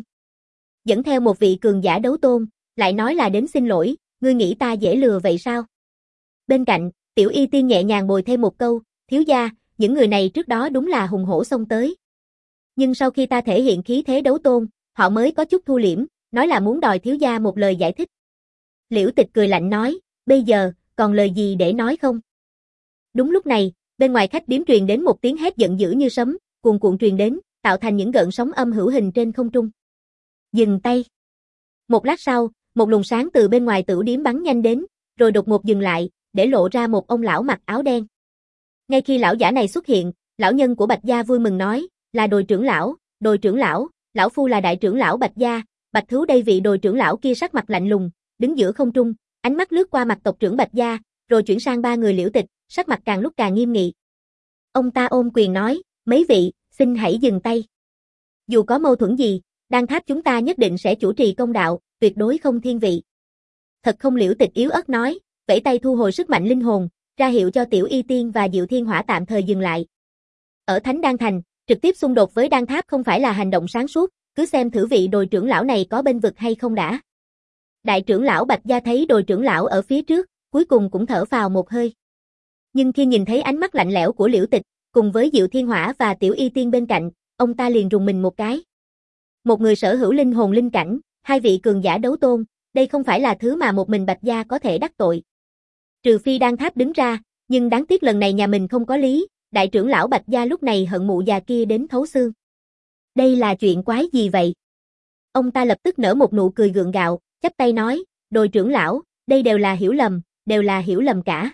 S1: Dẫn theo một vị cường giả đấu tôn, lại nói là đến xin lỗi, ngươi nghĩ ta dễ lừa vậy sao? Bên cạnh, Tiểu Y Tiên nhẹ nhàng bồi thêm một câu, thiếu gia, những người này trước đó đúng là hùng hổ xông tới. Nhưng sau khi ta thể hiện khí thế đấu tôn, họ mới có chút thu liễm, nói là muốn đòi thiếu gia một lời giải thích. Liễu Tịch cười lạnh nói, bây giờ, còn lời gì để nói không? Đúng lúc này, bên ngoài khách điếm truyền đến một tiếng hét giận dữ như sấm, cuồn cuộn truyền đến, tạo thành những gợn sóng âm hữu hình trên không trung. Dừng tay. Một lát sau, một luồng sáng từ bên ngoài tửu điếm bắn nhanh đến, rồi đột ngột dừng lại, để lộ ra một ông lão mặc áo đen. Ngay khi lão giả này xuất hiện, lão nhân của Bạch Gia vui mừng nói, là Đồi trưởng lão, Đồi trưởng lão, lão phu là đại trưởng lão Bạch Gia, Bạch Thứu đây. Vị Đồi trưởng lão kia sắc mặt lạnh lùng, đứng giữa không trung, ánh mắt lướt qua mặt tộc trưởng Bạch Gia, rồi chuyển sang ba người Liễu Tịch, sắc mặt càng lúc càng nghiêm nghị. Ông ta ôm quyền nói, mấy vị, xin hãy dừng tay. Dù có mâu thuẫn gì, Đan Tháp chúng ta nhất định sẽ chủ trì công đạo, tuyệt đối không thiên vị. Thật không? Liễu Tịch yếu ớt nói, vẫy tay thu hồi sức mạnh linh hồn, ra hiệu cho Tiểu Y Tiên và Diệu Thiên Hỏa tạm thời dừng lại. Ở Thánh Đan Thành, trực tiếp xung đột với Đan Tháp không phải là hành động sáng suốt, cứ xem thử vị đồi trưởng lão này có bên vực hay không đã. Đại trưởng lão Bạch Gia thấy đồi trưởng lão ở phía trước, cuối cùng cũng thở phào một hơi. Nhưng khi nhìn thấy ánh mắt lạnh lẽo của Liễu Tịch, cùng với Diệu Thiên Hỏa và Tiểu Y Tiên bên cạnh, ông ta liền rùng mình một cái. Một người sở hữu linh hồn linh cảnh, hai vị cường giả đấu tôn, đây không phải là thứ mà một mình Bạch Gia có thể đắc tội. Trừ phi Đan Tháp đứng ra, nhưng đáng tiếc lần này nhà mình không có lý, đại trưởng lão Bạch Gia lúc này hận mụ già kia đến thấu xương. Đây là chuyện quái gì vậy? Ông ta lập tức nở một nụ cười gượng gạo, chắp tay nói, đồi trưởng lão, đây đều là hiểu lầm, đều là hiểu lầm cả.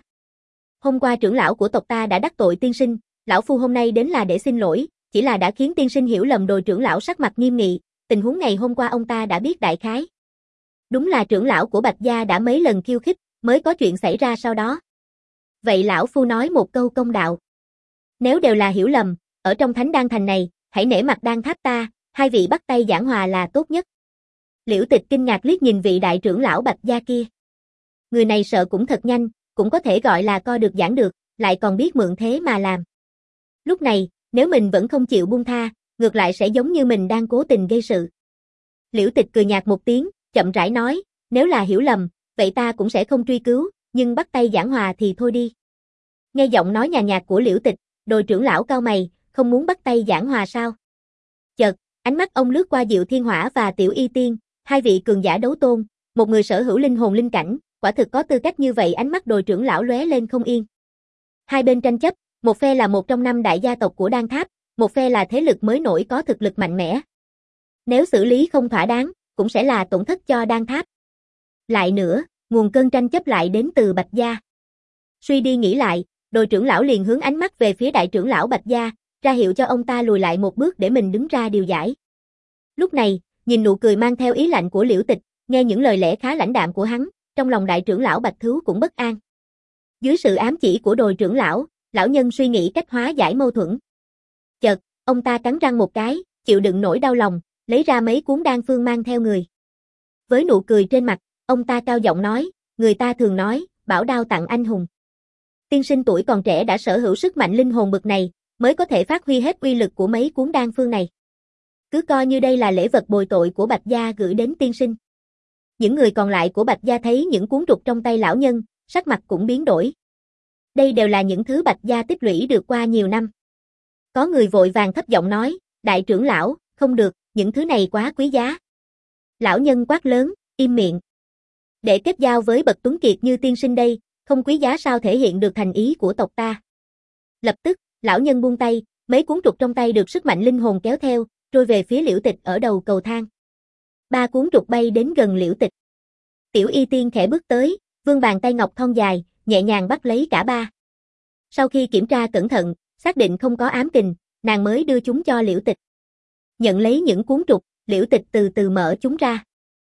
S1: Hôm qua trưởng lão của tộc ta đã đắc tội tiên sinh, lão phu hôm nay đến là để xin lỗi, chỉ là đã khiến tiên sinh hiểu lầm. Đồi trưởng lão sắc mặt nghiêm nghị, tình huống ngày hôm qua ông ta đã biết đại khái. Đúng là trưởng lão của Bạch Gia đã mấy lần khiêu khích, mới có chuyện xảy ra sau đó. Vậy lão phu nói một câu công đạo. Nếu đều là hiểu lầm, ở trong Thánh Đan Thành này, hãy nể mặt Đan Tháp ta, hai vị bắt tay giảng hòa là tốt nhất. Liễu Tịch kinh ngạc liếc nhìn vị đại trưởng lão Bạch Gia kia. Người này sợ cũng thật nhanh, cũng có thể gọi là co được giảng được, lại còn biết mượn thế mà làm. Lúc này, nếu mình vẫn không chịu buông tha, ngược lại sẽ giống như mình đang cố tình gây sự. Liễu Tịch cười nhạt một tiếng, chậm rãi nói, nếu là hiểu lầm, vậy ta cũng sẽ không truy cứu, nhưng bắt tay giảng hòa thì thôi đi. Nghe giọng nói nhàn nhạt của Liễu Tịch, đồi trưởng lão cau mày, không muốn bắt tay giảng hòa sao? Chợt, ánh mắt ông lướt qua Diệu Thiên Hỏa và Tiểu Y Tiên, hai vị cường giả đấu tôn, một người sở hữu linh hồn linh cảnh, quả thực có tư cách như vậy. Ánh mắt đồi trưởng lão lóe lên không yên. Hai bên tranh chấp, một phe là một trong năm đại gia tộc của Đan Tháp, một phe là thế lực mới nổi có thực lực mạnh mẽ. Nếu xử lý không thỏa đáng, cũng sẽ là tổn thất cho Đan Tháp. Lại nữa, nguồn cơn tranh chấp lại đến từ Bạch Gia. Suy đi nghĩ lại, đồi trưởng lão liền hướng ánh mắt về phía đại trưởng lão Bạch Gia, ra hiệu cho ông ta lùi lại một bước để mình đứng ra điều giải. Lúc này, nhìn nụ cười mang theo ý lạnh của Liễu Tịch, nghe những lời lẽ khá lãnh đạm của hắn, trong lòng đại trưởng lão Bạch Thứu cũng bất an. Dưới sự ám chỉ của đồi trưởng lão, lão nhân suy nghĩ cách hóa giải mâu thuẫn. Chợt, ông ta cắn răng một cái, chịu đựng nỗi đau lòng, lấy ra mấy cuốn đan phương mang theo người. Với nụ cười trên mặt, ông ta cao giọng nói, người ta thường nói, bảo đao tặng anh hùng. Tiên sinh tuổi còn trẻ đã sở hữu sức mạnh linh hồn bậc này, mới có thể phát huy hết uy lực của mấy cuốn đan phương này. Cứ coi như đây là lễ vật bồi tội của Bạch Gia gửi đến tiên sinh. Những người còn lại của Bạch Gia thấy những cuốn trục trong tay lão nhân, sắc mặt cũng biến đổi. Đây đều là những thứ Bạch Gia tích lũy được qua nhiều năm. Có người vội vàng thấp giọng nói, đại trưởng lão, không được, những thứ này quá quý giá. Lão nhân quát lớn, im miệng. Để kết giao với bậc tuấn kiệt như tiên sinh đây, không quý giá sao thể hiện được thành ý của tộc ta. Lập tức, lão nhân buông tay, mấy cuốn trục trong tay được sức mạnh linh hồn kéo theo, trôi về phía Liễu Tịch ở đầu cầu thang. Ba cuốn trục bay đến gần Liễu Tịch. Tiểu Y Tiên khẽ bước tới, vươn bàn tay ngọc thon dài, nhẹ nhàng bắt lấy cả ba. Sau khi kiểm tra cẩn thận, xác định không có ám kình, nàng mới đưa chúng cho Liễu Tịch. Nhận lấy những cuốn trục, Liễu Tịch từ từ mở chúng ra.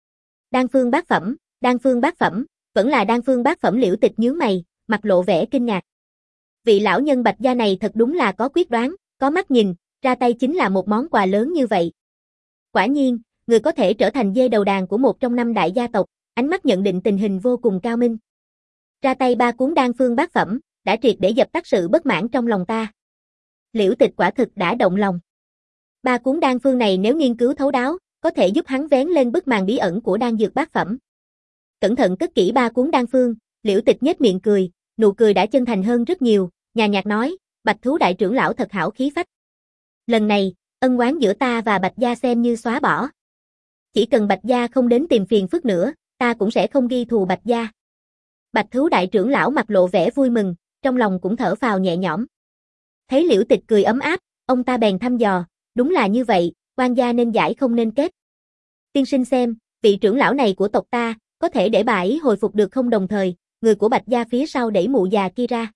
S1: Đan phương bát phẩm, đan phương bát phẩm, vẫn là đan phương bát phẩm. Liễu Tịch nhướng mày, mặt lộ vẻ kinh ngạc. Vị lão nhân Bạch Gia này thật đúng là có quyết đoán, có mắt nhìn, ra tay chính là một món quà lớn như vậy. Quả nhiên, người có thể trở thành dê đầu đàn của một trong năm đại gia tộc, ánh mắt nhận định tình hình vô cùng cao minh. Ra tay ba cuốn đan phương bát phẩm, đã triệt để dập tắt sự bất mãn trong lòng ta. Liễu Tịch quả thực đã động lòng. Ba cuốn đan phương này nếu nghiên cứu thấu đáo, có thể giúp hắn vén lên bức màn bí ẩn của đan dược bát phẩm. Cẩn thận cất kỹ ba cuốn đan phương, Liễu Tịch nhếch miệng cười, nụ cười đã chân thành hơn rất nhiều, nhàn nhạt nói, Bạch Thú đại trưởng lão thật hảo khí phách. Lần này, ân oán giữa ta và Bạch Gia xem như xóa bỏ. Chỉ cần Bạch Gia không đến tìm phiền phức nữa, ta cũng sẽ không ghi thù Bạch Gia. Bạch Thú đại trưởng lão mặt lộ vẻ vui mừng, trong lòng cũng thở phào nhẹ nhõm. Thấy Liễu Tịch cười ấm áp, ông ta bèn thăm dò, đúng là như vậy, quan gia nên giải không nên kết. Tiên sinh xem, vị trưởng lão này của tộc ta, có thể để bà ấy hồi phục được không? Đồng thời, người của Bạch Gia phía sau đẩy mụ già kia ra.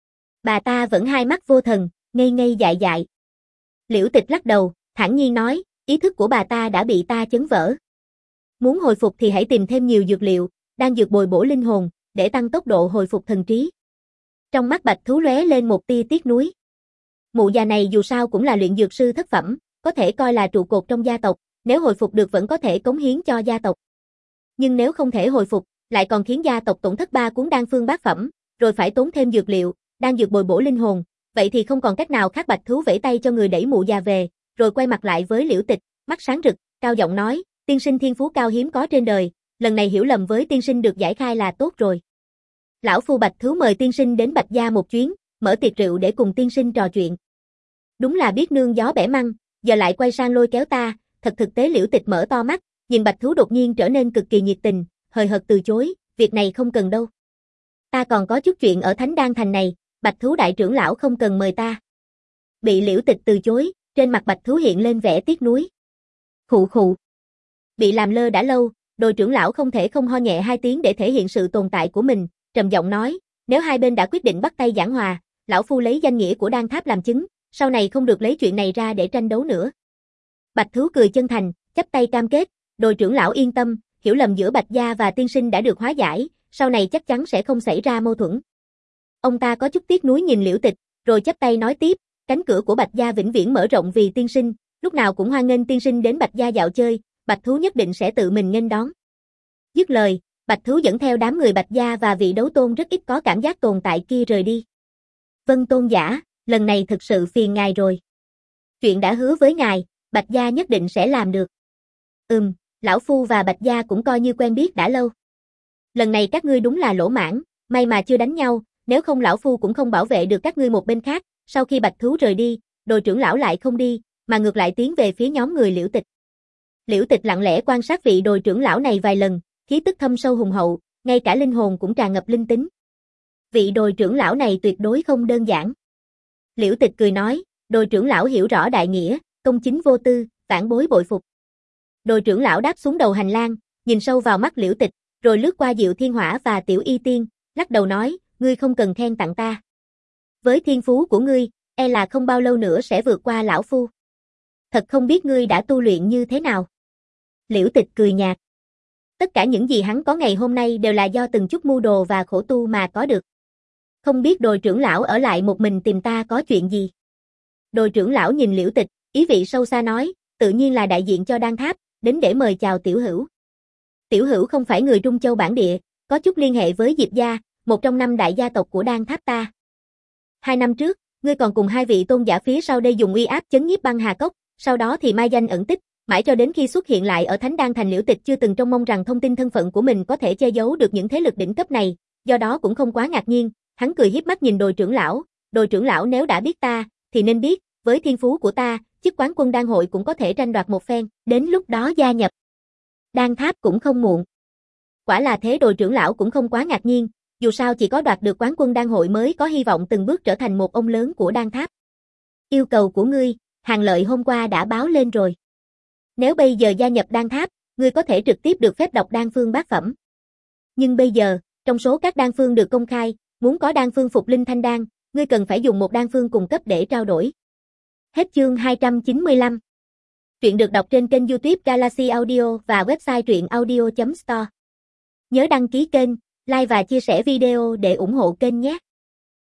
S1: Bà ta vẫn hai mắt vô thần, ngây ngây dại dại. Liễu Tịch lắc đầu, thản nhiên nói, ý thức của bà ta đã bị ta chấn vỡ. Muốn hồi phục thì hãy tìm thêm nhiều dược liệu, đan dược bồi bổ linh hồn, để tăng tốc độ hồi phục thần trí. Trong mắt Bạch Thú lóe lên một tia tiếc nuối. Mụ già này dù sao cũng là luyện dược sư thất phẩm, có thể coi là trụ cột trong gia tộc, nếu hồi phục được vẫn có thể cống hiến cho gia tộc. Nhưng nếu không thể hồi phục, lại còn khiến gia tộc tổn thất ba cuốn đan phương bát phẩm, rồi phải tốn thêm dược liệu, đan dược bồi bổ linh hồn, vậy thì không còn cách nào khác. Bạch Thú vẫy tay cho người đẩy mụ già về, rồi quay mặt lại với Liễu Tịch, mắt sáng rực, cao giọng nói, tiên sinh thiên phú cao hiếm có trên đời, lần này hiểu lầm với tiên sinh được giải khai là tốt rồi. Lão phu Bạch Thú mời tiên sinh đến Bạch gia một chuyến, mở tiệc rượu để cùng tiên sinh trò chuyện. Đúng là biết nương gió bẻ măng, giờ lại quay sang lôi kéo ta, thật thực tế. Liễu Tịch mở to mắt, nhìn Bạch Thú đột nhiên trở nên cực kỳ nhiệt tình, hời hợt từ chối, việc này không cần đâu. Ta còn có chút chuyện ở Thánh Đan Thành này, Bạch Thú đại trưởng lão không cần mời ta. Bị Liễu Tịch từ chối, trên mặt Bạch Thú hiện lên vẻ tiếc nuối. Khụ khụ. Bị làm lơ đã lâu, Đồi trưởng lão không thể không ho nhẹ hai tiếng để thể hiện sự tồn tại của mình, trầm giọng nói, nếu hai bên đã quyết định bắt tay giảng hòa, lão phu lấy danh nghĩa của Đan Tháp làm chứng, sau này không được lấy chuyện này ra để tranh đấu nữa. Bạch Thú cười chân thành, chắp tay cam kết, Đồi trưởng lão yên tâm, hiểu lầm giữa Bạch gia và tiên sinh đã được hóa giải, sau này chắc chắn sẽ không xảy ra mâu thuẫn. Ông ta có chút tiếc nuối nhìn Liễu Tịch, rồi chắp tay nói tiếp, cánh cửa của Bạch gia vĩnh viễn mở rộng vì tiên sinh, lúc nào cũng hoan nghênh tiên sinh đến Bạch gia dạo chơi, Bạch Thú nhất định sẽ tự mình nghênh đón. Dứt lời, Bạch Thú dẫn theo đám người Bạch gia và vị đấu tôn rất ít có cảm giác tồn tại kia rời đi. Vân tôn giả, lần này thực sự phiền ngài rồi. Chuyện đã hứa với ngài, Bạch gia nhất định sẽ làm được. Ừm, lão phu và Bạch gia cũng coi như quen biết đã lâu. Lần này các ngươi đúng là lỗ mãng, may mà chưa đánh nhau, nếu không lão phu cũng không bảo vệ được các ngươi một bên khác. Sau khi Bạch Thú rời đi, Đồi trưởng lão lại không đi, mà ngược lại tiến về phía nhóm người Liễu Tịch. Liễu Tịch lặng lẽ quan sát vị Đồi trưởng lão này vài lần, khí tức thâm sâu hùng hậu, ngay cả linh hồn cũng tràn ngập linh tính. Vị Đồi trưởng lão này tuyệt đối không đơn giản. Liễu Tịch cười nói, Đồi trưởng lão hiểu rõ đại nghĩa, công chính vô tư, vãn bối bội phục. Đồi trưởng lão đáp xuống đầu hành lang, nhìn sâu vào mắt Liễu Tịch, rồi lướt qua Diệu Thiên Hỏa và Tiểu Y Tiên, lắc đầu nói, ngươi không cần khen tặng ta. Với thiên phú của ngươi, e là không bao lâu nữa sẽ vượt qua lão phu. Thật không biết ngươi đã tu luyện như thế nào. Liễu Tịch cười nhạt. Tất cả những gì hắn có ngày hôm nay đều là do từng chút mưu đồ và khổ tu mà có được. Không biết Đồi trưởng lão ở lại một mình tìm ta có chuyện gì. Đồi trưởng lão nhìn Liễu Tịch, ý vị sâu xa nói, tự nhiên là đại diện cho Đan Tháp, đến để mời chào Tiểu Hữu. Tiểu Hữu không phải người Trung Châu bản địa, có chút liên hệ với Diệp gia, một trong năm đại gia tộc của Đan Tháp ta. Hai năm trước, ngươi còn cùng hai vị tôn giả phía sau đây dùng uy áp chấn nhiếp băng hà cốc, sau đó thì mai danh ẩn tích, mãi cho đến khi xuất hiện lại ở Thánh Đan Thành. Liễu Tịch chưa từng trông mong rằng thông tin thân phận của mình có thể che giấu được những thế lực đỉnh cấp này, do đó cũng không quá ngạc nhiên, hắn cười hiếp mắt nhìn Đồi trưởng lão, Đồi trưởng lão nếu đã biết ta, thì nên biết, với thiên phú của ta, chức quán quân đan hội cũng có thể tranh đoạt một phen, đến lúc đó gia nhập Đan Tháp cũng không muộn. Quả là thế. Đồi trưởng lão cũng không quá ngạc nhiên, dù sao chỉ có đoạt được quán quân đan hội mới có hy vọng từng bước trở thành một ông lớn của Đan Tháp. Yêu cầu của ngươi, Hàng Lợi hôm qua đã báo lên rồi. Nếu bây giờ gia nhập Đan Tháp, ngươi có thể trực tiếp được phép đọc đan phương bát phẩm. Nhưng bây giờ, trong số các đan phương được công khai, muốn có đan phương Phục Linh Thanh Đan, ngươi cần phải dùng một đan phương cùng cấp để trao đổi. Hết chương hai trăm chín mươi lăm. Truyện được đọc trên kênh YouTube Galaxy Audio và website truyện audio chấm store. Nhớ đăng ký kênh, like và chia sẻ video để ủng hộ kênh nhé.